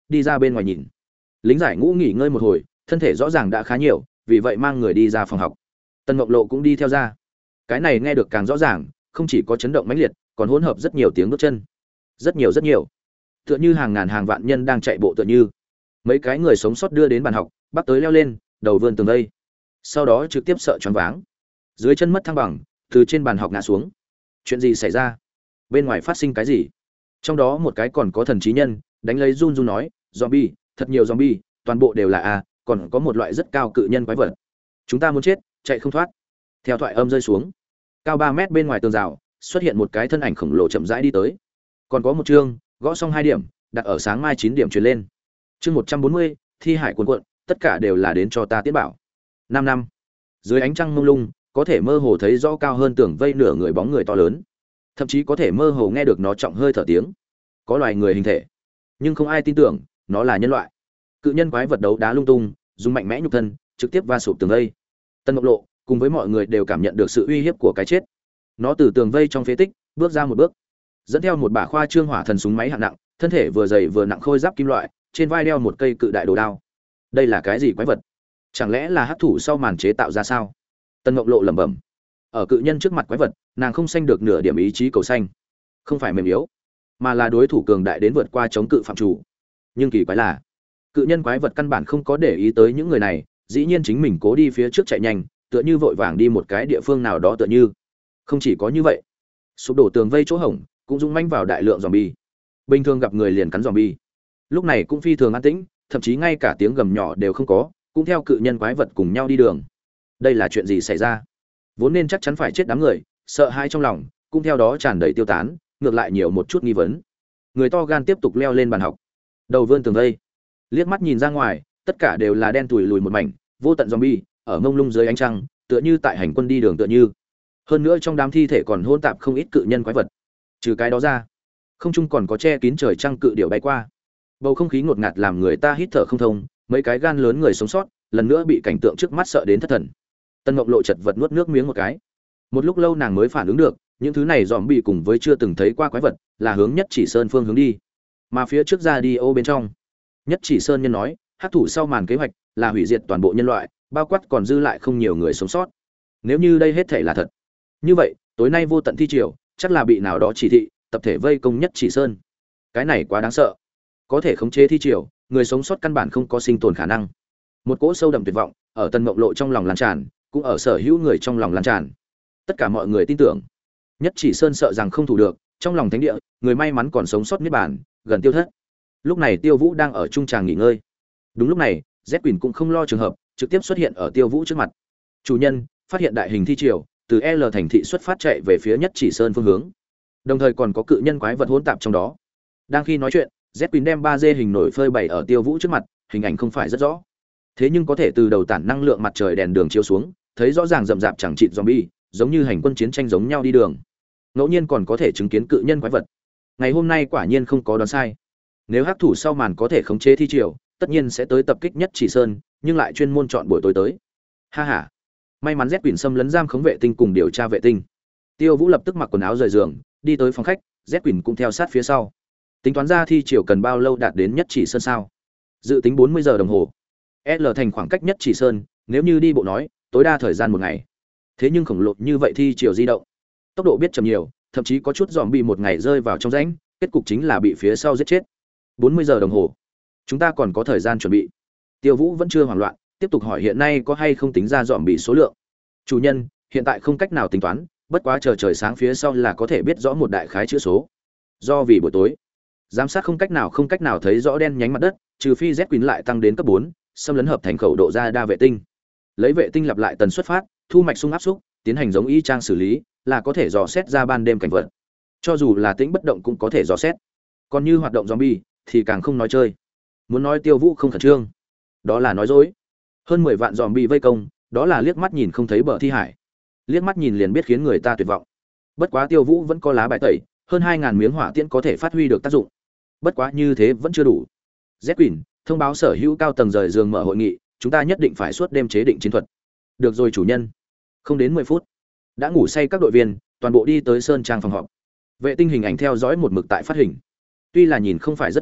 đi ra bên ngoài nhìn. Lính giải ngũ nghỉ ngơi một hồi, thân thể rõ ràng đã khá nhiều, vì vậy mang người đi ra phòng học. Tần Mộng Lộ cũng đi theo ra. Cái này nghe được càng rõ ràng, không chỉ có chấn động mãnh liệt, còn hỗn hợp rất nhiều tiếng bước chân. Rất nhiều rất nhiều. Tựa như hàng ngàn hàng vạn nhân đang chạy bộ tựa như. Mấy cái người sống sót đưa đến bàn học, bắt tới leo lên, đầu vươn tường đây. Sau đó trực tiếp sợ choáng váng. Dưới chân mất thăng bằng, từ trên bàn học ngã xuống. Chuyện gì xảy ra? Bên ngoài phát sinh cái gì? Trong đó một cái còn có thần trí nhân, đánh lấy run run nói, zombie, thật nhiều zombie, toàn bộ đều là a, còn có một loại rất cao cự nhân quái vật. Chúng ta muốn chết, chạy không thoát. Theo thoại âm rơi xuống, cao ba mét bên ngoài tường rào, xuất hiện một cái thân ảnh khổng lồ chậm rãi đi tới. Còn có một chương, gõ xong hai điểm, đặt ở sáng mai chín điểm truyền lên. Chương một trăm bốn mươi, thi hải cuồn cuộn, tất cả đều là đến cho ta tiết bảo. năm năm. Dưới ánh trăng mông lung, có thể mơ hồ thấy rõ cao hơn tường vây nửa người bóng người to lớn. Thậm chí có thể mơ hồ nghe được nó trọng hơi thở tiếng. Có loài người hình thể, nhưng không ai tin tưởng nó là nhân loại. Cự nhân quái vật đấu đá lung tung, dùng mạnh mẽ nhục thân, trực tiếp va sụp tường vây. Tân Ngọc Lộ cùng với mọi người đều cảm nhận được sự uy hiếp của cái chết. Nó từ tường vây trong phế tích bước ra một bước, dẫn theo một bả khoa trương hỏa thần súng máy hạng nặng, thân thể vừa dày vừa nặng khôi giáp kim loại, trên vai đeo một cây cự đại đồ đao. Đây là cái gì quái vật? Chẳng lẽ là hắc thủ sau màn chế tạo ra sao? Tân Ngọc Lộ lẩm bẩm. Ở cự nhân trước mặt quái vật, nàng không sanh được nửa điểm ý chí cầu xanh. Không phải mềm yếu, mà là đối thủ cường đại đến vượt qua chống cự phạm chủ. Nhưng kỳ quái là, cự nhân quái vật căn bản không có để ý tới những người này, dĩ nhiên chính mình cố đi phía trước chạy nhanh, tựa như vội vàng đi một cái địa phương nào đó tựa như. Không chỉ có như vậy, sụp đổ tường vây chỗ hổng cũng dũng mãnh vào đại lượng zombie. Bình thường gặp người liền cắn zombie. Lúc này cũng phi thường an tĩnh, thậm chí ngay cả tiếng gầm nhỏ đều không có, cũng theo cự nhân quái vật cùng nhau đi đường. Đây là chuyện gì xảy ra? Vốn nên chắc chắn phải chết đám người, sợ hãi trong lòng, cũng theo đó tràn đầy tiêu tán, ngược lại nhiều một chút nghi vấn. Người to gan tiếp tục leo lên bàn học, đầu vươn tường vây, liếc mắt nhìn ra ngoài, tất cả đều là đen tủi lùi một mảnh, vô tận zombie, ở mông lung dưới ánh trăng, tựa như tại hành quân đi đường tựa như. Hơn nữa trong đám thi thể còn hỗn tạp không ít cự nhân quái vật. Trừ cái đó ra, không trung còn có che kín trời trăng cự điểu bay qua. Bầu không khí ngột ngạt làm người ta hít thở không thông, mấy cái gan lớn người sống sót, lần nữa bị cảnh tượng trước mắt sợ đến thất thần. Tân Ngọc Lộ chật vật nuốt nước miếng một cái. Một lúc lâu nàng mới phản ứng được, những thứ này dòm bị cùng với chưa từng thấy qua quái vật, là hướng Nhất Chỉ Sơn phương hướng đi. Mà phía trước ra đi ô bên trong, Nhất Chỉ Sơn nhân nói, hắc thủ sau màn kế hoạch là hủy diệt toàn bộ nhân loại, bao quát còn dư lại không nhiều người sống sót. Nếu như đây hết thảy là thật, như vậy, tối nay vô tận thi triều, chắc là bị nào đó chỉ thị, tập thể vây công Nhất Chỉ Sơn. Cái này quá đáng sợ. Có thể khống chế thi triều, người sống sót căn bản không có sinh tồn khả năng. Một cỗ sâu đậm tuyệt vọng ở Tân Mộng Lộ trong lòng lan tràn, cũng ở sở hữu người trong lòng lan tràn. Tất cả mọi người tin tưởng, Nhất Chỉ Sơn sợ rằng không thủ được, trong lòng thánh địa, người may mắn còn sống sót niết bàn, gần tiêu thất. Lúc này Tiêu Vũ đang ở trung tràng nghỉ ngơi. Đúng lúc này, Z Quỳnh cũng không lo trường hợp, trực tiếp xuất hiện ở Tiêu Vũ trước mặt. Chủ nhân, phát hiện đại hình thi triều, từ L thành thị xuất phát chạy về phía Nhất Chỉ Sơn phương hướng. Đồng thời còn có cự nhân quái vật hỗn tạp trong đó. Đang khi nói chuyện, Z Quỳnh đem ba D hình nổi phơi bày ở Tiêu Vũ trước mặt, hình ảnh không phải rất rõ. Thế nhưng có thể từ đầu tản năng lượng mặt trời đèn đường chiếu xuống, thấy rõ ràng rậm rạp chẳng chịt zombie, giống như hành quân chiến tranh giống nhau đi đường. Ngẫu nhiên còn có thể chứng kiến cự nhân quái vật. Ngày hôm nay quả nhiên không có đoán sai. Nếu hắc thủ sau màn có thể khống chế thi triều, tất nhiên sẽ tới tập kích Nhất Chỉ Sơn, nhưng lại chuyên môn chọn buổi tối tới. Ha ha. May mắn Z Quỳnh xâm lấn giam khống vệ tinh cùng điều tra vệ tinh. Tiêu Vũ lập tức mặc quần áo rời giường, đi tới phòng khách, Z Quỳnh cũng theo sát phía sau. Tính toán ra thi triều cần bao lâu đạt đến Nhất Chỉ Sơn sao? Dự tính bốn mươi giờ đồng hồ. L thành khoảng cách Nhất Chỉ Sơn, nếu như đi bộ nói, tối đa thời gian một ngày. Thế nhưng khổng lồ như vậy thi triều di động, tốc độ biết chậm nhiều, thậm chí có chút dòm bị một ngày rơi vào trong rãnh, kết cục chính là bị phía sau giết chết. bốn mươi giờ đồng hồ. Chúng ta còn có thời gian chuẩn bị. Tiêu Vũ vẫn chưa hoảng loạn, tiếp tục hỏi hiện nay có hay không tính ra dòm bị số lượng. Chủ nhân, hiện tại không cách nào tính toán, bất quá chờ trời sáng phía sau là có thể biết rõ một đại khái chữ số. Do vì buổi tối, giám sát không cách nào không cách nào thấy rõ đen nhánh mặt đất, trừ phi Z Quỳnh lại tăng đến cấp bốn, xâm lấn hợp thành khẩu độ ra đa vệ tinh. Lấy vệ tinh lặp lại tần suất phát, thu mạch xung áp xúc, tiến hành giống y trang xử lý, là có thể dò xét ra ban đêm cảnh vật. Cho dù là tĩnh bất động cũng có thể dò xét. Còn như hoạt động zombie thì càng không nói chơi. Muốn nói Tiêu Vũ không khẩn trương, đó là nói dối. Hơn mười vạn zombie vây công, đó là liếc mắt nhìn không thấy bờ thi hải. Liếc mắt nhìn liền biết khiến người ta tuyệt vọng. Bất quá Tiêu Vũ vẫn có lá bài tẩy, hơn hai ngàn miếng hỏa tiễn có thể phát huy được tác dụng. Bất quá như thế vẫn chưa đủ. Z Quỳnh thông báo sở hữu cao tầng rời giường mở hội nghị, chúng ta nhất định phải suốt đêm chế định chiến thuật. Được rồi chủ nhân. Không đến mười phút, đã ngủ say các đội viên toàn bộ đi tới sơn trang phòng họp. Vệ tinh hình ảnh theo dõi một mực tại phát hình. Tuy là nhìn không phải rất rõ,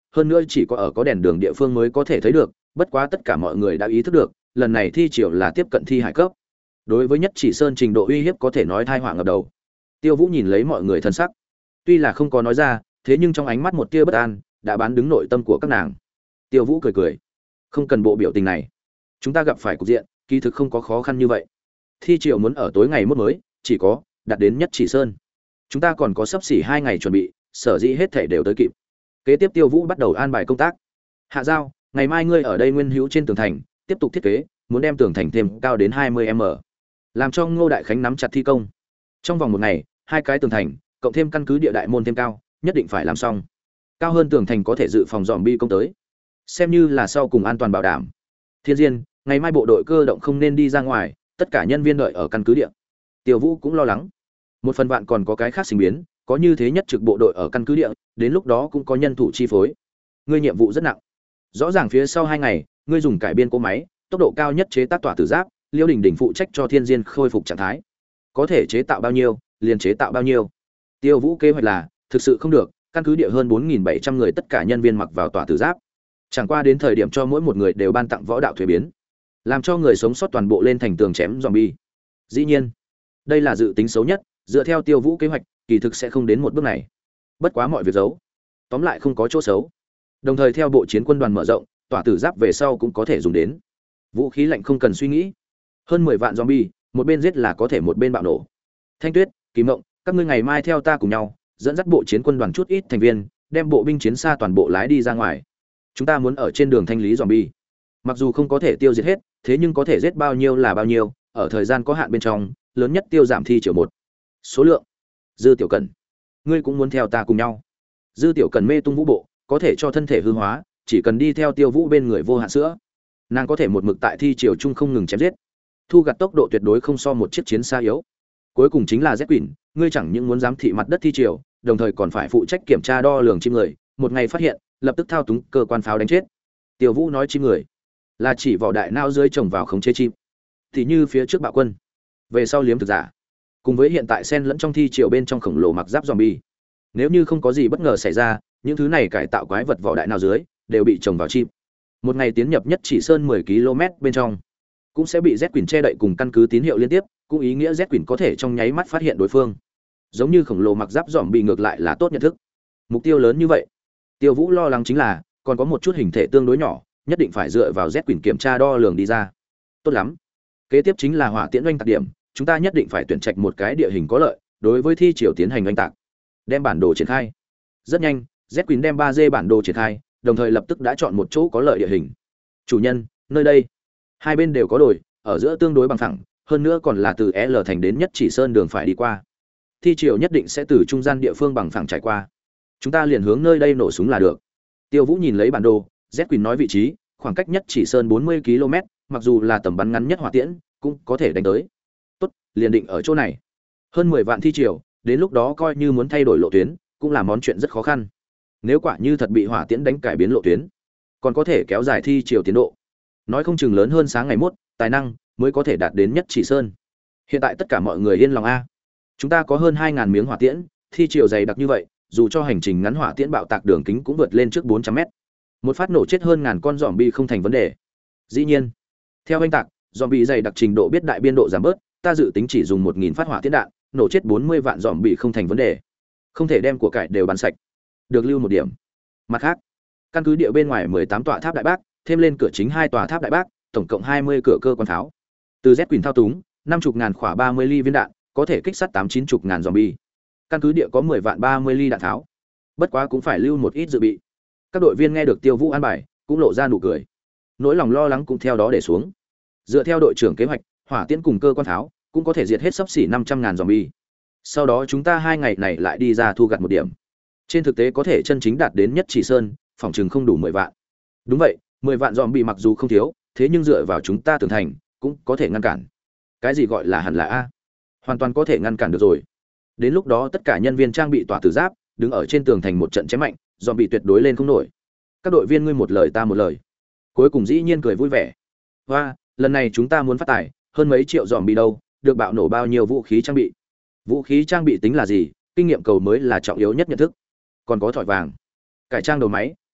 hơn nữa chỉ có ở có đèn đường địa phương mới có thể thấy được, bất quá tất cả mọi người đã ý thức được, lần này thi triều là tiếp cận thi hải cấp. Đối với Nhất Chỉ Sơn trình độ uy hiếp có thể nói tai họa ngập đầu. Tiêu Vũ nhìn lấy mọi người thân sắc, tuy là không có nói ra, thế nhưng trong ánh mắt một tia bất an đã bán đứng nội tâm của các nàng. Tiêu Vũ cười cười, không cần bộ biểu tình này, chúng ta gặp phải cục diện kỳ thực không có khó khăn như vậy. Thi triều muốn ở tối ngày mốt mới, chỉ có đạt đến Nhất Chỉ Sơn, chúng ta còn có sắp xỉ hai ngày chuẩn bị, sở dĩ hết thể đều tới kịp. Kế tiếp Tiêu Vũ bắt đầu an bài công tác. Hạ Giao, ngày mai ngươi ở đây nguyên hữu trên tường thành tiếp tục thiết kế, muốn đem tường thành thêm cao đến hai mươi mét, làm cho Ngô Đại Khánh nắm chặt thi công. Trong vòng một ngày, hai cái tường thành cộng thêm căn cứ địa đại môn thêm cao, nhất định phải làm xong. Cao hơn tường thành có thể dự phòng zombie công tới, xem như là sau cùng an toàn bảo đảm. Thiên Diên, ngày mai bộ đội cơ động không nên đi ra ngoài, tất cả nhân viên đợi ở căn cứ địa. Tiêu Vũ cũng lo lắng, một phần vạn còn có cái khác sinh biến, có như thế nhất trực bộ đội ở căn cứ địa, đến lúc đó cũng có nhân thủ chi phối. Ngươi nhiệm vụ rất nặng. Rõ ràng phía sau hai ngày, ngươi dùng cải biên cỗ máy, tốc độ cao nhất chế tác tỏa tử giáp, Liêu Đình Đình phụ trách cho Thiên Diên khôi phục trạng thái. Có thể chế tạo bao nhiêu, liền chế tạo bao nhiêu. Tiêu Vũ kế hoạch là, thực sự không được, căn cứ địa hơn bốn nghìn bảy trăm người tất cả nhân viên mặc vào tỏa tử giáp. Chẳng qua đến thời điểm cho mỗi một người đều ban tặng võ đạo thuế biến, làm cho người sống sót toàn bộ lên thành tường chém zombie. Dĩ nhiên, đây là dự tính xấu nhất, dựa theo Tiêu Vũ kế hoạch, kỳ thực sẽ không đến một bước này. Bất quá mọi việc giấu, tóm lại không có chỗ xấu. Đồng thời theo bộ chiến quân đoàn mở rộng, tỏa tử giáp về sau cũng có thể dùng đến. Vũ khí lạnh không cần suy nghĩ. Hơn mười vạn zombie, một bên giết là có thể một bên bạo nổ. Thanh Tuyết, Kỳ Mộng, các ngươi ngày mai theo ta cùng nhau, dẫn dắt bộ chiến quân đoàn chút ít thành viên, đem bộ binh chiến xa toàn bộ lái đi ra ngoài. Chúng ta muốn ở trên đường thanh lý zombie. Mặc dù không có thể tiêu diệt hết, thế nhưng có thể giết bao nhiêu là bao nhiêu, ở thời gian có hạn bên trong, lớn nhất tiêu giảm thi triệu một. Số lượng. Dư Tiểu Cẩn, ngươi cũng muốn theo ta cùng nhau. Dư Tiểu Cẩn mê tung vũ bộ, có thể cho thân thể hư hóa, chỉ cần đi theo Tiêu Vũ bên người vô hạn sữa, nàng có thể một mực tại thi triều chung không ngừng chém giết, thu gặt tốc độ tuyệt đối không so một chiếc chiến xa yếu. Cuối cùng chính là Z Quỷ, ngươi chẳng những muốn giám thị mặt đất thi triều, đồng thời còn phải phụ trách kiểm tra đo lường chim người, một ngày phát hiện, lập tức thao túng cơ quan pháo đánh chết. Tiêu Vũ nói chim người, là chỉ vỏ đại não dưới trồng vào khống chế chim, thì như phía trước bạo quân, về sau liếm thực giả, cùng với hiện tại xen lẫn trong thi triều bên trong khổng lồ mặc giáp zombie. Nếu như không có gì bất ngờ xảy ra, những thứ này cải tạo quái vật vỏ đại não dưới đều bị trồng vào chim. Một ngày tiến nhập Nhất Chỉ Sơn mười ki lô mét bên trong, cũng sẽ bị Z Quỷ che đậy cùng căn cứ tín hiệu liên tiếp, cũng ý nghĩa Z Quỷ có thể trong nháy mắt phát hiện đối phương. Giống như khổng lồ mặc giáp dòm bị ngược lại là tốt nhận thức. Mục tiêu lớn như vậy, Tiêu Vũ lo lắng chính là còn có một chút hình thể tương đối nhỏ, nhất định phải dựa vào Z Quỷ kiểm tra đo lường đi ra. Tốt lắm. Kế tiếp chính là hỏa tiễn oanh tạc điểm, chúng ta nhất định phải tuyển trạch một cái địa hình có lợi, đối với thi triều tiến hành oanh tạc. Đem bản đồ triển khai. Rất nhanh, Z Quỷ đem ba D bản đồ triển khai, đồng thời lập tức đã chọn một chỗ có lợi địa hình. Chủ nhân, nơi đây. Hai bên đều có đồi, ở giữa tương đối bằng phẳng, hơn nữa còn là từ L thành đến Nhất Chỉ Sơn đường phải đi qua. Thi triều nhất định sẽ từ trung gian địa phương bằng phẳng trải qua. Chúng ta liền hướng nơi đây nổ súng là được. Tiêu Vũ nhìn lấy bản đồ, Z Quỷ nói vị trí, khoảng cách Nhất Chỉ Sơn bốn mươi ki lô mét, mặc dù là tầm bắn ngắn nhất hỏa tiễn, cũng có thể đánh tới. Tốt, liền định ở chỗ này. Hơn mười vạn thi triều, đến lúc đó coi như muốn thay đổi lộ tuyến, cũng là món chuyện rất khó khăn. Nếu quả như thật bị hỏa tiễn đánh cải biến lộ tuyến, còn có thể kéo dài thi triều tiến độ. Nói không chừng lớn hơn sáng ngày mốt, tài năng mới có thể đạt đến Nhất Chỉ Sơn. Hiện tại tất cả mọi người yên lòng a. Chúng ta có hơn hai nghìn miếng hỏa tiễn, thi triều dày đặc như vậy, dù cho hành trình ngắn hỏa tiễn bạo tạc đường kính cũng vượt lên trước bốn trăm mét. Một phát nổ chết hơn ngàn con zombie không thành vấn đề. Dĩ nhiên, theo anh tạc, zombie dày đặc trình độ biết đại biên độ giảm bớt, ta dự tính chỉ dùng một nghìn phát hỏa tiễn đạn, nổ chết bốn mươi vạn zombie không thành vấn đề. Không thể đem của cải đều bắn sạch, được lưu một điểm. Mặt khác, căn cứ địa bên ngoài mười tám tòa tháp đại bác, thêm lên cửa chính hai tòa tháp đại bác, tổng cộng hai mươi cửa cơ quan pháo. Từ Z Quỷ thao túng, năm mươi ngàn khỏa ba mươi ly viên đạn, có thể kích sát tám chín mươi ngàn zombie. Căn cứ địa có mười vạn ba mươi ly đạn tháo. Bất quá cũng phải lưu một ít dự bị. Các đội viên nghe được Tiêu Vũ an bài, cũng lộ ra nụ cười. Nỗi lòng lo lắng cũng theo đó để xuống. Dựa theo đội trưởng kế hoạch, hỏa tiễn cùng cơ quan tháo cũng có thể diệt hết sắp xỉ năm trăm ngàn zombie. Sau đó chúng ta hai ngày này lại đi ra thu gặt một điểm. Trên thực tế có thể chân chính đạt đến Nhất Chỉ Sơn, phòng chừng không đủ mười vạn. Đúng vậy, mười vạn zombie mặc dù không thiếu, thế nhưng dựa vào chúng ta tưởng thành, cũng có thể ngăn cản. Cái gì gọi là hẳn là a? Hoàn toàn có thể ngăn cản được rồi. Đến lúc đó tất cả nhân viên trang bị tỏa tử giáp, đứng ở trên tường thành một trận chém mạnh, zombie tuyệt đối lên không nổi. Các đội viên ngươi một lời ta một lời. Cuối cùng dĩ nhiên cười vui vẻ. Hoa, lần này chúng ta muốn phát tài, hơn mấy triệu zombie đâu, được bạo nổ bao nhiêu vũ khí trang bị. Vũ khí trang bị tính là gì, kinh nghiệm cầu mới là trọng yếu nhất nhận thức. Còn có thỏi vàng, cải trang đầu máy,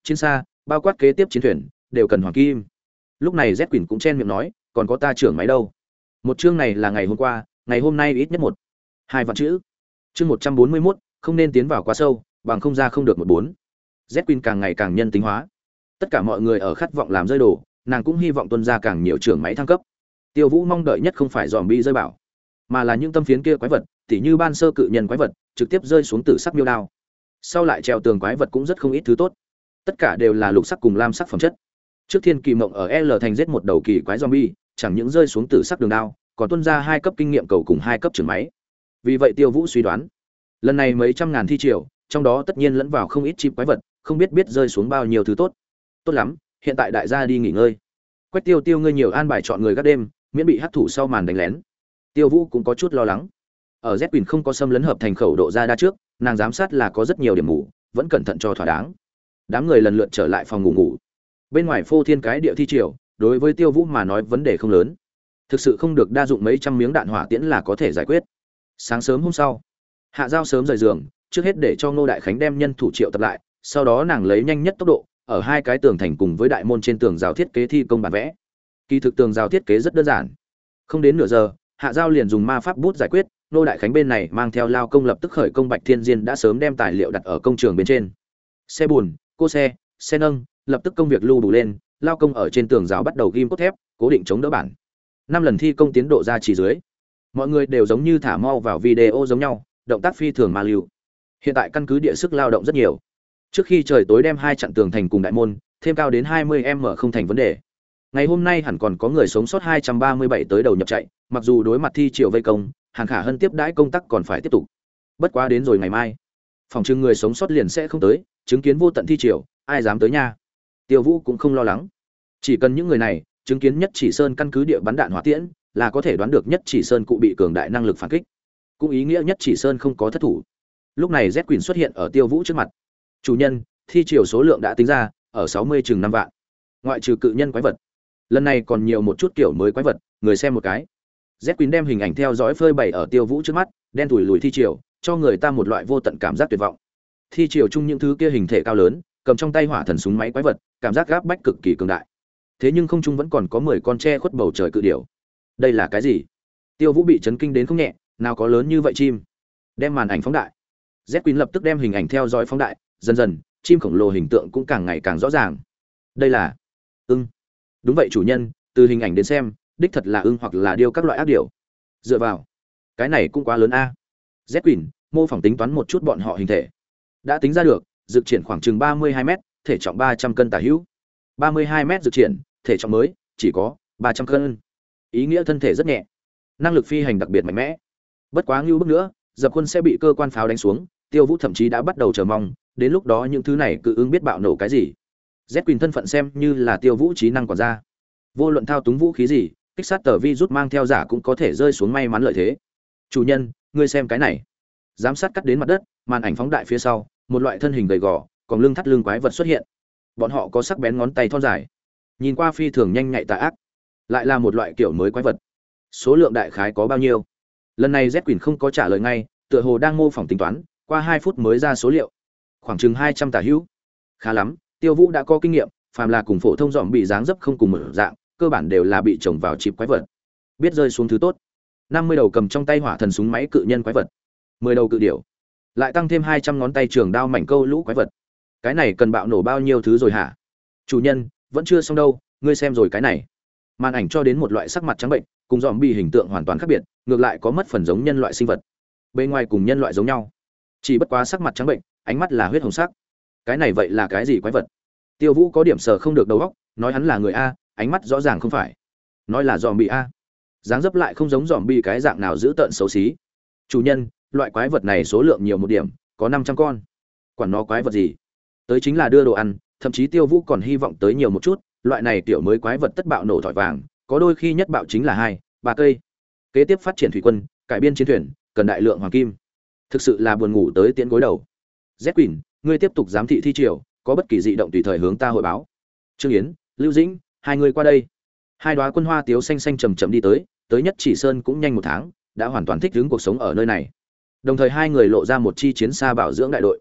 chiến xa, bao quát kế tiếp chiến thuyền, đều cần hoàng kim. Lúc này Z Quỷ cũng chen miệng nói, còn có ta trưởng máy đâu. Một chương này là ngày hôm qua, ngày hôm nay ít nhất một. Hai vạn chữ. Chương một trăm bốn mươi mốt, không nên tiến vào quá sâu, bằng không ra không được một bốn. Z Quỷ càng ngày càng nhân tính hóa. Tất cả mọi người ở khát vọng làm rơi đồ, nàng cũng hy vọng tuân ra càng nhiều trưởng máy thăng cấp. Tiêu Vũ mong đợi nhất không phải zombie rơi bảo, mà là những tâm phiến kia quái vật, tỉ như ban sơ cự nhân quái vật, trực tiếp rơi xuống tử sắc miêu đao. Sau lại treo tường quái vật cũng rất không ít thứ tốt. Tất cả đều là lục sắc cùng lam sắc phẩm chất. Trước Thiên Kỳ Mộng ở L thành giết một đầu kỳ quái zombie, chẳng những rơi xuống tử sắc đường đao, còn tuân ra hai cấp kinh nghiệm cầu cùng hai cấp trưởng máy. Vì vậy Tiêu Vũ suy đoán, lần này mấy trăm ngàn thi triều, trong đó tất nhiên lẫn vào không ít chim quái vật, không biết biết rơi xuống bao nhiêu thứ tốt. Tốt lắm, hiện tại đại gia đi nghỉ ngơi. Quách Tiêu Tiêu ngươi nhiều an bài chọn người gác đêm, miễn bị hắc thủ sau màn đánh lén. Tiêu Vũ cũng có chút lo lắng. Ở Z Quỷ không có xâm lấn hợp thành khẩu độ ra đa trước, nàng giám sát là có rất nhiều điểm mù, vẫn cẩn thận cho thỏa đáng. Đám người lần lượt trở lại phòng ngủ ngủ. Bên ngoài phô thiên cái địa thi triều, đối với Tiêu Vũ mà nói vấn đề không lớn. Thực sự không được đa dụng mấy trăm miếng đạn hỏa tiễn là có thể giải quyết. Sáng sớm hôm sau, Hạ Giao sớm rời giường, trước hết để cho Ngô Đại Khánh đem nhân thủ triệu tập lại, sau đó nàng lấy nhanh nhất tốc độ, ở hai cái tường thành cùng với đại môn trên tường rào thiết kế thi công bản vẽ. Kỳ thực tường rào thiết kế rất đơn giản. Không đến nửa giờ, Hạ Giao liền dùng ma pháp bút giải quyết, Ngô Đại Khánh bên này mang theo lao công lập tức khởi công Bạch Thiên Diên đã sớm đem tài liệu đặt ở công trường bên trên. Xe bùn, cô xe, xe nâng, lập tức công việc lưu đủ lên, lao công ở trên tường rào bắt đầu ghim cốt thép, cố định chống đỡ bản. Năm lần thi công tiến độ ra chỉ dưới. Mọi người đều giống như thả mau vào video giống nhau, động tác phi thường mà lưu. Hiện tại căn cứ địa sức lao động rất nhiều. Trước khi trời tối đem hai chặn tường thành cùng đại môn, thêm cao đến hai mươi mét không thành vấn đề. Ngày hôm nay hẳn còn có người sống sót hai trăm ba mươi bảy tới đầu nhập chạy, mặc dù đối mặt thi triều vây công, Hàn Khả Hân tiếp đãi công tác còn phải tiếp tục. Bất quá đến rồi ngày mai, phòng trưng người sống sót liền sẽ không tới, chứng kiến vô tận thi triều, ai dám tới nha. Tiêu Vũ cũng không lo lắng. Chỉ cần những người này chứng kiến Nhất Chỉ Sơn căn cứ địa bắn đạn hỏa tiễn, là có thể đoán được Nhất Chỉ Sơn cụ bị cường đại năng lực phản kích. Cũng ý nghĩa Nhất Chỉ Sơn không có thất thủ. Lúc này Z Quỷ xuất hiện ở Tiêu Vũ trước mặt. Chủ nhân, thi triều số lượng đã tính ra, ở sáu mươi chừng năm vạn. Ngoại trừ cự nhân quái vật. Lần này còn nhiều một chút kiểu mới quái vật, người xem một cái. Z Quỷ đem hình ảnh theo dõi phơi bày ở Tiêu Vũ trước mắt, đen tủi lùi thi triều, cho người ta một loại vô tận cảm giác tuyệt vọng. Thi triều chung những thứ kia hình thể cao lớn, cầm trong tay hỏa thần súng máy quái vật, cảm giác gáp bách cực kỳ cường đại. Thế nhưng không trung vẫn còn có mười con tre khuất bầu trời cự điểu. Đây là cái gì? Tiêu Vũ bị chấn kinh đến không nhẹ, nào có lớn như vậy chim. Đem màn ảnh phóng đại. Z Quỷ lập tức đem hình ảnh theo dõi phóng đại, dần dần, chim khổng lồ hình tượng cũng càng ngày càng rõ ràng. Đây là ưng. Đúng vậy chủ nhân, từ hình ảnh đến xem, đích thật là ưng hoặc là điêu các loại ác điểu. Dựa vào, cái này cũng quá lớn a. Z Quỷ mô phỏng tính toán một chút bọn họ hình thể. Đã tính ra được, dự triển khoảng chừng ba mươi hai mét, thể trọng ba trăm cân tả hữu. ba mươi hai mét dự triển, thể trọng mới chỉ có ba trăm cân. Ý nghĩa thân thể rất nhẹ, năng lực phi hành đặc biệt mạnh mẽ. Bất quá ngưu bức nữa, dập quân sẽ bị cơ quan pháo đánh xuống, Tiêu Vũ thậm chí đã bắt đầu chờ mong, đến lúc đó những thứ này cự ứng biết bạo nổ cái gì. Z Quỷ thân phận xem như là Tiêu Vũ trí năng quản gia. Vô luận thao túng vũ khí gì, kích sát tờ vi rút mang theo giả cũng có thể rơi xuống may mắn lợi thế. Chủ nhân, ngươi xem cái này. Giám sát cắt đến mặt đất, màn ảnh phóng đại phía sau, một loại thân hình gầy gò, còn lưng thắt lưng quái vật xuất hiện. Bọn họ có sắc bén ngón tay thon dài, nhìn qua phi thường nhanh nhạy tà ác, lại là một loại kiểu mới quái vật. Số lượng đại khái có bao nhiêu? Lần này Z Quỷ không có trả lời ngay, tựa hồ đang mô phỏng tính toán, qua hai phút mới ra số liệu. Khoảng chừng hai trăm tả hữu. Khá lắm, Tiêu Vũ đã có kinh nghiệm, phàm là cùng phổ thông dòm bị dáng dấp không cùng một dạng, cơ bản đều là bị trồng vào chip quái vật. Biết rơi xuống thứ tốt. năm mươi đầu cầm trong tay hỏa thần súng máy cự nhân quái vật, mười đầu cự điểu, lại tăng thêm hai trăm ngón tay trường đao mảnh câu lũ quái vật. Cái này cần bạo nổ bao nhiêu thứ rồi hả? Chủ nhân, vẫn chưa xong đâu, ngươi xem rồi cái này. Màn ảnh cho đến một loại sắc mặt trắng bệnh, cùng dòm bị hình tượng hoàn toàn khác biệt, ngược lại có mất phần giống nhân loại sinh vật. Bên ngoài cùng nhân loại giống nhau, chỉ bất quá sắc mặt trắng bệnh, ánh mắt là huyết hồng sắc. Cái này vậy là cái gì quái vật? Tiêu Vũ có điểm sờ không được đầu óc, nói hắn là người a, ánh mắt rõ ràng không phải. Nói là dòm bị a, dáng dấp lại không giống dòm bị cái dạng nào dữ tợn xấu xí. Chủ nhân, loại quái vật này số lượng nhiều một điểm, có năm trăm con. Quản nó quái vật gì? Tới chính là đưa đồ ăn, thậm chí Tiêu Vũ còn hy vọng tới nhiều một chút, loại này tiểu mới quái vật tất bạo nổ thỏi vàng, có đôi khi nhất bạo chính là hai, ba cây. Kế tiếp phát triển thủy quân, cải biên chiến thuyền, cần đại lượng hoàng kim. Thực sự là buồn ngủ tới tiễn gối đầu. Z Quỷ, ngươi tiếp tục giám thị thi triều, có bất kỳ dị động tùy thời hướng ta hội báo. Trương Yến, Lưu Dĩnh, hai người qua đây. Hai đóa quân hoa tiếu xanh xanh chậm chậm đi tới, tới Nhất Chỉ Sơn cũng nhanh một tháng, đã hoàn toàn thích ứng cuộc sống ở nơi này. Đồng thời hai người lộ ra một chi chiến xa bảo dưỡng đại đội.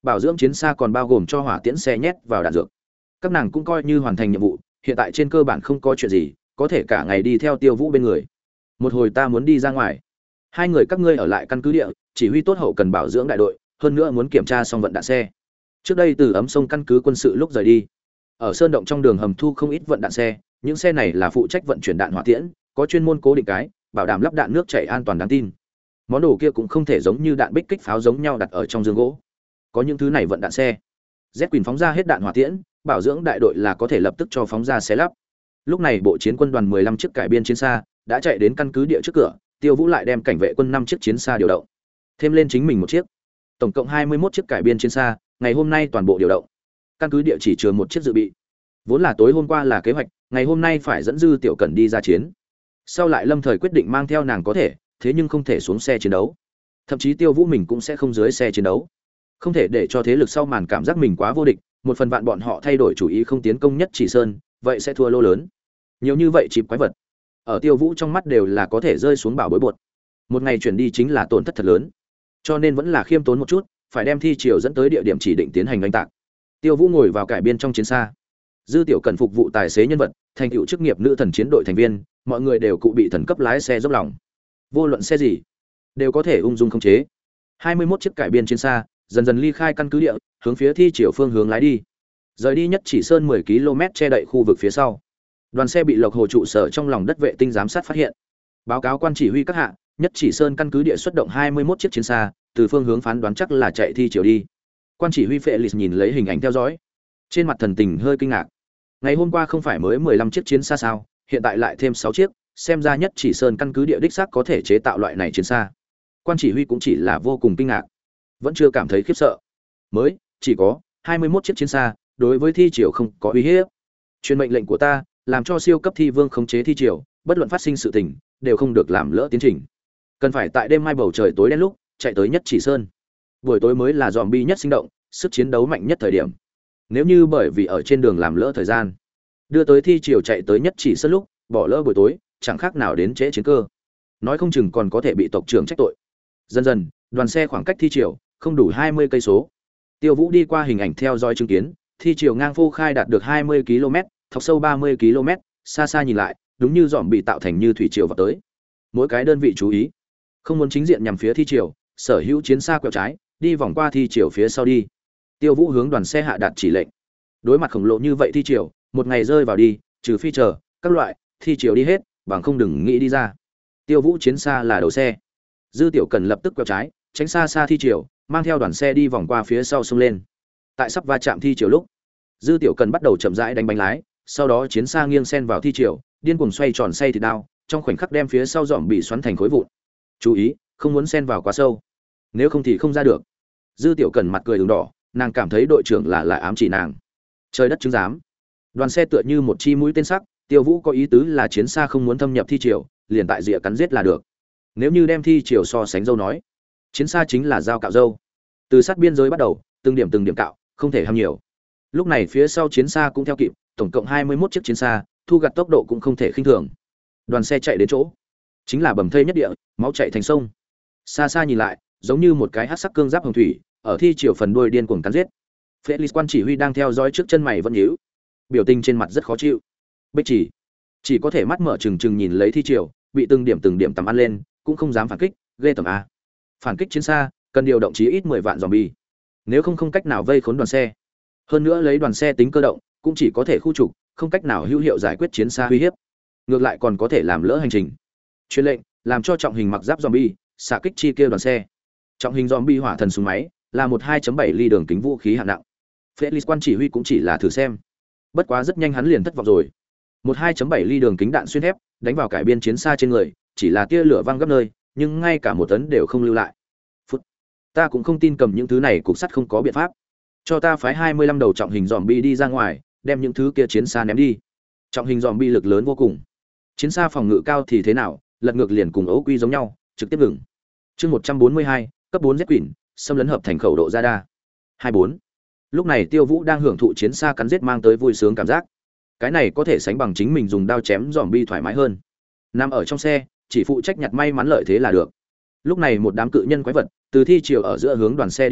Bảo dưỡng chiến xa còn bao gồm cho hỏa tiễn xe nhét vào đạn dược. Các nàng cũng coi như hoàn thành nhiệm vụ, hiện tại trên cơ bản không có chuyện gì, có thể cả ngày đi theo Tiêu Vũ bên người. Một hồi ta muốn đi ra ngoài, hai người các ngươi ở lại căn cứ địa, chỉ huy tốt hậu cần bảo dưỡng đại đội, hơn nữa muốn kiểm tra xong vận đạn xe. Trước đây từ ấm sông căn cứ quân sự lúc rời đi, ở sơn động trong đường hầm thu không ít vận đạn xe, những xe này là phụ trách vận chuyển đạn hỏa tiễn, có chuyên môn cố định cái, bảo đảm lắp đạn nước chảy an toàn đáng tin. Món đồ kia cũng không thể giống như đạn bích kích pháo giống nhau đặt ở trong giường gỗ. Có những thứ này vận đạn xe, Z Quỳnh phóng ra hết đạn hỏa tiễn, bảo dưỡng đại đội là có thể lập tức cho phóng ra xe lắp. Lúc này bộ chiến quân đoàn mười lăm chiếc cải biên chiến xa đã chạy đến căn cứ địa trước cửa, Tiêu Vũ lại đem cảnh vệ quân năm chiếc chiến xa điều động, thêm lên chính mình một chiếc, tổng cộng hai mươi mốt chiếc cải biên chiến xa, ngày hôm nay toàn bộ điều động. Căn cứ địa chỉ chứa một chiếc dự bị. Vốn là tối hôm qua là kế hoạch, ngày hôm nay phải dẫn Dư Tiểu Cẩn đi ra chiến. Sau lại Lâm Thời quyết định mang theo nàng có thể, thế nhưng không thể xuống xe chiến đấu. Thậm chí Tiêu Vũ mình cũng sẽ không dưới xe chiến đấu. Không thể để cho thế lực sau màn cảm giác mình quá vô địch, một phần vạn bọn họ thay đổi chủ ý không tiến công Nhất Chỉ Sơn, vậy sẽ thua lô lớn. Nhiều như vậy chìm quái vật, ở Tiêu Vũ trong mắt đều là có thể rơi xuống bảo bối bột. Một ngày chuyển đi chính là tổn thất thật lớn. Cho nên vẫn là khiêm tốn một chút, phải đem thi triều dẫn tới địa điểm chỉ định tiến hành đánh tạc. Tiêu Vũ ngồi vào cải biên trong chiến xa. Dư Tiểu Cần phục vụ tài xế nhân vật, thành tựu chức nghiệp nữ thần chiến đội thành viên, mọi người đều cụ bị thần cấp lái xe dốc lòng. Vô luận xe gì, đều có thể ung dung khống chế. hai mươi mốt chiếc cải biên chiến xa, dần dần ly khai căn cứ địa, hướng phía thi triều phương hướng lái đi. Rời đi Nhất Chỉ Sơn mười ki lô mét che đậy khu vực phía sau. Đoàn xe bị Lộc Hồ trụ sở trong lòng đất vệ tinh giám sát phát hiện. Báo cáo quan chỉ huy các hạ, Nhất Chỉ Sơn căn cứ địa xuất động hai mươi mốt chiếc chiến xa, từ phương hướng phán đoán chắc là chạy thi triều đi. Quan chỉ huy Felix nhìn lấy hình ảnh theo dõi, trên mặt thần tình hơi kinh ngạc. Ngày hôm qua không phải mới mười lăm chiếc chiến xa sao, hiện tại lại thêm sáu chiếc, xem ra Nhất Chỉ Sơn căn cứ địa đích xác có thể chế tạo loại này chiến xa. Quan chỉ huy cũng chỉ là vô cùng kinh ngạc, vẫn chưa cảm thấy khiếp sợ. Mới chỉ có hai mươi mốt chiếc chiến xa, đối với thi triều không có uy hiếp. Truyền mệnh lệnh của ta, làm cho siêu cấp thi vương khống chế thi triều, bất luận phát sinh sự tình, đều không được làm lỡ tiến trình. Cần phải tại đêm mai bầu trời tối đen lúc, chạy tới Nhất Chỉ Sơn. Buổi tối mới là zombie nhất sinh động, sức chiến đấu mạnh nhất thời điểm. Nếu như bởi vì ở trên đường làm lỡ thời gian, đưa tới thi triều chạy tới Nhất Chỉ Sơn lúc, bỏ lỡ buổi tối, chẳng khác nào đến trễ chiến cơ. Nói không chừng còn có thể bị tộc trưởng trách tội. Dần dần, đoàn xe khoảng cách thi triều không đủ hai mươi cây số. Tiêu Vũ đi qua hình ảnh theo dõi chứng kiến, thi triều ngang phô khai đạt được hai mươi ki lô mét, thọc sâu ba mươi ki lô mét, xa xa nhìn lại, đúng như dòm bị tạo thành như thủy triều vào tới. Mỗi cái đơn vị chú ý, không muốn chính diện nhằm phía thi triều, sở hữu chiến xa quẹo trái, đi vòng qua thi triều phía sau đi. Tiêu Vũ hướng đoàn xe hạ đạt chỉ lệnh. Đối mặt khổng lồ như vậy thi triều, một ngày rơi vào đi, trừ phi chờ các loại thi triều đi hết, bằng không đừng nghĩ đi ra. Tiêu Vũ chiến xa là đầu xe. Dư Tiểu Cần lập tức quẹo trái, tránh xa xa thi triều, mang theo đoàn xe đi vòng qua phía sau xông lên. Tại sắp va chạm thi triều lúc, Dư Tiểu Cần bắt đầu chậm rãi đánh bánh lái, sau đó chiến xa nghiêng xen vào thi triều, điên cuồng xoay tròn xoay thịt đao, trong khoảnh khắc đem phía sau dòm bị xoắn thành khối vụn. Chú ý, không muốn xen vào quá sâu, nếu không thì không ra được. Dư Tiểu Cần mặt cười ửng đỏ, nàng cảm thấy đội trưởng là lại ám chỉ nàng. Trời đất chứng giám. Đoàn xe tựa như một chi mũi tên sắc, Tiêu Vũ có ý tứ là chiến xa không muốn thâm nhập thi triều, liền tại rìa cắn giết là được. Nếu như đem thi triều so sánh dâu nói, chiến xa chính là dao cạo dâu. Từ sát biên giới bắt đầu, từng điểm từng điểm cạo, không thể ham nhiều. Lúc này phía sau chiến xa cũng theo kịp, tổng cộng hai mươi mốt chiếc chiến xa, thu gặt tốc độ cũng không thể khinh thường. Đoàn xe chạy đến chỗ, chính là bầm thây nhất địa, máu chảy thành sông. Xa xa nhìn lại, giống như một cái hắc sắc cương giáp hồng thủy, ở thi triều phần đuôi điên cuồng cắn giết. Felix quan chỉ huy đang theo dõi trước chân mày vẫn nhíu, biểu tình trên mặt rất khó chịu. Bích chỉ, chỉ có thể mắt mở trừng trừng nhìn lấy thi triều, bị từng điểm từng điểm tầm ăn lên, cũng không dám phản kích, ghê tởm a. Phản kích chiến xa, cần điều động chí ít mười vạn zombie. Nếu không không cách nào vây khốn đoàn xe. Hơn nữa lấy đoàn xe tính cơ động, cũng chỉ có thể khu trục, không cách nào hữu hiệu giải quyết chiến xa uy hiếp. Ngược lại còn có thể làm lỡ hành trình. Truyền lệnh, làm cho trọng hình mặc giáp zombie, xạ kích chi kia đoàn xe. Trọng hình zombie hỏa thần súng máy, là một hai chấm bảy ly đường kính vũ khí hạng nặng. Felix quan chỉ huy cũng chỉ là thử xem. Bất quá rất nhanh hắn liền thất vọng rồi. Một hai chấm bảy ly đường kính đạn xuyên thép, đánh vào cải biên chiến xa trên người, chỉ là tia lửa văng gấp nơi, nhưng ngay cả một tấn đều không lưu lại. Phút. Ta cũng không tin cầm những thứ này cục sắt không có biện pháp. Cho ta phái hai mươi lăm đầu trọng hình zombie đi ra ngoài, đem những thứ kia chiến xa ném đi. Trọng hình zombie lực lớn vô cùng. Chiến xa phòng ngự cao thì thế nào, lật ngược liền cùng ấu quy giống nhau, trực tiếp ngừng. Chương một trăm bốn mươi hai, cấp bốn Z Quỷ, xâm lấn hợp thành khẩu độ radar. hai bốn. Lúc này Tiêu Vũ đang hưởng thụ chiến xa cắn giết mang tới vui sướng cảm giác. Cái này có thể sánh bằng chính mình dùng đao chém zombie thoải mái hơn. Nằm ở trong xe, chỉ phụ trách nhặt may mắn lợi thế là được. Lúc này một đám cự nhân quái vật từ thi triều ở giữa hướng đoàn xe đi tới,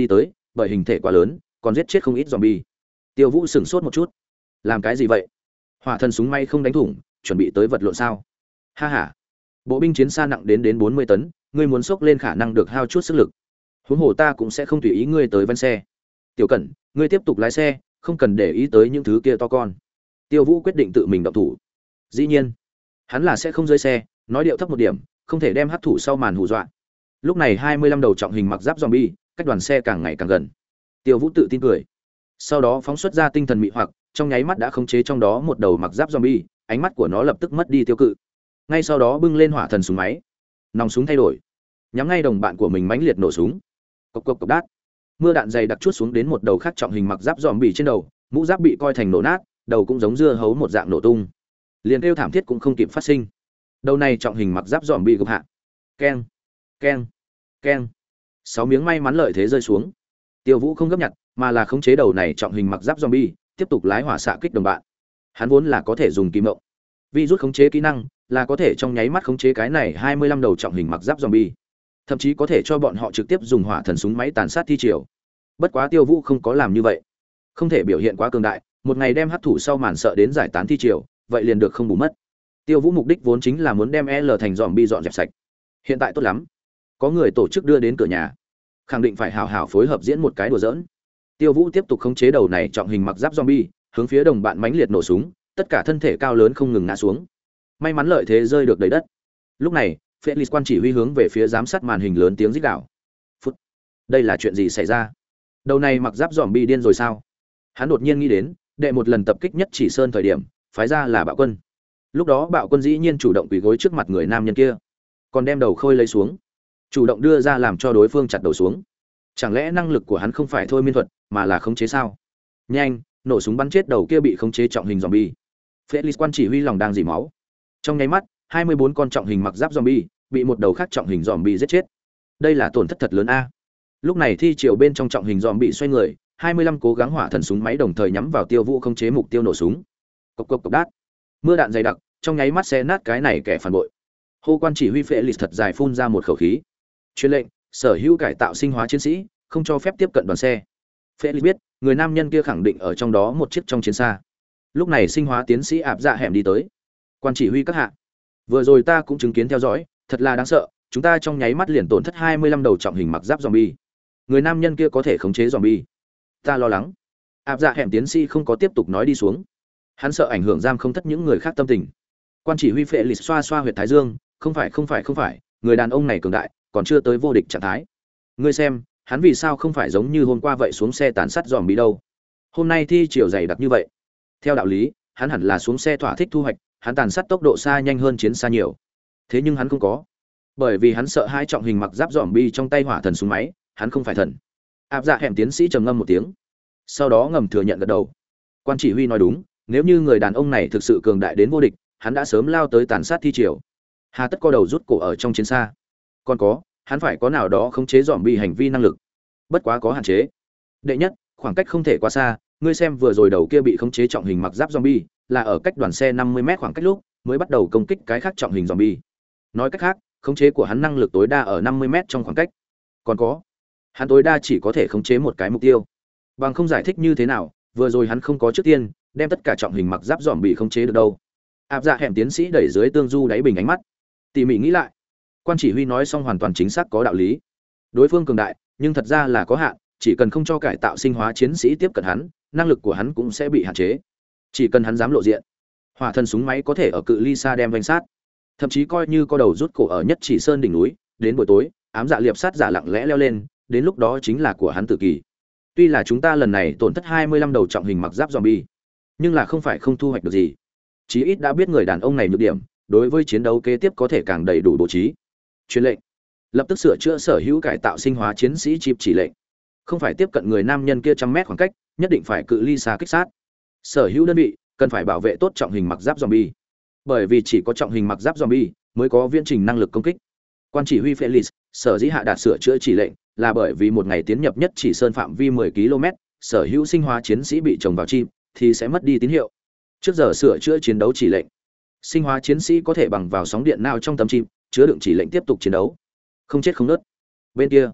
bởi hình thể quá lớn còn giết chết không ít zombie. Tiêu Vũ sửng sốt một chút. Làm cái gì vậy? Hỏa thần súng may không đánh thủng, chuẩn bị tới vật lộn sao? Ha ha. Bộ binh chiến xa nặng đến đến bốn mươi tấn, ngươi muốn xốc lên khả năng được hao chút sức lực. Huống hồ ta cũng sẽ không tùy ý ngươi tới van xe. Tiểu Cẩn, ngươi tiếp tục lái xe, không cần để ý tới những thứ kia to con. Tiêu Vũ quyết định tự mình động thủ. Dĩ nhiên, hắn là sẽ không rơi xe, nói điệu thấp một điểm, không thể đem hắc thủ sau màn hù dọa. Lúc này hai mươi lăm đầu trọng hình mặc giáp zombie, cách đoàn xe càng ngày càng gần. Tiêu Vũ tự tin cười. Sau đó phóng xuất ra tinh thần mị hoặc, trong nháy mắt đã khống chế trong đó một đầu mặc giáp zombie, ánh mắt của nó lập tức mất đi tiêu cự. Ngay sau đó bưng lên hỏa thần súng máy. Nòng súng thay đổi, nhắm ngay đồng bạn của mình mãnh liệt nổ súng. Cộc cộc cộc đát. Mưa đạn dày đặc chuốt xuống đến một đầu khác trọng hình mặc giáp zombie trên đầu, mũ giáp bị coi thành nổ nát, đầu cũng giống dưa hấu một dạng nổ tung. Liền kêu thảm thiết cũng không kịp phát sinh. Đầu này trọng hình mặc giáp zombie gục hạ. Keng, keng, keng. Sáu miếng may mắn lợi thế rơi xuống. Tiêu Vũ không gấp nhặt, mà là khống chế đầu này trọng hình mặc giáp zombie, tiếp tục lái hỏa xạ kích đồng bạn. Hắn vốn là có thể dùng kim mộng. Vi rút khống chế kỹ năng, là có thể trong nháy mắt khống chế cái này hai mươi lăm đầu trọng hình mặc giáp zombie. Thậm chí có thể cho bọn họ trực tiếp dùng hỏa thần súng máy tàn sát thi triều. Bất quá Tiêu Vũ không có làm như vậy. Không thể biểu hiện quá cường đại, một ngày đem hắc thủ sau màn sợ đến giải tán thi triều, vậy liền được không bù mất. Tiêu Vũ mục đích vốn chính là muốn đem L thành zombie dọn dẹp sạch. Hiện tại tốt lắm, có người tổ chức đưa đến cửa nhà, khẳng định phải hào hào phối hợp diễn một cái đùa giỡn. Tiêu Vũ tiếp tục khống chế đầu này trọng hình mặc giáp zombie, hướng phía đồng bạn mãnh liệt nổ súng, tất cả thân thể cao lớn không ngừng ngã xuống. May mắn lợi thế rơi được đầy đất. Lúc này, Felix quan chỉ huy hướng về phía giám sát màn hình lớn tiếng rít gào. Phút. Đây là chuyện gì xảy ra? Đầu này mặc giáp zombie điên rồi sao? Hắn đột nhiên nghĩ đến, đệ một lần tập kích nhất chỉ sơn thời điểm, phái ra là Bạo Quân. Lúc đó Bạo Quân dĩ nhiên chủ động quỳ gối trước mặt người nam nhân kia, còn đem đầu khôi lấy xuống, chủ động đưa ra làm cho đối phương chặt đầu xuống. Chẳng lẽ năng lực của hắn không phải thôi miên thuật, mà là khống chế sao? Nhanh, nổ súng bắn chết đầu kia bị khống chế trọng hình zombie. Felix quan chỉ huy lòng đang dỉ máu. Trong nháy mắt, hai mươi bốn con trọng hình mặc giáp zombie bị một đầu khác trọng hình zombie giết chết. Đây là tổn thất thật lớn a. Lúc này thi triều bên trong trọng hình zombie xoay người, hai mươi lăm cố gắng hỏa thần súng máy đồng thời nhắm vào Tiêu Vũ khống chế mục tiêu nổ súng. Cộc cộc cộc đát. Mưa đạn dày đặc, trong nháy mắt xé nát cái này kẻ phản bội. Hô quan chỉ huy Felix thật dài phun ra một khẩu khí. Truyền lệnh, sở hữu cải tạo sinh hóa chiến sĩ, không cho phép tiếp cận đoàn xe. Felix biết, người nam nhân kia khẳng định ở trong đó một chiếc trong chiến xa. Lúc này sinh hóa tiến sĩ áp dạ hẻm đi tới. Quan chỉ huy các hạ, vừa rồi ta cũng chứng kiến theo dõi, thật là đáng sợ, chúng ta trong nháy mắt liền tổn thất hai mươi lăm đầu trọng hình mặc giáp zombie. Người nam nhân kia có thể khống chế zombie. Ta lo lắng. Áp dạ hẻm tiến sĩ không có tiếp tục nói đi xuống. Hắn sợ ảnh hưởng giam không thất những người khác tâm tình. Quan chỉ huy Felix xoa xoa huyệt thái dương, không phải không phải không phải, người đàn ông này cường đại, còn chưa tới vô địch trạng thái. Ngươi xem, hắn vì sao không phải giống như hôm qua vậy xuống xe tàn sát zombie đâu? Hôm nay thi chiều dày đặc như vậy. Theo đạo lý, hắn hẳn là xuống xe thỏa thích thu hoạch, hắn tàn sát tốc độ xa nhanh hơn chiến xa nhiều. Thế nhưng hắn không có, bởi vì hắn sợ hai trọng hình mặc giáp zombie trong tay hỏa thần súng máy, hắn không phải thần. Áp dạ hẻm tiến sĩ trầm ngâm một tiếng, sau đó ngầm thừa nhận gật đầu. Quan chỉ huy nói đúng, nếu như người đàn ông này thực sự cường đại đến vô địch, hắn đã sớm lao tới tàn sát thi triều. Hà tất co đầu rút cổ ở trong chiến xa. Còn có, hắn phải có nào đó khống chế zombie hành vi năng lực. Bất quá có hạn chế. Đệ nhất, khoảng cách không thể quá xa, ngươi xem vừa rồi đầu kia bị khống chế trọng hình mặc giáp zombie, là ở cách đoàn xe năm mươi mét khoảng cách lúc mới bắt đầu công kích cái khác trọng hình zombie. Nói cách khác, khống chế của hắn năng lực tối đa ở năm mươi mét trong khoảng cách. Còn có, hắn tối đa chỉ có thể khống chế một cái mục tiêu. Bằng không giải thích như thế nào, vừa rồi hắn không có trước tiên đem tất cả trọng hình mặc giáp zombie khống chế được đâu. Áp dạ hẻm tiến sĩ đẩy dưới tương du đáy bình ánh mắt, tỉ mỉ nghĩ lại. Quan chỉ huy nói xong hoàn toàn chính xác có đạo lý. Đối phương cường đại, nhưng thật ra là có hạn, chỉ cần không cho cải tạo sinh hóa chiến sĩ tiếp cận hắn, năng lực của hắn cũng sẽ bị hạn chế. Chỉ cần hắn dám lộ diện, hỏa thần súng máy có thể ở cự ly xa đem vành sát. Thậm chí coi như có đầu rút cổ ở nhất chỉ sơn đỉnh núi, đến buổi tối, ám dạ liệp sát giả lặng lẽ leo lên, đến lúc đó chính là của hắn tử kỳ. Tuy là chúng ta lần này tổn thất hai mươi lăm đầu trọng hình mặc giáp zombie, nhưng là không phải không thu hoạch được gì. Chí ít đã biết người đàn ông này nhược điểm, đối với chiến đấu kế tiếp có thể càng đầy đủ bố trí. Truyền lệnh, lập tức sửa chữa sở hữu cải tạo sinh hóa chiến sĩ chip chỉ lệnh. Không phải tiếp cận người nam nhân kia trăm mét khoảng cách, nhất định phải cự ly xa kích sát. Sở hữu đơn vị cần phải bảo vệ tốt trọng hình mặc giáp zombie, bởi vì chỉ có trọng hình mặc giáp zombie mới có viễn trình năng lực công kích. Quan chỉ huy Felix sở dĩ hạ đạt sửa chữa chỉ lệnh là bởi vì một ngày tiến nhập nhất chỉ sơn phạm vi mười ki lô mét, sở hữu sinh hóa chiến sĩ bị trồng vào chim thì sẽ mất đi tín hiệu. Trước giờ sửa chữa chiến đấu chỉ lệnh, sinh hóa chiến sĩ có thể bằng vào sóng điện nào trong tấm chim chứa đựng chỉ lệnh tiếp tục chiến đấu, không chết không nứt. Bên kia,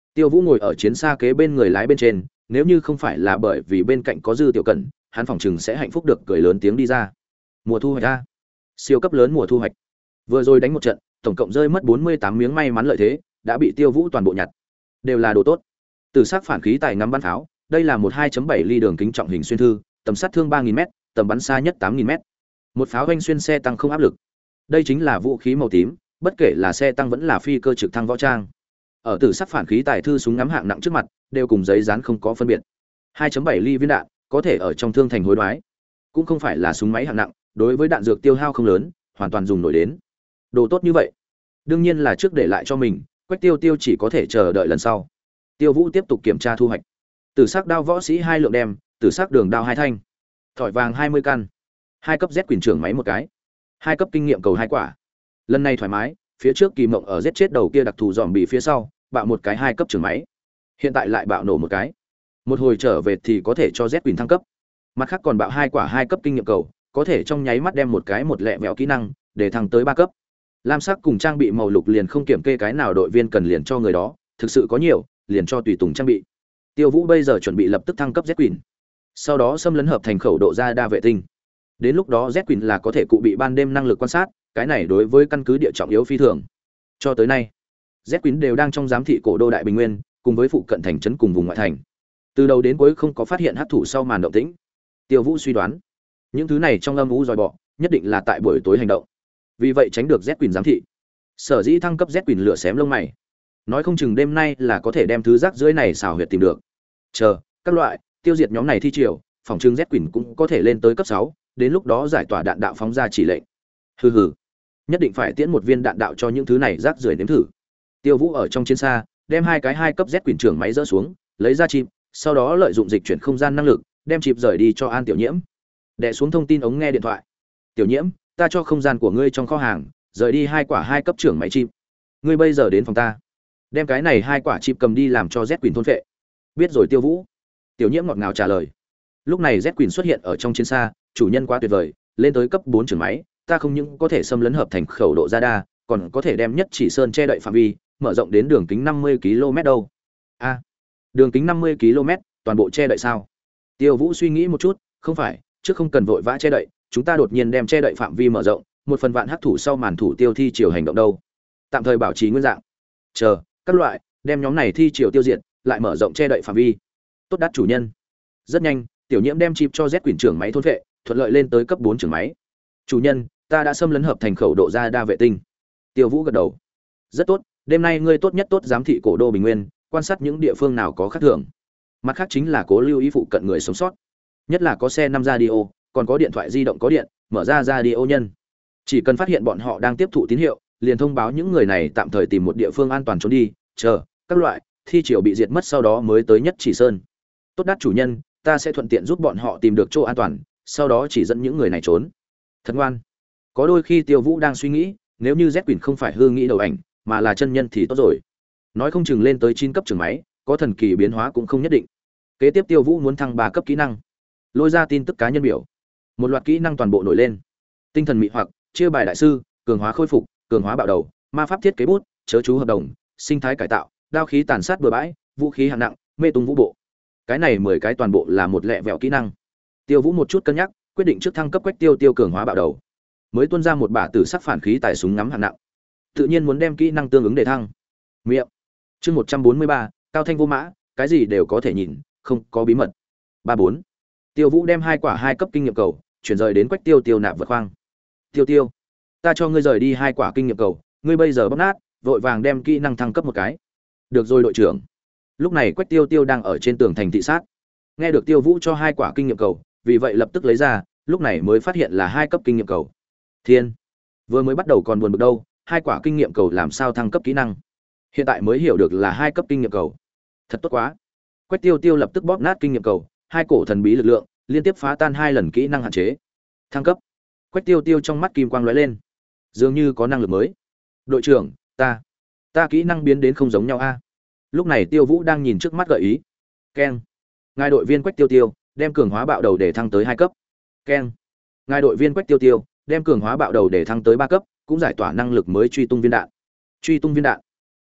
Tiêu Vũ ngồi ở chiến xa kế bên người lái bên trên, nếu như không phải là bởi vì bên cạnh có Dư Tiểu Cẩn, hắn phỏng chừng sẽ hạnh phúc được cười lớn tiếng đi ra. Mùa thu hoạch a, siêu cấp lớn mùa thu hoạch. Vừa rồi đánh một trận, tổng cộng rơi mất bốn mươi tám miếng may mắn lợi thế, đã bị Tiêu Vũ toàn bộ nhặt. Đều là đồ tốt. Từ sắc phản khí tài ngắm bắn pháo, đây là một hai chấm bảy ly đường kính trọng hình xuyên thư, tầm sát thương ba nghìn mét, tầm bắn xa nhất tám nghìn mét. Một pháo vanh xuyên xe tăng không áp lực. Đây chính là vũ khí màu tím, bất kể là xe tăng vẫn là phi cơ trực thăng võ trang. Ở tử sắc phản khí tài thư súng ngắm hạng nặng trước mặt, đều cùng giấy dán không có phân biệt. hai chấm bảy ly viên đạn, có thể ở trong thương thành hối đoái. Cũng không phải là súng máy hạng nặng, đối với đạn dược tiêu hao không lớn, hoàn toàn dùng nổi đến. Đồ tốt như vậy, đương nhiên là trước để lại cho mình, Quách Tiêu Tiêu chỉ có thể chờ đợi lần sau. Tiêu Vũ tiếp tục kiểm tra thu hoạch. Tử sắc đao võ sĩ hai lượng đem, tử sắc đường đao hai thanh, thỏi vàng hai mươi căn, hai cấp Z quyền trưởng máy một cái, hai cấp kinh nghiệm cầu hai quả. Lần này thoải mái, phía trước Kỳ Mộng ở giết chết đầu kia đặc thù dòm bị phía sau, bạo một cái hai cấp trưởng máy. Hiện tại lại bạo nổ một cái. Một hồi trở về thì có thể cho Z quyền thăng cấp. Mặt khác còn bạo hai quả hai cấp kinh nghiệm cầu, có thể trong nháy mắt đem một cái một lẹ vẹo kỹ năng để thăng tới ba cấp. Lam sắc cùng trang bị màu lục liền không kiểm kê cái nào đội viên cần liền cho người đó, thực sự có nhiều, liền cho tùy tùng trang bị. Tiêu Vũ bây giờ chuẩn bị lập tức thăng cấp Z Queen, sau đó xâm lấn hợp thành khẩu độ ra đa vệ tinh. Đến lúc đó Z Queen là có thể cụ bị ban đêm năng lực quan sát, cái này đối với căn cứ địa trọng yếu phi thường. Cho tới nay, Z Queen đều đang trong giám thị cổ đô đại bình nguyên, cùng với phụ cận thành trấn cùng vùng ngoại thành. Từ đầu đến cuối không có phát hiện hắc thủ sau màn động tĩnh. Tiêu Vũ suy đoán, những thứ này trong âm u dòi bọ, nhất định là tại buổi tối hành động. Vì vậy tránh được Z Queen giám thị. Sở dĩ thăng cấp Z Queen lửa xém lông mày. Nói không chừng đêm nay là có thể đem thứ rác rưởi này xào huyệt tìm được. Chờ, các loại, tiêu diệt nhóm này thi triều, phòng trưng Z Queen cũng có thể lên tới cấp sáu, đến lúc đó giải tỏa đạn đạo phóng ra chỉ lệnh. Hừ hừ, nhất định phải tiễn một viên đạn đạo cho những thứ này rác rưởi nếm thử. Tiêu Vũ ở trong chiến xa, đem hai cái hai cấp Z Queen trưởng máy dỡ xuống, lấy ra chip, sau đó lợi dụng dịch chuyển không gian năng lực, đem chip rời đi cho An Tiểu Nhiễm. Đè xuống thông tin ống nghe điện thoại. Tiểu Nhiễm, ta cho không gian của ngươi trong kho hàng, rời đi hai quả hai cấp trưởng máy chip. Ngươi bây giờ đến phòng ta, đem cái này hai quả chip cầm đi làm cho Z Queen thôn phệ. Biết rồi Tiêu Vũ. Tiểu Nhiễm ngọt ngào trả lời. Lúc này Z Queen xuất hiện ở trong chiến xa, chủ nhân quá tuyệt vời, lên tới cấp bốn trưởng máy, ta không những có thể xâm lấn hợp thành khẩu độ ra đa, còn có thể đem nhất chỉ sơn che đậy phạm vi, mở rộng đến đường kính năm mươi ki lô mét đâu. A, đường kính năm mươi ki lô mét, toàn bộ che đậy sao? Tiêu Vũ suy nghĩ một chút, không phải, trước không cần vội vã che đậy, chúng ta đột nhiên đem che đậy phạm vi mở rộng, một phần vạn hắc thủ sau màn thủ tiêu thi chiều hành động đâu. Tạm thời bảo trì nguyên dạng. Chờ, các loại, đem nhóm này thi chiều tiêu diệt, lại mở rộng che đậy phạm vi. Tốt đắt chủ nhân. Rất nhanh, Tiểu Nhiễm đem chip cho Z Queen trưởng máy thôn vệ, thuận lợi lên tới cấp bốn trưởng máy. Chủ nhân, ta đã xâm lấn hợp thành khẩu độ ra đa vệ tinh. Tiêu Vũ gật đầu. Rất tốt, đêm nay ngươi tốt nhất tốt giám thị cổ đô bình nguyên, quan sát những địa phương nào có khác thường. Mặt khác chính là cố lưu ý phụ cận người sống sót, nhất là có xe năm radio, còn có điện thoại di động có điện, mở ra radio nhân. Chỉ cần phát hiện bọn họ đang tiếp thụ tín hiệu, liền thông báo những người này tạm thời tìm một địa phương an toàn trốn đi, chờ các loại thi triều bị diệt mất sau đó mới tới nhất chỉ sơn. Tốt đắt chủ nhân, ta sẽ thuận tiện giúp bọn họ tìm được chỗ an toàn, sau đó chỉ dẫn những người này trốn. Thật ngoan. Có đôi khi Tiêu Vũ đang suy nghĩ, nếu như Z Queen không phải hư nghĩ đầu ảnh, mà là chân nhân thì tốt rồi. Nói không chừng lên tới chín cấp trưởng máy, có thần kỳ biến hóa cũng không nhất định. Kế tiếp Tiêu Vũ muốn thăng ba cấp kỹ năng. Lôi ra tin tức cá nhân biểu. Một loạt kỹ năng toàn bộ nổi lên. Tinh thần mị hoặc, chia bài đại sư, cường hóa khôi phục, cường hóa bạo đầu, ma pháp thiết kế bút, chớ chú hợp đồng, sinh thái cải tạo, đao khí tàn sát bừa bãi, vũ khí hạng nặng, mê tung vũ bộ. Cái này mười cái toàn bộ là một lẹ vẹo kỹ năng. Tiêu Vũ một chút cân nhắc, quyết định trước thăng cấp Quách Tiêu Tiêu cường hóa bạo đầu. Mới tuôn ra một bả tử sắc phản khí tài súng ngắm hạng nặng. Tự nhiên muốn đem kỹ năng tương ứng để thăng. Miệng. Chương một trăm bốn mươi ba, cao thanh vô mã, cái gì đều có thể nhìn, không có bí mật. ba bốn. Tiêu Vũ đem hai quả hai cấp kinh nghiệm cầu, chuyển rời đến Quách Tiêu Tiêu nạp vật khoang. Tiêu Tiêu, ta cho ngươi rời đi hai quả kinh nghiệm cầu, ngươi bây giờ bóc nát, vội vàng đem kỹ năng thăng cấp một cái. Được rồi đội trưởng. Lúc này Quách Tiêu Tiêu đang ở trên tường thành thị sát. Nghe được Tiêu Vũ cho hai quả kinh nghiệm cầu, vì vậy lập tức lấy ra, lúc này mới phát hiện là hai cấp kinh nghiệm cầu. Thiên, vừa mới bắt đầu còn buồn bực đâu, hai quả kinh nghiệm cầu làm sao thăng cấp kỹ năng? Hiện tại mới hiểu được là hai cấp kinh nghiệm cầu. Thật tốt quá. Quách Tiêu Tiêu lập tức bóp nát kinh nghiệm cầu, hai cổ thần bí lực lượng liên tiếp phá tan hai lần kỹ năng hạn chế. Thăng cấp. Quách Tiêu Tiêu trong mắt kim quang lóe lên, dường như có năng lực mới. Đội trưởng, ta, ta kỹ năng biến đến không giống nhau a. Lúc này Tiêu Vũ đang nhìn trước mắt gợi ý. Keng. Ngài đội viên Quách Tiêu Tiêu đem cường hóa bạo đầu để thăng tới hai cấp. Keng. Ngài đội viên Quách Tiêu Tiêu đem cường hóa bạo đầu để thăng tới ba cấp, cũng giải tỏa năng lực mới truy tung viên đạn. Truy tung viên đạn.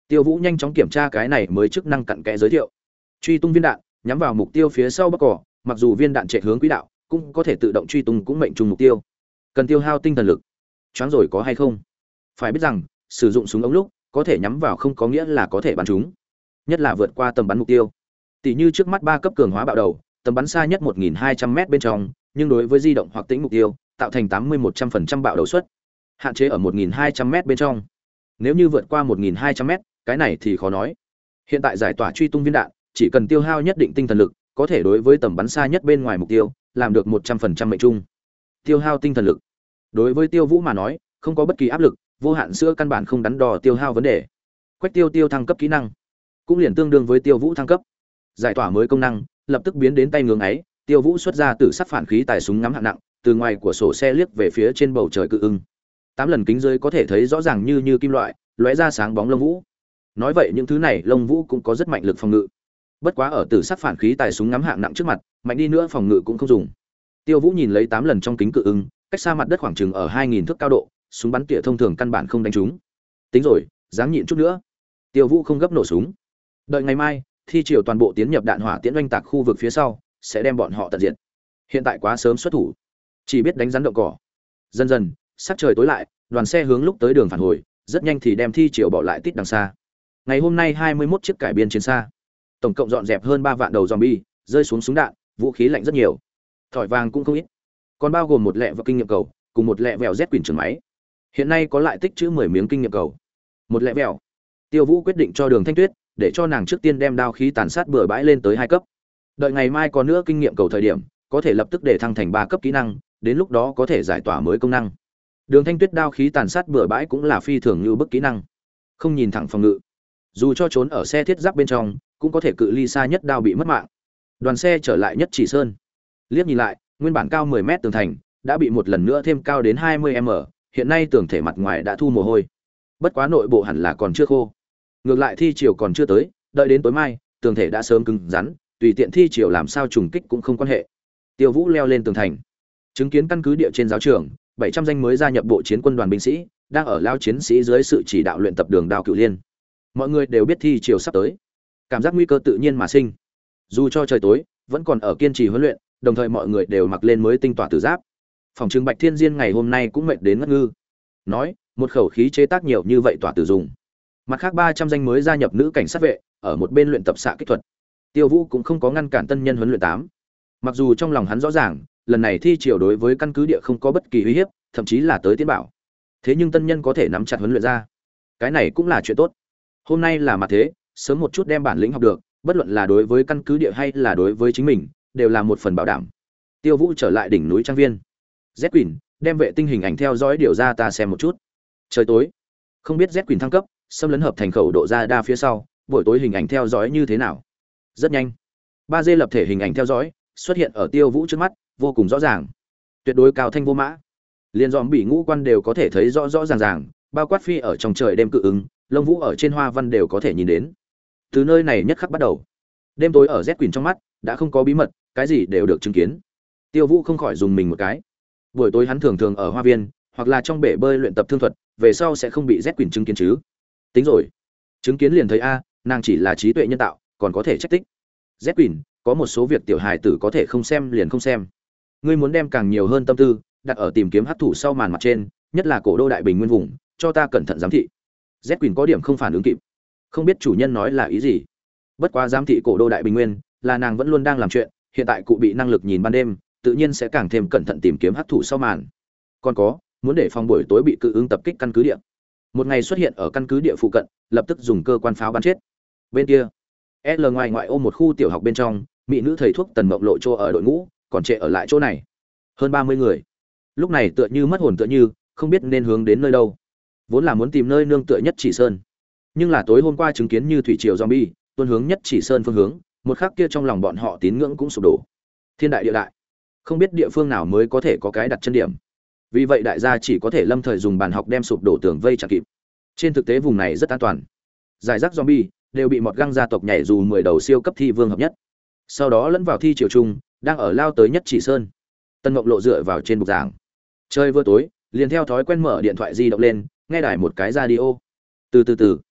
Tiêu Vũ nhanh chóng kiểm tra cái này mới chức năng cặn kẽ giới thiệu. Truy tung viên đạn, nhắm vào mục tiêu phía sau bắc cỏ, mặc dù viên đạn chạy hướng quỹ đạo, cũng có thể tự động truy tung cũng mệnh trùng mục tiêu. Cần tiêu hao tinh thần lực. Choáng rồi có hay không? Phải biết rằng, sử dụng súng ống lúc, có thể nhắm vào không có nghĩa là có thể bắn trúng. Nhất là vượt qua tầm bắn mục tiêu. Tỷ như trước mắt ba cấp cường hóa bạo đầu, tầm bắn xa nhất một nghìn hai trăm mét bên trong, nhưng đối với di động hoặc tĩnh mục tiêu, tạo thành tám mươi một trăm phần trăm bạo đầu suất. Hạn chế ở một nghìn hai trăm mét bên trong. Nếu như vượt qua một nghìn hai trăm mét, cái này thì khó nói. Hiện tại giải tỏa truy tung viên đạn, chỉ cần tiêu hao nhất định tinh thần lực, có thể đối với tầm bắn xa nhất bên ngoài mục tiêu, làm được một trăm phần trăm mệnh trung. Tiêu hao tinh thần lực. Đối với Tiêu Vũ mà nói, không có bất kỳ áp lực, vô hạn sữa căn bản không đắn đo tiêu hao vấn đề. Quách Tiêu Tiêu thăng cấp kỹ năng, cũng liền tương đương với Tiêu Vũ thăng cấp. Giải tỏa mới công năng, lập tức biến đến tay ngưỡng ấy, Tiêu Vũ xuất ra tử sắc phản khí tài súng ngắm hạng nặng, từ ngoài của sổ xe liếc về phía trên bầu trời cự ưng. Tám lần kính dưới có thể thấy rõ ràng như như kim loại, lóe ra sáng bóng lông vũ. Nói vậy những thứ này lông vũ cũng có rất mạnh lực phòng ngự. Bất quá ở tử sắc phản khí tài súng ngắm hạng nặng trước mặt, mạnh đi nữa phòng ngự cũng không dùng. Tiêu Vũ nhìn lấy tám lần trong kính cự ưng, cách xa mặt đất khoảng chừng ở hai nghìn thước cao độ, súng bắn tỉa thông thường căn bản không đánh trúng. Tính rồi, dám nhịn chút nữa. Tiêu Vũ không gấp nổ súng. Đợi ngày mai, thi triều toàn bộ tiến nhập đạn hỏa tiễn oanh tạc khu vực phía sau, sẽ đem bọn họ tận diệt. Hiện tại quá sớm xuất thủ, chỉ biết đánh rắn động cỏ. Dần dần, sắc trời tối lại, đoàn xe hướng lúc tới đường phản hồi, rất nhanh thì đem thi triều bỏ lại tít đằng xa. Ngày hôm nay hai mươi mốt chiếc cải biên chiến xa, tổng cộng dọn dẹp hơn ba vạn đầu zombie, rơi xuống súng đạn, vũ khí lạnh rất nhiều. Thỏi vàng cũng không ít, còn bao gồm một lẹ và kinh nghiệm cầu, cùng một lẹ vèo Z quyền trường máy. Hiện nay có lại tích trữ mười miếng kinh nghiệm cầu. Một lẹ vèo. Tiêu Vũ quyết định cho Đường Thanh Tuyết, để cho nàng trước tiên đem đao khí tàn sát bừa bãi lên tới hai cấp. Đợi ngày mai có nữa kinh nghiệm cầu thời điểm, có thể lập tức để thăng thành ba cấp kỹ năng, đến lúc đó có thể giải tỏa mới công năng. Đường Thanh Tuyết đao khí tàn sát bừa bãi cũng là phi thường như bức kỹ năng. Không nhìn thẳng phòng ngự, dù cho trốn ở xe thiết giáp bên trong, cũng có thể cự ly xa nhất đao bị mất mạng. Đoàn xe trở lại Nhất Chỉ Sơn. Liếc nhìn lại, nguyên bản cao mười mét tường thành đã bị một lần nữa thêm cao đến hai mươi mét, hiện nay tường thể mặt ngoài đã thu mồ hôi. Bất quá nội bộ hẳn là còn chưa khô. Ngược lại thi chiều còn chưa tới, đợi đến tối mai, tường thể đã sớm cứng rắn, tùy tiện thi chiều làm sao trùng kích cũng không quan hệ. Tiêu Vũ leo lên tường thành, chứng kiến căn cứ địa trên giáo trường, bảy trăm danh mới gia nhập bộ chiến quân đoàn binh sĩ, đang ở lao chiến sĩ dưới sự chỉ đạo luyện tập đường đao cựu liên. Mọi người đều biết thi chiều sắp tới, cảm giác nguy cơ tự nhiên mà sinh. Dù cho trời tối, vẫn còn ở kiên trì huấn luyện, đồng thời mọi người đều mặc lên mới tinh tỏa tử giáp. Phòng trưng Bạch Thiên Diên ngày hôm nay cũng mệt đến ngất ngư. Nói, một khẩu khí chế tác nhiều như vậy tỏa tử dùng. Mặt khác ba trăm danh mới gia nhập nữ cảnh sát vệ, ở một bên luyện tập xạ kích thuật. Tiêu Vũ cũng không có ngăn cản tân nhân huấn luyện tám. Mặc dù trong lòng hắn rõ ràng, lần này thi triều đối với căn cứ địa không có bất kỳ uy hiếp, thậm chí là tới tiến bảo. Thế nhưng tân nhân có thể nắm chặt huấn luyện ra, cái này cũng là chuyện tốt. Hôm nay là mặt thế, sớm một chút đem bản lĩnh học được, bất luận là đối với căn cứ địa hay là đối với chính mình, đều là một phần bảo đảm. Tiêu Vũ trở lại đỉnh núi trang viên. Z Quỳnh đem vệ tinh hình ảnh theo dõi điều ra ta xem một chút. Trời tối, không biết Z Quỳnh thăng cấp, xâm lấn hợp thành khẩu độ ra đa phía sau, buổi tối hình ảnh theo dõi như thế nào. Rất nhanh, ba D lập thể hình ảnh theo dõi xuất hiện ở Tiêu Vũ trước mắt, vô cùng rõ ràng, tuyệt đối cao thanh vô mã, liên dòm bị ngũ quan đều có thể thấy rõ rõ ràng ràng, bao quát phi ở trong trời đêm cự ứng, lông vũ ở trên hoa văn đều có thể nhìn đến. Từ nơi này nhất khắc bắt đầu, đêm tối ở Z Quỳnh trong mắt đã không có bí mật, cái gì đều được chứng kiến. Tiêu Vũ không khỏi dùng mình một cái. Buổi tối hắn thường thường ở hoa viên hoặc là trong bể bơi luyện tập thương thuật, về sau sẽ không bị Z Quỳnh chứng kiến chứ? Tính rồi, chứng kiến liền thấy a, nàng chỉ là trí tuệ nhân tạo, còn có thể trách tích. Z Quỳnh, có một số việc tiểu hài tử có thể không xem liền không xem. Ngươi muốn đem càng nhiều hơn tâm tư đặt ở tìm kiếm hắc thủ sau màn mặt trên, nhất là cổ đô đại bình nguyên vùng, cho ta cẩn thận giám thị. Z Quỳnh có điểm không phản ứng kịp, không biết chủ nhân nói là ý gì. Bất quá giám thị cổ đô đại bình nguyên là nàng vẫn luôn đang làm chuyện, hiện tại cụ bị năng lực nhìn ban đêm, tự nhiên sẽ càng thêm cẩn thận tìm kiếm hắc thủ sau màn. Còn có, muốn để phòng buổi tối bị cự ứng tập kích căn cứ địa. Một ngày xuất hiện ở căn cứ địa phụ cận, lập tức dùng cơ quan pháo bắn chết. Bên kia, L ngoài ngoại ô một khu tiểu học bên trong, mỹ nữ thầy thuốc Tần Mộng Lộ chỗ ở đội ngũ, còn trệ ở lại chỗ này. Hơn ba mươi người. Lúc này tựa như mất hồn tựa như, không biết nên hướng đến nơi đâu. Vốn là muốn tìm nơi nương tựa Nhất Chỉ Sơn, nhưng là tối hôm qua chứng kiến như thủy triều zombie, tuôn hướng Nhất Chỉ Sơn phương hướng, một khắc kia trong lòng bọn họ tín ngưỡng cũng sụp đổ. Thiên đại địa đại, không biết địa phương nào mới có thể có cái đặt chân điểm. Vì vậy đại gia chỉ có thể lâm thời dùng bàn học đem sụp đổ tường vây chặn kịp. Trên thực tế vùng này rất an toàn. Giải rác zombie đều bị một găng gia tộc nhảy dù mười đầu siêu cấp thi vương hợp nhất. Sau đó lẫn vào thi triều trung, đang ở lao tới Nhất Chỉ Sơn. Tân Ngọc Lộ dựa vào trên bục giảng. Chơi vừa tối, liền theo thói quen mở điện thoại di động lên, nghe đài một cái radio. Từ từ từ,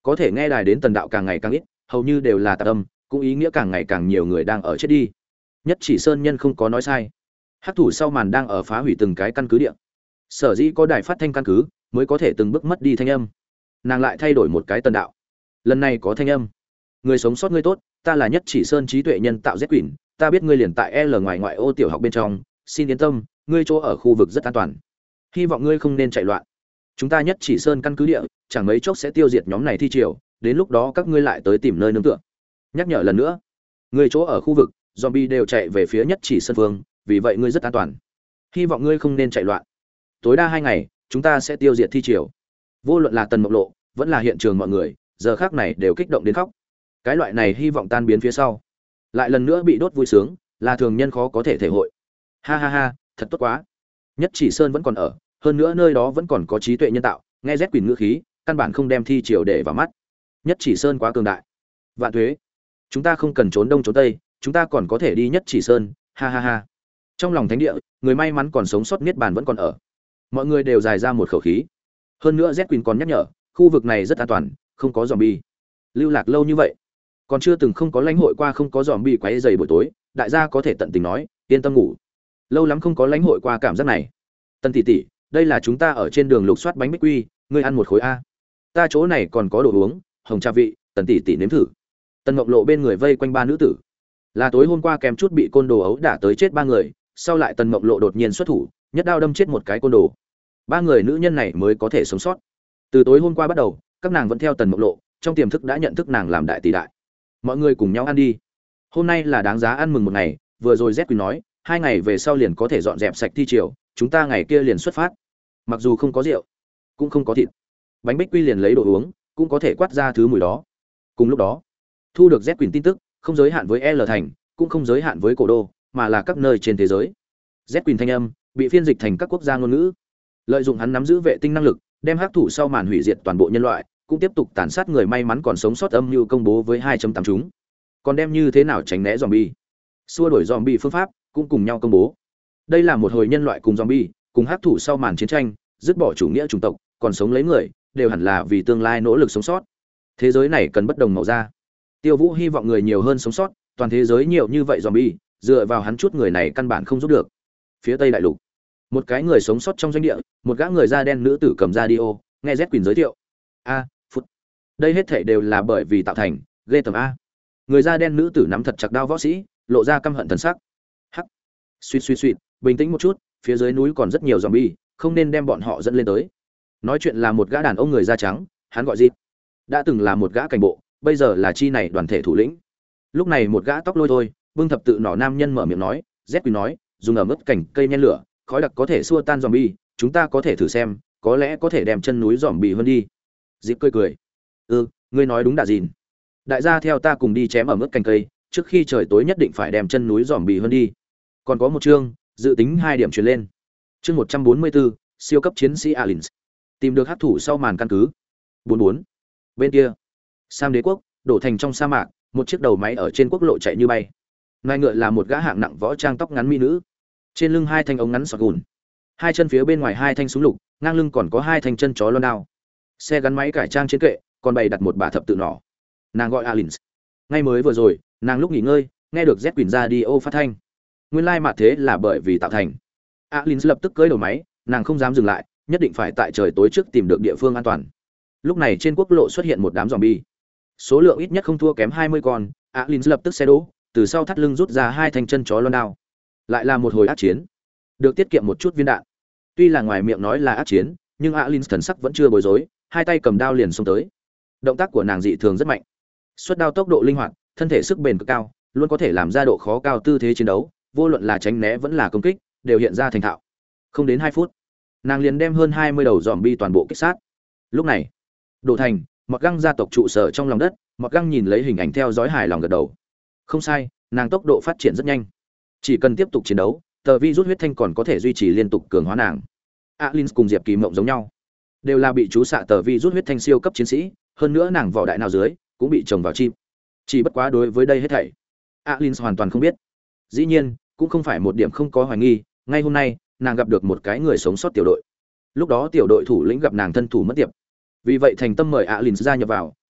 Có thể nghe đài đến tần đạo càng ngày càng ít, hầu như đều là tạp âm, cũng ý nghĩa càng ngày càng nhiều người đang ở chết đi. Nhất Chỉ Sơn nhân không có nói sai. Hắc thủ sau màn đang ở phá hủy từng cái căn cứ địa. Sở dĩ có đài phát thanh căn cứ, mới có thể từng bước mất đi thanh âm. Nàng lại thay đổi một cái tần đạo. Lần này có thanh âm. Người sống sót ngươi tốt, ta là Nhất Chỉ Sơn trí tuệ nhân tạo Z Quỷ, ta biết ngươi liền tại L ngoài ngoại ô tiểu học bên trong, xin yên tâm, ngươi chỗ ở khu vực rất an toàn. Hy vọng ngươi không nên chạy loạn. Chúng ta Nhất Chỉ Sơn căn cứ địa, chẳng mấy chốc sẽ tiêu diệt nhóm này thi triều, đến lúc đó các ngươi lại tới tìm nơi nương tựa. Nhắc nhở lần nữa, ngươi chỗ ở khu vực, zombie đều chạy về phía Nhất Chỉ Sơn phương, vì vậy ngươi rất an toàn. Hy vọng ngươi không nên chạy loạn. Tối đa hai ngày, chúng ta sẽ tiêu diệt thi triều. Vô luận là Tần Mộng Lộ, vẫn là hiện trường mọi người, giờ khắc này đều kích động đến khóc. Cái loại này hy vọng tan biến phía sau, lại lần nữa bị đốt vui sướng, là thường nhân khó có thể thể hội. Ha ha ha, thật tốt quá. Nhất Chỉ Sơn vẫn còn ở, hơn nữa nơi đó vẫn còn có trí tuệ nhân tạo, nghe Z Quỷ ngữ khí, căn bản không đem thi triều để vào mắt. Nhất Chỉ Sơn quá cường đại. Vạn tuế. Chúng ta không cần trốn đông trốn tây, chúng ta còn có thể đi Nhất Chỉ Sơn, ha ha ha. Trong lòng thánh địa, người may mắn còn sống sót niết bàn vẫn còn ở. Mọi người đều dài ra một khẩu khí. Hơn nữa Z Quỷ còn nhắc nhở, khu vực này rất an toàn, không có zombie. Lưu lạc lâu như vậy, còn chưa từng không có lãnh hội qua không có zombie quấy rầy buổi tối, đại gia có thể tận tình nói, yên tâm ngủ. Lâu lắm không có lãnh hội qua cảm giác này. Tân tỷ tỷ, đây là chúng ta ở trên đường lục soát bánh bích quy, ngươi ăn một khối a. Ta chỗ này còn có đồ uống, hồng trà vị, Tần tỷ tỷ nếm thử. Tần Ngọc Lộ bên người vây quanh ba nữ tử. Là tối hôm qua kèm chút bị côn đồ ấu đả tới chết ba người, sau lại Tần Ngọc Lộ đột nhiên xuất thủ, nhất đao đâm chết một cái côn đồ. Ba người nữ nhân này mới có thể sống sót. Từ tối hôm qua bắt đầu, các nàng vẫn theo Tần Ngọc Lộ, trong tiềm thức đã nhận thức nàng làm đại tỷ đại. Mọi người cùng nhau ăn đi. Hôm nay là đáng giá ăn mừng một ngày, vừa rồi Z Quỷ nói, hai ngày về sau liền có thể dọn dẹp sạch thi triều, chúng ta ngày kia liền xuất phát. Mặc dù không có rượu, cũng không có thịt, bánh bích quy liền lấy đồ uống, cũng có thể quát ra thứ mùi đó. Cùng lúc đó, thu được Z Quỷ tin tức, không giới hạn với L thành, cũng không giới hạn với cổ đô, mà là các nơi trên thế giới. Z Quỷ thanh âm bị phiên dịch thành các quốc gia ngôn ngữ. Lợi dụng hắn nắm giữ vệ tinh năng lực, đem hắc thủ sau màn hủy diệt toàn bộ nhân loại, cũng tiếp tục tàn sát người may mắn còn sống sót âm mưu công bố với hai chấm tám chúng. Còn đem như thế nào tránh né zombie, xua đuổi zombie phương pháp cũng cùng nhau công bố. Đây là một hồi nhân loại cùng zombie, cùng hắc thủ sau màn chiến tranh, dứt bỏ chủ nghĩa chủng tộc, còn sống lấy người, đều hẳn là vì tương lai nỗ lực sống sót. Thế giới này cần bất đồng màu da. Tiêu Vũ hy vọng người nhiều hơn sống sót, toàn thế giới nhiều như vậy zombie, dựa vào hắn chút người này căn bản không giúp được. Phía Tây đại lục, một cái người sống sót trong doanh địa, một gã người da đen nữ tử cầm radio, nghe Z Quỷ giới thiệu. A, phút. Đây hết thảy đều là bởi vì tạo thành, ghê tởm a. Người da đen nữ tử nắm thật chặt đao võ sĩ, lộ ra căm hận thần sắc. Hắc. Suýt suýt suýt, bình tĩnh một chút, phía dưới núi còn rất nhiều zombie, không nên đem bọn họ dẫn lên tới. Nói chuyện là một gã đàn ông người da trắng, hắn gọi gì? Đã từng là một gã cảnh bộ, bây giờ là chi này đoàn thể thủ lĩnh. Lúc này một gã tóc lôi thôi, bưng thập tự nỏ nam nhân mở miệng nói, Z Quỷ nói, dùng ở mức cảnh cây nhen lửa, khói đặc có thể xua tan zombie, chúng ta có thể thử xem, có lẽ có thể đem chân núi zombie hơn đi. Dịp cười cười. Ừ, ngươi nói đúng đà gìn. Đại gia theo ta cùng đi chém ở mức cành cây, trước khi trời tối nhất định phải đem chân núi zombie hơn đi. Còn có một chương, dự tính hai điểm truyền lên. Chương một trăm bốn mươi bốn, siêu cấp chiến sĩ Alins. Tìm được hắc thủ sau màn căn cứ. bốn bốn. Bên kia, Sam Đế quốc, đổ thành trong sa mạc, một chiếc đầu máy ở trên quốc lộ chạy như bay. Nai ngựa là một gã hạng nặng võ trang tóc ngắn mỹ nữ. Trên lưng hai thanh ống ngắn sọt gùn. Hai chân phía bên ngoài hai thanh súng lục, ngang lưng còn có hai thanh chân chó loan đao. Xe gắn máy cải trang trên kệ, còn bày đặt một bả thập tự nỏ. Nàng gọi Alins. Ngay mới vừa rồi, nàng lúc nghỉ ngơi, nghe được Z Quỷ radio phát thanh. Nguyên lai mà thế là bởi vì tạo thành. Alins lập tức cưỡi đầu máy, nàng không dám dừng lại, nhất định phải tại trời tối trước tìm được địa phương an toàn. Lúc này trên quốc lộ xuất hiện một đám zombie. Số lượng ít nhất không thua kém hai mươi con, Alins lập tức xe đỗ, từ sau thắt lưng rút ra hai thanh chân chó loan đao. Lại là một hồi ác chiến. Được tiết kiệm một chút viên đạn. Tuy là ngoài miệng nói là ác chiến, nhưng Alins thần sắc vẫn chưa bối rối, hai tay cầm đao liền xông tới. Động tác của nàng dị thường rất mạnh. Xuất đao tốc độ linh hoạt, thân thể sức bền cực cao, luôn có thể làm ra độ khó cao tư thế chiến đấu, vô luận là tránh né vẫn là công kích, đều hiện ra thành thạo. Không đến hai phút, nàng liền đem hơn hai mươi đầu zombie toàn bộ kích sát. Lúc này, Đổ thành, Mọt Găng gia tộc trụ sở trong lòng đất, Mọt Găng nhìn lấy hình ảnh theo dõi hài lòng gật đầu. Không sai, nàng tốc độ phát triển rất nhanh. Chỉ cần tiếp tục chiến đấu, tờ vi rút huyết thanh còn có thể duy trì liên tục cường hóa nàng. Alins cùng Diệp Kỳ Mộng giống nhau, đều là bị chú xạ tờ vi rút huyết thanh siêu cấp chiến sĩ, hơn nữa nàng vỏ đại nào dưới cũng bị trồng vào chim. Chỉ bất quá đối với đây hết thảy, Alins hoàn toàn không biết. Dĩ nhiên, cũng không phải một điểm không có hoài nghi, ngay hôm nay, nàng gặp được một cái người sống sót tiểu đội. Lúc đó tiểu đội thủ lĩnh gặp nàng thân thủ mất tiệp. Vì vậy thành tâm mời Alins gia nhập vào,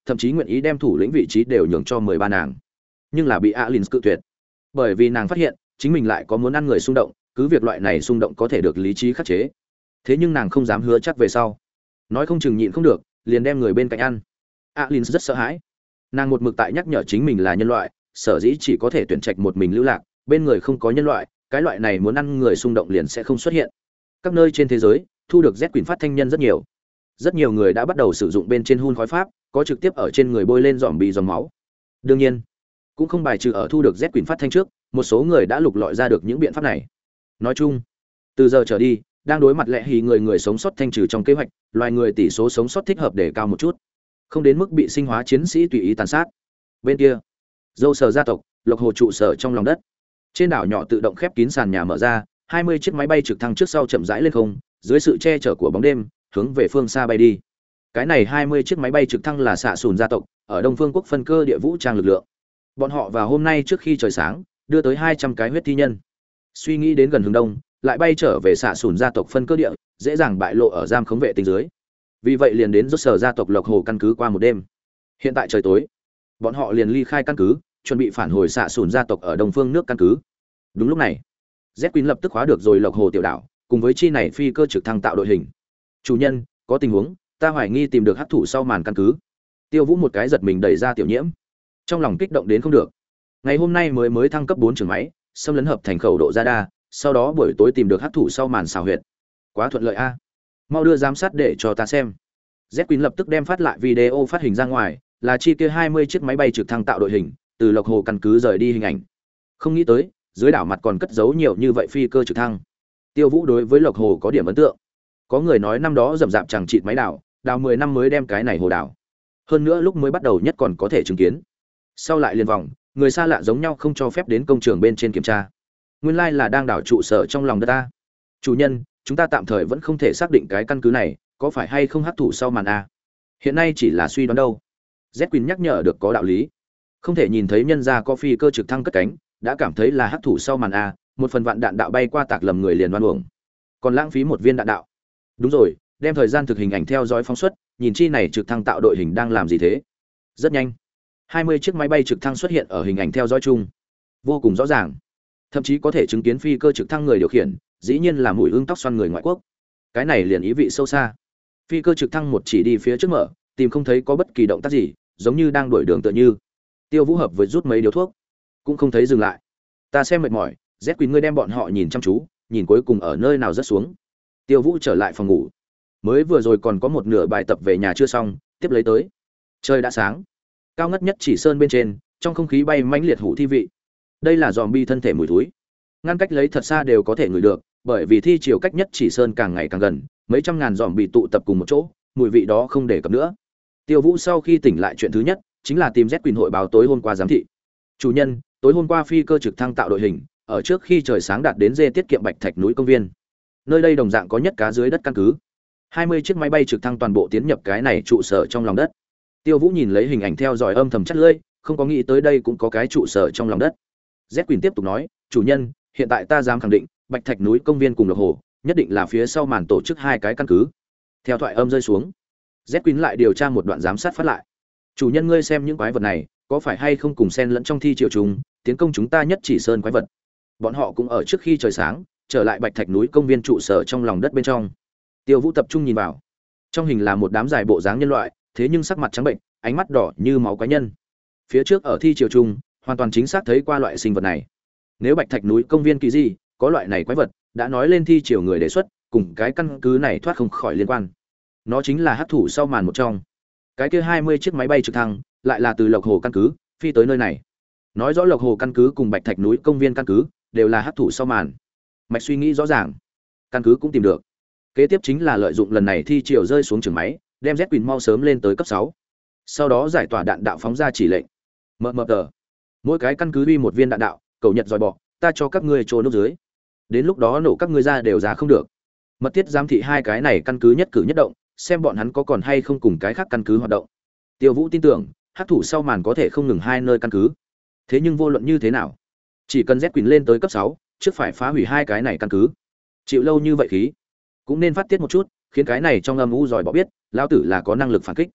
thậm chí nguyện ý đem thủ lĩnh vị trí đều nhường cho mười ba nàng. Nhưng là bị Alin cự tuyệt. Bởi vì nàng phát hiện, chính mình lại có muốn ăn người xung động, cứ việc loại này xung động có thể được lý trí khắc chế. Thế nhưng nàng không dám hứa chắc về sau. Nói không chừng nhịn không được, liền đem người bên cạnh ăn. Alin rất sợ hãi. Nàng một mực tại nhắc nhở chính mình là nhân loại, sở dĩ chỉ có thể tuyển trạch một mình lưu lạc, bên người không có nhân loại, cái loại này muốn ăn người xung động liền sẽ không xuất hiện. Các nơi trên thế giới, thu được Z Quỷ phát thanh nhân rất nhiều. Rất nhiều người đã bắt đầu sử dụng bên trên hun khói pháp, có trực tiếp ở trên người bôi lên dòm bị dòng máu. Đương nhiên, cũng không bài trừ ở thu được Z Quỷ phát thanh trước, một số người đã lục lọi ra được những biện pháp này. Nói chung, từ giờ trở đi, đang đối mặt lẽ hì người người sống sót thanh trừ trong kế hoạch, loài người tỷ số sống sót thích hợp để cao một chút, không đến mức bị sinh hóa chiến sĩ tùy ý tàn sát. Bên kia, dâu sở gia tộc, Lộc Hồ trụ sở trong lòng đất. Trên đảo nhỏ tự động khép kín sàn nhà mở ra, hai mươi chiếc máy bay trực thăng trước sau chậm rãi lên không, dưới sự che chở của bóng đêm, hướng về phương xa bay đi. Cái này hai mươi chiếc máy bay trực thăng là xạ sùn gia tộc, ở Đông Phương quốc phân cơ địa vũ trang lực lượng. Bọn họ vào hôm nay trước khi trời sáng, đưa tới hai trăm cái huyết thi nhân. Suy nghĩ đến gần hướng đông, lại bay trở về xạ sùn gia tộc phân cơ địa, dễ dàng bại lộ ở giam khống vệ tinh dưới. Vì vậy liền đến rốt sở gia tộc Lộc Hồ căn cứ qua một đêm. Hiện tại trời tối, bọn họ liền ly khai căn cứ, chuẩn bị phản hồi xạ sùn gia tộc ở Đông Phương nước căn cứ. Đúng lúc này, Z Queen lập tức khóa được rồi Lộc Hồ tiểu đảo, cùng với chi này phi cơ trực thăng tạo đội hình. Chủ nhân, có tình huống, ta hoài nghi tìm được hắc thủ sau màn căn cứ. Tiêu Vũ một cái giật mình đẩy ra Tiểu Nhiễm, trong lòng kích động đến không được. Ngày hôm nay mới mới thăng cấp bốn trường máy, xâm lấn hợp thành khẩu độ ra đa, sau đó buổi tối tìm được hắc thủ sau màn xào huyệt. Quá thuận lợi a. Mau đưa giám sát để cho ta xem. Z Queen lập tức đem phát lại video phát hình ra ngoài, là chi kia hai mươi chiếc máy bay trực thăng tạo đội hình, từ Lộc Hồ căn cứ rời đi hình ảnh. Không nghĩ tới, dưới đảo mặt còn cất giấu nhiều như vậy phi cơ trực thăng. Tiêu Vũ đối với Lộc Hồ có điểm ấn tượng. Có người nói năm đó rầm rạp chẳng chịt máy đảo, đào mười năm mới đem cái này hồ đảo. Hơn nữa lúc mới bắt đầu nhất còn có thể chứng kiến. Sau lại liên vòng, người xa lạ giống nhau không cho phép đến công trường bên trên kiểm tra. Nguyên lai là đang đảo trụ sở trong lòng đất ta. Chủ nhân, chúng ta tạm thời vẫn không thể xác định cái căn cứ này có phải hay không hắc thủ sau màn a. Hiện nay chỉ là suy đoán đâu. Z Queen nhắc nhở được có đạo lý. Không thể nhìn thấy nhân gia có phi cơ trực thăng cất cánh, đã cảm thấy là hắc thủ sau màn a, một phần vạn đạn đạo bay qua tạc lầm người liền đoan uổng. Còn lãng phí một viên đạn đạo. Đúng rồi, đem thời gian thực hình ảnh theo dõi phóng xuất, nhìn chi này trực thăng tạo đội hình đang làm gì thế. Rất nhanh, hai mươi chiếc máy bay trực thăng xuất hiện ở hình ảnh theo dõi chung, vô cùng rõ ràng. Thậm chí có thể chứng kiến phi cơ trực thăng người điều khiển, dĩ nhiên là mùi ương tóc xoăn người ngoại quốc. Cái này liền ý vị sâu xa. Phi cơ trực thăng một chỉ đi phía trước mở, tìm không thấy có bất kỳ động tác gì, giống như đang đuổi đường tựa như. Tiêu Vũ hợp với rút mấy điếu thuốc, cũng không thấy dừng lại. Ta xem mệt mỏi, Z Queen ngươi đem bọn họ nhìn chăm chú, nhìn cuối cùng ở nơi nào rớt xuống. Tiêu Vũ trở lại phòng ngủ. Mới vừa rồi còn có một nửa bài tập về nhà chưa xong, tiếp lấy tới. Trời đã sáng. Cao ngất nhất chỉ sơn bên trên, trong không khí bay mãnh liệt hủ thi vị. Đây là zombie thân thể mùi thối. Ngăn cách lấy thật xa đều có thể ngửi được, bởi vì thi chiều cách nhất chỉ sơn càng ngày càng gần, mấy trăm ngàn zombie tụ tập cùng một chỗ, mùi vị đó không để cập nữa. Tiêu Vũ sau khi tỉnh lại chuyện thứ nhất chính là tìm Z Queen hội báo tối hôm qua giám thị. Chủ nhân, tối hôm qua phi cơ trực thăng tạo đội hình, ở trước khi trời sáng đạt đến dê tiết kiệm Bạch Thạch núi công viên. Nơi đây đồng dạng có nhất cá dưới đất căn cứ. hai mươi chiếc máy bay trực thăng toàn bộ tiến nhập cái này trụ sở trong lòng đất. Tiêu Vũ nhìn lấy hình ảnh theo dõi âm thầm chắt lưỡi, không có nghĩ tới đây cũng có cái trụ sở trong lòng đất. Z Queen tiếp tục nói, chủ nhân, hiện tại ta dám khẳng định, Bạch Thạch núi công viên cùng Lộc Hồ, nhất định là phía sau màn tổ chức hai cái căn cứ. Theo thoại âm rơi xuống, Z Queen lại điều tra một đoạn giám sát phát lại. Chủ nhân ngươi xem những quái vật này, có phải hay không cùng xen lẫn trong thi triệu trùng, tiến công chúng ta nhất chỉ sơn quái vật. Bọn họ cũng ở trước khi trời sáng, trở lại Bạch Thạch núi công viên trụ sở trong lòng đất bên trong. Tiêu Vũ tập trung nhìn vào. Trong hình là một đám dài bộ dáng nhân loại, thế nhưng sắc mặt trắng bệnh, ánh mắt đỏ như máu quái nhân. Phía trước ở thi triều trung, hoàn toàn chính xác thấy qua loại sinh vật này. Nếu Bạch Thạch núi công viên kỳ gì, có loại này quái vật, đã nói lên thi triều người đề xuất, cùng cái căn cứ này thoát không khỏi liên quan. Nó chính là hắc thủ sau màn một trong. Cái kia hai mươi chiếc máy bay trực thăng, lại là từ Lộc Hồ căn cứ phi tới nơi này. Nói rõ Lộc Hồ căn cứ cùng Bạch Thạch núi công viên căn cứ đều là hắc thủ sau màn. Mạch suy nghĩ rõ ràng, căn cứ cũng tìm được. Kế tiếp chính là lợi dụng lần này thi triều rơi xuống trường máy, đem Z Queen mau sớm lên tới cấp sáu. Sau đó giải tỏa đạn đạo phóng ra chỉ lệnh. Mờ mờ tờ. Mỗi cái căn cứ uy một viên đạn đạo, cầu nhật dòi bọ, ta cho các ngươi trôn nốt dưới. Đến lúc đó nổ các ngươi ra đều ra không được. Mật thiết giám thị hai cái này căn cứ nhất cử nhất động, xem bọn hắn có còn hay không cùng cái khác căn cứ hoạt động. Tiêu Vũ tin tưởng, hắc thủ sau màn có thể không ngừng hai nơi căn cứ. Thế nhưng vô luận như thế nào, chỉ cần Z Queen lên tới cấp sáu, trước phải phá hủy hai cái này căn cứ. Chịu lâu như vậy khí, cũng nên phát tiết một chút, khiến cái này trong âm u giỏi bỏ biết, lão tử là có năng lực phản kích.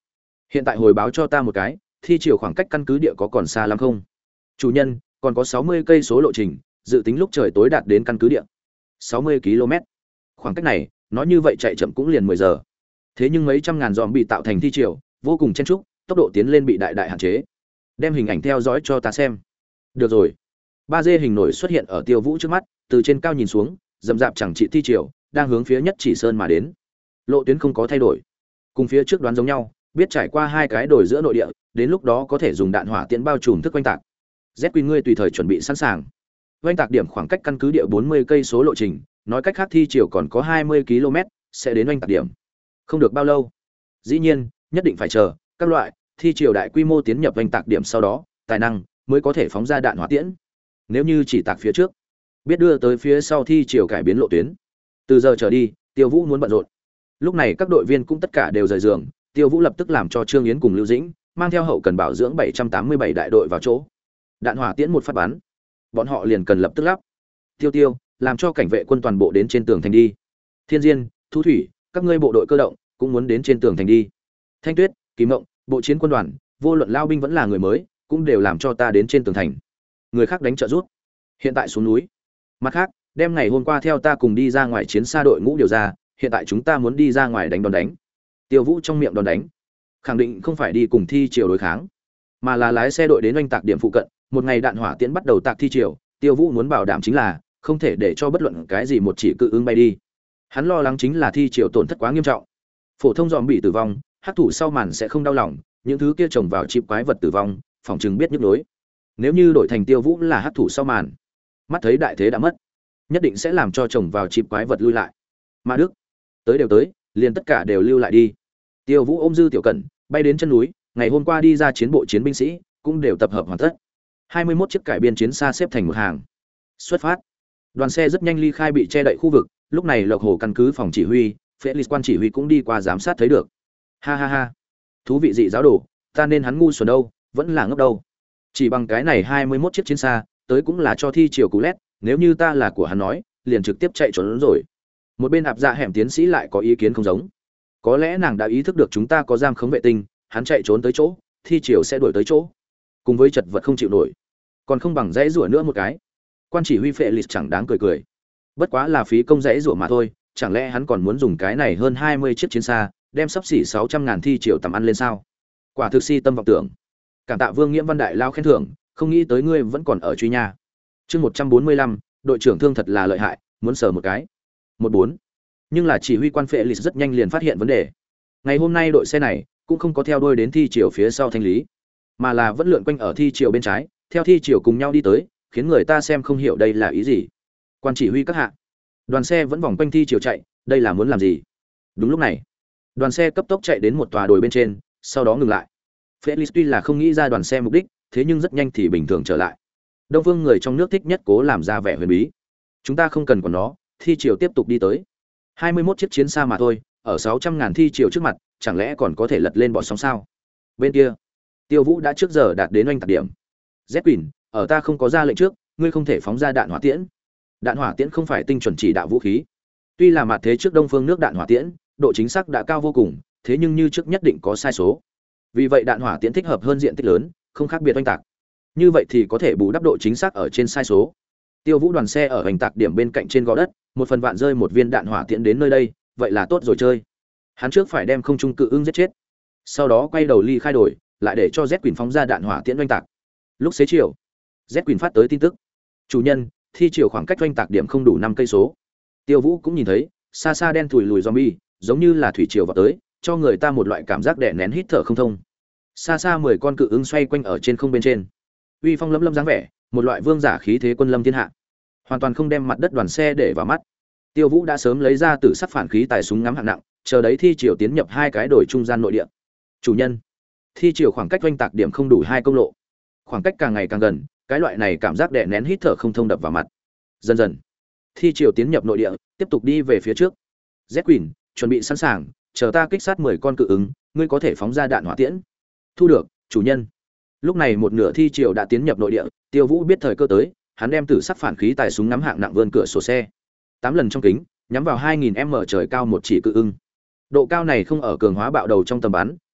Hiện tại hồi báo cho ta một cái, thi triều khoảng cách căn cứ địa có còn xa lắm không? Chủ nhân, còn có sáu mươi cây số lộ trình, dự tính lúc trời tối đạt đến căn cứ địa. sáu mươi ki lô mét. Khoảng cách này, nói như vậy chạy chậm cũng liền mười giờ. Thế nhưng mấy trăm ngàn dòm bị tạo thành thi triều, vô cùng chen chúc, tốc độ tiến lên bị đại đại hạn chế. Đem hình ảnh theo dõi cho ta xem. Được rồi. ba D hình nổi xuất hiện ở Tiêu Vũ trước mắt, từ trên cao nhìn xuống, rậm rạp chẳng trị thi triều, đang hướng phía Nhất Chỉ Sơn mà đến. Lộ tuyến không có thay đổi, cùng phía trước đoán giống nhau, biết trải qua hai cái đồi giữa nội địa, đến lúc đó có thể dùng đạn hỏa tiễn bao trùm thức oanh tạc. Z Queen ngươi tùy thời chuẩn bị sẵn sàng. Oanh tạc điểm khoảng cách căn cứ địa bốn mươi cây số lộ trình, nói cách khác thi chiều còn có hai mươi ki lô mét sẽ đến oanh tạc điểm. Không được bao lâu. Dĩ nhiên, nhất định phải chờ các loại thi chiều đại quy mô tiến nhập oanh tạc điểm sau đó, tài năng mới có thể phóng ra đạn hỏa tiễn. Nếu như chỉ tạc phía trước, biết đưa tới phía sau thi chiều cải biến lộ tuyến. Từ giờ trở đi, Tiêu Vũ muốn bận rộn. Lúc này các đội viên cũng tất cả đều rời giường, Tiêu Vũ lập tức làm cho Trương Yến cùng Lưu Dĩnh mang theo hậu cần bảo dưỡng bảy trăm tám mươi bảy đại đội vào chỗ. Đạn hỏa tiễn một phát bắn, bọn họ liền cần lập tức lắp. Tiêu Tiêu, làm cho cảnh vệ quân toàn bộ đến trên tường thành đi. Thiên Diên, Thu Thủy, các ngươi bộ đội cơ động cũng muốn đến trên tường thành đi. Thanh Tuyết, Kỳ Mộng, bộ chiến quân đoàn, vô luận lao binh vẫn là người mới, cũng đều làm cho ta đến trên tường thành. Người khác đánh trợ rút. Hiện tại xuống núi. Mặt khác, đem ngày hôm qua theo ta cùng đi ra ngoài chiến xa đội ngũ điều ra, hiện tại chúng ta muốn đi ra ngoài đánh đòn đánh. Tiêu Vũ trong miệng đòn đánh, khẳng định không phải đi cùng thi triều đối kháng, mà là lái xe đội đến oanh tạc điểm phụ cận, một ngày đạn hỏa tiễn bắt đầu tạc thi triều, Tiêu Vũ muốn bảo đảm chính là không thể để cho bất luận cái gì một chỉ cự ứng bay đi. Hắn lo lắng chính là thi triều tổn thất quá nghiêm trọng. Phổ thông dòm bị tử vong, hắc thủ sau màn sẽ không đau lòng, những thứ kia trồng vào chip quái vật tử vong, phòng chừng biết nhức nhối. Nếu như đổi thành Tiêu Vũ là hắc thủ sau màn, mắt thấy đại thế đã mất, nhất định sẽ làm cho trồng vào chip quái vật lui lại. Mà Đức, tới đều tới, liền tất cả đều lưu lại đi. Tiêu Vũ ôm Dư Tiểu Cẩn, bay đến chân núi, ngày hôm qua đi ra chiến bộ chiến binh sĩ cũng đều tập hợp hoàn tất. hai mươi mốt chiếc cải biên chiến xa xếp thành một hàng. Xuất phát. Đoàn xe rất nhanh ly khai bị che đậy khu vực, lúc này Lộc Hồ căn cứ phòng chỉ huy, Felix quan chỉ huy cũng đi qua giám sát thấy được. Ha ha ha. Thú vị dị giáo đồ, ta nên hắn ngu xuẩn đâu, vẫn là ngốc đâu. Chỉ bằng cái này hai mươi mốt chiếc chiến xa, tới cũng là cho thi triều cú lét, nếu như ta là của hắn nói, liền trực tiếp chạy trốn rồi. Một bên ạp dạ hẻm tiến sĩ lại có ý kiến không giống. Có lẽ nàng đã ý thức được chúng ta có giam khống vệ tinh, hắn chạy trốn tới chỗ, thi triều sẽ đuổi tới chỗ. Cùng với chật vật không chịu nổi, còn không bằng dãy rủa nữa một cái. Quan chỉ huy Felix chẳng đáng cười cười. Bất quá là phí công dãy rủa mà thôi, chẳng lẽ hắn còn muốn dùng cái này hơn hai mươi chiếc chiến xa, đem sắp xỉ sáu trăm ngàn thi triều tầm ăn lên sao? Quả thực si tâm vọng tưởng. Cảm tạ Vương Nghiễm Văn đại lao khen thưởng, không nghĩ tới ngươi vẫn còn ở truy nha. Chương một trăm bốn mươi lăm, đội trưởng thương thật là lợi hại, muốn sờ một cái. một bốn. Nhưng là chỉ huy quan Felix rất nhanh liền phát hiện vấn đề. Ngày hôm nay đội xe này cũng không có theo đuôi đến thi triều phía sau thanh lý, mà là vẫn lượn quanh ở thi triều bên trái, theo thi triều cùng nhau đi tới, khiến người ta xem không hiểu đây là ý gì. Quan chỉ huy các hạ, đoàn xe vẫn vòng quanh thi triều chạy, đây là muốn làm gì? Đúng lúc này, đoàn xe cấp tốc chạy đến một tòa đồi bên trên, sau đó ngừng lại. Felix tuy là không nghĩ ra đoàn xe mục đích, thế nhưng rất nhanh thì bình thường trở lại. Đông Phương người trong nước thích nhất cố làm ra vẻ huyền bí. Chúng ta không cần còn nó, thi triều tiếp tục đi tới. hai mươi mốt chiếc chiến xa mà thôi, ở sáu trăm ngàn thi triều trước mặt, chẳng lẽ còn có thể lật lên bọn sóng sao? Bên kia, Tiêu Vũ đã trước giờ đạt đến oanh tạc điểm. Z Queen, ở ta không có ra lệnh trước, ngươi không thể phóng ra đạn hỏa tiễn. Đạn hỏa tiễn không phải tinh chuẩn chỉ đạo vũ khí. Tuy là mặt thế trước Đông Phương nước đạn hỏa tiễn, độ chính xác đã cao vô cùng, thế nhưng như trước nhất định có sai số. Vì vậy đạn hỏa tiễn thích hợp hơn diện tích lớn, không khác biệt oanh tạc. Như vậy thì có thể bù đắp độ chính xác ở trên sai số. Tiêu Vũ đoàn xe ở hành tạc điểm bên cạnh trên gò đất, một phần vạn rơi một viên đạn hỏa tiễn đến nơi đây, vậy là tốt rồi chơi. Hắn trước phải đem không trung cự ưng giết chết, sau đó quay đầu ly khai đổi, lại để cho Z Queen phóng ra đạn hỏa tiễn oanh tạc. Lúc xế chiều, Z Queen phát tới tin tức: "Chủ nhân, thi chiều khoảng cách oanh tạc điểm không đủ năm cây số." Tiêu Vũ cũng nhìn thấy, xa xa đen thùi lùi zombie, giống như là thủy triều vào tới, cho người ta một loại cảm giác đè nén hít thở không thông. Xa xa mười con cự ưng xoay quanh ở trên không bên trên, uy phong lấm lấm dáng vẻ, một loại vương giả khí thế quân lâm thiên hạ, hoàn toàn không đem mặt đất đoàn xe để vào mắt. Tiêu Vũ đã sớm lấy ra tử sắc phản khí tài súng ngắm hạng nặng, chờ đấy thi triều tiến nhập hai cái đồi trung gian nội địa. Chủ nhân, thi triều khoảng cách oanh tạc điểm không đủ hai công lộ, khoảng cách càng ngày càng gần, cái loại này cảm giác đè nén hít thở không thông đập vào mặt. Dần dần, thi triều tiến nhập nội địa, tiếp tục đi về phía trước. Z Queen, chuẩn bị sẵn sàng, chờ ta kích sát mười con cự ứng, ngươi có thể phóng ra đạn hỏa tiễn. Thu được, chủ nhân. Lúc này một nửa thi triều đã tiến nhập nội địa, Tiêu Vũ biết thời cơ tới, hắn đem tử sắc phản khí tài súng ngắm hạng nặng vươn cửa sổ xe, tám lần trong kính, nhắm vào hai nghìn mét trời cao một chỉ cự ưng. Độ cao này không ở cường hóa bạo đầu trong tầm bắn,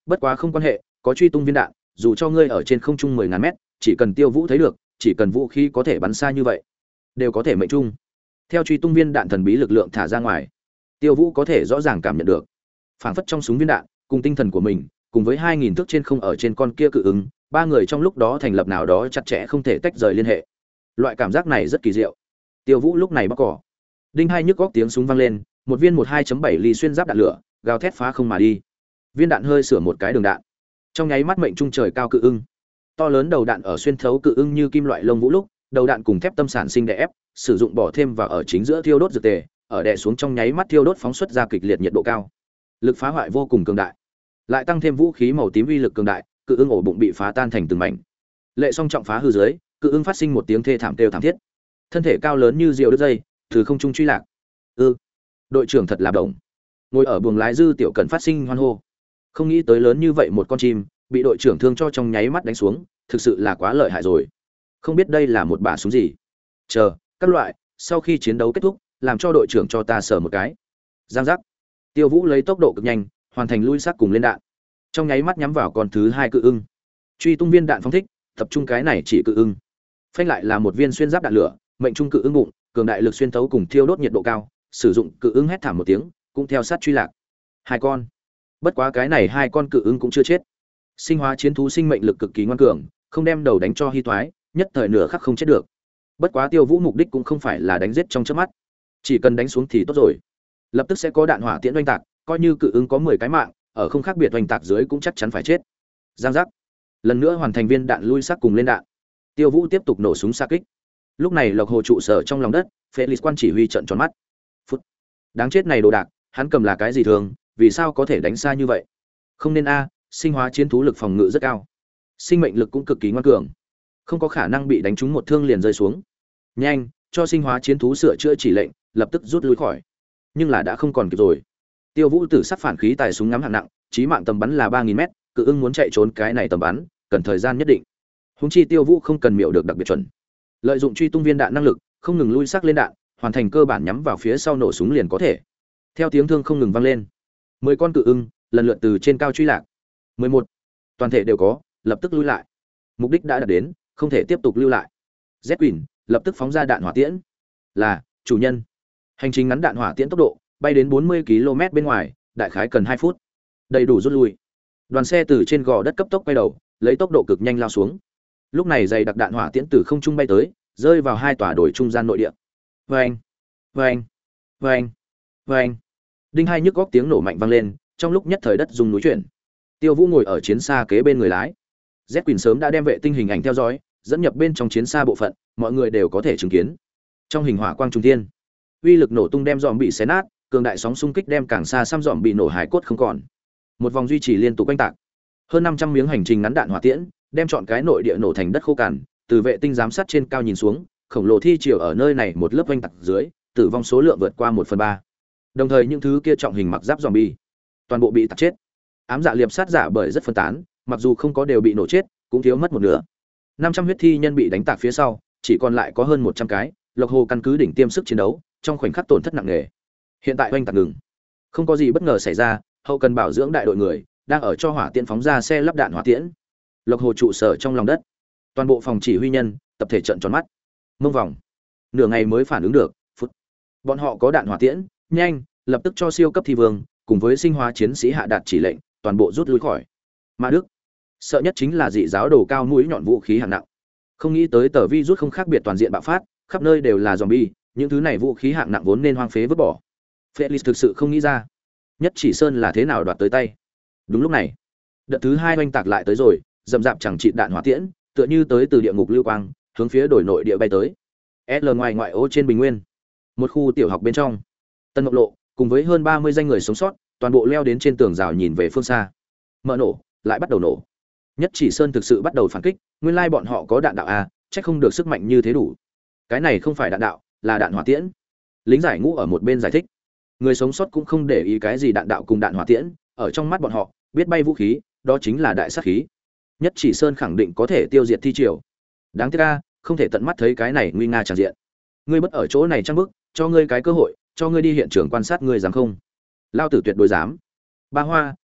Bất quá không quan hệ, có truy tung viên đạn, dù cho ngươi ở trên không trung mười ngàn mét, chỉ cần Tiêu Vũ thấy được, chỉ cần vũ khí có thể bắn xa như vậy, đều có thể mệnh trung. Theo truy tung viên đạn thần bí lực lượng thả ra ngoài, Tiêu Vũ có thể rõ ràng cảm nhận được, phảng phất trong súng viên đạn, cùng tinh thần của mình, cùng với hai nghìn thước trên không ở trên con kia cự ứng, ba người trong lúc đó thành lập nào đó chặt chẽ không thể tách rời liên hệ. Loại cảm giác này rất kỳ diệu. Tiêu Vũ lúc này bóc cỏ. Đinh hai nhức góc tiếng súng vang lên, một viên một hai chấm bảy ly xuyên giáp đạn lửa, gào thét phá không mà đi. Viên đạn hơi sửa một cái đường đạn, trong nháy mắt mệnh trung trời cao cự ưng. To lớn đầu đạn ở xuyên thấu cự ưng như kim loại lông vũ lúc, đầu đạn cùng thép tâm sản sinh đè ép, sử dụng bỏ thêm vào ở chính giữa thiêu đốt dược tề, ở đè xuống trong nháy mắt thiêu đốt phóng xuất ra kịch liệt nhiệt độ cao. Lực phá hoại vô cùng cường đại. Lại tăng thêm vũ khí màu tím uy lực cường đại, cự ưng ổ bụng bị phá tan thành từng mảnh. Lệ song trọng phá hư dưới, cự ưng phát sinh một tiếng thê thảm kêu thảm thiết. Thân thể cao lớn như diều đứt dây, từ không trung truy lạc. Ư, ừ, đội trưởng thật là đồng. Ngồi ở buồng lái Dư Tiểu Cẩn phát sinh hoan hô. Không nghĩ tới lớn như vậy một con chim, bị đội trưởng thương cho trong nháy mắt đánh xuống, thực sự là quá lợi hại rồi. Không biết đây là một bả súng gì. Chờ, các loại, sau khi chiến đấu kết thúc, làm cho đội trưởng cho ta sờ một cái. Giang giác. Tiêu Vũ lấy tốc độ cực nhanh, hoàn thành lui sát cùng lên đạn. Trong nháy mắt nhắm vào con thứ hai cự ưng. Truy tung viên đạn phóng thích, tập trung cái này chỉ cự ưng. Phanh lại là một viên xuyên giáp đạn lửa, mệnh trung cự ưng bụng, cường đại lực xuyên thấu cùng thiêu đốt nhiệt độ cao, sử dụng cự ưng hét thảm một tiếng, cũng theo sát truy lạc. Hai con. Bất quá cái này hai con cự ưng cũng chưa chết. Sinh hóa chiến thú sinh mệnh lực cực kỳ ngoan cường, không đem đầu đánh cho hy thoái, nhất thời nửa khắc không chết được. Bất quá Tiêu Vũ mục đích cũng không phải là đánh giết trong chớp mắt, chỉ cần đánh xuống thì tốt rồi. Lập tức sẽ có đạn hỏa tiễn oanh tạc, coi như cự ưng có mười cái mạng, ở không khác biệt oanh tạc dưới cũng chắc chắn phải chết. Giang giác. Lần nữa hoàn thành viên đạn lui sắc cùng lên đạn. Tiêu Vũ tiếp tục nổ súng xa kích. Lúc này Lộc Hồ trụ sở trong lòng đất, Felix quan chỉ huy trợn tròn mắt. Phút. Đáng chết này đồ đạc, hắn cầm là cái gì thường, vì sao có thể đánh xa như vậy? Không nên a, sinh hóa chiến thú lực phòng ngự rất cao, sinh mệnh lực cũng cực kỳ ngoan cường, không có khả năng bị đánh trúng một thương liền rơi xuống. Nhanh, cho sinh hóa chiến thú sửa chữa chỉ lệnh, lập tức rút lui khỏi. Nhưng là đã không còn kịp rồi. Tiêu Vũ tử sắc phản khí tài súng ngắm hạng nặng, chí mạng tầm bắn là ba nghìn mét, cự ưng muốn chạy trốn cái này tầm bắn, cần thời gian nhất định. Húng chi Tiêu Vũ không cần miểu được đặc biệt chuẩn. Lợi dụng truy tung viên đạn năng lực, không ngừng lui sắc lên đạn, hoàn thành cơ bản nhắm vào phía sau nổ súng liền có thể. Theo tiếng thương không ngừng vang lên, mười con cự ưng lần lượt từ trên cao truy lạc. mười một, toàn thể đều có, lập tức lui lại. Mục đích đã đạt đến, không thể tiếp tục lưu lại. Z Queen lập tức phóng ra đạn hỏa tiễn. Là, chủ nhân. Hành trình ngắn đạn hỏa tiễn tốc độ, bay đến bốn mươi ki lô mét bên ngoài, đại khái cần hai phút. Đầy đủ rút lui. Đoàn xe từ trên gò đất cấp tốc quay đầu, lấy tốc độ cực nhanh lao xuống. Lúc này dày đặc đạn hỏa tiễn từ không trung bay tới, rơi vào hai tòa đồi trung gian nội địa. Vâng, vâng, vâng, vâng. Đinh hai nhức góc tiếng nổ mạnh vang lên, trong lúc nhất thời đất rung núi chuyển. Tiêu Vũ ngồi ở chiến xa kế bên người lái. Z Queen sớm đã đem vệ tinh hình ảnh theo dõi, dẫn nhập bên trong chiến xa bộ phận, mọi người đều có thể chứng kiến. Trong hình hỏa quang trung thiên, uy lực nổ tung đem dòm bị xé nát, cường đại sóng xung kích đem càng xa xăm dòm bị nổ hải cốt không còn. Một vòng duy trì liên tục quanh tạc. Hơn năm trăm miếng hành trình ngắn đạn hỏa tiễn, đem chọn cái nội địa nổ thành đất khô cằn, từ vệ tinh giám sát trên cao nhìn xuống, khổng lồ thi chiều ở nơi này một lớp quanh tạc dưới, tử vong số lượng vượt qua một phần ba. Đồng thời những thứ kia trọng hình mặc giáp zombie, toàn bộ bị tạc chết. Ám dạ liệp sát giả bởi rất phân tán, mặc dù không có đều bị nổ chết, cũng thiếu mất một nửa. năm trăm huyết thi nhân bị đánh tạc phía sau, chỉ còn lại có hơn một trăm cái, Lộc Hồ căn cứ đỉnh tiêm sức chiến đấu, trong khoảnh khắc tổn thất nặng nề. Hiện tại oanh tạc ngừng, không có gì bất ngờ xảy ra, hậu cần bảo dưỡng đại đội người đang ở cho hỏa tiễn phóng ra xe lắp đạn hỏa tiễn. Lộc Hồ trụ sở trong lòng đất, toàn bộ phòng chỉ huy nhân tập thể trợn tròn mắt, mông vòng, nửa ngày mới phản ứng được. Phút, bọn họ có đạn hỏa tiễn, nhanh, lập tức cho siêu cấp thi vương cùng với sinh hóa chiến sĩ hạ đạt chỉ lệnh, toàn bộ rút lui khỏi. Ma Đức sợ nhất chính là dị giáo đồ cao mũi nhọn vũ khí hạng nặng. Không nghĩ tới tờ vi rút không khác biệt toàn diện bạo phát, khắp nơi đều là zombie, những thứ này vũ khí hạng nặng vốn nên hoang phế vứt bỏ. Felix thực sự không nghĩ ra, nhất chỉ sơn là thế nào đoạt tới tay. Đúng lúc này, đợt thứ hai oanh tạc lại tới rồi, dầm dạp chẳng trị đạn hỏa tiễn, tựa như tới từ địa ngục lưu quang, hướng phía đổi nội địa bay tới. L ngoài ngoại ô trên bình nguyên, một khu tiểu học bên trong, Tân Ngọc Lộ cùng với hơn ba mươi danh người sống sót, toàn bộ leo đến trên tường rào nhìn về phương xa. Mở nổ, lại bắt đầu nổ. Nhất chỉ sơn thực sự bắt đầu phản kích, nguyên lai bọn họ có đạn đạo a, chắc không được sức mạnh như thế đủ. Cái này không phải đạn đạo, là đạn hỏa tiễn. Lính giải ngũ ở một bên giải thích. Người sống sót cũng không để ý cái gì đạn đạo cùng đạn hỏa tiễn, ở trong mắt bọn họ, biết bay vũ khí, đó chính là đại sát khí. Nhất chỉ sơn khẳng định có thể tiêu diệt thi triều. Đáng tiếc a, không thể tận mắt thấy cái này nguy nga tràn diện. Ngươi bất ở chỗ này trang bức, cho ngươi cái cơ hội, cho ngươi đi hiện trường quan sát, ngươi dám không? Lao tử tuyệt đối dám. Ba Hoa,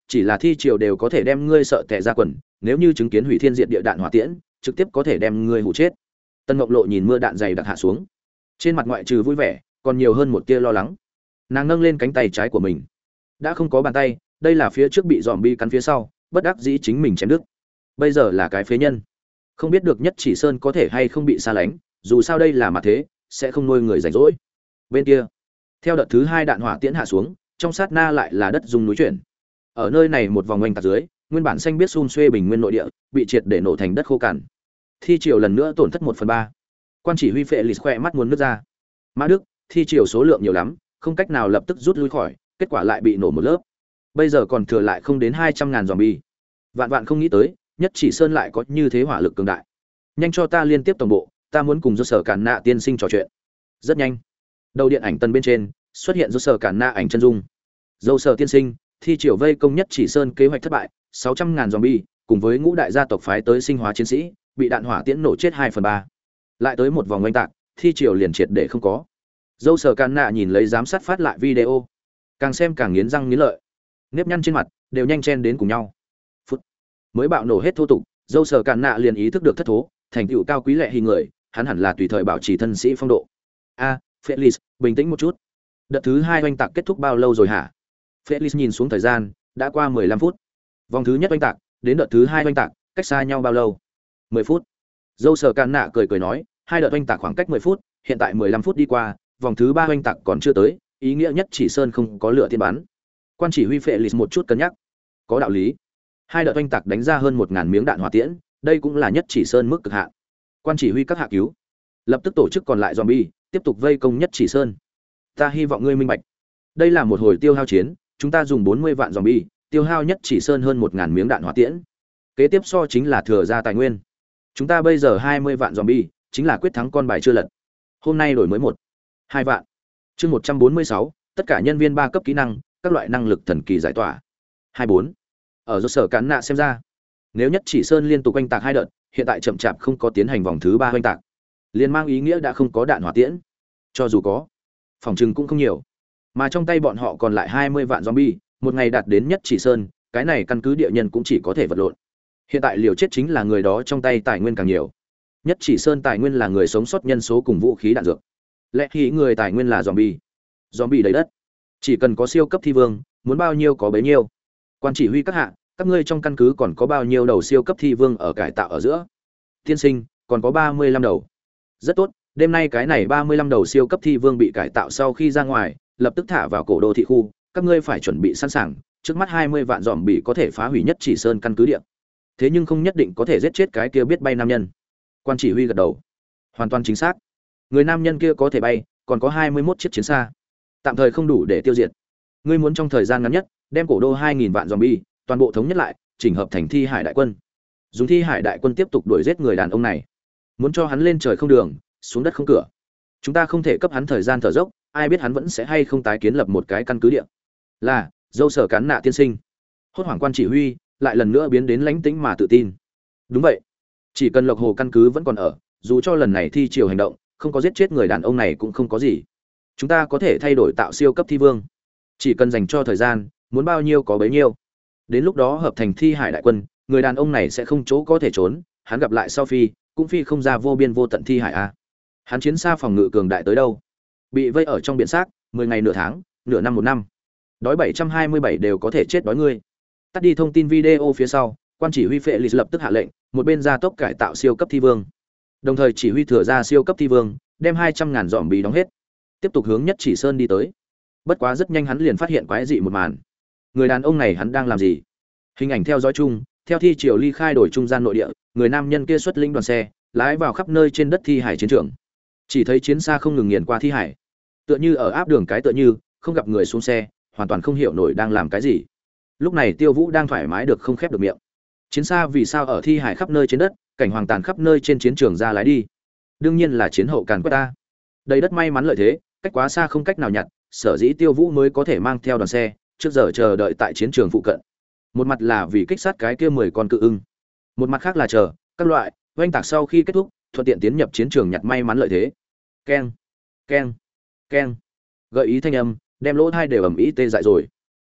chỉ là thi triều đều có thể đem ngươi sợ tè ra quần, nếu như chứng kiến hủy thiên diệt địa đạn hỏa tiễn, trực tiếp có thể đem ngươi hủ chết. Tân Ngọc Lộ nhìn mưa đạn dày đặc hạ xuống, trên mặt ngoại trừ vui vẻ, còn nhiều hơn một tia lo lắng. Nàng nâng lên cánh tay trái của mình, đã không có bàn tay, đây là phía trước bị zombie cắn phía sau, bất đắc dĩ chính mình chém đứt. Bây giờ là cái phế nhân, không biết được Nhất Chỉ Sơn có thể hay không bị xa lánh, dù sao đây là mặt thế, sẽ không nuôi người rảnh rỗi. Bên kia, theo đợt thứ hai đạn hỏa tiễn hạ xuống, trong sát na lại là đất rung núi chuyển. Ở nơi này một vòng oanh tạc dưới, nguyên bản xanh biết xun xuê bình nguyên nội địa bị triệt để nổ thành đất khô cằn. Thi triều lần nữa tổn thất một phần ba. Quan chỉ huy phệ lì khỏe mắt muốn nước ra. Mã Đức, thi triều số lượng nhiều lắm, không cách nào lập tức rút lui khỏi, kết quả lại bị nổ một lớp. Bây giờ còn thừa lại không đến hai trăm ngàn zombie. Vạn vạn không nghĩ tới, Nhất Chỉ Sơn lại có như thế hỏa lực cường đại. Nhanh cho ta liên tiếp tổng bộ, ta muốn cùng do sở cản nạ tiên sinh trò chuyện. Rất nhanh, đầu điện ảnh tân bên trên xuất hiện do sở cản nạ ảnh chân dung. Dâu sở tiên sinh, thi triều vây công Nhất Chỉ Sơn kế hoạch thất bại, sáu trăm ngàn zombie cùng với ngũ đại gia tộc phái tới sinh hóa chiến sĩ bị đạn hỏa tiễn nổ chết hai phần ba. Lại tới một vòng oanh tạc, thi triều liền triệt để không có. Dâu sở cản nạ nhìn lấy giám sát phát lại video, càng xem càng nghiến răng nghiến lợi, nếp nhăn trên mặt đều nhanh chen đến cùng nhau. Phút mới bạo nổ hết thô tục, dâu sở cản nạ liền ý thức được thất thố, thành tựu cao quý lệ hình người, hắn hẳn là tùy thời bảo trì thân sĩ phong độ. A, Felix, bình tĩnh một chút. Đợt thứ hai oanh tạc kết thúc bao lâu rồi hả? Felix nhìn xuống thời gian, đã qua mười lăm phút. Vòng thứ nhất oanh tạc, đến đợt thứ hai oanh tạc, cách xa nhau bao lâu? mười phút. Dâu sở cản nạ cười cười nói, hai đợt oanh tạc khoảng cách mười phút, hiện tại mười lăm phút đi qua, vòng thứ ba oanh tạc còn chưa tới, ý nghĩa Nhất Chỉ Sơn không có lửa tiên bắn. Quan chỉ huy Felix một chút cân nhắc, có đạo lý. Hai đợt oanh tạc đánh ra hơn một ngàn miếng đạn hỏa tiễn, đây cũng là Nhất Chỉ Sơn mức cực hạn. Quan chỉ huy các hạ cứu, lập tức tổ chức còn lại zombie, tiếp tục vây công Nhất Chỉ Sơn. Ta hy vọng ngươi minh bạch, đây là một hồi tiêu hao chiến, chúng ta dùng bốn mươi vạn zombie, tiêu hao Nhất Chỉ Sơn hơn một ngàn miếng đạn hỏa tiễn. Kế tiếp so chính là thừa ra tài nguyên. Chúng ta bây giờ hai mươi vạn zombie, chính là quyết thắng con bài chưa lật. Hôm nay đổi mới một, hai vạn. Chương một trăm bốn mươi sáu, tất cả nhân viên ba cấp kỹ năng, các loại năng lực thần kỳ giải tỏa. hai bốn. Ở do sở cán nạ xem ra, nếu Nhất Chỉ Sơn liên tục oanh tạc hai đợt, hiện tại chậm chạp không có tiến hành vòng thứ ba oanh tạc, liền mang ý nghĩa đã không có đạn hỏa tiễn. Cho dù có, phòng trừng cũng không nhiều. Mà trong tay bọn họ còn lại hai mươi vạn zombie, một ngày đạt đến Nhất Chỉ Sơn, cái này căn cứ địa nhân cũng chỉ có thể vật lộn. Hiện tại liều chết chính là người đó trong tay tài nguyên càng nhiều. Nhất Chỉ Sơn tài nguyên là người sống sót nhân số cùng vũ khí đạn dược. Lẽ khi người tài nguyên là zombie. Zombie đầy đất. Chỉ cần có siêu cấp thi vương, muốn bao nhiêu có bấy nhiêu. Quan chỉ huy các hạ, các ngươi trong căn cứ còn có bao nhiêu đầu siêu cấp thi vương ở cải tạo ở giữa? Tiên sinh, còn có ba mươi lăm đầu. Rất tốt, đêm nay cái này ba mươi lăm đầu siêu cấp thi vương bị cải tạo sau khi ra ngoài, lập tức thả vào cổ đô thị khu, các ngươi phải chuẩn bị sẵn sàng, trước mắt hai mươi vạn zombie có thể phá hủy Nhất Chỉ Sơn căn cứ địa. Thế nhưng không nhất định có thể giết chết cái kia biết bay nam nhân. Quan chỉ huy gật đầu. Hoàn toàn chính xác. Người nam nhân kia có thể bay, còn có hai mươi mốt chiếc chiến xa. Tạm thời không đủ để tiêu diệt. Ngươi muốn trong thời gian ngắn nhất, đem cổ đô hai nghìn vạn zombie toàn bộ thống nhất lại, chỉnh hợp thành Thi Hải đại quân. Dùng Thi Hải đại quân tiếp tục đuổi giết người đàn ông này. Muốn cho hắn lên trời không đường, xuống đất không cửa. Chúng ta không thể cấp hắn thời gian thở dốc, ai biết hắn vẫn sẽ hay không tái kiến lập một cái căn cứ địa. Là, dâu sở cán nạ tiên sinh. Hốt hoảng quan chỉ huy lại lần nữa biến đến lãnh tĩnh mà tự tin. Đúng vậy, chỉ cần Lộc Hồ căn cứ vẫn còn ở, dù cho lần này thi triều hành động không có giết chết người đàn ông này cũng không có gì. Chúng ta có thể thay đổi tạo siêu cấp thi vương, chỉ cần dành cho thời gian, muốn bao nhiêu có bấy nhiêu. Đến lúc đó hợp thành Thi Hải đại quân, người đàn ông này sẽ không chỗ có thể trốn, hắn gặp lại sau phi cũng phi không ra vô biên vô tận thi hải a. Hắn chiến xa phòng ngự cường đại tới đâu? Bị vây ở trong biển xác, mười ngày nửa tháng, nửa năm một năm. Đói bảy trăm hai mươi bảy đều có thể chết đói ngươi. Tắt đi thông tin video phía sau, quan chỉ huy Phệ Lì lập tức hạ lệnh, một bên gia tốc cải tạo siêu cấp thi vương, đồng thời chỉ huy thừa ra siêu cấp thi vương, đem hai trăm ngàn dòm bí đóng hết, tiếp tục hướng Nhất Chỉ Sơn đi tới. Bất quá rất nhanh hắn liền phát hiện quái dị một màn. Người đàn ông này hắn đang làm gì? Hình ảnh theo dõi chung, theo thi triều ly khai đổi trung gian nội địa, người nam nhân kia xuất lĩnh đoàn xe, lái vào khắp nơi trên đất thi hải chiến trường. Chỉ thấy chiến xa không ngừng nghiền qua thi hải, tựa như ở áp đường cái tựa như, không gặp người xuống xe, hoàn toàn không hiểu nổi đang làm cái gì. Lúc này Tiêu Vũ đang thoải mái được không khép được miệng. Chiến xa vì sao ở thi hải khắp nơi trên đất, cảnh hoàng tàn khắp nơi trên chiến trường ra lái đi? Đương nhiên là chiến hậu càn quét ta. Đầy đất may mắn lợi thế, cách quá xa không cách nào nhặt, sở dĩ Tiêu Vũ mới có thể mang theo đoàn xe, trước giờ chờ đợi tại chiến trường phụ cận. Một mặt là vì kích sát cái kia mười con cự ưng, một mặt khác là chờ các loại oanh tạc sau khi kết thúc, thuận tiện tiến nhập chiến trường nhặt may mắn lợi thế. Keng, keng, keng. Gợi ý thanh âm, đem lỗ tai đều ầm ĩ tê dại rồi.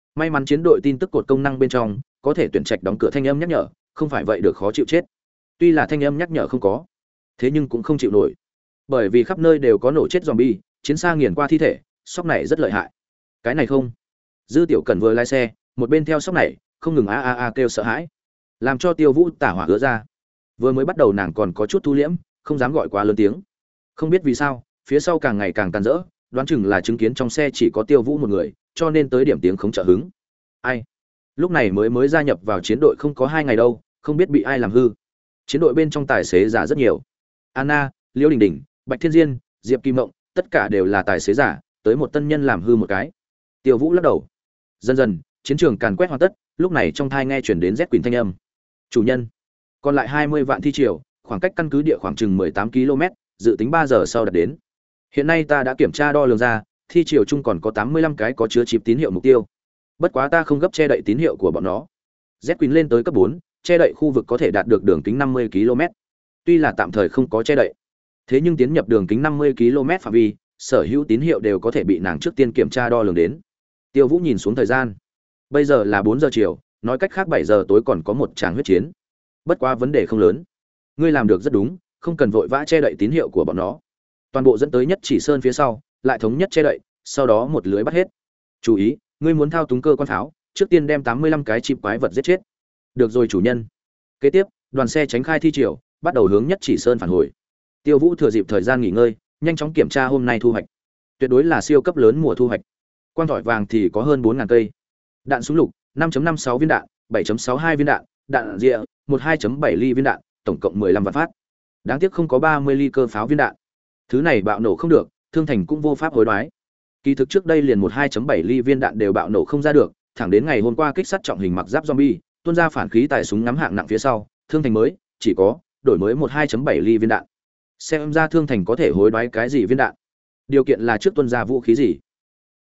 May mắn chiến đội tin tức cột công năng bên trong có thể tuyển trạch đóng cửa thanh âm nhắc nhở, không phải vậy được khó chịu chết. Tuy là thanh âm nhắc nhở không có, thế nhưng cũng không chịu nổi, bởi vì khắp nơi đều có nổ chết zombie, chiến xa nghiền qua thi thể, sóc này rất lợi hại. Cái này không. Dư Tiểu Cẩn vừa lái xe, một bên theo sóc này, không ngừng a a a kêu sợ hãi, làm cho Tiêu Vũ tả hỏa hứa ra. Vừa mới bắt đầu nàng còn có chút thu liễm, không dám gọi quá lớn tiếng. Không biết vì sao, phía sau càng ngày càng tàn rỡ, đoán chừng là chứng kiến trong xe chỉ có Tiêu Vũ một người, cho nên tới điểm tiếng không trợ hứng. Ai? Lúc này mới mới gia nhập vào chiến đội không có hai ngày đâu, không biết bị ai làm hư. Chiến đội bên trong tài xế giả rất nhiều. Anna, Liễu Đình Đình, Bạch Thiên Diên, Diệp Kim Mộng, tất cả đều là tài xế giả, tới một tân nhân làm hư một cái. Tiêu Vũ lắc đầu. Dần dần, chiến trường càn quét hoàn tất, lúc này trong thai nghe chuyển đến Z Quỳnh thanh âm. Chủ nhân, còn lại hai mươi vạn thi triều, khoảng cách căn cứ địa khoảng chừng mười tám ki lô mét, dự tính ba giờ sau đạt đến. Hiện nay ta đã kiểm tra đo lường ra, thi triều chung còn có tám mươi lăm cái có chứa chip tín hiệu mục tiêu. Bất quá ta không gấp che đậy tín hiệu của bọn nó. Z Quỳnh lên tới cấp bốn, che đậy khu vực có thể đạt được đường kính năm mươi ki lô mét. Tuy là tạm thời không có che đậy, thế nhưng tiến nhập đường kính năm mươi ki lô mét phạm vi, sở hữu tín hiệu đều có thể bị nàng trước tiên kiểm tra đo lường đến. Tiêu Vũ nhìn xuống thời gian. Bây giờ là bốn giờ chiều, nói cách khác bảy giờ tối còn có một tràng huyết chiến. Bất quá vấn đề không lớn. Ngươi làm được rất đúng, không cần vội vã che đậy tín hiệu của bọn nó. Toàn bộ dẫn tới Nhất Chỉ Sơn phía sau, lại thống nhất che đậy, sau đó một lưới bắt hết. Chú ý, ngươi muốn thao túng cơ quan pháo, trước tiên đem tám mươi lăm cái chim quái vật giết chết. Được rồi chủ nhân. Kế tiếp, đoàn xe tránh khai thi triều, bắt đầu hướng Nhất Chỉ Sơn phản hồi. Tiêu Vũ thừa dịp thời gian nghỉ ngơi, nhanh chóng kiểm tra hôm nay thu hoạch. Tuyệt đối là siêu cấp lớn mùa thu hoạch. Quang thỏi vàng thì có hơn bốn nghìn cây. Đạn súng lục năm phẩy năm sáu viên đạn, bảy phẩy sáu hai viên đạn, đạn rịa mười hai phẩy bảy ly viên đạn, tổng cộng mười lăm vạn phát. Đáng tiếc không có ba mươi ly cơ pháo viên đạn. Thứ này bạo nổ không được, Thương Thành cũng vô pháp hối đoái. Kỳ thực trước đây liền mười hai phẩy bảy ly viên đạn đều bạo nổ không ra được, thẳng đến ngày hôm qua kích sát trọng hình mặc giáp zombie, tuôn ra phản khí tại súng ngắm hạng nặng phía sau, Thương Thành mới chỉ có đổi mới mười hai phẩy bảy ly viên đạn. Xem ra Thương Thành có thể hối đoái cái gì viên đạn. Điều kiện là trước tuân ra vũ khí gì.